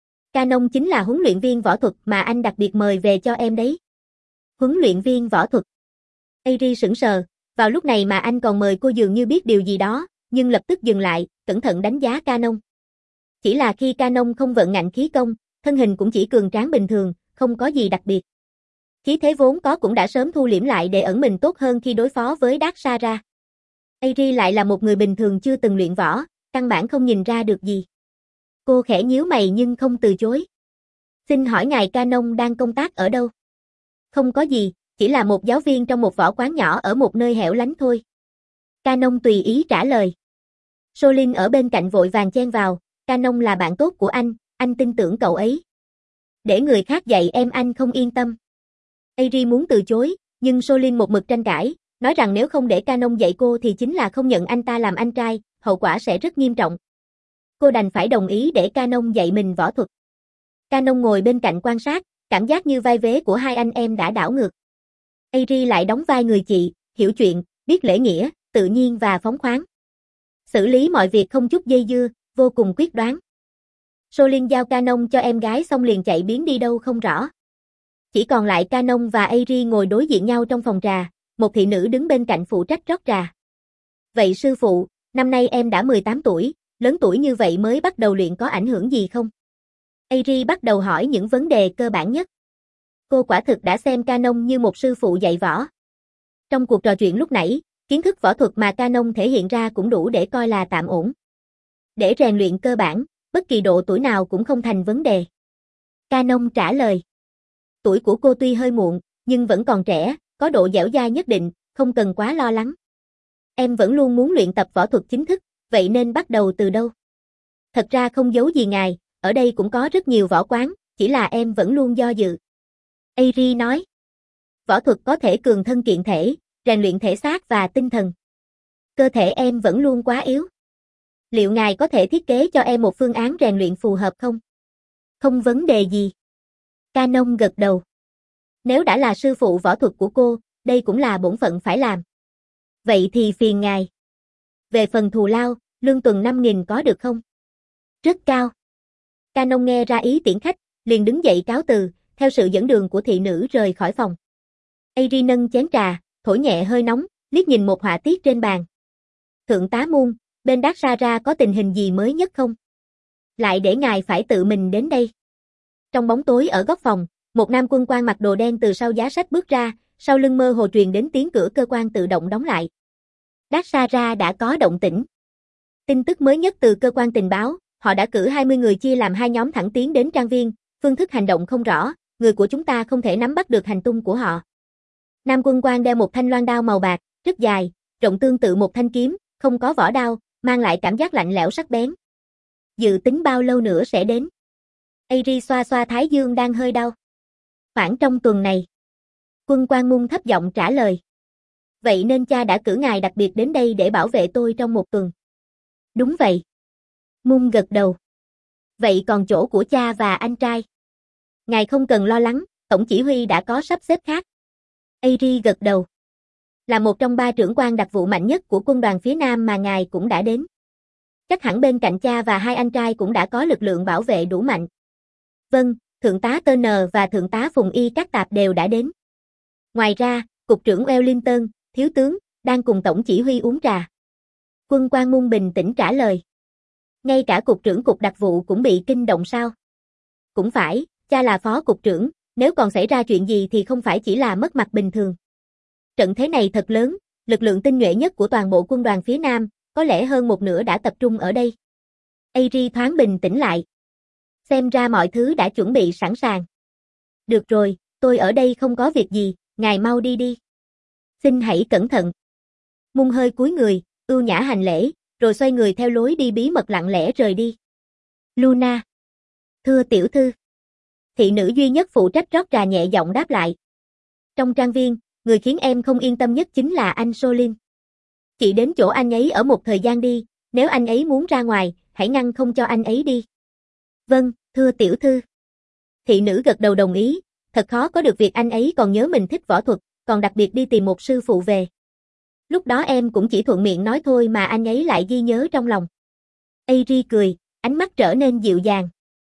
Speaker 1: Canon chính là huấn luyện viên võ thuật mà anh đặc biệt mời về cho em đấy. Huấn luyện viên võ thuật. Airi sững sờ, vào lúc này mà anh còn mời cô dường như biết điều gì đó, nhưng lập tức dừng lại, cẩn thận đánh giá Canon. Chỉ là khi Canon không vận ngạnh khí công, thân hình cũng chỉ cường tráng bình thường, không có gì đặc biệt. Khí thế vốn có cũng đã sớm thu liễm lại để ẩn mình tốt hơn khi đối phó với Darksara. Airi lại là một người bình thường chưa từng luyện võ, căn bản không nhìn ra được gì. Cô khẽ nhíu mày nhưng không từ chối. Xin hỏi ngài Canon đang công tác ở đâu? Không có gì, chỉ là một giáo viên trong một võ quán nhỏ ở một nơi hẻo lánh thôi. Canon tùy ý trả lời. Solin ở bên cạnh vội vàng chen vào, Canon là bạn tốt của anh, anh tin tưởng cậu ấy. Để người khác dạy em anh không yên tâm. Airi muốn từ chối, nhưng Solin một mực tranh cãi, nói rằng nếu không để Canon dạy cô thì chính là không nhận anh ta làm anh trai, hậu quả sẽ rất nghiêm trọng. Cô đành phải đồng ý để Canon dạy mình võ thuật. Canon ngồi bên cạnh quan sát, cảm giác như vai vế của hai anh em đã đảo ngược. Airi lại đóng vai người chị, hiểu chuyện, biết lễ nghĩa, tự nhiên và phóng khoáng. Xử lý mọi việc không chút dây dưa, vô cùng quyết đoán. Solin giao Canon cho em gái xong liền chạy biến đi đâu không rõ. Chỉ còn lại Canon và Airi ngồi đối diện nhau trong phòng trà, một thị nữ đứng bên cạnh phụ trách rót trà. Vậy sư phụ, năm nay em đã mười tám tuổi, lớn tuổi như vậy mới bắt đầu luyện có ảnh hưởng gì không? Airi bắt đầu hỏi những vấn đề cơ bản nhất. Cô quả thực đã xem Canon như một sư phụ dạy võ. Trong cuộc trò chuyện lúc nãy, kiến thức võ thuật mà Canon thể hiện ra cũng đủ để coi là tạm ổn. Để rèn luyện cơ bản, bất kỳ độ tuổi nào cũng không thành vấn đề. Canon trả lời. Tuổi của cô tuy hơi muộn, nhưng vẫn còn trẻ, có độ dẻo dai nhất định, không cần quá lo lắng. Em vẫn luôn muốn luyện tập võ thuật chính thức, vậy nên bắt đầu từ đâu? Thật ra không giấu gì ngài, ở đây cũng có rất nhiều võ quán, chỉ là em vẫn luôn do dự. Airi nói. Võ thuật có thể cường thân kiện thể, rèn luyện thể xác và tinh thần. Cơ thể em vẫn luôn quá yếu. Liệu ngài có thể thiết kế cho em một phương án rèn luyện phù hợp không? Không vấn đề gì. Canon gật đầu. Nếu đã là sư phụ võ thuật của cô, đây cũng là bổn phận phải làm. Vậy thì phiền ngài. Về phần thù lao, lương tuần năm nghìn có được không? Rất cao. Canon nghe ra ý tiễn khách, liền đứng dậy cáo từ, theo sự dẫn đường của thị nữ rời khỏi phòng. Airi nâng chén trà, thổi nhẹ hơi nóng, liếc nhìn một họa tiết trên bàn. Thượng tá Moon, bên Darksara có tình hình gì mới nhất không? Lại để ngài phải tự mình đến đây. Trong bóng tối ở góc phòng, một nam quân quan mặc đồ đen từ sau giá sách bước ra, sau lưng mơ hồ truyền đến tiếng cửa cơ quan tự động đóng lại. Darksara đã có động tĩnh. Tin tức mới nhất từ cơ quan tình báo, họ đã cử hai mươi người chia làm hai nhóm thẳng tiến đến trang viên, phương thức hành động không rõ, người của chúng ta không thể nắm bắt được hành tung của họ. Nam Quân Quan đeo một thanh loan đao màu bạc, rất dài, rộng tương tự một thanh kiếm, không có vỏ đao, mang lại cảm giác lạnh lẽo sắc bén. Dự tính bao lâu nữa sẽ đến? Airi xoa xoa thái dương đang hơi đau. Khoảng trong tuần này. Quân Quan Mung thấp giọng trả lời. Vậy nên cha đã cử ngài đặc biệt đến đây để bảo vệ tôi trong một tuần. Đúng vậy. Mung gật đầu. Vậy còn chỗ của cha và anh trai? Ngài không cần lo lắng, tổng chỉ huy đã có sắp xếp khác. Airi gật đầu. Là một trong ba trưởng quan đặc vụ mạnh nhất của quân đoàn phía Nam mà ngài cũng đã đến. Chắc hẳn bên cạnh cha và hai anh trai cũng đã có lực lượng bảo vệ đủ mạnh. Vâng, Thượng tá Turner và Thượng tá Phùng Y các tạp đều đã đến. Ngoài ra, Cục trưởng Wellington, Thiếu tướng, đang cùng tổng chỉ huy uống trà. Quân Quan Mung bình tĩnh trả lời. Ngay cả Cục trưởng Cục đặc vụ cũng bị kinh động sao? Cũng phải, cha là phó cục trưởng, nếu còn xảy ra chuyện gì thì không phải chỉ là mất mặt bình thường. Trận thế này thật lớn, lực lượng tinh nhuệ nhất của toàn bộ quân đoàn phía Nam, có lẽ hơn một nửa đã tập trung ở đây. Airi thoáng bình tĩnh lại. Xem ra mọi thứ đã chuẩn bị sẵn sàng. Được rồi, tôi ở đây không có việc gì, ngài mau đi đi. Xin hãy cẩn thận. Mung hơi cúi người, ưu nhã hành lễ, rồi xoay người theo lối đi bí mật lặng lẽ rời đi. Luna. Thưa tiểu thư. Thị nữ duy nhất phụ trách rót trà nhẹ giọng đáp lại. Trong trang viên, người khiến em không yên tâm nhất chính là anh Solin. Chị đến chỗ anh ấy ở một thời gian đi, nếu anh ấy muốn ra ngoài, hãy ngăn không cho anh ấy đi. Vâng, thưa tiểu thư. Thị nữ gật đầu đồng ý, thật khó có được việc anh ấy còn nhớ mình thích võ thuật, còn đặc biệt đi tìm một sư phụ về. Lúc đó em cũng chỉ thuận miệng nói thôi mà anh ấy lại ghi nhớ trong lòng. Airi cười, ánh mắt trở nên dịu dàng.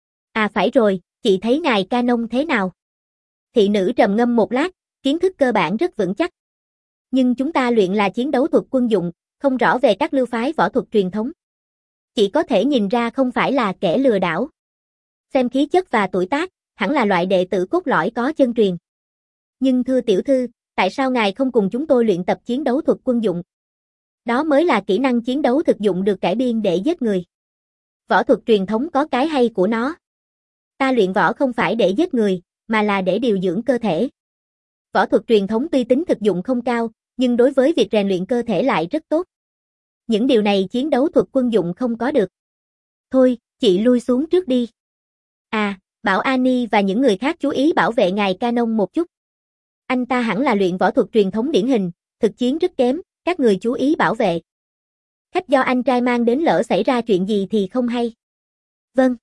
Speaker 1: À phải rồi, chị thấy ngài Canon thế nào? Thị nữ trầm ngâm một lát, kiến thức cơ bản rất vững chắc. Nhưng chúng ta luyện là chiến đấu thuật quân dụng, không rõ về các lưu phái võ thuật truyền thống. Chỉ có thể nhìn ra không phải là kẻ lừa đảo. Xem khí chất và tuổi tác, hẳn là loại đệ tử cốt lõi có chân truyền. Nhưng thưa tiểu thư, tại sao ngài không cùng chúng tôi luyện tập chiến đấu thuật quân dụng? Đó mới là kỹ năng chiến đấu thực dụng được cải biên để giết người. Võ thuật truyền thống có cái hay của nó. Ta luyện võ không phải để giết người, mà là để điều dưỡng cơ thể. Võ thuật truyền thống tuy tính thực dụng không cao, nhưng đối với việc rèn luyện cơ thể lại rất tốt. Những điều này chiến đấu thuật quân dụng không có được. Thôi, chị lui xuống trước đi. À, bảo Annie và những người khác chú ý bảo vệ ngài Canon một chút. Anh ta hẳn là luyện võ thuật truyền thống điển hình, thực chiến rất kém, các người chú ý bảo vệ. Khách do anh trai mang đến lỡ xảy ra chuyện gì thì không hay. Vâng.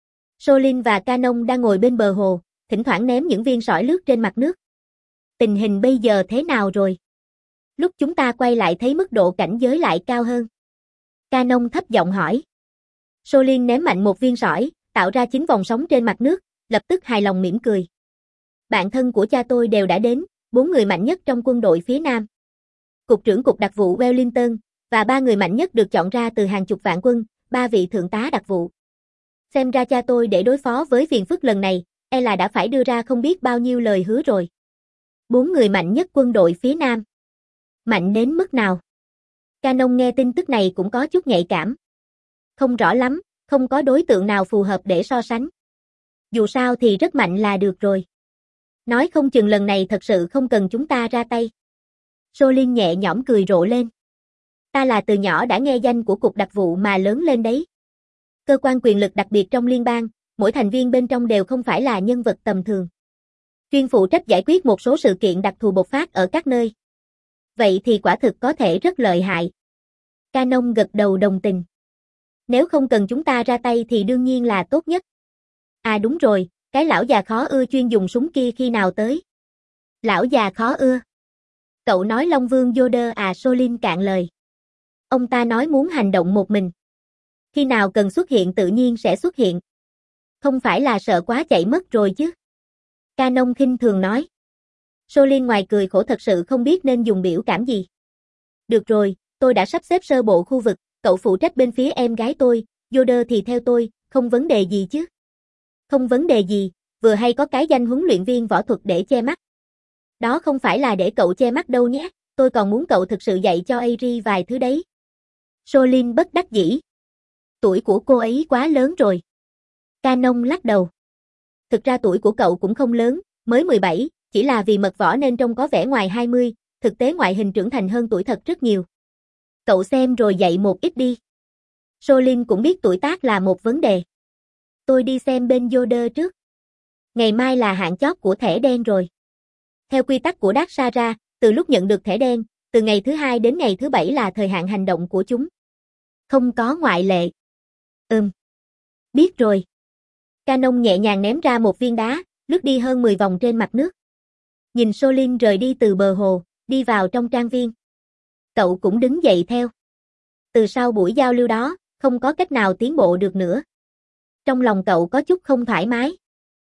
Speaker 1: Solin và Canon đang ngồi bên bờ hồ, thỉnh thoảng ném những viên sỏi lướt trên mặt nước. Tình hình bây giờ thế nào rồi? Lúc chúng ta quay lại thấy mức độ cảnh giới lại cao hơn. Canon thấp giọng hỏi. Solin ném mạnh một viên sỏi, tạo ra chín vòng sóng trên mặt nước, lập tức hài lòng mỉm cười. Bạn thân của cha tôi đều đã đến, bốn người mạnh nhất trong quân đội phía Nam. Cục trưởng Cục đặc vụ Wellington, và ba người mạnh nhất được chọn ra từ hàng chục vạn quân, ba vị thượng tá đặc vụ. Xem ra cha tôi để đối phó với phiền phức lần này, e là đã phải đưa ra không biết bao nhiêu lời hứa rồi. Bốn người mạnh nhất quân đội phía Nam. Mạnh đến mức nào? Canon nghe tin tức này cũng có chút nhạy cảm. Không rõ lắm, không có đối tượng nào phù hợp để so sánh. Dù sao thì rất mạnh là được rồi. Nói không chừng lần này thật sự không cần chúng ta ra tay. Solin nhẹ nhõm cười rộ lên. Ta là từ nhỏ đã nghe danh của cục đặc vụ mà lớn lên đấy. Cơ quan quyền lực đặc biệt trong liên bang, mỗi thành viên bên trong đều không phải là nhân vật tầm thường. Chuyên phụ trách giải quyết một số sự kiện đặc thù bộc phát ở các nơi. Vậy thì quả thực có thể rất lợi hại. Canon gật đầu đồng tình. Nếu không cần chúng ta ra tay thì đương nhiên là tốt nhất. À đúng rồi, cái lão già khó ưa chuyên dùng súng kia khi nào tới? Lão già khó ưa. Cậu nói Long Vương Yoder à? Solin cạn lời. Ông ta nói muốn hành động một mình. Khi nào cần xuất hiện tự nhiên sẽ xuất hiện. Không phải là sợ quá chạy mất rồi chứ? Canon khinh thường nói. Solin ngoài cười khổ thật sự không biết nên dùng biểu cảm gì. Được rồi, tôi đã sắp xếp sơ bộ khu vực, cậu phụ trách bên phía em gái tôi, Yoder thì theo tôi, không vấn đề gì chứ? Không vấn đề gì, vừa hay có cái danh huấn luyện viên võ thuật để che mắt. Đó không phải là để cậu che mắt đâu nhé, tôi còn muốn cậu thực sự dạy cho Airi vài thứ đấy. Solin bất đắc dĩ. Tuổi của cô ấy quá lớn rồi. Canon lắc đầu. Thực ra tuổi của cậu cũng không lớn, mới mười bảy, chỉ là vì mật võ nên trông có vẻ ngoài hai mươi, thực tế ngoại hình trưởng thành hơn tuổi thật rất nhiều. Cậu xem rồi dạy một ít đi. Solin cũng biết tuổi tác là một vấn đề. Tôi đi xem bên Yoder trước. Ngày mai là hạn chót của thẻ đen rồi. Theo quy tắc của Dark Sara, từ lúc nhận được thẻ đen, từ ngày thứ hai đến ngày thứ bảy là thời hạn hành động của chúng. Không có ngoại lệ. Ừm. Biết rồi. Canon nhẹ nhàng ném ra một viên đá, lướt đi hơn mười vòng trên mặt nước. Nhìn Solin rời đi từ bờ hồ, đi vào trong trang viên. Cậu cũng đứng dậy theo. Từ sau buổi giao lưu đó, không có cách nào tiến bộ được nữa. Trong lòng cậu có chút không thoải mái.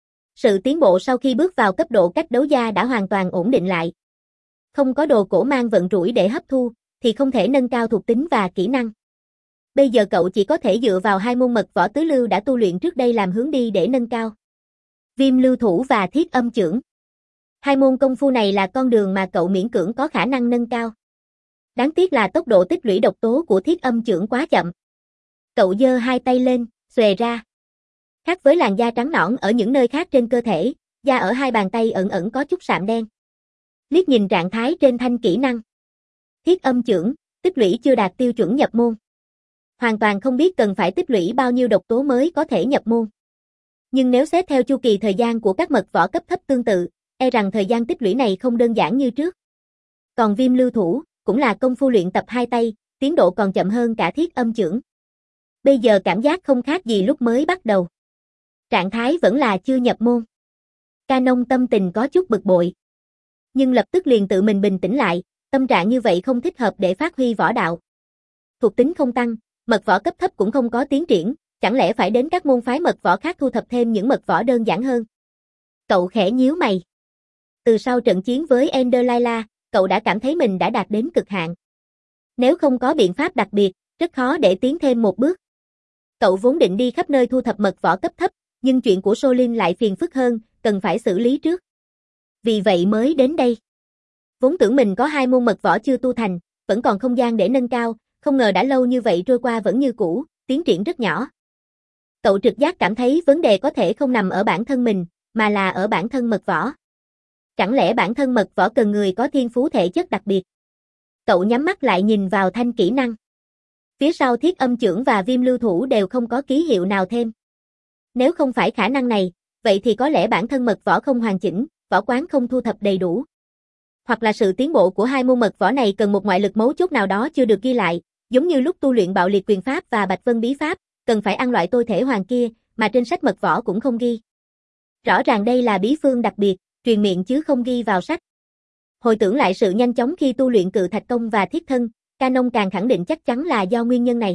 Speaker 1: Sự tiến bộ sau khi bước vào cấp độ cách đấu gia đã hoàn toàn ổn định lại. Không có đồ cổ mang vận rủi để hấp thu, thì không thể nâng cao thuộc tính và kỹ năng. Bây giờ cậu chỉ có thể dựa vào hai môn mật võ tứ lưu đã tu luyện trước đây làm hướng đi để nâng cao. Viêm lưu thủ và thiết âm chưởng. Hai môn công phu này là con đường mà cậu miễn cưỡng có khả năng nâng cao. Đáng tiếc là tốc độ tích lũy độc tố của thiết âm chưởng quá chậm. Cậu giơ hai tay lên, xòe ra. Khác với làn da trắng nõn ở những nơi khác trên cơ thể, da ở hai bàn tay ẩn ẩn có chút sạm đen. Liếc nhìn trạng thái trên thanh kỹ năng. Thiết âm chưởng, tích lũy chưa đạt tiêu chuẩn nhập môn. Hoàn toàn không biết cần phải tích lũy bao nhiêu độc tố mới có thể nhập môn. Nhưng nếu xét theo chu kỳ thời gian của các mật võ cấp thấp tương tự, e rằng thời gian tích lũy này không đơn giản như trước. Còn viêm lưu thủ, cũng là công phu luyện tập hai tay, tiến độ còn chậm hơn cả thiết âm chưởng. Bây giờ cảm giác không khác gì lúc mới bắt đầu. Trạng thái vẫn là chưa nhập môn. Canon tâm tình có chút bực bội. Nhưng lập tức liền tự mình bình tĩnh lại, tâm trạng như vậy không thích hợp để phát huy võ đạo. Thuộc tính không tăng, mật võ cấp thấp cũng không có tiến triển, chẳng lẽ phải đến các môn phái mật võ khác thu thập thêm những mật võ đơn giản hơn. Cậu khẽ nhíu mày. Từ sau trận chiến với Ender Layla, cậu đã cảm thấy mình đã đạt đến cực hạn. Nếu không có biện pháp đặc biệt, rất khó để tiến thêm một bước. Cậu vốn định đi khắp nơi thu thập mật võ cấp thấp, nhưng chuyện của Solin lại phiền phức hơn, cần phải xử lý trước. Vì vậy mới đến đây. Vốn tưởng mình có hai môn mật võ chưa tu thành, vẫn còn không gian để nâng cao, không ngờ đã lâu như vậy trôi qua vẫn như cũ, tiến triển rất nhỏ. Cậu trực giác cảm thấy vấn đề có thể không nằm ở bản thân mình, mà là ở bản thân mật võ. Chẳng lẽ bản thân mật võ cần người có thiên phú thể chất đặc biệt? Cậu nhắm mắt lại nhìn vào thanh kỹ năng. Phía sau thiết âm chưởng và viêm lưu thủ đều không có ký hiệu nào thêm. Nếu không phải khả năng này, vậy thì có lẽ bản thân mật võ không hoàn chỉnh, võ quán không thu thập đầy đủ. Hoặc là sự tiến bộ của hai môn mật võ này cần một ngoại lực mấu chốt nào đó chưa được ghi lại, giống như lúc tu luyện bạo liệt quyền pháp và bạch vân bí pháp, cần phải ăn loại tôi thể hoàng kia, mà trên sách mật võ cũng không ghi. Rõ ràng đây là bí phương đặc biệt, truyền miệng chứ không ghi vào sách. Hồi tưởng lại sự nhanh chóng khi tu luyện cự thạch công và thiết thân, Canon càng khẳng định chắc chắn là do nguyên nhân này.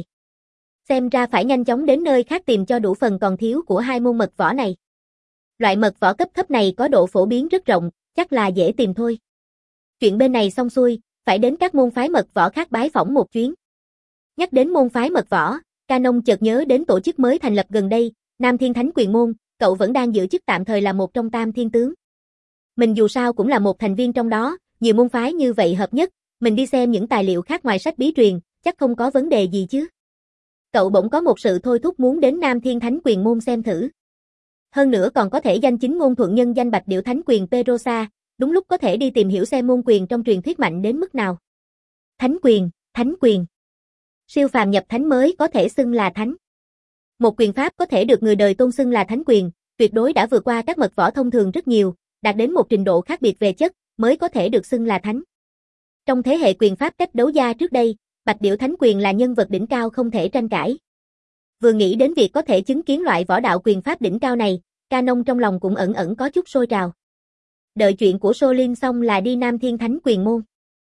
Speaker 1: Xem ra phải nhanh chóng đến nơi khác tìm cho đủ phần còn thiếu của hai môn mật võ này. Loại mật võ cấp thấp này có độ phổ biến rất rộng, chắc là dễ tìm thôi. Chuyện bên này xong xuôi, phải đến các môn phái mật võ khác bái phỏng một chuyến. Nhắc đến môn phái mật võ, Canon chợt nhớ đến tổ chức mới thành lập gần đây, Nam Thiên Thánh Quyền Môn, cậu vẫn đang giữ chức tạm thời là một trong tam thiên tướng. Mình dù sao cũng là một thành viên trong đó, nhiều môn phái như vậy hợp nhất, mình đi xem những tài liệu khác ngoài sách bí truyền, chắc không có vấn đề gì chứ. Cậu bỗng có một sự thôi thúc muốn đến Nam Thiên Thánh Quyền Môn xem thử. Hơn nữa còn có thể danh chính ngôn thuận nhân danh Bạch Điểu Thánh Quyền Perosa, đúng lúc có thể đi tìm hiểu xem môn quyền trong truyền thuyết mạnh đến mức nào. Thánh quyền, thánh quyền. Siêu phàm nhập thánh mới có thể xưng là thánh. Một quyền pháp có thể được người đời tôn xưng là thánh quyền, tuyệt đối đã vượt qua các mật võ thông thường rất nhiều, đạt đến một trình độ khác biệt về chất, mới có thể được xưng là thánh. Trong thế hệ quyền pháp cách đấu gia trước đây, Bạch Điểu Thánh Quyền là nhân vật đỉnh cao không thể tranh cãi. Vừa nghĩ đến việc có thể chứng kiến loại võ đạo quyền pháp đỉnh cao này, Canon trong lòng cũng ẩn ẩn có chút sôi trào. Đợi chuyện của Solin xong là đi Nam Thiên Thánh Quyền Môn.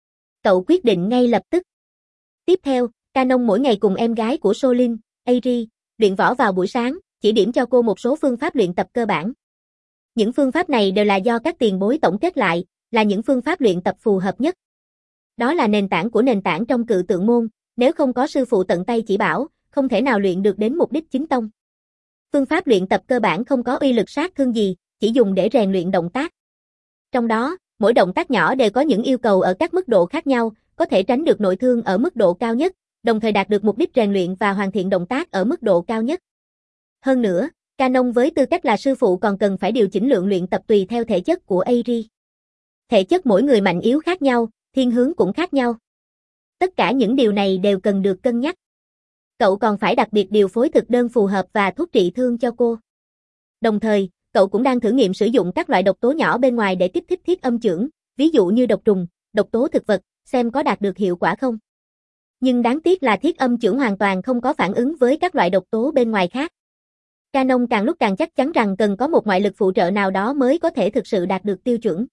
Speaker 1: Cậu quyết định ngay lập tức. Tiếp theo, Canon mỗi ngày cùng em gái của Solin, Airi, luyện võ vào buổi sáng, chỉ điểm cho cô một số phương pháp luyện tập cơ bản. Những phương pháp này đều là do các tiền bối tổng kết lại, là những phương pháp luyện tập phù hợp nhất. Đó là nền tảng của nền tảng trong cự tượng môn, nếu không có sư phụ tận tay chỉ bảo, không thể nào luyện được đến mục đích chính tông. Phương pháp luyện tập cơ bản không có uy lực sát thương gì, chỉ dùng để rèn luyện động tác. Trong đó, mỗi động tác nhỏ đều có những yêu cầu ở các mức độ khác nhau, có thể tránh được nội thương ở mức độ cao nhất, đồng thời đạt được mục đích rèn luyện và hoàn thiện động tác ở mức độ cao nhất. Hơn nữa, Canon với tư cách là sư phụ còn cần phải điều chỉnh lượng luyện tập tùy theo thể chất của Airi. Thể chất mỗi người mạnh yếu khác nhau, thiên hướng cũng khác nhau. Tất cả những điều này đều cần được cân nhắc. Cậu còn phải đặc biệt điều phối thực đơn phù hợp và thuốc trị thương cho cô. Đồng thời, cậu cũng đang thử nghiệm sử dụng các loại độc tố nhỏ bên ngoài để kích thích thiết âm chưởng, ví dụ như độc trùng, độc tố thực vật, xem có đạt được hiệu quả không. Nhưng đáng tiếc là thiết âm chưởng hoàn toàn không có phản ứng với các loại độc tố bên ngoài khác. Canon càng lúc càng chắc chắn rằng cần có một ngoại lực phụ trợ nào đó mới có thể thực sự đạt được tiêu chuẩn.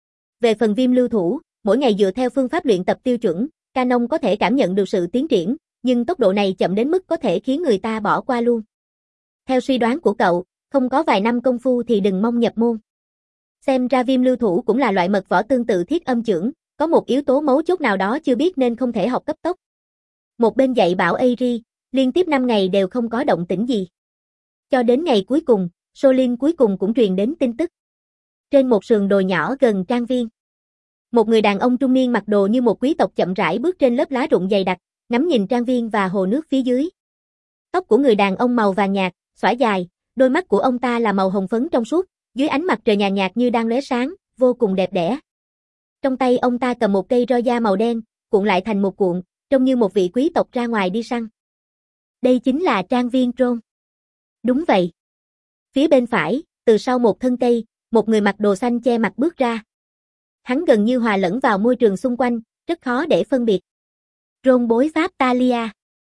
Speaker 1: Về phần viêm lưu thủ, mỗi ngày dựa theo phương pháp luyện tập tiêu chuẩn, Canon có thể cảm nhận được sự tiến triển, nhưng tốc độ này chậm đến mức có thể khiến người ta bỏ qua luôn. Theo suy đoán của cậu, không có vài năm công phu thì đừng mong nhập môn. Xem ra viêm lưu thủ cũng là loại mật võ tương tự thiết âm chưởng, có một yếu tố mấu chốt nào đó chưa biết nên không thể học cấp tốc. Một bên dạy bảo Airi, liên tiếp năm ngày đều không có động tĩnh gì. Cho đến ngày cuối cùng, Solin cuối cùng cũng truyền đến tin tức. Trên một sườn đồi nhỏ gần trang viên, một người đàn ông trung niên mặc đồ như một quý tộc chậm rãi bước trên lớp lá rụng dày đặc, ngắm nhìn trang viên và hồ nước phía dưới. Tóc của người đàn ông màu vàng nhạt, xõa dài, đôi mắt của ông ta là màu hồng phấn trong suốt, dưới ánh mặt trời nhàn nhạt như đang lóe sáng, vô cùng đẹp đẽ. Trong tay ông ta cầm một cây roi da màu đen, cuộn lại thành một cuộn, trông như một vị quý tộc ra ngoài đi săn. Đây chính là trang viên Tron. Đúng vậy. Phía bên phải, từ sau một thân cây, một người mặc đồ xanh che mặt bước ra. Hắn gần như hòa lẫn vào môi trường xung quanh, rất khó để phân biệt. Ron bối Pháp Talia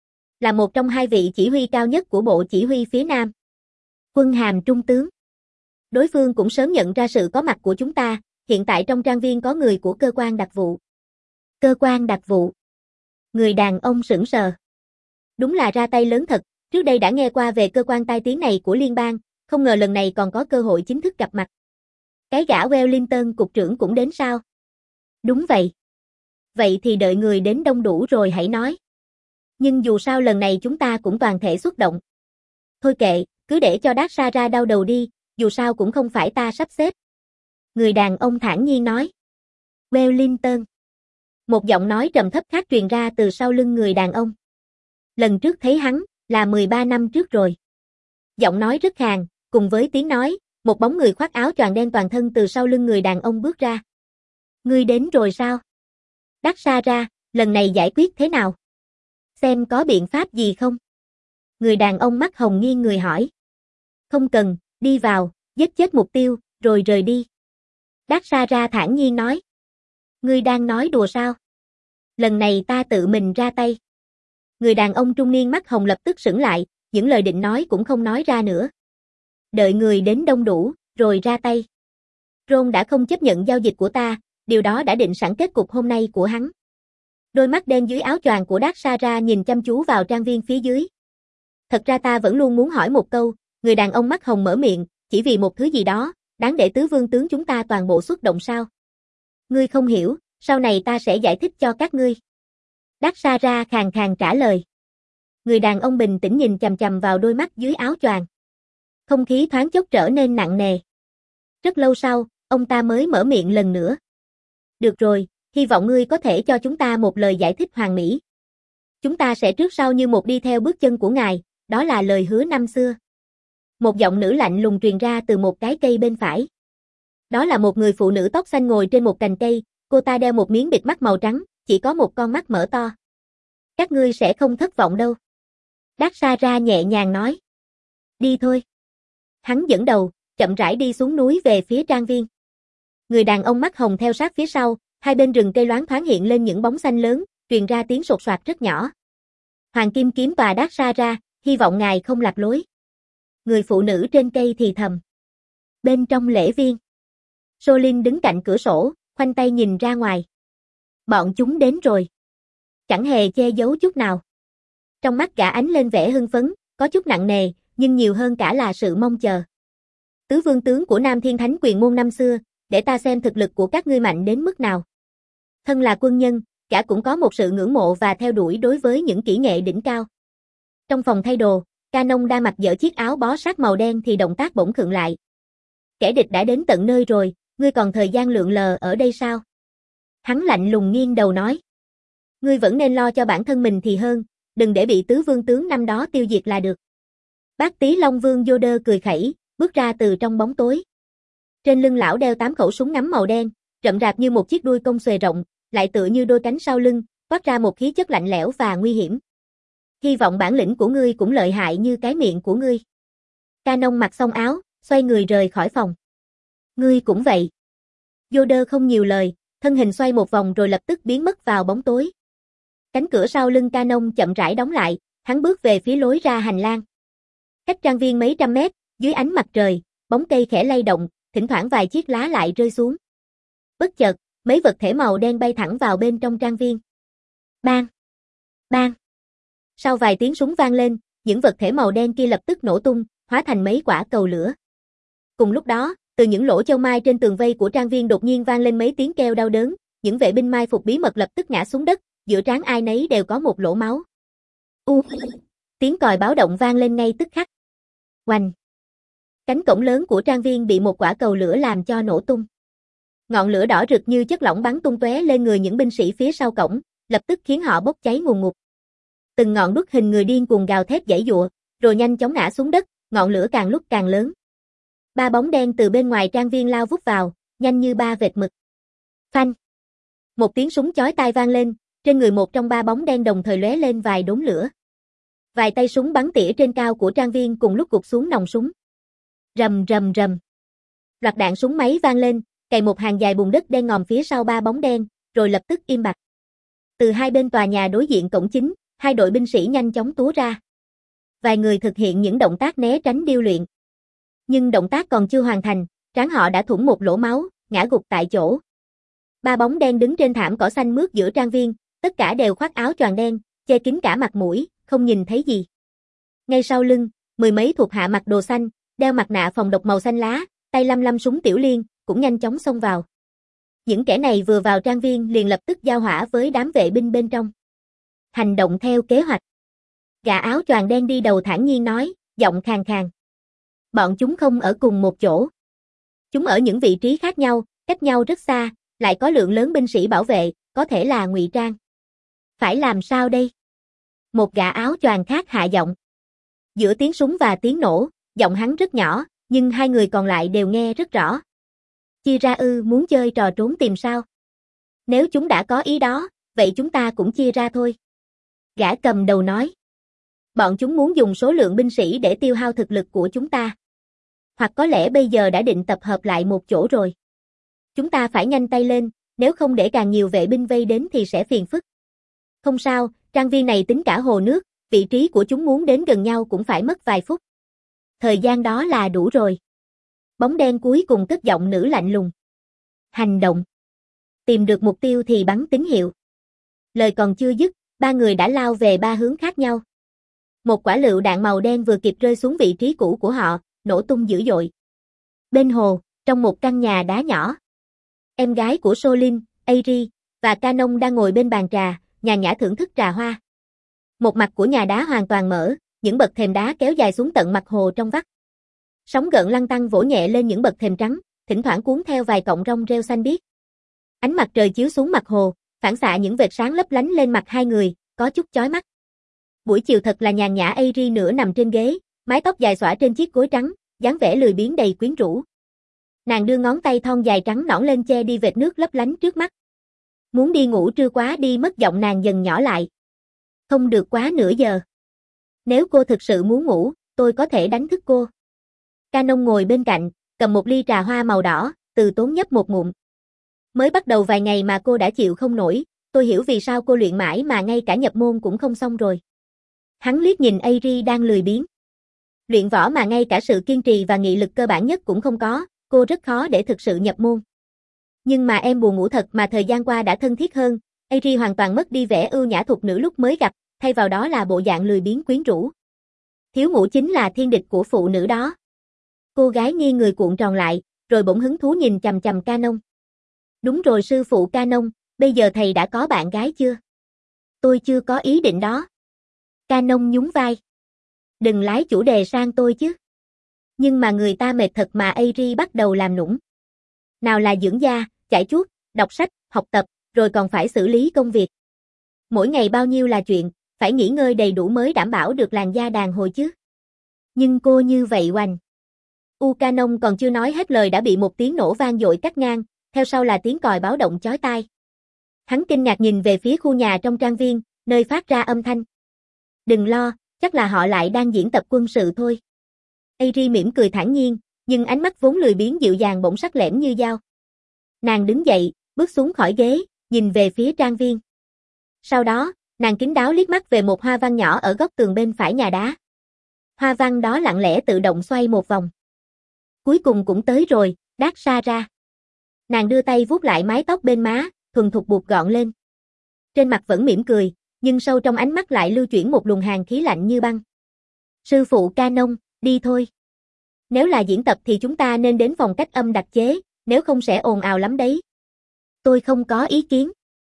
Speaker 1: là một trong hai vị chỉ huy cao nhất của bộ chỉ huy phía Nam. Quân hàm trung tướng. Đối phương cũng sớm nhận ra sự có mặt của chúng ta, hiện tại trong trang viên có người của cơ quan đặc vụ. Cơ quan đặc vụ. Người đàn ông sững sờ. Đúng là ra tay lớn thật, trước đây đã nghe qua về cơ quan tai tiếng này của liên bang, không ngờ lần này còn có cơ hội chính thức gặp mặt. Cái gã Wellington cục trưởng cũng đến sao? Đúng vậy. Vậy thì đợi người đến đông đủ rồi hãy nói. Nhưng dù sao lần này chúng ta cũng toàn thể xuất động. Thôi kệ, cứ để cho Dark Sara đau đầu đi, dù sao cũng không phải ta sắp xếp. Người đàn ông thản nhiên nói. Wellington. Một giọng nói trầm thấp khác truyền ra từ sau lưng người đàn ông. Lần trước thấy hắn, là mười ba năm trước rồi. Giọng nói rất khàn, cùng với tiếng nói, một bóng người khoác áo choàng đen toàn thân từ sau lưng người đàn ông bước ra. Ngươi đến rồi sao? Dark Sara, lần này giải quyết thế nào? Xem có biện pháp gì không? Người đàn ông mắt hồng nghiêng người hỏi. Không cần, đi vào, giết chết mục tiêu, rồi rời đi. Dark Sara thản nhiên nói. Ngươi đang nói đùa sao? Lần này ta tự mình ra tay. Người đàn ông trung niên mắt hồng lập tức sững lại, những lời định nói cũng không nói ra nữa. Đợi người đến đông đủ, rồi ra tay. Ron đã không chấp nhận giao dịch của ta, điều đó đã định sẵn kết cục hôm nay của hắn. Đôi mắt đen dưới áo choàng của Dark Sara nhìn chăm chú vào trang viên phía dưới. Thật ra ta vẫn luôn muốn hỏi một câu, người đàn ông mắt hồng mở miệng, chỉ vì một thứ gì đó, đáng để tứ vương tướng chúng ta toàn bộ xuất động sao? Ngươi không hiểu, sau này ta sẽ giải thích cho các ngươi. Dark Sara khàn khàn trả lời. Người đàn ông bình tĩnh nhìn chằm chằm vào đôi mắt dưới áo choàng. Không khí thoáng chốc trở nên nặng nề. Rất lâu sau, ông ta mới mở miệng lần nữa. Được rồi, hy vọng ngươi có thể cho chúng ta một lời giải thích hoàn mỹ. Chúng ta sẽ trước sau như một đi theo bước chân của ngài, đó là lời hứa năm xưa. Một giọng nữ lạnh lùng truyền ra từ một cái cây bên phải. Đó là một người phụ nữ tóc xanh ngồi trên một cành cây, cô ta đeo một miếng bịt mắt màu trắng, chỉ có một con mắt mở to. Các ngươi sẽ không thất vọng đâu. Dark Sara nhẹ nhàng nói. Đi thôi. Hắn dẫn đầu, chậm rãi đi xuống núi về phía trang viên. Người đàn ông mắt hồng theo sát phía sau, hai bên rừng cây loáng thoáng hiện lên những bóng xanh lớn, truyền ra tiếng sột soạt rất nhỏ. Hoàng Kim Kiếm và Dark Sara, hy vọng ngài không lạc lối. Người phụ nữ trên cây thì thầm. Bên trong lễ viên, Solin đứng cạnh cửa sổ, khoanh tay nhìn ra ngoài. Bọn chúng đến rồi. Chẳng hề che giấu chút nào. Trong mắt gã ánh lên vẻ hưng phấn, có chút nặng nề, nhưng nhiều hơn cả là sự mong chờ. Tứ vương tướng của Nam Thiên Thánh Quyền Môn năm xưa, để ta xem thực lực của các ngươi mạnh đến mức nào. Thân là quân nhân, gã cũng có một sự ngưỡng mộ và theo đuổi đối với những kỹ nghệ đỉnh cao. Trong phòng thay đồ, Canon đang mặc dở chiếc áo bó sát màu đen thì động tác bỗng khựng lại. Kẻ địch đã đến tận nơi rồi, ngươi còn thời gian lượn lờ ở đây sao? Hắn lạnh lùng nghiêng đầu nói. Ngươi vẫn nên lo cho bản thân mình thì hơn, đừng để bị tứ vương tướng năm đó tiêu diệt là được. Bác Tí Long Vương Yoda cười khẩy, bước ra từ trong bóng tối. Trên lưng lão đeo tám khẩu súng ngắm màu đen, rậm rạp như một chiếc đuôi công xuề rộng, lại tựa như đôi cánh sau lưng, toát ra một khí chất lạnh lẽo và nguy hiểm. Hy vọng bản lĩnh của ngươi cũng lợi hại như cái miệng của ngươi. Canon mặc xong áo, xoay người rời khỏi phòng. Ngươi cũng vậy. Yoda không nhiều lời, thân hình xoay một vòng rồi lập tức biến mất vào bóng tối. Cánh cửa sau lưng Canon chậm rãi đóng lại, hắn bước về phía lối ra hành lang. Cách trang viên mấy trăm mét, dưới ánh mặt trời, bóng cây khẽ lay động, thỉnh thoảng vài chiếc lá lại rơi xuống. Bất chợt, mấy vật thể màu đen bay thẳng vào bên trong trang viên. Bang! Bang! Sau vài tiếng súng vang lên, những vật thể màu đen kia lập tức nổ tung, hóa thành mấy quả cầu lửa. Cùng lúc đó, từ những lỗ châu mai trên tường vây của trang viên đột nhiên vang lên mấy tiếng kêu đau đớn, những vệ binh mai phục bí mật lập tức ngã xuống đất, giữa trán ai nấy đều có một lỗ máu. U! Tiếng còi báo động vang lên ngay tức khắc. Oanh! Cánh cổng lớn của trang viên bị một quả cầu lửa làm cho nổ tung. Ngọn lửa đỏ rực như chất lỏng bắn tung tóe lên người những binh sĩ phía sau cổng, lập tức khiến họ bốc cháy ngùn ngụt. Từng ngọn đuốc hình người điên cuồng gào thét giãy giụa, rồi nhanh chóng ngã xuống đất, ngọn lửa càng lúc càng lớn. Ba bóng đen từ bên ngoài trang viên lao vút vào, nhanh như ba vệt mực. Phanh! Một tiếng súng chói tai vang lên, trên người một trong ba bóng đen đồng thời lóe lên vài đốm lửa. Vài tay súng bắn tỉa trên cao của trang viên cùng lúc gục xuống nòng súng. Rầm rầm rầm. Loạt đạn súng máy vang lên, cày một hàng dài bùn đất đen ngòm phía sau ba bóng đen, rồi lập tức im bặt. Từ hai bên tòa nhà đối diện cổng chính, hai đội binh sĩ nhanh chóng túa ra. Vài người thực hiện những động tác né tránh điêu luyện. Nhưng động tác còn chưa hoàn thành, trán họ đã thủng một lỗ máu, ngã gục tại chỗ. Ba bóng đen đứng trên thảm cỏ xanh mướt giữa trang viên, tất cả đều khoác áo choàng đen, che kín cả mặt mũi, không nhìn thấy gì. Ngay sau lưng, mười mấy thuộc hạ mặc đồ xanh, đeo mặt nạ phòng độc màu xanh lá, tay lăm lăm súng tiểu liên, cũng nhanh chóng xông vào. Những kẻ này vừa vào trang viên liền lập tức giao hỏa với đám vệ binh bên trong. Hành động theo kế hoạch. Gã áo choàng đen đi đầu thản nhiên nói, giọng khàn khàn. Bọn chúng không ở cùng một chỗ. Chúng ở những vị trí khác nhau, cách nhau rất xa, lại có lượng lớn binh sĩ bảo vệ, có thể là ngụy trang. Phải làm sao đây? Một gã áo choàng khác hạ giọng. Giữa tiếng súng và tiếng nổ, giọng hắn rất nhỏ, nhưng hai người còn lại đều nghe rất rõ. Chia ra ư, muốn chơi trò trốn tìm sao? Nếu chúng đã có ý đó, vậy chúng ta cũng chia ra thôi. Gã cầm đầu nói. Bọn chúng muốn dùng số lượng binh sĩ để tiêu hao thực lực của chúng ta. Hoặc có lẽ bây giờ đã định tập hợp lại một chỗ rồi. Chúng ta phải nhanh tay lên, nếu không để càng nhiều vệ binh vây đến thì sẽ phiền phức. Không sao, trang viên này tính cả hồ nước, vị trí của chúng muốn đến gần nhau cũng phải mất vài phút. Thời gian đó là đủ rồi. Bóng đen cuối cùng cất giọng nữ lạnh lùng. Hành động. Tìm được mục tiêu thì bắn tín hiệu. Lời còn chưa dứt, ba người đã lao về ba hướng khác nhau. Một quả lựu đạn màu đen vừa kịp rơi xuống vị trí cũ của họ, nổ tung dữ dội. Bên hồ, trong một căn nhà đá nhỏ. Em gái của Solin, Airi, và Canon đang ngồi bên bàn trà, nhàn nhã thưởng thức trà hoa. Một mặt của nhà đá hoàn toàn mở, những bậc thềm đá kéo dài xuống tận mặt hồ trong vắt. Sóng gợn lăn tăn vỗ nhẹ lên những bậc thềm trắng, thỉnh thoảng cuốn theo vài cọng rong rêu xanh biếc. Ánh mặt trời chiếu xuống mặt hồ, phản xạ những vệt sáng lấp lánh lên mặt hai người, có chút chói mắt. Buổi chiều thật là nhàn nhã. Airi nửa nằm trên ghế, mái tóc dài xõa trên chiếc gối trắng, dáng vẻ lười biếng đầy quyến rũ. Nàng đưa ngón tay thon dài trắng nõn lên che đi vệt nước lấp lánh trước mắt. Muốn đi ngủ trưa quá đi mất, giọng nàng dần nhỏ lại. Không được quá nửa giờ. Nếu cô thực sự muốn ngủ, tôi có thể đánh thức cô. Canon ngồi bên cạnh, cầm một ly trà hoa màu đỏ, từ tốn nhấp một ngụm. Mới bắt đầu vài ngày mà cô đã chịu không nổi, tôi hiểu vì sao cô luyện mãi mà ngay cả nhập môn cũng không xong rồi. Hắn liếc nhìn Airi đang lười biếng. Luyện võ mà ngay cả sự kiên trì và nghị lực cơ bản nhất cũng không có, cô rất khó để thực sự nhập môn. Nhưng mà em buồn ngủ thật, mà thời gian qua đã thân thiết hơn. Airi hoàn toàn mất đi vẻ ưu nhã thục nữ lúc mới gặp, thay vào đó là bộ dạng lười biếng quyến rũ. Thiếu ngủ chính là thiên địch của phụ nữ đó. Cô gái nghiêng người cuộn tròn lại, rồi bỗng hứng thú nhìn chằm chằm Canon. Đúng rồi sư phụ Canon, bây giờ thầy đã có bạn gái chưa? Tôi chưa có ý định đó. Canon nhún vai. Đừng lái chủ đề sang tôi chứ. Nhưng mà người ta mệt thật mà. Airi bắt đầu làm nũng. Nào là dưỡng da, chải chuốt, đọc sách, học tập, rồi còn phải xử lý công việc. Mỗi ngày bao nhiêu là chuyện, phải nghỉ ngơi đầy đủ mới đảm bảo được làn da đàn hồi chứ. Nhưng cô như vậy oành. U Canon còn chưa nói hết lời đã bị một tiếng nổ vang dội cắt ngang, theo sau là tiếng còi báo động chói tai. Hắn kinh ngạc nhìn về phía khu nhà trong trang viên, nơi phát ra âm thanh. Đừng lo, chắc là họ lại đang diễn tập quân sự thôi. Airi mỉm cười thản nhiên, nhưng ánh mắt vốn lười biếng dịu dàng bỗng sắc lẻm như dao. Nàng đứng dậy, bước xuống khỏi ghế, nhìn về phía trang viên. Sau đó, nàng kín đáo liếc mắt về một hoa văn nhỏ ở góc tường bên phải nhà đá. Hoa văn đó lặng lẽ tự động xoay một vòng. Cuối cùng cũng tới rồi, đát xa ra. Nàng đưa tay vuốt lại mái tóc bên má, thuần thục buộc gọn lên. Trên mặt vẫn mỉm cười, nhưng sâu trong ánh mắt lại lưu chuyển một luồng hàn khí lạnh như băng. Sư phụ Canon, đi thôi. Nếu là diễn tập thì chúng ta nên đến phòng cách âm đặc chế, nếu không sẽ ồn ào lắm đấy. Tôi không có ý kiến.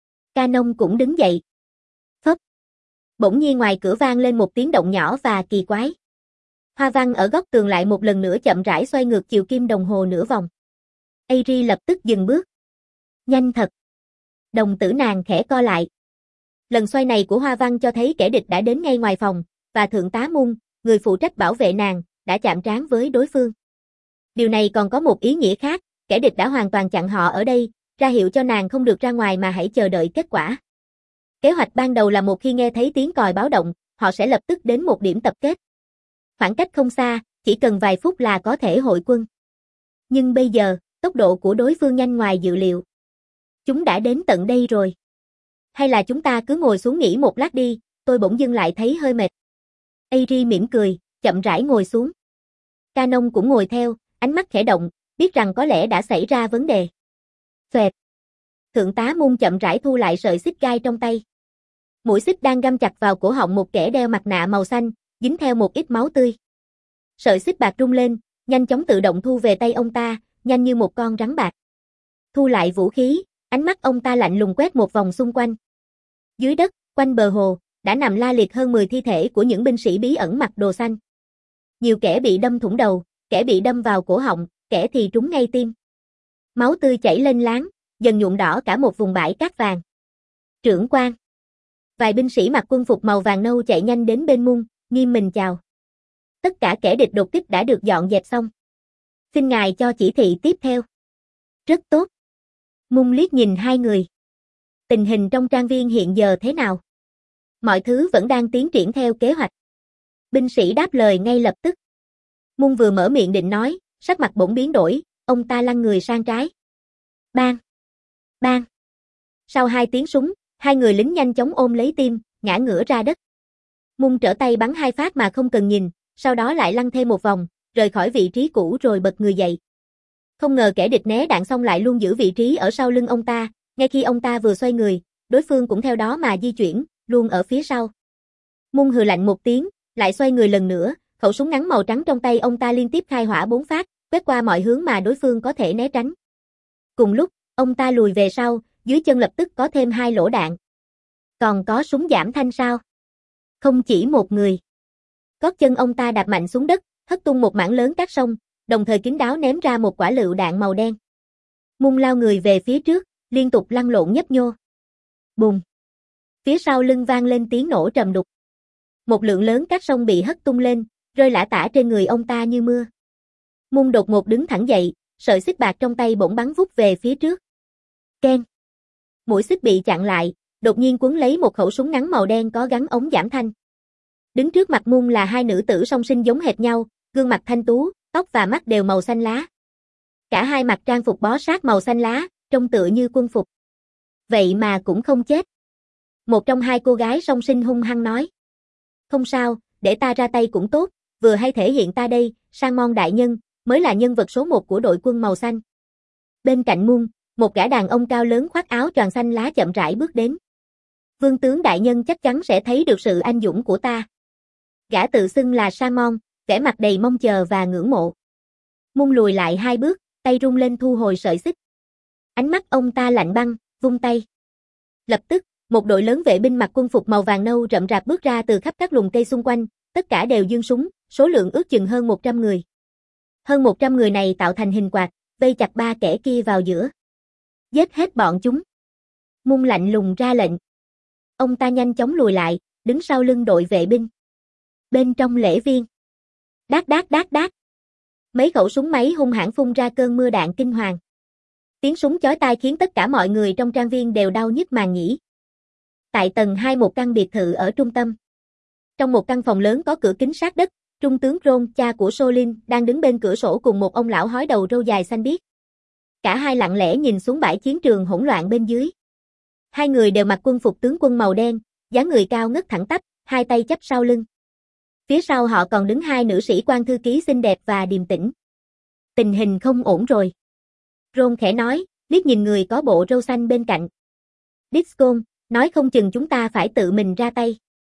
Speaker 1: Canon cũng đứng dậy. Phấp. Bỗng nhiên ngoài cửa vang lên một tiếng động nhỏ và kỳ quái. Hoa văn ở góc tường lại một lần nữa chậm rãi xoay ngược chiều kim đồng hồ nửa vòng. Airi lập tức dừng bước. Nhanh thật. Đồng tử nàng khẽ co lại. Lần xoay này của hoa văn cho thấy kẻ địch đã đến ngay ngoài phòng, và thượng tá Mun, người phụ trách bảo vệ nàng, đã chạm trán với đối phương. Điều này còn có một ý nghĩa khác, kẻ địch đã hoàn toàn chặn họ ở đây, ra hiệu cho nàng không được ra ngoài mà hãy chờ đợi kết quả. Kế hoạch ban đầu là một khi nghe thấy tiếng còi báo động, họ sẽ lập tức đến một điểm tập kết. Khoảng cách không xa, chỉ cần vài phút là có thể hội quân. Nhưng bây giờ, tốc độ của đối phương nhanh ngoài dự liệu. Chúng đã đến tận đây rồi. Hay là chúng ta cứ ngồi xuống nghỉ một lát đi, tôi bỗng dưng lại thấy hơi mệt. Airi mỉm cười, chậm rãi ngồi xuống. Canon cũng ngồi theo, ánh mắt khẽ động, biết rằng có lẽ đã xảy ra vấn đề. Phệt. Thượng tá Mun chậm rãi thu lại sợi xích gai trong tay. Mũi xích đang găm chặt vào cổ họng một kẻ đeo mặt nạ màu xanh, dính theo một ít máu tươi. Sợi xích bạc rung lên, nhanh chóng tự động thu về tay ông ta, nhanh như một con rắn bạc. Thu lại vũ khí, ánh mắt ông ta lạnh lùng quét một vòng xung quanh. Dưới đất, quanh bờ hồ, đã nằm la liệt hơn mười thi thể của những binh sĩ bí ẩn mặc đồ xanh. Nhiều kẻ bị đâm thủng đầu, kẻ bị đâm vào cổ họng, kẻ thì trúng ngay tim. Máu tươi chảy lên láng, dần nhuộm đỏ cả một vùng bãi cát vàng. Trưởng quan. Vài binh sĩ mặc quân phục màu vàng nâu chạy nhanh đến bên Mun, nghiêm mình chào. Tất cả kẻ địch đột kích đã được dọn dẹp xong. Xin ngài cho chỉ thị tiếp theo. Rất tốt. Mun liếc nhìn hai người. Tình hình trong trang viên hiện giờ thế nào? Mọi thứ vẫn đang tiến triển theo kế hoạch. Binh sĩ đáp lời ngay lập tức. Mun vừa mở miệng định nói, sắc mặt bỗng biến đổi, ông ta lăn người sang trái. Bang! Bang! Sau hai tiếng súng, hai người lính nhanh chóng ôm lấy tim, ngã ngửa ra đất. Mun trở tay bắn hai phát mà không cần nhìn, sau đó lại lăn thêm một vòng, rời khỏi vị trí cũ rồi bật người dậy. Không ngờ kẻ địch né đạn xong lại luôn giữ vị trí ở sau lưng ông ta, ngay khi ông ta vừa xoay người, đối phương cũng theo đó mà di chuyển, luôn ở phía sau. Mun hừ lạnh một tiếng, lại xoay người lần nữa, khẩu súng ngắn màu trắng trong tay ông ta liên tiếp khai hỏa bốn phát, quét qua mọi hướng mà đối phương có thể né tránh. Cùng lúc, ông ta lùi về sau, dưới chân lập tức có thêm hai lỗ đạn. Còn có súng giảm thanh sao? Không chỉ một người. Gót chân ông ta đạp mạnh xuống đất, hất tung một mảng lớn cát sông, đồng thời kín đáo ném ra một quả lựu đạn màu đen. Mun lao người về phía trước, liên tục lăn lộn nhấp nhô. Bùm. Phía sau lưng vang lên tiếng nổ trầm đục. Một lượng lớn cát sông bị hất tung lên, rơi lả tả trên người ông ta như mưa. Mun đột ngột đứng thẳng dậy, sợi xích bạc trong tay bỗng bắn vút về phía trước. Keng. Mũi xích bị chặn lại, đột nhiên quấn lấy một khẩu súng ngắn màu đen có gắn ống giảm thanh. Đứng trước mặt Mun là hai nữ tử song sinh giống hệt nhau, gương mặt thanh tú, tóc và mắt đều màu xanh lá. Cả hai mặc trang phục bó sát màu xanh lá, trông tựa như quân phục. Vậy mà cũng không chết. Một trong hai cô gái song sinh hung hăng nói. Không sao, để ta ra tay cũng tốt, vừa hay thể hiện ta đây, Sang Mon đại nhân, mới là nhân vật số một của đội quân màu xanh. Bên cạnh Mun, một gã đàn ông cao lớn khoác áo choàng xanh lá chậm rãi bước đến. Vương tướng đại nhân chắc chắn sẽ thấy được sự anh dũng của ta. Gã tự xưng là Sang Mon, vẻ mặt đầy mong chờ và ngưỡng mộ. Mun lùi lại hai bước, tay rung lên thu hồi sợi xích. Ánh mắt ông ta lạnh băng, vung tay. Lập tức, một đội lớn vệ binh mặc quân phục màu vàng nâu rậm rạp bước ra từ khắp các lùm cây xung quanh, tất cả đều giương súng, số lượng ước chừng hơn một trăm người. Hơn một trăm người này tạo thành hình quạt, vây chặt ba kẻ kia vào giữa. Giết hết bọn chúng. Mun lạnh lùng ra lệnh. Ông ta nhanh chóng lùi lại, đứng sau lưng đội vệ binh. Bên trong lễ viên, Đát đát đát đát. Mấy khẩu súng máy hung hãn phun ra cơn mưa đạn kinh hoàng. Tiếng súng chói tai khiến tất cả mọi người trong trang viên đều đau nhức màng nhĩ. Tại tầng hai một căn biệt thự ở trung tâm. Trong một căn phòng lớn có cửa kính sát đất, Trung tướng Ron, cha của Solin, đang đứng bên cửa sổ cùng một ông lão hói đầu râu dài xanh biếc. Cả hai lặng lẽ nhìn xuống bãi chiến trường hỗn loạn bên dưới. Hai người đều mặc quân phục tướng quân màu đen, dáng người cao ngất thẳng tắp, hai tay chắp sau lưng. Phía sau họ còn đứng hai nữ sĩ quan thư ký xinh đẹp và điềm tĩnh. Tình hình không ổn rồi. Ron khẽ nói, liếc nhìn người có bộ râu xanh bên cạnh. Discon, nói không chừng chúng ta phải tự mình ra tay.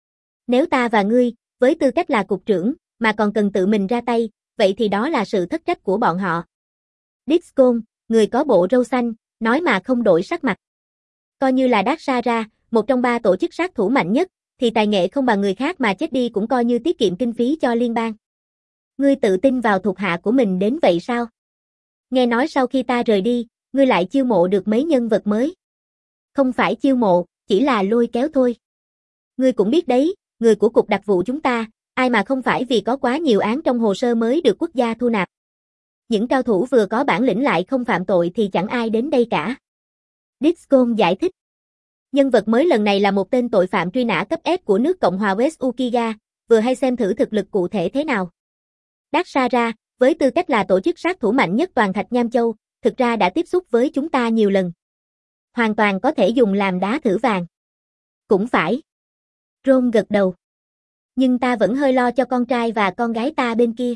Speaker 1: Nếu ta và ngươi, với tư cách là cục trưởng, mà còn cần tự mình ra tay, vậy thì đó là sự thất trách của bọn họ. Discon, người có bộ râu xanh, nói mà không đổi sắc mặt. Coi như là Daxara, một trong ba tổ chức sát thủ mạnh nhất, thì tài nghệ không bằng người khác mà chết đi cũng coi như tiết kiệm kinh phí cho liên bang. Ngươi tự tin vào thuộc hạ của mình đến vậy sao? Nghe nói sau khi ta rời đi, ngươi lại chiêu mộ được mấy nhân vật mới. Không phải chiêu mộ, chỉ là lôi kéo thôi. Ngươi cũng biết đấy, người của cục đặc vụ chúng ta, ai mà không phải vì có quá nhiều án trong hồ sơ mới được quốc gia thu nạp. Những cao thủ vừa có bản lĩnh lại không phạm tội thì chẳng ai đến đây cả. Discon giải thích. Nhân vật mới lần này là một tên tội phạm truy nã cấp S của nước Cộng hòa West Ukiga, vừa hay xem thử thực lực cụ thể thế nào. Daxara, với tư cách là tổ chức sát thủ mạnh nhất toàn Thạch Nham Châu, thực ra đã tiếp xúc với chúng ta nhiều lần. Hoàn toàn có thể dùng làm đá thử vàng. Cũng phải. Ron gật đầu. Nhưng ta vẫn hơi lo cho con trai và con gái ta bên kia.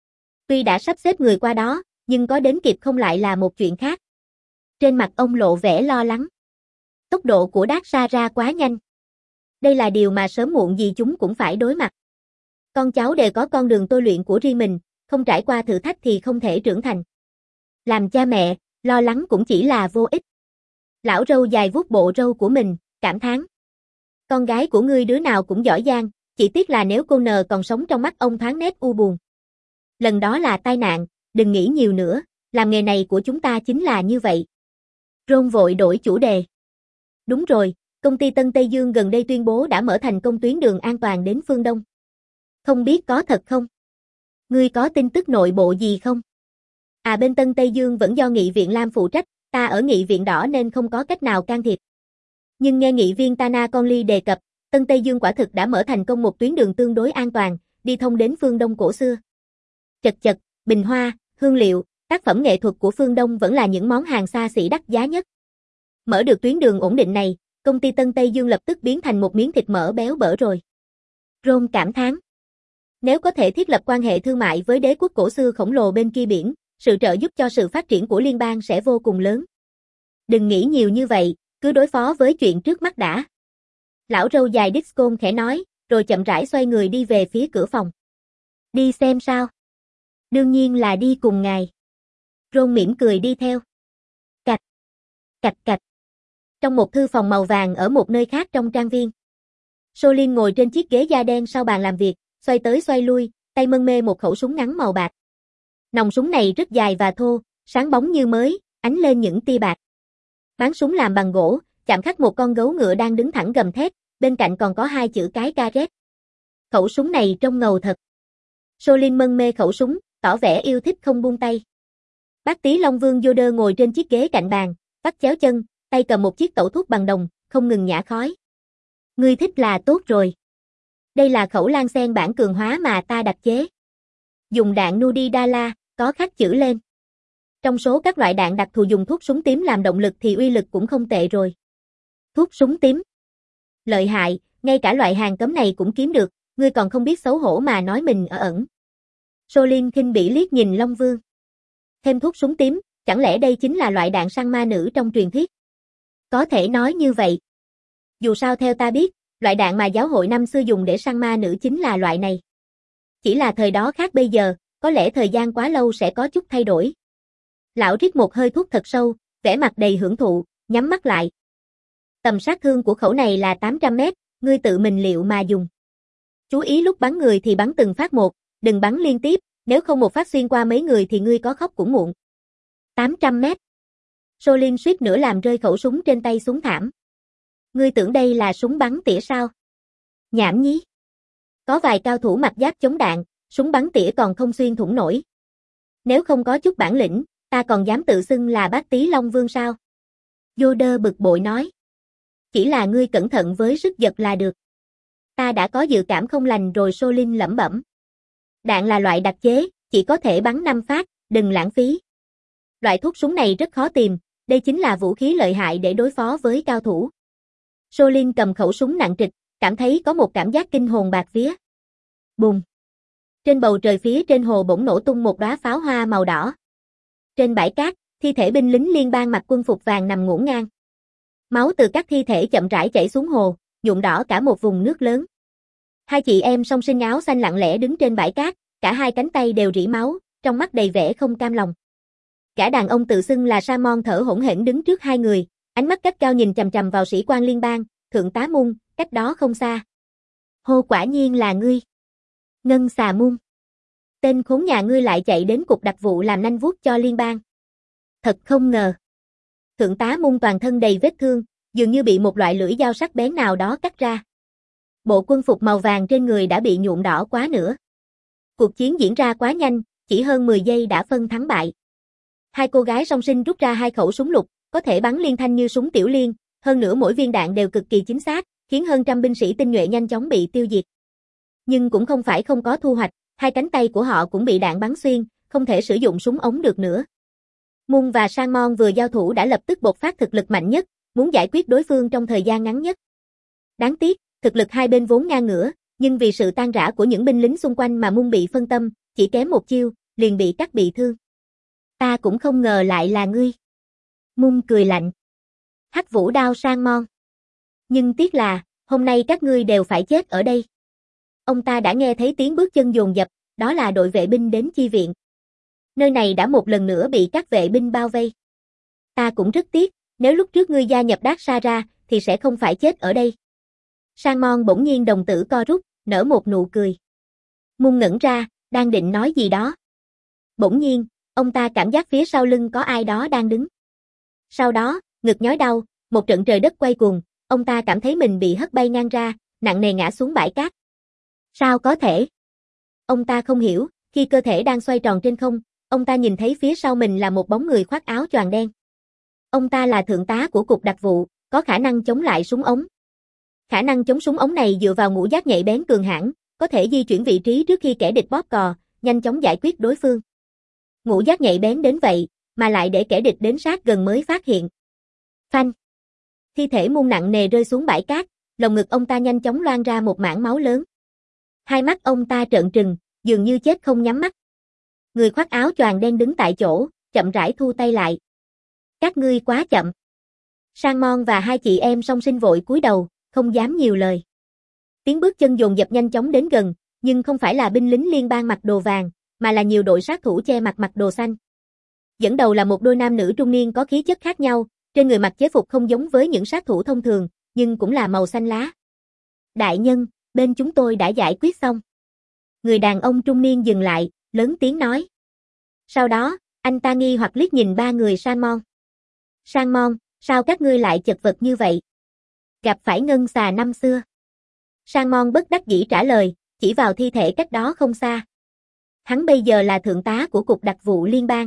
Speaker 1: Tuy đã sắp xếp người qua đó, nhưng có đến kịp không lại là một chuyện khác. Trên mặt ông lộ vẻ lo lắng. Tốc độ của Daxara quá nhanh. Đây là điều mà sớm muộn gì chúng cũng phải đối mặt. Con cháu đều có con đường tôi luyện của riêng mình, không trải qua thử thách thì không thể trưởng thành. Làm cha mẹ, lo lắng cũng chỉ là vô ích. Lão râu dài vuốt bộ râu của mình, cảm thán. Con gái của ngươi đứa nào cũng giỏi giang, chỉ tiếc là nếu cô nờ còn sống trong mắt ông thoáng nét u buồn. Lần đó là tai nạn, đừng nghĩ nhiều nữa, làm nghề này của chúng ta chính là như vậy. Ron vội đổi chủ đề. Đúng rồi, công ty Tân Tây Dương gần đây tuyên bố đã mở thành công tuyến đường an toàn đến phương Đông. Không biết có thật không? Ngươi có tin tức nội bộ gì không? À bên Tân Tây Dương vẫn do Nghị viện Lam phụ trách, ta ở Nghị viện Đỏ nên không có cách nào can thiệp. Nhưng nghe nghị viên Tana Conley đề cập, Tân Tây Dương quả thực đã mở thành công một tuyến đường tương đối an toàn, đi thông đến phương Đông cổ xưa. Chật chật, bình hoa, hương liệu, tác phẩm nghệ thuật của phương Đông vẫn là những món hàng xa xỉ đắt giá nhất. Mở được tuyến đường ổn định này, công ty Tân Tây Dương lập tức biến thành một miếng thịt mỡ béo bở rồi. Ron cảm thán. Nếu có thể thiết lập quan hệ thương mại với đế quốc cổ xưa khổng lồ bên kia biển, sự trợ giúp cho sự phát triển của liên bang sẽ vô cùng lớn. Đừng nghĩ nhiều như vậy, cứ đối phó với chuyện trước mắt đã. Lão râu dài Discon khẽ nói, rồi chậm rãi xoay người đi về phía cửa phòng. Đi xem sao? Đương nhiên là đi cùng ngài. Ron mỉm cười đi theo. Cạch, cạch cạch. Trong một thư phòng màu vàng ở một nơi khác trong trang viên. Solin ngồi trên chiếc ghế da đen sau bàn làm việc, xoay tới xoay lui, tay mân mê một khẩu súng ngắn màu bạc. Nòng súng này rất dài và thô, sáng bóng như mới, ánh lên những tia bạc. Bán súng làm bằng gỗ, chạm khắc một con gấu ngựa đang đứng thẳng gầm thét, bên cạnh còn có hai chữ cái Caret. Khẩu súng này trông ngầu thật. Solin mân mê khẩu súng, tỏ vẻ yêu thích không buông tay. Bác tí Long Vương Yoder ngồi trên chiếc ghế cạnh bàn, vắt chéo chân, tay cầm một chiếc tẩu thuốc bằng đồng, không ngừng nhả khói. Ngươi thích là tốt rồi. Đây là khẩu lan sen bản cường hóa mà ta đặc chế. Dùng đạn Nudidala, có khắc chữ lên. Trong số các loại đạn đặc thù dùng thuốc súng tím làm động lực thì uy lực cũng không tệ rồi. Thuốc súng tím. Lợi hại, ngay cả loại hàng cấm này cũng kiếm được, ngươi còn không biết xấu hổ mà nói mình ở ẩn. Solin khinh bỉ liếc nhìn Long Vương. Thêm thuốc súng tím, chẳng lẽ đây chính là loại đạn săn ma nữ trong truyền thuyết? Có thể nói như vậy. Dù sao theo ta biết, loại đạn mà giáo hội năm xưa dùng để săn ma nữ chính là loại này. Chỉ là thời đó khác bây giờ, có lẽ thời gian quá lâu sẽ có chút thay đổi. Lão rít một hơi thuốc thật sâu, vẻ mặt đầy hưởng thụ, nhắm mắt lại. Tầm sát thương của khẩu này là tám trăm mét, ngươi tự mình liệu mà dùng. Chú ý lúc bắn người thì bắn từng phát một, đừng bắn liên tiếp, nếu không một phát xuyên qua mấy người thì ngươi có khóc cũng muộn. tám trăm mét. Solin suýt nữa làm rơi khẩu súng trên tay xuống thảm. Ngươi tưởng đây là súng bắn tỉa sao? Nhảm nhí. Có vài cao thủ mặc giáp chống đạn, Súng bắn tỉa còn không xuyên thủng nổi. Nếu không có chút bản lĩnh, ta còn dám tự xưng là bát tí Long Vương sao? Yoda bực bội nói. Chỉ là ngươi cẩn thận với sức giật là được. Ta đã có dự cảm không lành rồi. Solin lẩm bẩm. Đạn là loại đặc chế, chỉ có thể bắn năm phát, đừng lãng phí. Loại thuốc súng này rất khó tìm, đây chính là vũ khí lợi hại để đối phó với cao thủ. Solin cầm khẩu súng nặng trịch, cảm thấy có một cảm giác kinh hồn bạt vía. Bùng! Trên bầu trời phía trên hồ bỗng nổ tung một đóa pháo hoa màu đỏ. Trên bãi cát, thi thể binh lính liên bang mặc quân phục vàng nằm ngổn ngang. Máu từ các thi thể chậm rãi chảy xuống hồ, nhuộm đỏ cả một vùng nước lớn. Hai chị em song sinh áo xanh lặng lẽ đứng trên bãi cát, cả hai cánh tay đều rỉ máu, trong mắt đầy vẻ không cam lòng. Cả đàn ông tự xưng là Samon thở hổn hển đứng trước hai người, ánh mắt cách cao nhìn chằm chằm vào sĩ quan liên bang, thượng tá Mun, cách đó không xa. Hô, quả nhiên là ngươi. Ngân xà Mun. Tên khốn nhà ngươi lại chạy đến cục đặc vụ làm nanh vuốt cho liên bang. Thật không ngờ. Thượng tá Mun toàn thân đầy vết thương, dường như bị một loại lưỡi dao sắc bén nào đó cắt ra. Bộ quân phục màu vàng trên người đã bị nhuộm đỏ quá nữa. Cuộc chiến diễn ra quá nhanh, chỉ hơn mười giây đã phân thắng bại. Hai cô gái song sinh rút ra hai khẩu súng lục, có thể bắn liên thanh như súng tiểu liên, hơn nữa mỗi viên đạn đều cực kỳ chính xác, khiến hơn trăm binh sĩ tinh nhuệ nhanh chóng bị tiêu diệt. Nhưng cũng không phải không có thu hoạch, hai cánh tay của họ cũng bị đạn bắn xuyên, không thể sử dụng súng ống được nữa. Mun và Samon vừa giao thủ đã lập tức bộc phát thực lực mạnh nhất, muốn giải quyết đối phương trong thời gian ngắn nhất. Đáng tiếc, thực lực hai bên vốn ngang ngửa, nhưng vì sự tan rã của những binh lính xung quanh mà Mun bị phân tâm, chỉ kém một chiêu, liền bị cắt bị thương. Ta cũng không ngờ lại là ngươi. Mun cười lạnh. Hắc vũ đao Samon. Nhưng tiếc là, hôm nay các ngươi đều phải chết ở đây. Ông ta đã nghe thấy tiếng bước chân dồn dập, đó là đội vệ binh đến chi viện. Nơi này đã một lần nữa bị các vệ binh bao vây. Ta cũng rất tiếc, nếu lúc trước ngươi gia nhập Dark Sara, thì sẽ không phải chết ở đây. Samon bỗng nhiên đồng tử co rút, nở một nụ cười. Mun ngẩn ra, đang định nói gì đó. Bỗng nhiên, ông ta cảm giác phía sau lưng có ai đó đang đứng. Sau đó, ngực nhói đau, một trận trời đất quay cuồng, ông ta cảm thấy mình bị hất bay ngang ra, nặng nề ngã xuống bãi cát. Sao có thể? Ông ta không hiểu, khi cơ thể đang xoay tròn trên không, ông ta nhìn thấy phía sau mình là một bóng người khoác áo choàng đen. Ông ta là thượng tá của cục đặc vụ, có khả năng chống lại súng ống. Khả năng chống súng ống này dựa vào ngũ giác nhạy bén cường hãn, có thể di chuyển vị trí trước khi kẻ địch bóp cò, nhanh chóng giải quyết đối phương. Ngũ giác nhạy bén đến vậy, mà lại để kẻ địch đến sát gần mới phát hiện. Phanh. Thi thể Mun nặng nề rơi xuống bãi cát, lồng ngực ông ta nhanh chóng loang ra một mảng máu lớn. Hai mắt ông ta trợn trừng, dường như chết không nhắm mắt. Người khoác áo choàng đen đứng tại chỗ, chậm rãi thu tay lại. Các ngươi quá chậm. Samon và hai chị em song sinh vội cúi đầu, không dám nhiều lời. Tiếng bước chân dồn dập nhanh chóng đến gần, nhưng không phải là binh lính liên bang mặc đồ vàng, mà là nhiều đội sát thủ che mặt mặc đồ xanh. Dẫn đầu là một đôi nam nữ trung niên có khí chất khác nhau, trên người mặc chế phục không giống với những sát thủ thông thường, nhưng cũng là màu xanh lá. Đại nhân, bên chúng tôi đã giải quyết xong. Người đàn ông trung niên dừng lại, lớn tiếng nói. Sau đó, anh ta nghi hoặc liếc nhìn ba người Samon. Samon, sao các ngươi lại chật vật như vậy? Gặp phải ngân xà năm xưa. Samon bất đắc dĩ trả lời, chỉ vào thi thể cách đó không xa. Hắn bây giờ là thượng tá của cục đặc vụ liên bang.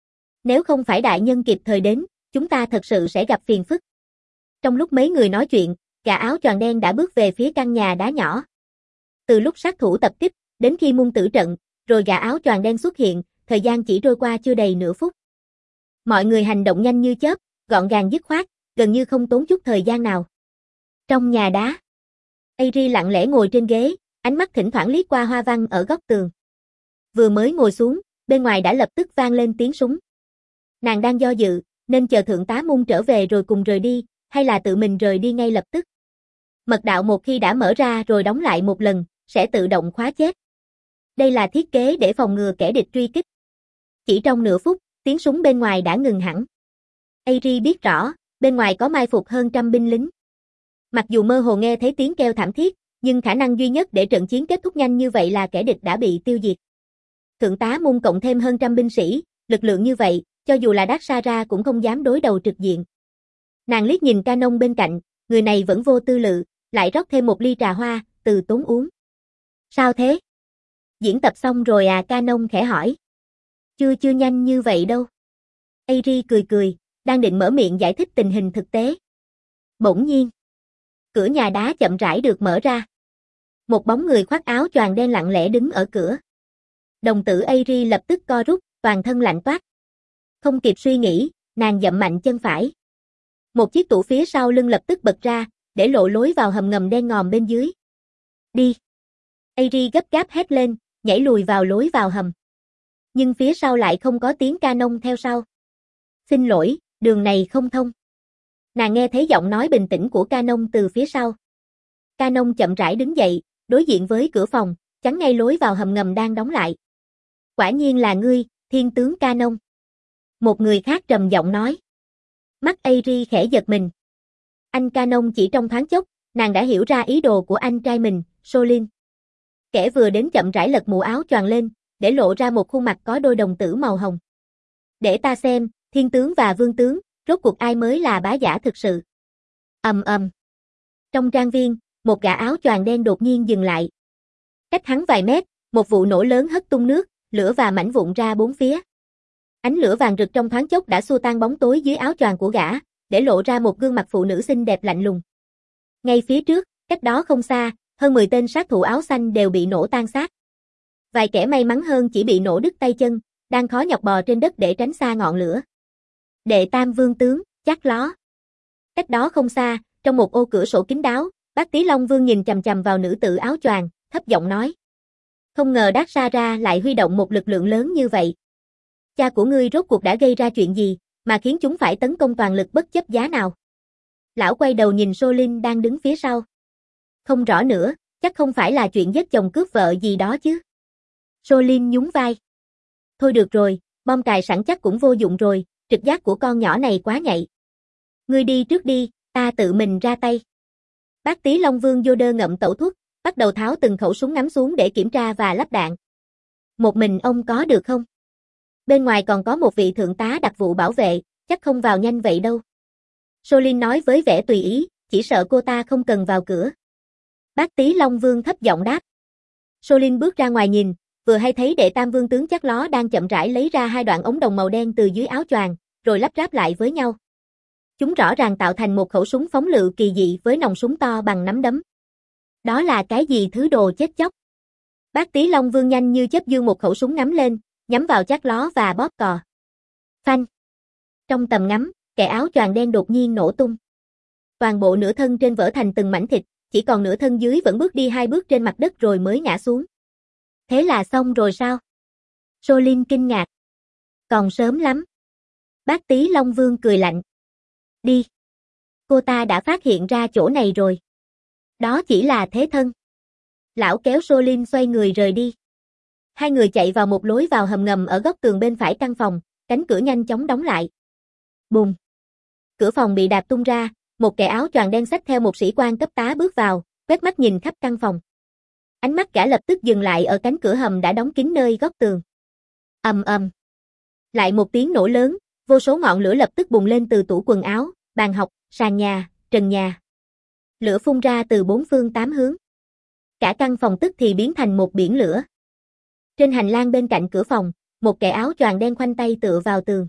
Speaker 1: Nếu không phải đại nhân kịp thời đến, chúng ta thật sự sẽ gặp phiền phức. Trong lúc mấy người nói chuyện, gã áo choàng đen đã bước về phía căn nhà đá nhỏ. Từ lúc sát thủ tập kích, đến khi Mun tử trận, rồi gã áo choàng đen xuất hiện, thời gian chỉ trôi qua chưa đầy nửa phút. Mọi người hành động nhanh như chớp, gọn gàng dứt khoát, gần như không tốn chút thời gian nào. Trong nhà đá, Airi lặng lẽ ngồi trên ghế, ánh mắt thỉnh thoảng liếc qua hoa văn ở góc tường. Vừa mới ngồi xuống, bên ngoài đã lập tức vang lên tiếng súng. Nàng đang do dự, nên chờ thượng tá Mun trở về rồi cùng rời đi, hay là tự mình rời đi ngay lập tức. Mật đạo một khi đã mở ra rồi đóng lại một lần, sẽ tự động khóa chết. Đây là thiết kế để phòng ngừa kẻ địch truy kích. Chỉ trong nửa phút, tiếng súng bên ngoài đã ngừng hẳn. Airi biết rõ, bên ngoài có mai phục hơn trăm binh lính. Mặc dù mơ hồ nghe thấy tiếng kêu thảm thiết, nhưng khả năng duy nhất để trận chiến kết thúc nhanh như vậy là kẻ địch đã bị tiêu diệt. Thượng tá Mun cộng thêm hơn trăm binh sĩ, lực lượng như vậy, cho dù là Dark Sara cũng không dám đối đầu trực diện. Nàng liếc nhìn Canon bên cạnh, người này vẫn vô tư lự, lại rót thêm một ly trà hoa, từ tốn uống. Sao thế? Diễn tập xong rồi à? Canon khẽ hỏi. Chưa chưa nhanh như vậy đâu. Airi cười cười, đang định mở miệng giải thích tình hình thực tế. Bỗng nhiên, cửa nhà đá chậm rãi được mở ra. Một bóng người khoác áo choàng đen lặng lẽ đứng ở cửa. Đồng tử Airi lập tức co rút, toàn thân lạnh toát. Không kịp suy nghĩ, nàng dậm mạnh chân phải. Một chiếc tủ phía sau lưng lập tức bật ra, để lộ lối vào hầm ngầm đen ngòm bên dưới. Đi! Airi gấp gáp hét lên, nhảy lùi vào lối vào hầm. Nhưng phía sau lại không có tiếng Canon theo sau. Xin lỗi, đường này không thông. Nàng nghe thấy giọng nói bình tĩnh của Canon từ phía sau. Canon chậm rãi đứng dậy, đối diện với cửa phòng, chắn ngay lối vào hầm ngầm đang đóng lại. Quả nhiên là ngươi, thiên tướng Canon. Một người khác trầm giọng nói. Mắt Airi khẽ giật mình. Anh Canon chỉ trong thoáng chốc, nàng đã hiểu ra ý đồ của anh trai mình, Solin. Kẻ vừa đến chậm rãi lật mũ áo choàng lên, để lộ ra một khuôn mặt có đôi đồng tử màu hồng. Để ta xem, thiên tướng và vương tướng, rốt cuộc ai mới là bá giả thực sự. Ầm ầm. Trong trang viên, một gã áo choàng đen đột nhiên dừng lại. Cách hắn vài mét, một vụ nổ lớn hất tung nước, lửa và mảnh vụn ra bốn phía. Ánh lửa vàng rực trong thoáng chốc đã xua tan bóng tối dưới áo choàng của gã, để lộ ra một gương mặt phụ nữ xinh đẹp lạnh lùng. Ngay phía trước, cách đó không xa, hơn mười tên sát thủ áo xanh đều bị nổ tan xác. Vài kẻ may mắn hơn chỉ bị nổ đứt tay chân, đang khó nhọc bò trên đất để tránh xa ngọn lửa. Đệ tam vương tướng, chắc ló. Cách đó không xa, trong một ô cửa sổ kín đáo, Bác Tí Long Vương nhìn chằm chằm vào nữ tử áo choàng, thấp giọng nói. Không ngờ Đát Sa Ra lại huy động một lực lượng lớn như vậy. Cha của ngươi rốt cuộc đã gây ra chuyện gì, mà khiến chúng phải tấn công toàn lực bất chấp giá nào? Lão quay đầu nhìn Solin đang đứng phía sau. Không rõ nữa, chắc không phải là chuyện giết chồng cướp vợ gì đó chứ. Solin nhún vai. Thôi được rồi, bom cài sẵn chắc cũng vô dụng rồi, trực giác của con nhỏ này quá nhạy. Ngươi đi trước đi, ta tự mình ra tay. Bác Tí Long Vương Yoder ngậm tẩu thuốc, bắt đầu tháo từng khẩu súng ngắm xuống để kiểm tra và lắp đạn. Một mình ông có được không? Bên ngoài còn có một vị thượng tá đặc vụ bảo vệ, chắc không vào nhanh vậy đâu. Solin nói với vẻ tùy ý, chỉ sợ cô ta không cần vào cửa. Bác Tí Long Vương thấp giọng đáp. Solin bước ra ngoài nhìn, vừa hay thấy đệ tam vương tướng chắc ló đang chậm rãi lấy ra hai đoạn ống đồng màu đen từ dưới áo choàng, rồi lắp ráp lại với nhau. Chúng rõ ràng tạo thành một khẩu súng phóng lựu kỳ dị với nòng súng to bằng nắm đấm. Đó là cái gì thứ đồ chết chóc? Bác Tí Long Vương nhanh như chớp giương một khẩu súng ngắm lên, nhắm vào chắc ló và bóp cò. Phanh. Trong tầm ngắm, kẻ áo choàng đen đột nhiên nổ tung. Toàn bộ nửa thân trên vỡ thành từng mảnh thịt, chỉ còn nửa thân dưới vẫn bước đi hai bước trên mặt đất rồi mới ngã xuống. Thế là xong rồi sao? Solin kinh ngạc. Còn sớm lắm. Bác Tí Long Vương cười lạnh. Đi. Cô ta đã phát hiện ra chỗ này rồi. Đó chỉ là thế thân. Lão kéo Solin xoay người rời đi. Hai người chạy vào một lối vào hầm ngầm ở góc tường bên phải căn phòng, cánh cửa nhanh chóng đóng lại. Bùm. Cửa phòng bị đạp tung ra, một kẻ áo choàng đen xách theo một sĩ quan cấp tá bước vào, quét mắt nhìn khắp căn phòng. Ánh mắt gã lập tức dừng lại ở cánh cửa hầm đã đóng kín nơi góc tường. Ầm ầm. Lại một tiếng nổ lớn, vô số ngọn lửa lập tức bùng lên từ tủ quần áo, bàn học, sàn nhà, trần nhà. Lửa phun ra từ bốn phương tám hướng. Cả căn phòng tức thì biến thành một biển lửa. Trên hành lang bên cạnh cửa phòng, một kẻ áo choàng đen khoanh tay tựa vào tường.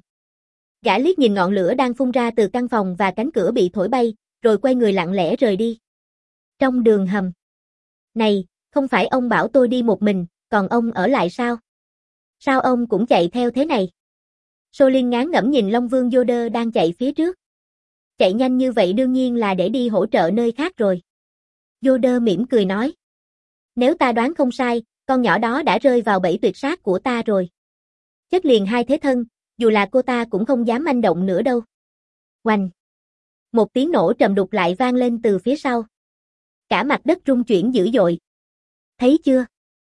Speaker 1: Gã liếc nhìn ngọn lửa đang phun ra từ căn phòng và cánh cửa bị thổi bay, rồi quay người lặng lẽ rời đi. Trong đường hầm. Này, không phải ông bảo tôi đi một mình, còn ông ở lại sao? Sao ông cũng chạy theo thế này? Solin ngán ngẩm nhìn Long Vương Yoder đang chạy phía trước. Chạy nhanh như vậy đương nhiên là để đi hỗ trợ nơi khác rồi. Yoder mỉm cười nói. Nếu ta đoán không sai, con nhỏ đó đã rơi vào bẫy tuyệt sát của ta rồi. Chất liền hai thế thân, dù là cô ta cũng không dám manh động nữa đâu. Oanh! Một tiếng nổ trầm đục lại vang lên từ phía sau. Cả mặt đất rung chuyển dữ dội. Thấy chưa?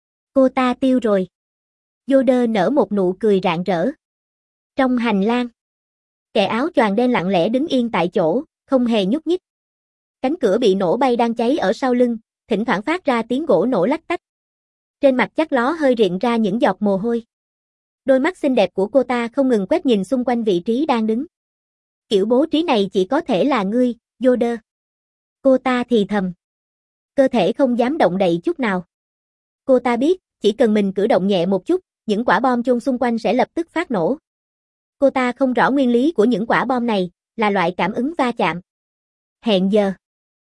Speaker 1: Cô ta tiêu rồi. Yoder nở một nụ cười rạng rỡ. Trong hành lang, kẻ áo choàng đen lặng lẽ đứng yên tại chỗ, không hề nhúc nhích. Cánh cửa bị nổ bay đang cháy ở sau lưng, thỉnh thoảng phát ra tiếng gỗ nổ lách tách. Trên mặt chắc ló hơi rịn ra những giọt mồ hôi. Đôi mắt xinh đẹp của cô ta không ngừng quét nhìn xung quanh vị trí đang đứng. Kiểu bố trí này chỉ có thể là ngươi, Yoder. Cô ta thì thầm. Cơ thể không dám động đậy chút nào. Cô ta biết, chỉ cần mình cử động nhẹ một chút, những quả bom chôn xung quanh sẽ lập tức phát nổ. Cô ta không rõ nguyên lý của những quả bom này, là loại cảm ứng va chạm, hẹn giờ,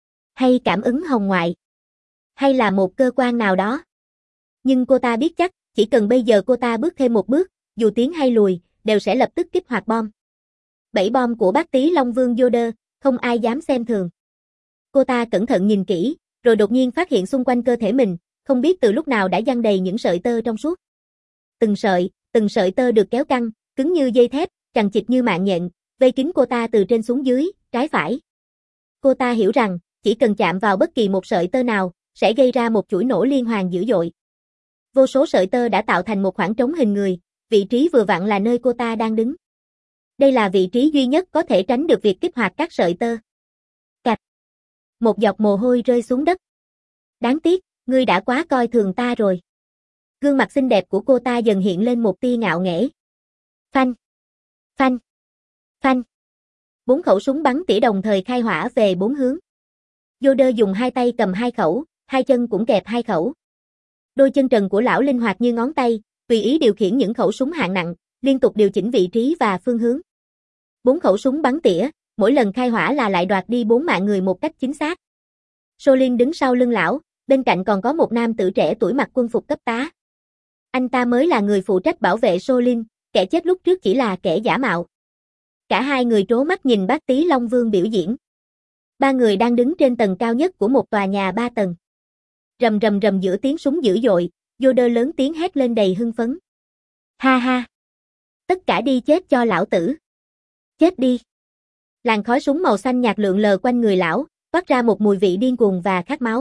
Speaker 1: hay cảm ứng hồng ngoại, hay là một cơ quan nào đó. Nhưng cô ta biết chắc, chỉ cần bây giờ cô ta bước thêm một bước, dù tiến hay lùi, đều sẽ lập tức kích hoạt bom. Bảy bom của bác tí Long Vương Yoda, không ai dám xem thường. Cô ta cẩn thận nhìn kỹ, rồi đột nhiên phát hiện xung quanh cơ thể mình, không biết từ lúc nào đã giăng đầy những sợi tơ trong suốt. Từng sợi, từng sợi tơ được kéo căng, cứng như dây thép, chằng chịt như mạng nhện, vây kín cô ta từ trên xuống dưới, trái phải. Cô ta hiểu rằng, chỉ cần chạm vào bất kỳ một sợi tơ nào, sẽ gây ra một chuỗi nổ liên hoàn dữ dội. Vô số sợi tơ đã tạo thành một khoảng trống hình người, vị trí vừa vặn là nơi cô ta đang đứng. Đây là vị trí duy nhất có thể tránh được việc kích hoạt các sợi tơ. Cạch. Một giọt mồ hôi rơi xuống đất. Đáng tiếc, ngươi đã quá coi thường ta rồi. Gương mặt xinh đẹp của cô ta dần hiện lên một tia ngạo nghễ. Phanh. Phanh. Phanh. Bốn khẩu súng bắn tỉa đồng thời khai hỏa về bốn hướng. Yoda dùng hai tay cầm hai khẩu, hai chân cũng kẹp hai khẩu. Đôi chân trần của lão linh hoạt như ngón tay, tùy ý điều khiển những khẩu súng hạng nặng, liên tục điều chỉnh vị trí và phương hướng. Bốn khẩu súng bắn tỉa, mỗi lần khai hỏa là lại đoạt đi bốn mạng người một cách chính xác. Solin đứng sau lưng lão, bên cạnh còn có một nam tử trẻ tuổi mặc quân phục cấp tá. Anh ta mới là người phụ trách bảo vệ Solin, kẻ chết lúc trước chỉ là kẻ giả mạo. Cả hai người trố mắt nhìn bác tí Long Vương biểu diễn. Ba người đang đứng trên tầng cao nhất của một tòa nhà ba tầng. Rầm rầm rầm giữa tiếng súng dữ dội, Yoda lớn tiếng hét lên đầy hưng phấn. Ha ha! Tất cả đi chết cho lão tử! Chết đi! Làn khói súng màu xanh nhạt lượn lờ quanh người lão, toát ra một mùi vị điên cuồng và khát máu.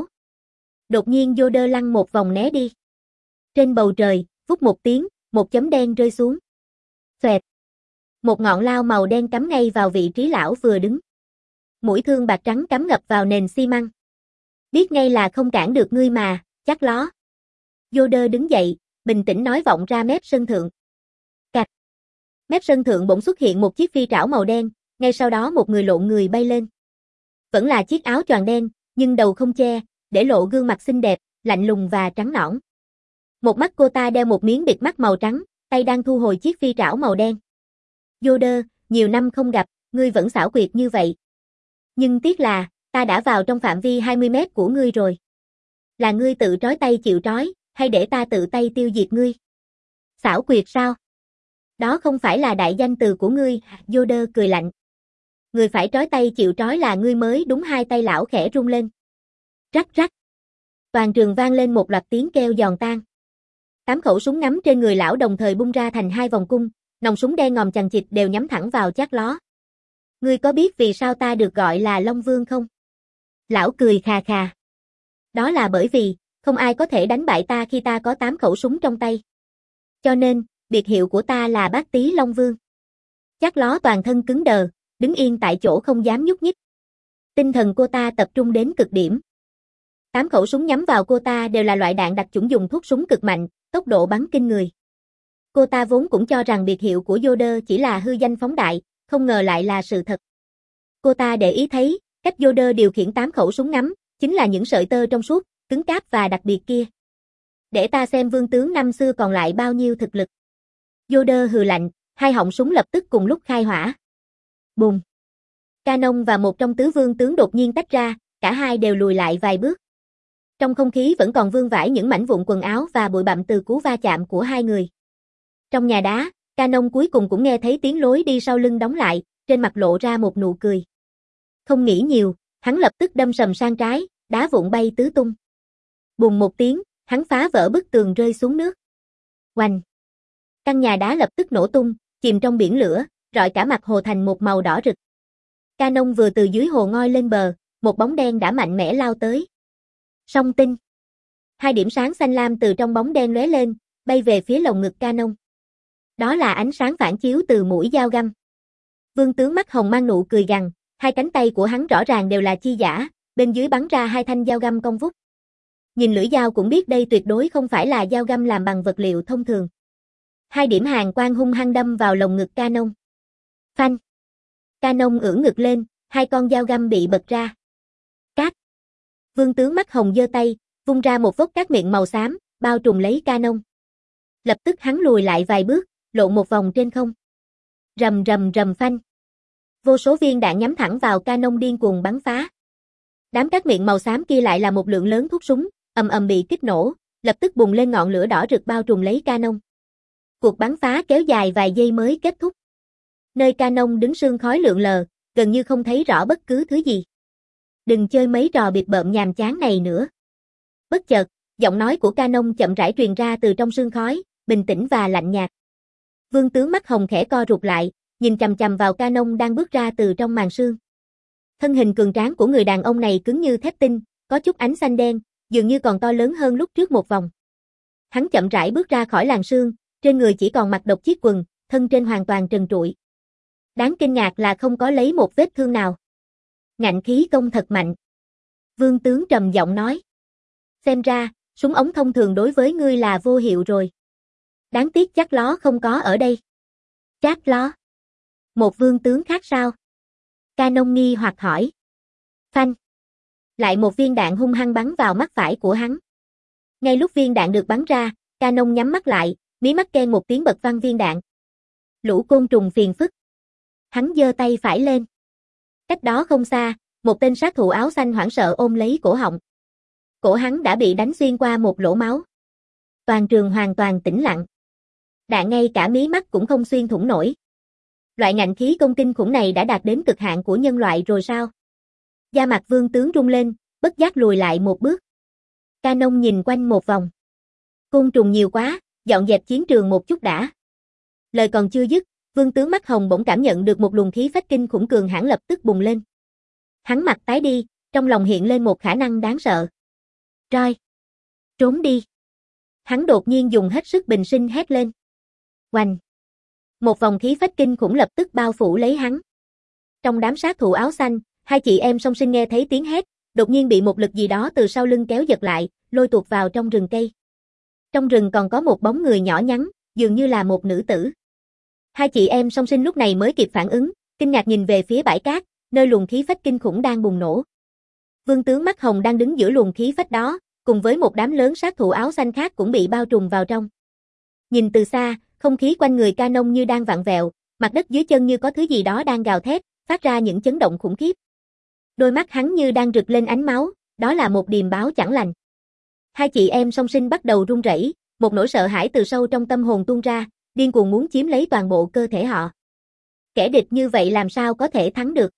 Speaker 1: Đột nhiên Yoda lăn một vòng né đi. Trên bầu trời, vút một tiếng, một chấm đen rơi xuống. Xoẹt! Một ngọn lao màu đen cắm ngay vào vị trí lão vừa đứng. Mũi thương bạc trắng cắm ngập vào nền xi măng. Biết ngay là không cản được ngươi mà, chắc ló. Yoda đứng dậy, bình tĩnh nói vọng ra mép sân thượng. Cạch. Mép sân thượng bỗng xuất hiện một chiếc phi trảo màu đen, ngay sau đó một người lộn người bay lên. Vẫn là chiếc áo choàng đen, nhưng đầu không che, để lộ gương mặt xinh đẹp, lạnh lùng và trắng nõn. Một mắt cô ta đeo một miếng bịt mắt màu trắng, tay đang thu hồi chiếc phi trảo màu đen. Yoda, nhiều năm không gặp, ngươi vẫn xảo quyệt như vậy. Nhưng tiếc là, ta đã vào trong phạm vi hai mươi mét của ngươi rồi. Là ngươi tự trói tay chịu trói, hay để ta tự tay tiêu diệt ngươi? Xảo quyệt sao? Đó không phải là đại danh từ của ngươi, Yoda cười lạnh. Người phải trói tay chịu trói là ngươi mới đúng. Hai tay lão khẽ rung lên. Rắc rắc. Toàn trường vang lên một loạt tiếng kêu giòn tan. Tám khẩu súng ngắm trên người lão đồng thời bung ra thành hai vòng cung, nòng súng đen ngòm chằng chịt đều nhắm thẳng vào chát ló. Ngươi có biết vì sao ta được gọi là Long Vương không? Lão cười khà khà. Đó là bởi vì, không ai có thể đánh bại ta khi ta có tám khẩu súng trong tay. Cho nên, biệt hiệu của ta là bác tí Long Vương. Chát ló toàn thân cứng đờ, đứng yên tại chỗ không dám nhúc nhích. Tinh thần cô ta tập trung đến cực điểm. Tám khẩu súng nhắm vào cô ta đều là loại đạn đặc chủng dùng thuốc súng cực mạnh, tốc độ bắn kinh người. Cô ta vốn cũng cho rằng biệt hiệu của Yoda chỉ là hư danh phóng đại, không ngờ lại là sự thật. Cô ta để ý thấy, cách Yoda điều khiển tám khẩu súng ngắm, chính là những sợi tơ trong suốt, cứng cáp và đặc biệt kia. Để ta xem vương tướng năm xưa còn lại bao nhiêu thực lực. Yoda hừ lạnh, hai họng súng lập tức cùng lúc khai hỏa. Bùm! Canon và một trong tứ vương tướng đột nhiên tách ra, cả hai đều lùi lại vài bước. Trong không khí vẫn còn vương vãi những mảnh vụn quần áo và bụi bặm từ cú va chạm của hai người. Trong nhà đá, Canon cuối cùng cũng nghe thấy tiếng lối đi sau lưng đóng lại, trên mặt lộ ra một nụ cười. Không nghĩ nhiều, hắn lập tức đâm sầm sang trái, đá vụn bay tứ tung. Bùm một tiếng, hắn phá vỡ bức tường rơi xuống nước. Oành! Căn nhà đá lập tức nổ tung, chìm trong biển lửa, rọi cả mặt hồ thành một màu đỏ rực. Canon vừa từ dưới hồ ngoi lên bờ, một bóng đen đã mạnh mẽ lao tới. Song tinh! Hai điểm sáng xanh lam từ trong bóng đen lóe lên, bay về phía lồng ngực Canon. Đó là ánh sáng phản chiếu từ mũi dao găm. Vương tướng mắt hồng mang nụ cười gằn, hai cánh tay của hắn rõ ràng đều là chi giả, bên dưới bắn ra hai thanh dao găm cong vút. Nhìn lưỡi dao cũng biết đây tuyệt đối không phải là dao găm làm bằng vật liệu thông thường. Hai điểm hàn quang hung hăng đâm vào lồng ngực Canon. Phanh! Canon ưỡn ngực lên, hai con dao găm bị bật ra. Cát! Vương tướng mắt hồng giơ tay, vung ra một vốc cát miệng màu xám, bao trùm lấy Canon. Lập tức hắn lùi lại vài bước, lộn một vòng trên không. Rầm rầm rầm phanh. Vô số viên đạn nhắm thẳng vào Canon điên cuồng bắn phá. Đám cát miệng màu xám kia lại là một lượng lớn thuốc súng, ầm ầm bị kích nổ, lập tức bùng lên ngọn lửa đỏ rực bao trùm lấy Canon. Cuộc bắn phá kéo dài vài giây mới kết thúc. Nơi Canon đứng sương khói lượn lờ, gần như không thấy rõ bất cứ thứ gì. Đừng chơi mấy trò bịp bợm nhàm chán này nữa. Bất chợt, giọng nói của Canon chậm rãi truyền ra từ trong sương khói, bình tĩnh và lạnh nhạt. Vương tướng mắt hồng khẽ co rụt lại, nhìn chằm chằm vào Canon đang bước ra từ trong màn sương. Thân hình cường tráng của người đàn ông này cứng như thép tinh, có chút ánh xanh đen, dường như còn to lớn hơn lúc trước một vòng. Hắn chậm rãi bước ra khỏi làn sương, trên người chỉ còn mặc độc chiếc quần, thân trên hoàn toàn trần trụi. Đáng kinh ngạc là không có lấy một vết thương nào. Ngạnh khí công thật mạnh. Vương tướng trầm giọng nói. Xem ra, súng ống thông thường đối với ngươi là vô hiệu rồi. Đáng tiếc chắc ló không có ở đây. Chắc ló. Một vương tướng khác sao? Canon nghi hoặc hỏi. Phanh. Lại một viên đạn hung hăng bắn vào mắt phải của hắn. Ngay lúc viên đạn được bắn ra, Canon nhắm mắt lại, mí mắt ken một tiếng bật văng viên đạn. Lũ côn trùng phiền phức. Hắn giơ tay phải lên. Cách đó không xa, một tên sát thủ áo xanh hoảng sợ ôm lấy cổ họng. Cổ hắn đã bị đánh xuyên qua một lỗ máu. Toàn trường hoàn toàn tĩnh lặng. Đạn ngay cả mí mắt cũng không xuyên thủng nổi. Loại ngạnh khí công kinh khủng này đã đạt đến cực hạn của nhân loại rồi sao? Da mặt vương tướng rung lên, bất giác lùi lại một bước. Canon nhìn quanh một vòng. Côn trùng nhiều quá, dọn dẹp chiến trường một chút đã. Lời còn chưa dứt, vương tướng mắt hồng bỗng cảm nhận được một luồng khí phách kinh khủng cường hãn lập tức bùng lên. Hắn mặt tái đi, trong lòng hiện lên một khả năng đáng sợ. Roi! Trốn đi! Hắn đột nhiên dùng hết sức bình sinh hét lên. Oanh! Một vòng khí phách kinh khủng lập tức bao phủ lấy hắn. Trong đám sát thủ áo xanh, hai chị em song sinh nghe thấy tiếng hét, đột nhiên bị một lực gì đó từ sau lưng kéo giật lại, lôi tuột vào trong rừng cây. Trong rừng còn có một bóng người nhỏ nhắn, dường như là một nữ tử. Hai chị em song sinh lúc này mới kịp phản ứng, kinh ngạc nhìn về phía bãi cát, nơi luồng khí phách kinh khủng đang bùng nổ. Vương tướng mắt hồng đang đứng giữa luồng khí phách đó, cùng với một đám lớn sát thủ áo xanh khác cũng bị bao trùm vào trong. Nhìn từ xa, không khí quanh người Canon như đang vặn vẹo, mặt đất dưới chân như có thứ gì đó đang gào thét, phát ra những chấn động khủng khiếp. Đôi mắt hắn như đang rực lên ánh máu, đó là một điềm báo chẳng lành. Hai chị em song sinh bắt đầu run rẩy, một nỗi sợ hãi từ sâu trong tâm hồn tuôn ra, điên cuồng muốn chiếm lấy toàn bộ cơ thể họ. Kẻ địch như vậy làm sao có thể thắng được?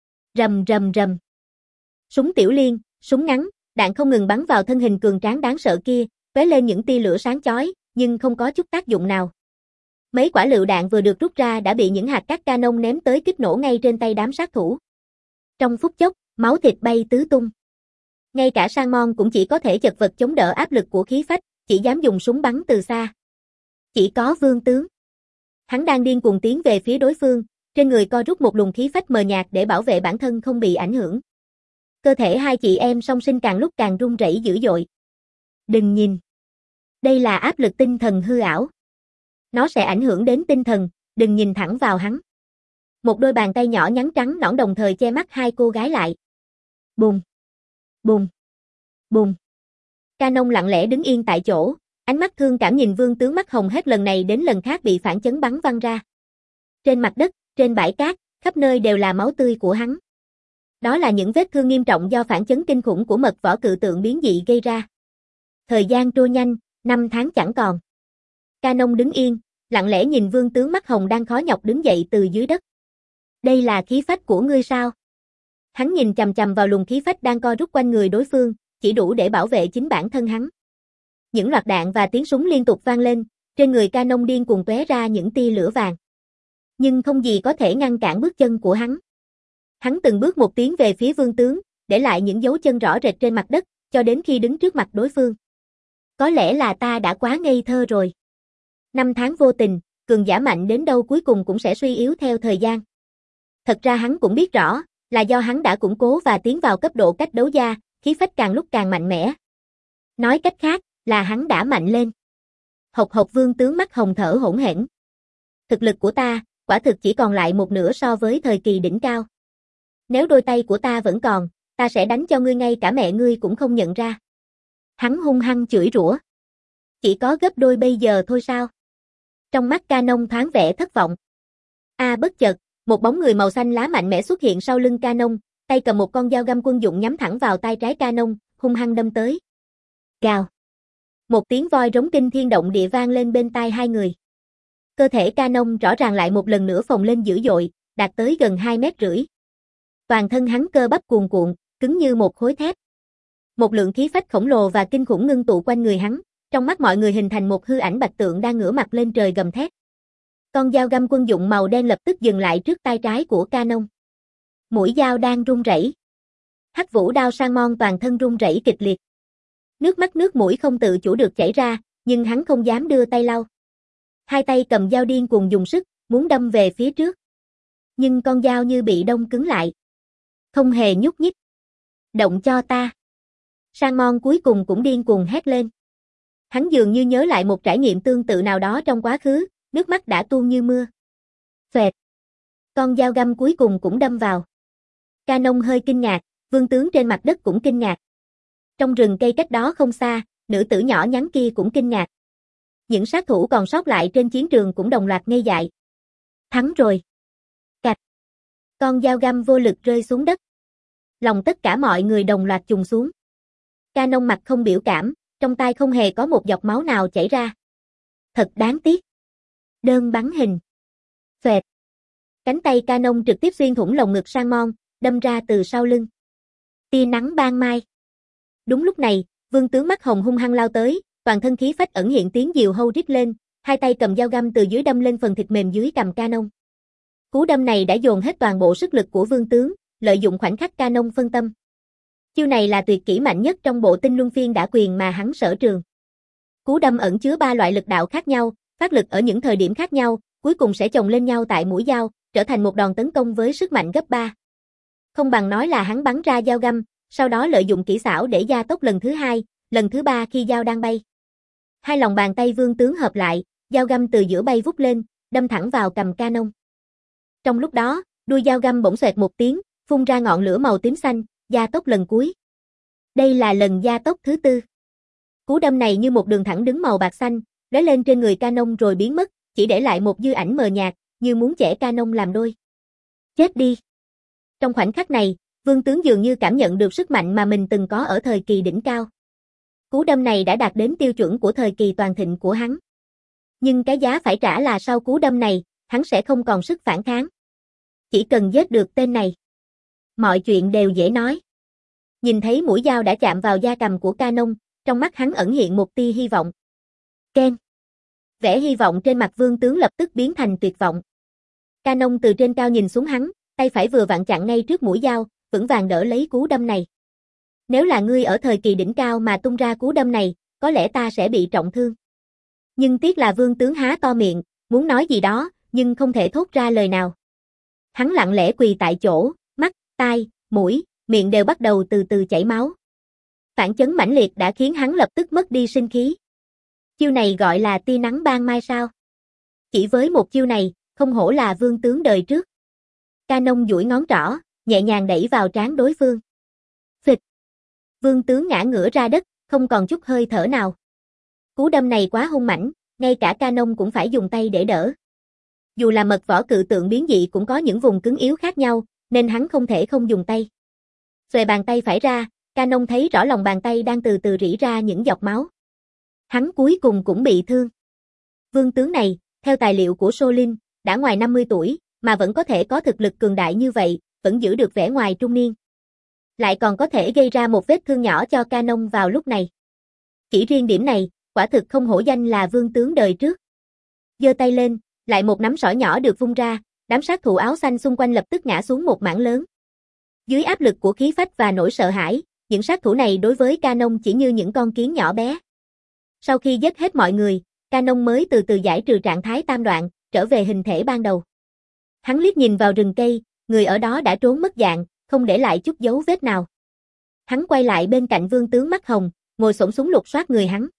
Speaker 1: Rầm rầm rầm. Súng tiểu liên, súng ngắn, đạn không ngừng bắn vào thân hình cường tráng đáng sợ kia, tóe lên những tia lửa sáng chói, nhưng không có chút tác dụng nào. Mấy quả lựu đạn vừa được rút ra đã bị những hạt cát Canon ném tới kích nổ ngay trên tay đám sát thủ. Trong phút chốc, máu thịt bay tứ tung. Ngay cả Sang Mon cũng chỉ có thể chật vật chống đỡ áp lực của khí phách, chỉ dám dùng súng bắn từ xa. Chỉ có vương tướng. Hắn đang điên cuồng tiến về phía đối phương, trên người co rút một luồng khí phách mờ nhạt để bảo vệ bản thân không bị ảnh hưởng. Cơ thể hai chị em song sinh càng lúc càng run rẩy dữ dội. Đừng nhìn. Đây là áp lực tinh thần hư ảo. Nó sẽ ảnh hưởng đến tinh thần, đừng nhìn thẳng vào hắn. Một đôi bàn tay nhỏ nhắn trắng nõn đồng thời che mắt hai cô gái lại. Bùm. Bùm. Bùm. Canon lặng lẽ đứng yên tại chỗ, ánh mắt thương cảm nhìn vương tướng mắt hồng hết lần này đến lần khác bị phản chấn bắn văng ra. Trên mặt đất, trên bãi cát, khắp nơi đều là máu tươi của hắn. Đó là những vết thương nghiêm trọng do phản chấn kinh khủng của mật võ cự tượng biến dị gây ra. Thời gian trôi nhanh, năm tháng chẳng còn. Canon đứng yên, lặng lẽ nhìn vương tướng mắt hồng đang khó nhọc đứng dậy từ dưới đất. Đây là khí phách của ngươi sao? Hắn nhìn chằm chằm vào luồng khí phách đang co rút quanh người đối phương, chỉ đủ để bảo vệ chính bản thân hắn. Những loạt đạn và tiếng súng liên tục vang lên, trên người Canon điên cuồng tóe ra những tia lửa vàng. Nhưng không gì có thể ngăn cản bước chân của hắn. Hắn từng bước một tiến về phía vương tướng, để lại những dấu chân rõ rệt trên mặt đất, cho đến khi đứng trước mặt đối phương. Có lẽ là ta đã quá ngây thơ rồi. Năm tháng vô tình, cường giả mạnh đến đâu cuối cùng cũng sẽ suy yếu theo thời gian. Thật ra hắn cũng biết rõ, là do hắn đã củng cố và tiến vào cấp độ cách đấu gia, khí phách càng lúc càng mạnh mẽ. Nói cách khác, là hắn đã mạnh lên. Hộc hộc vương tướng mắt hồng thở hỗn hển. Thực lực của ta, quả thực chỉ còn lại một nửa so với thời kỳ đỉnh cao. Nếu đôi tay của ta vẫn còn, ta sẽ đánh cho ngươi ngay cả mẹ ngươi cũng không nhận ra. Hắn hung hăng chửi rủa. Chỉ có gấp đôi bây giờ thôi sao? Trong mắt Canon thoáng vẻ thất vọng. A à, bất chợt, một bóng người màu xanh lá mạnh mẽ xuất hiện sau lưng Canon, tay cầm một con dao găm quân dụng nhắm thẳng vào tay trái Canon, hung hăng đâm tới. Gào. Một tiếng voi rống kinh thiên động địa vang lên bên tai hai người. Cơ thể Canon rõ ràng lại một lần nữa phồng lên dữ dội, đạt tới gần hai mét rưỡi. Toàn thân hắn cơ bắp cuồn cuộn, cứng như một khối thép. Một lượng khí phách khổng lồ và kinh khủng ngưng tụ quanh người hắn, trong mắt mọi người hình thành một hư ảnh bạch tượng đang ngửa mặt lên trời gầm thét. Con dao găm quân dụng màu đen lập tức dừng lại trước tay trái của Canon. Mũi dao đang rung rẩy. Hắc vũ đao sang mon toàn thân rung rẩy kịch liệt. Nước mắt nước mũi không tự chủ được chảy ra, nhưng hắn không dám đưa tay lau. Hai tay cầm dao điên cuồng dùng sức, muốn đâm về phía trước. Nhưng con dao như bị đông cứng lại. Không hề nhúc nhích. Động cho ta. Sang mon cuối cùng cũng điên cuồng hét lên. Hắn dường như nhớ lại một trải nghiệm tương tự nào đó trong quá khứ, nước mắt đã tuôn như mưa. Phệt. Con dao găm cuối cùng cũng đâm vào. Canon hơi kinh ngạc, vương tướng trên mặt đất cũng kinh ngạc. Trong rừng cây cách đó không xa, nữ tử nhỏ nhắn kia cũng kinh ngạc. Những sát thủ còn sót lại trên chiến trường cũng đồng loạt ngây dại. Thắng rồi. Cạch. Con dao găm vô lực rơi xuống đất. Lòng tất cả mọi người đồng loạt chùng xuống. Canon mặt không biểu cảm, trong tay không hề có một giọt máu nào chảy ra. Thật đáng tiếc. Đơn bắn hình. Phệt. Cánh tay Canon trực tiếp xuyên thủng lồng ngực Sang Mon, đâm ra từ sau lưng. Tia nắng ban mai. Đúng lúc này, vương tướng mắt hồng hung hăng lao tới, toàn thân khí phách ẩn hiện tiếng diều hâu rít lên, hai tay cầm dao găm từ dưới đâm lên phần thịt mềm dưới cằm Canon. Cú đâm này đã dồn hết toàn bộ sức lực của vương tướng, lợi dụng khoảnh khắc Canon phân tâm. Chiêu này là tuyệt kỹ mạnh nhất trong bộ tinh luân phiên đả quyền mà hắn sở trường. Cú đâm ẩn chứa ba loại lực đạo khác nhau, phát lực ở những thời điểm khác nhau, cuối cùng sẽ chồng lên nhau tại mũi dao, trở thành một đòn tấn công với sức mạnh gấp ba. Không bằng nói là hắn bắn ra dao găm, sau đó lợi dụng kỹ xảo để gia tốc lần thứ hai, lần thứ ba khi dao đang bay. Hai lòng bàn tay vương tướng hợp lại, dao găm từ giữa bay vút lên, đâm thẳng vào cằm Canon. Trong lúc đó, đuôi dao găm bỗng xoẹt một tiếng, phun ra ngọn lửa màu tím xanh, gia tốc lần cuối. Đây là lần gia tốc thứ tư. Cú đâm này như một đường thẳng đứng màu bạc xanh, lóe lên trên người Canon rồi biến mất, chỉ để lại một dư ảnh mờ nhạt, như muốn chẻ Canon làm đôi. Chết đi. Trong khoảnh khắc này, vương tướng dường như cảm nhận được sức mạnh mà mình từng có ở thời kỳ đỉnh cao. Cú đâm này đã đạt đến tiêu chuẩn của thời kỳ toàn thịnh của hắn. Nhưng cái giá phải trả là sau cú đâm này, hắn sẽ không còn sức phản kháng. Chỉ cần giết được tên này, mọi chuyện đều dễ nói. Nhìn thấy mũi dao đã chạm vào da cằm của Canon, trong mắt hắn ẩn hiện một tia hy vọng. Ken. Vẻ hy vọng trên mặt vương tướng lập tức biến thành tuyệt vọng. Canon từ trên cao nhìn xuống hắn, tay phải vừa vặn chặn ngay trước mũi dao, vững vàng đỡ lấy cú đâm này. Nếu là ngươi ở thời kỳ đỉnh cao mà tung ra cú đâm này, có lẽ ta sẽ bị trọng thương. Nhưng tiếc là vương tướng há to miệng, muốn nói gì đó, nhưng không thể thốt ra lời nào. Hắn lặng lẽ quỳ tại chỗ, mắt, tai, mũi, miệng đều bắt đầu từ từ chảy máu. Phản chấn mãnh liệt đã khiến hắn lập tức mất đi sinh khí. Chiêu này gọi là tia nắng ban mai sao? Chỉ với một chiêu này, không hổ là vương tướng đời trước. Canon duỗi ngón trỏ, nhẹ nhàng đẩy vào trán đối phương. Phịch. Vương tướng ngã ngửa ra đất, không còn chút hơi thở nào. Cú đâm này quá hung mãnh, ngay cả Canon cũng phải dùng tay để đỡ. Dù là mật võ cự tượng biến dị cũng có những vùng cứng yếu khác nhau, nên hắn không thể không dùng tay. Xuề bàn tay phải ra, Canon thấy rõ lòng bàn tay đang từ từ rỉ ra những giọt máu. Hắn cuối cùng cũng bị thương. Vương tướng này, theo tài liệu của Solin, đã ngoài năm mươi tuổi, mà vẫn có thể có thực lực cường đại như vậy, vẫn giữ được vẻ ngoài trung niên. Lại còn có thể gây ra một vết thương nhỏ cho Canon vào lúc này. Chỉ riêng điểm này, quả thực không hổ danh là vương tướng đời trước. Giơ tay lên, lại một nắm sỏi nhỏ được vung ra, đám sát thủ áo xanh xung quanh lập tức ngã xuống một mảng lớn. Dưới áp lực của khí phách và nỗi sợ hãi, những sát thủ này đối với Canon chỉ như những con kiến nhỏ bé. Sau khi giết hết mọi người, Canon mới từ từ giải trừ trạng thái tam đoạn, trở về hình thể ban đầu. Hắn liếc nhìn vào rừng cây, người ở đó đã trốn mất dạng, không để lại chút dấu vết nào. Hắn quay lại bên cạnh vương tướng mắt hồng, ngồi xổm xuống lục soát người hắn.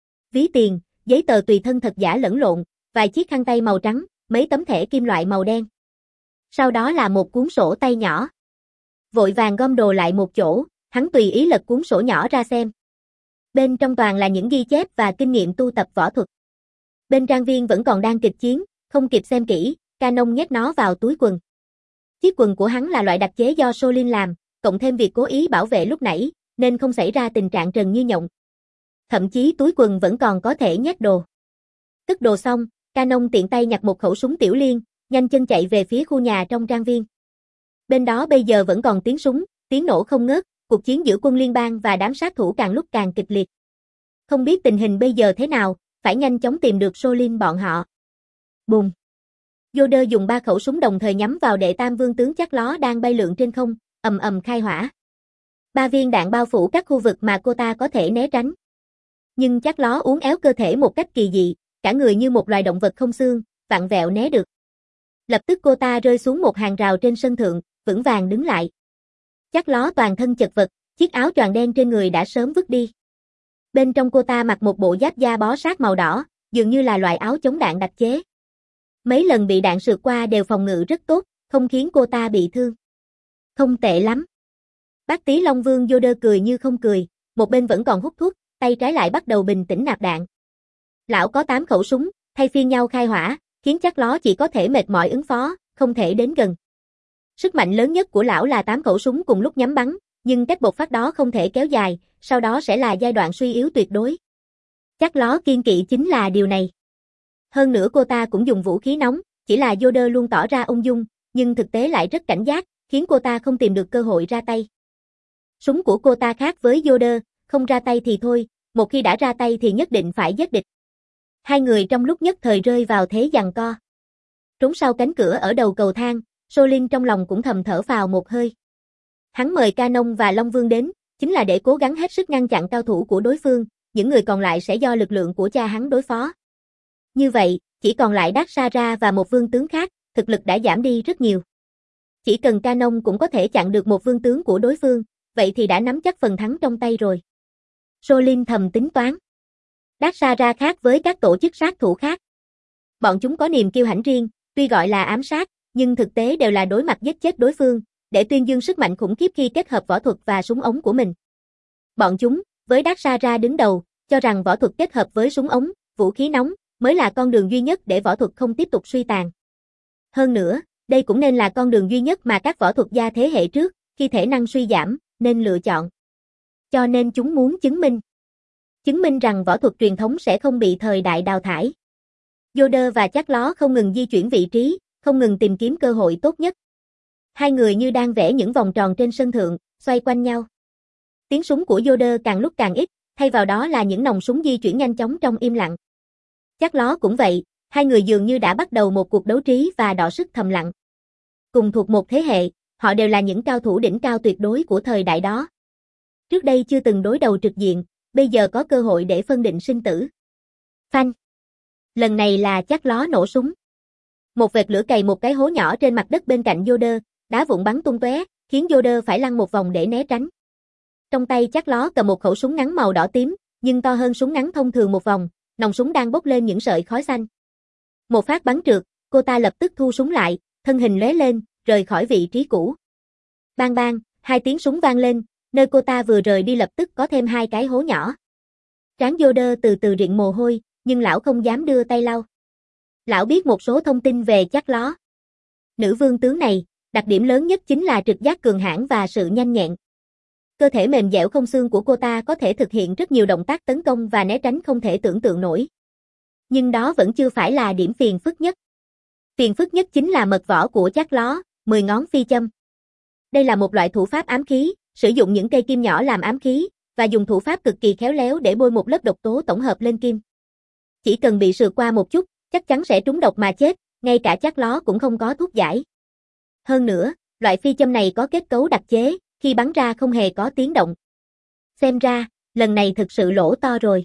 Speaker 1: Ví tiền, giấy tờ tùy thân thật giả lẫn lộn, vài chiếc khăn tay màu trắng, mấy tấm thẻ kim loại màu đen. Sau đó là một cuốn sổ tay nhỏ. Vội vàng gom đồ lại một chỗ, hắn tùy ý lật cuốn sổ nhỏ ra xem. Bên trong toàn là những ghi chép và kinh nghiệm tu tập võ thuật. Bên trang viên vẫn còn đang kịch chiến, không kịp xem kỹ, Canon nhét nó vào túi quần. Chiếc quần của hắn là loại đặc chế do Solin làm, cộng thêm việc cố ý bảo vệ lúc nãy, nên không xảy ra tình trạng trần như nhộng. Thậm chí túi quần vẫn còn có thể nhét đồ. Cất đồ xong, Canon tiện tay nhặt một khẩu súng tiểu liên, nhanh chân chạy về phía khu nhà trong trang viên. Bên đó bây giờ vẫn còn tiếng súng, tiếng nổ không ngớt, cuộc chiến giữa quân liên bang và đám sát thủ càng lúc càng kịch liệt. Không biết tình hình bây giờ thế nào, phải nhanh chóng tìm được Solin bọn họ. Bùm. Yoda dùng ba khẩu súng đồng thời nhắm vào đệ tam vương tướng Chát Ló đang bay lượn trên không, ầm ầm khai hỏa. Ba viên đạn bao phủ các khu vực mà cô ta có thể né tránh. Nhưng Chát Ló uốn éo cơ thể một cách kỳ dị, cả người như một loài động vật không xương, vặn vẹo né được. Lập tức cô ta rơi xuống một hàng rào trên sân thượng, vững vàng đứng lại. Chát Ló toàn thân chật vật, chiếc áo choàng đen trên người đã sớm vứt đi. Bên trong cô ta mặc một bộ giáp da bó sát màu đỏ, dường như là loại áo chống đạn đặc chế. Mấy lần bị đạn sượt qua đều phòng ngự rất tốt, không khiến cô ta bị thương. Không tệ lắm. Bác tí Long Vương Yoda cười như không cười, một bên vẫn còn hút thuốc, tay trái lại bắt đầu bình tĩnh nạp đạn. Lão có tám khẩu súng, thay phiên nhau khai hỏa, khiến Chát Ló chỉ có thể mệt mỏi ứng phó, không thể đến gần. Sức mạnh lớn nhất của lão là tám khẩu súng cùng lúc nhắm bắn, nhưng cách bộc phát đó không thể kéo dài, sau đó sẽ là giai đoạn suy yếu tuyệt đối. Chát Ló kiên kỵ chính là điều này. Hơn nữa cô ta cũng dùng vũ khí nóng, chỉ là Yoda luôn tỏ ra ung dung, nhưng thực tế lại rất cảnh giác, khiến cô ta không tìm được cơ hội ra tay. Súng của cô ta khác với Yoda, không ra tay thì thôi, một khi đã ra tay thì nhất định phải giết địch. Hai người trong lúc nhất thời rơi vào thế giằng co. Trốn sau cánh cửa ở đầu cầu thang, Solin trong lòng cũng thầm thở phào một hơi. Hắn mời Canon và Long Vương đến, chính là để cố gắng hết sức ngăn chặn cao thủ của đối phương, những người còn lại sẽ do lực lượng của cha hắn đối phó. Như vậy, chỉ còn lại Daxara và một vương tướng khác, thực lực đã giảm đi rất nhiều. Chỉ cần Canon cũng có thể chặn được một vương tướng của đối phương, vậy thì đã nắm chắc phần thắng trong tay rồi. Solin thầm tính toán. Daxara khác với các tổ chức sát thủ khác. Bọn chúng có niềm kiêu hãnh riêng, tuy gọi là ám sát, nhưng thực tế đều là đối mặt giết chết đối phương, để tuyên dương sức mạnh khủng khiếp khi kết hợp võ thuật và súng ống của mình. Bọn chúng, với Daxara đứng đầu, cho rằng võ thuật kết hợp với súng ống, vũ khí nóng, mới là con đường duy nhất để võ thuật không tiếp tục suy tàn. Hơn nữa, đây cũng nên là con đường duy nhất mà các võ thuật gia thế hệ trước, khi thể năng suy giảm, nên lựa chọn. Cho nên chúng muốn chứng minh. Chứng minh rằng võ thuật truyền thống sẽ không bị thời đại đào thải. Yoda và Chát Ló không ngừng di chuyển vị trí, không ngừng tìm kiếm cơ hội tốt nhất. Hai người như đang vẽ những vòng tròn trên sân thượng, xoay quanh nhau. Tiếng súng của Yoda càng lúc càng ít, thay vào đó là những nòng súng di chuyển nhanh chóng trong im lặng. Chát Ló cũng vậy, hai người dường như đã bắt đầu một cuộc đấu trí và đọ sức thầm lặng. Cùng thuộc một thế hệ, họ đều là những cao thủ đỉnh cao tuyệt đối của thời đại đó. Trước đây chưa từng đối đầu trực diện, bây giờ có cơ hội để phân định sinh tử. Phanh. Lần này là Chát Ló nổ súng. Một vệt lửa cày một cái hố nhỏ trên mặt đất bên cạnh Yoda, đá vụn bắn tung tóe, khiến Yoda phải lăn một vòng để né tránh. Trong tay Chát Ló cầm một khẩu súng ngắn màu đỏ tím, nhưng to hơn súng ngắn thông thường một vòng, nòng súng đang bốc lên những sợi khói xanh. Một phát bắn trượt, cô ta lập tức thu súng lại, thân hình lóe lên, rời khỏi vị trí cũ. Bang bang, hai tiếng súng vang lên, nơi cô ta vừa rời đi lập tức có thêm hai cái hố nhỏ. Trán Yoda từ từ rịn mồ hôi, nhưng lão không dám đưa tay lau. Lão biết một số thông tin về Chát Ló. Nữ vương tướng này, đặc điểm lớn nhất chính là trực giác cường hãn và sự nhanh nhẹn. Cơ thể mềm dẻo không xương của cô ta có thể thực hiện rất nhiều động tác tấn công và né tránh không thể tưởng tượng nổi. Nhưng đó vẫn chưa phải là điểm phiền phức nhất. Phiền phức nhất chính là mật võ của Chát Ló, mười ngón phi châm. Đây là một loại thủ pháp ám khí, sử dụng những cây kim nhỏ làm ám khí, và dùng thủ pháp cực kỳ khéo léo để bôi một lớp độc tố tổng hợp lên kim. Chỉ cần bị sượt qua một chút, chắc chắn sẽ trúng độc mà chết, ngay cả Chát Ló cũng không có thuốc giải. Hơn nữa, loại phi châm này có kết cấu đặc chế, khi bắn ra không hề có tiếng động. Xem ra, lần này thực sự lỗ to rồi.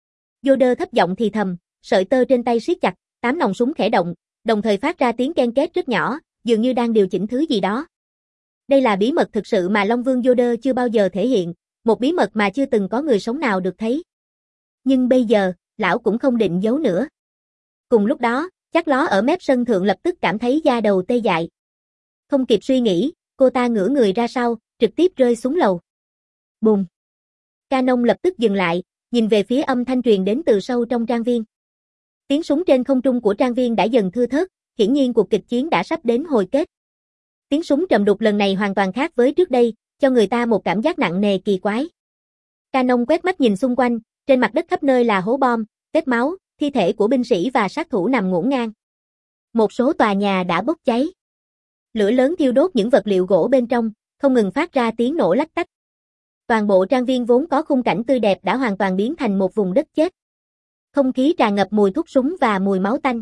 Speaker 1: Yoda thấp giọng thì thầm, sợi tơ trên tay siết chặt, tám nòng súng khẽ động, đồng thời phát ra tiếng ken két rất nhỏ, dường như đang điều chỉnh thứ gì đó. Đây là bí mật thực sự mà Long Vương Yoda chưa bao giờ thể hiện, một bí mật mà chưa từng có người sống nào được thấy. Nhưng bây giờ, lão cũng không định giấu nữa. Cùng lúc đó, Chát Ló ở mép sân thượng lập tức cảm thấy da đầu tê dại. Không kịp suy nghĩ, cô ta ngửa người ra sau, trực tiếp rơi xuống lầu. Bùm! Canon lập tức dừng lại, nhìn về phía âm thanh truyền đến từ sâu trong trang viên. Tiếng súng trên không trung của trang viên đã dần thưa thớt, hiển nhiên cuộc kịch chiến đã sắp đến hồi kết. Tiếng súng trầm đục lần này hoàn toàn khác với trước đây, cho người ta một cảm giác nặng nề kỳ quái. Canon quét mắt nhìn xung quanh, trên mặt đất khắp nơi là hố bom, vết máu, thi thể của binh sĩ và sát thủ nằm ngổn ngang. Một số tòa nhà đã bốc cháy. Lửa lớn thiêu đốt những vật liệu gỗ bên trong, không ngừng phát ra tiếng nổ lách tách. Toàn bộ trang viên vốn có khung cảnh tươi đẹp đã hoàn toàn biến thành một vùng đất chết. Không khí tràn ngập mùi thuốc súng và mùi máu tanh.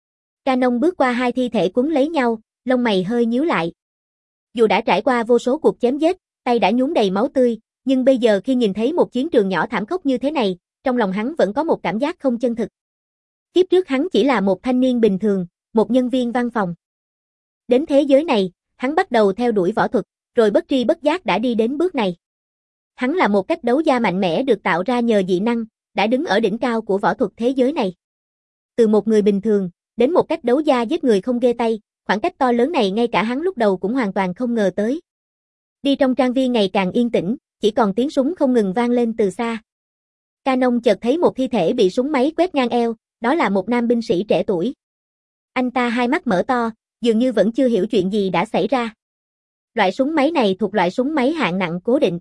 Speaker 1: Canon bước qua hai thi thể quấn lấy nhau, lông mày hơi nhíu lại. Dù đã trải qua vô số cuộc chém giết, tay đã nhuốm đầy máu tươi, nhưng bây giờ khi nhìn thấy một chiến trường nhỏ thảm khốc như thế này, trong lòng hắn vẫn có một cảm giác không chân thực. Kiếp trước hắn chỉ là một thanh niên bình thường, một nhân viên văn phòng. Đến thế giới này, hắn bắt đầu theo đuổi võ thuật, rồi bất tri bất giác đã đi đến bước này. Hắn là một cách đấu gia mạnh mẽ được tạo ra nhờ dị năng, đã đứng ở đỉnh cao của võ thuật thế giới này. Từ một người bình thường, đến một cách đấu gia giết người không ghê tay, khoảng cách to lớn này ngay cả hắn lúc đầu cũng hoàn toàn không ngờ tới. Đi trong trang viên ngày càng yên tĩnh, chỉ còn tiếng súng không ngừng vang lên từ xa. Canon chợt thấy một thi thể bị súng máy quét ngang eo, đó là một nam binh sĩ trẻ tuổi. Anh ta hai mắt mở to, dường như vẫn chưa hiểu chuyện gì đã xảy ra. Loại súng máy này thuộc loại súng máy hạng nặng cố định.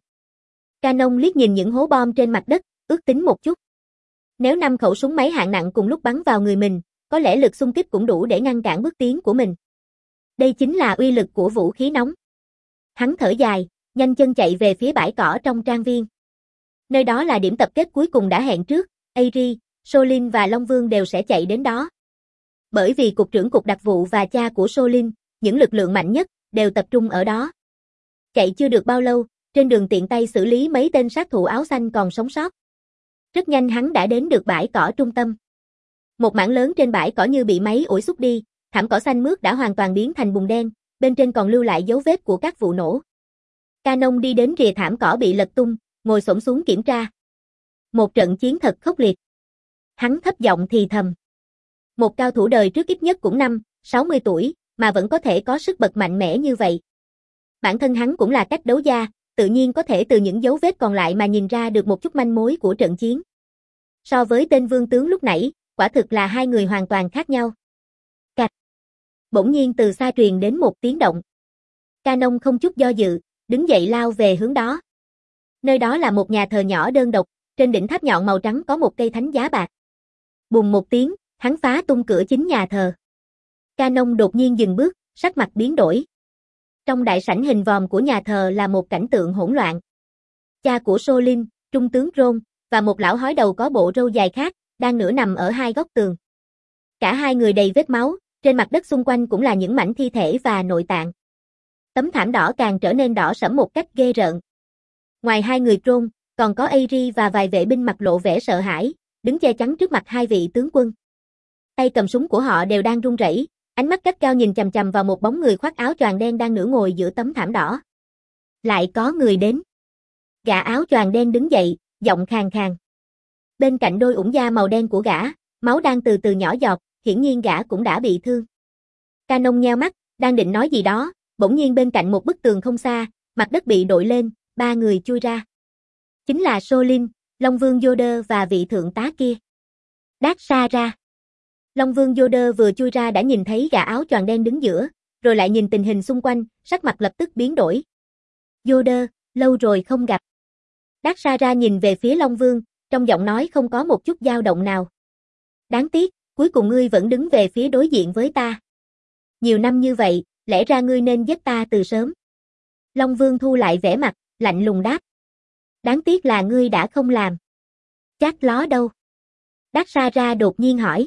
Speaker 1: Canon liếc nhìn những hố bom trên mặt đất, ước tính một chút. Nếu năm khẩu súng máy hạng nặng cùng lúc bắn vào người mình, có lẽ lực xung kích cũng đủ để ngăn cản bước tiến của mình. Đây chính là uy lực của vũ khí nóng. Hắn thở dài, nhanh chân chạy về phía bãi cỏ trong trang viên. Nơi đó là điểm tập kết cuối cùng đã hẹn trước, Airi, Solin và Long Vương đều sẽ chạy đến đó. Bởi vì cục trưởng cục đặc vụ và cha của Solin, những lực lượng mạnh nhất, đều tập trung ở đó. Chạy chưa được bao lâu, trên đường tiện tay xử lý mấy tên sát thủ áo xanh còn sống sót. Rất nhanh hắn đã đến được bãi cỏ trung tâm. Một mảng lớn trên bãi cỏ như bị máy ủi xúc đi, thảm cỏ xanh mướt đã hoàn toàn biến thành bùn đen, bên trên còn lưu lại dấu vết của các vụ nổ. Canon đi đến rìa thảm cỏ bị lật tung, ngồi xổm xuống kiểm tra. Một trận chiến thật khốc liệt. Hắn thấp giọng thì thầm. Một cao thủ đời trước ít nhất cũng năm, sáu mươi tuổi, mà vẫn có thể có sức bật mạnh mẽ như vậy. Bản thân hắn cũng là cách đấu gia, tự nhiên có thể từ những dấu vết còn lại mà nhìn ra được một chút manh mối của trận chiến. So với tên vương tướng lúc nãy, quả thực là hai người hoàn toàn khác nhau. Cạch. Bỗng nhiên từ xa truyền đến một tiếng động. Canon không chút do dự, đứng dậy lao về hướng đó. Nơi đó là một nhà thờ nhỏ đơn độc, trên đỉnh tháp nhọn màu trắng có một cây thánh giá bạc. Bùng một tiếng, hắn phá tung cửa chính nhà thờ. Canon đột nhiên dừng bước, sắc mặt biến đổi. Trong đại sảnh hình vòm của nhà thờ là một cảnh tượng hỗn loạn. Cha của Solin, trung tướng Ron, và một lão hói đầu có bộ râu dài khác, đang nửa nằm ở hai góc tường. Cả hai người đầy vết máu, trên mặt đất xung quanh cũng là những mảnh thi thể và nội tạng. Tấm thảm đỏ càng trở nên đỏ sẫm một cách ghê rợn. Ngoài hai người Ron, còn có Airi và vài vệ binh mặt lộ vẻ sợ hãi, đứng che chắn trước mặt hai vị tướng quân. Tay cầm súng của họ đều đang run rẩy, ánh mắt gắt gao nhìn chằm chằm vào một bóng người khoác áo choàng đen đang nửa ngồi giữa tấm thảm đỏ. Lại có người đến. Gã áo choàng đen đứng dậy, giọng khàn khàn. Bên cạnh đôi ủng da màu đen của gã, máu đang từ từ nhỏ giọt, hiển nhiên gã cũng đã bị thương. Canon nheo mắt, đang định nói gì đó, bỗng nhiên bên cạnh một bức tường không xa, mặt đất bị đội lên, ba người chui ra. Chính là Solin, Long Vương Yoder và vị thượng tá kia. Đát xa ra. Long Vương Yoder vừa chui ra đã nhìn thấy gã áo choàng đen đứng giữa, rồi lại nhìn tình hình xung quanh, sắc mặt lập tức biến đổi. Yoder, lâu rồi không gặp. Đát xa ra nhìn về phía Long Vương, trong giọng nói không có một chút dao động nào. Đáng tiếc, cuối cùng ngươi vẫn đứng về phía đối diện với ta. Nhiều năm như vậy, lẽ ra ngươi nên giết ta từ sớm. Long Vương thu lại vẻ mặt, lạnh lùng đáp. Đáng tiếc là ngươi đã không làm. Chát ló đâu? Đát xa ra đột nhiên hỏi.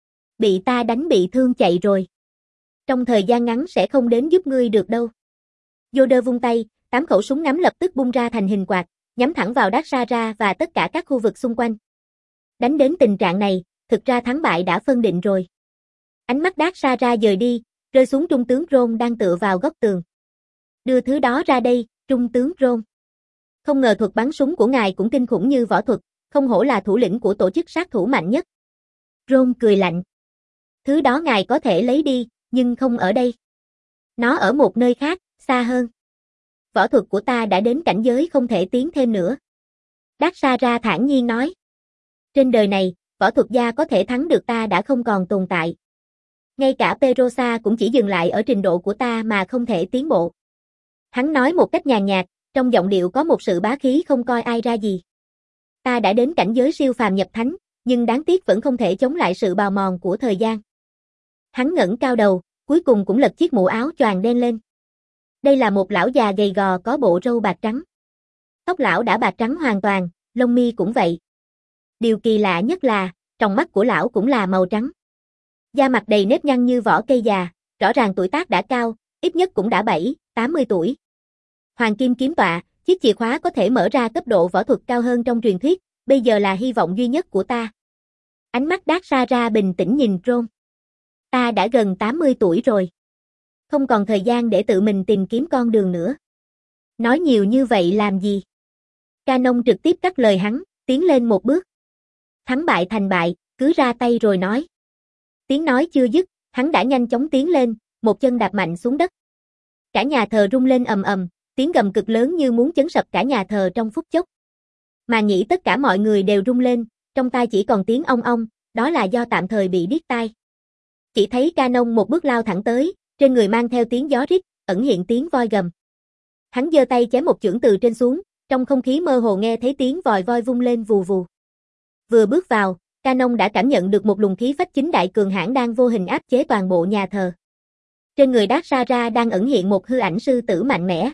Speaker 1: Bị ta đánh bị thương chạy rồi. Trong thời gian ngắn sẽ không đến giúp ngươi được đâu. Yoder vung tay, tám khẩu súng ngắm lập tức bung ra thành hình quạt, nhắm thẳng vào Đát xa ra và tất cả các khu vực xung quanh. Đánh đến tình trạng này, thực ra thắng bại đã phân định rồi. Ánh mắt Đát xa ra dời đi, rơi xuống trung tướng Ron đang tựa vào góc tường. Đưa thứ đó ra đây, trung tướng Ron. Không ngờ thuật bắn súng của ngài cũng kinh khủng như võ thuật, không hổ là thủ lĩnh của tổ chức sát thủ mạnh nhất. Ron cười lạnh. Thứ đó ngài có thể lấy đi, nhưng không ở đây. Nó ở một nơi khác, xa hơn. Võ thuật của ta đã đến cảnh giới không thể tiến thêm nữa. Đát xa ra thản nhiên nói. Trên đời này, võ thuật gia có thể thắng được ta đã không còn tồn tại. Ngay cả Perosa cũng chỉ dừng lại ở trình độ của ta mà không thể tiến bộ. Hắn nói một cách nhàn nhạt, trong giọng điệu có một sự bá khí không coi ai ra gì. Ta đã đến cảnh giới siêu phàm nhập thánh, nhưng đáng tiếc vẫn không thể chống lại sự bào mòn của thời gian. Hắn ngẩng cao đầu, cuối cùng cũng lật chiếc mũ áo choàng đen lên. Đây là một lão già gầy gò có bộ râu bạc trắng. Tóc lão đã bạc trắng hoàn toàn, lông mi cũng vậy. Điều kỳ lạ nhất là, tròng mắt của lão cũng là màu trắng. Da mặt đầy nếp nhăn như vỏ cây già, rõ ràng tuổi tác đã cao, ít nhất cũng đã bảy, tám mươi tuổi. Hoàng kim kiếm tọa, chiếc chìa khóa có thể mở ra cấp độ võ thuật cao hơn trong truyền thuyết, bây giờ là hy vọng duy nhất của ta. Ánh mắt Dark Sara bình tĩnh nhìn Ron. Ta đã gần tám mươi tuổi rồi. Không còn thời gian để tự mình tìm kiếm con đường nữa. Nói nhiều như vậy làm gì? Canon trực tiếp cắt lời hắn, tiến lên một bước. Thắng bại thành bại, cứ ra tay rồi nói. Tiếng nói chưa dứt, hắn đã nhanh chóng tiến lên, một chân đạp mạnh xuống đất. Cả nhà thờ rung lên ầm ầm, tiếng gầm cực lớn như muốn chấn sập cả nhà thờ trong phút chốc. Mà nghĩ tất cả mọi người đều rung lên, trong tai chỉ còn tiếng ong ong, đó là do tạm thời bị điếc tai. Chỉ thấy Canon một bước lao thẳng tới, trên người mang theo tiếng gió rít, ẩn hiện tiếng voi gầm. Hắn giơ tay chém một chưởng từ trên xuống, trong không khí mơ hồ nghe thấy tiếng vòi voi vung lên vù vù. Vừa bước vào, Canon đã cảm nhận được một luồng khí phách chính đại cường hãn đang vô hình áp chế toàn bộ nhà thờ. Trên người Dark Sara đang ẩn hiện một hư ảnh sư tử mạnh mẽ.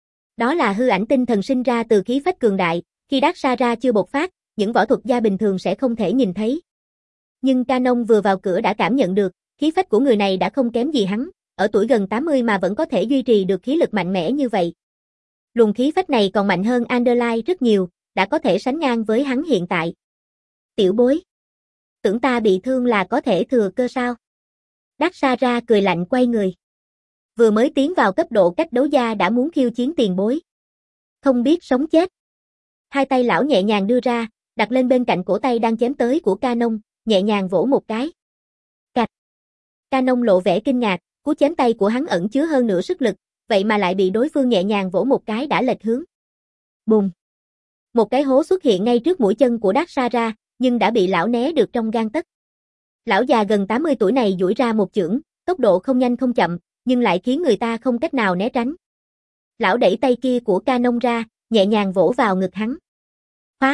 Speaker 1: Đó là hư ảnh tinh thần sinh ra từ khí phách cường đại, khi Dark Sara chưa bộc phát, những võ thuật gia bình thường sẽ không thể nhìn thấy. Nhưng Canon vừa vào cửa đã cảm nhận được, khí phách của người này đã không kém gì hắn, ở tuổi gần tám mươi mà vẫn có thể duy trì được khí lực mạnh mẽ như vậy. Luồng khí phách này còn mạnh hơn Anderline rất nhiều, đã có thể sánh ngang với hắn hiện tại. Tiểu bối. Tưởng ta bị thương là có thể thừa cơ sao? Dark Sara cười lạnh quay người. Vừa mới tiến vào cấp độ cách đấu gia đã muốn khiêu chiến tiền bối. Không biết sống chết. Hai tay lão nhẹ nhàng đưa ra, đặt lên bên cạnh cổ tay đang chém tới của Canon, nhẹ nhàng vỗ một cái. Cạch. Canon lộ vẻ kinh ngạc, cú chém tay của hắn ẩn chứa hơn nửa sức lực, vậy mà lại bị đối phương nhẹ nhàng vỗ một cái đã lệch hướng. Bùm. Một cái hố xuất hiện ngay trước mũi chân của Dark Sara, nhưng đã bị lão né được trong gang tấc. Lão già gần tám mươi tuổi này duỗi ra một chưởng, tốc độ không nhanh không chậm, nhưng lại khiến người ta không cách nào né tránh. Lão đẩy tay kia của Canon ra, nhẹ nhàng vỗ vào ngực hắn. Phá!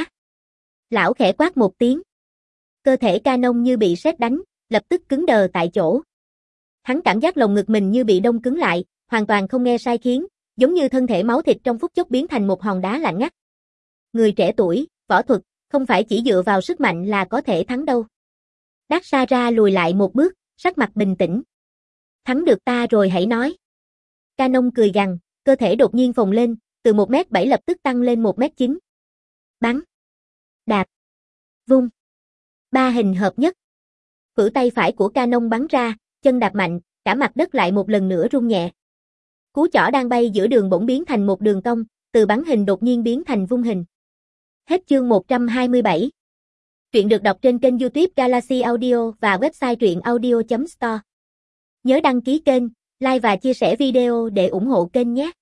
Speaker 1: Lão khẽ quát một tiếng. Cơ thể Canon như bị sét đánh, lập tức cứng đờ tại chỗ. Hắn cảm giác lồng ngực mình như bị đông cứng lại, hoàn toàn không nghe sai khiến, giống như thân thể máu thịt trong phút chốc biến thành một hòn đá lạnh ngắt. Người trẻ tuổi, võ thuật, không phải chỉ dựa vào sức mạnh là có thể thắng đâu. Dark Sara lùi lại một bước, sắc mặt bình tĩnh. Thắng được ta rồi hãy nói. Canon cười gằn, cơ thể đột nhiên phồng lên, từ một mét bảy lập tức tăng lên một mét chín. Bắn. Đạp. Vung. Ba hình hợp nhất. Khuỷu tay phải của Canon bắn ra, chân đạp mạnh, cả mặt đất lại một lần nữa rung nhẹ. Cú chỏ đang bay giữa đường bỗng biến thành một đường cong, từ bắn hình đột nhiên biến thành vung hình. Hết chương một trăm hai mươi bảy. Truyện được đọc trên kênh YouTube Galaxy Audio và website truyện audio chấm store. Nhớ đăng ký kênh, like và chia sẻ video để ủng hộ kênh nhé.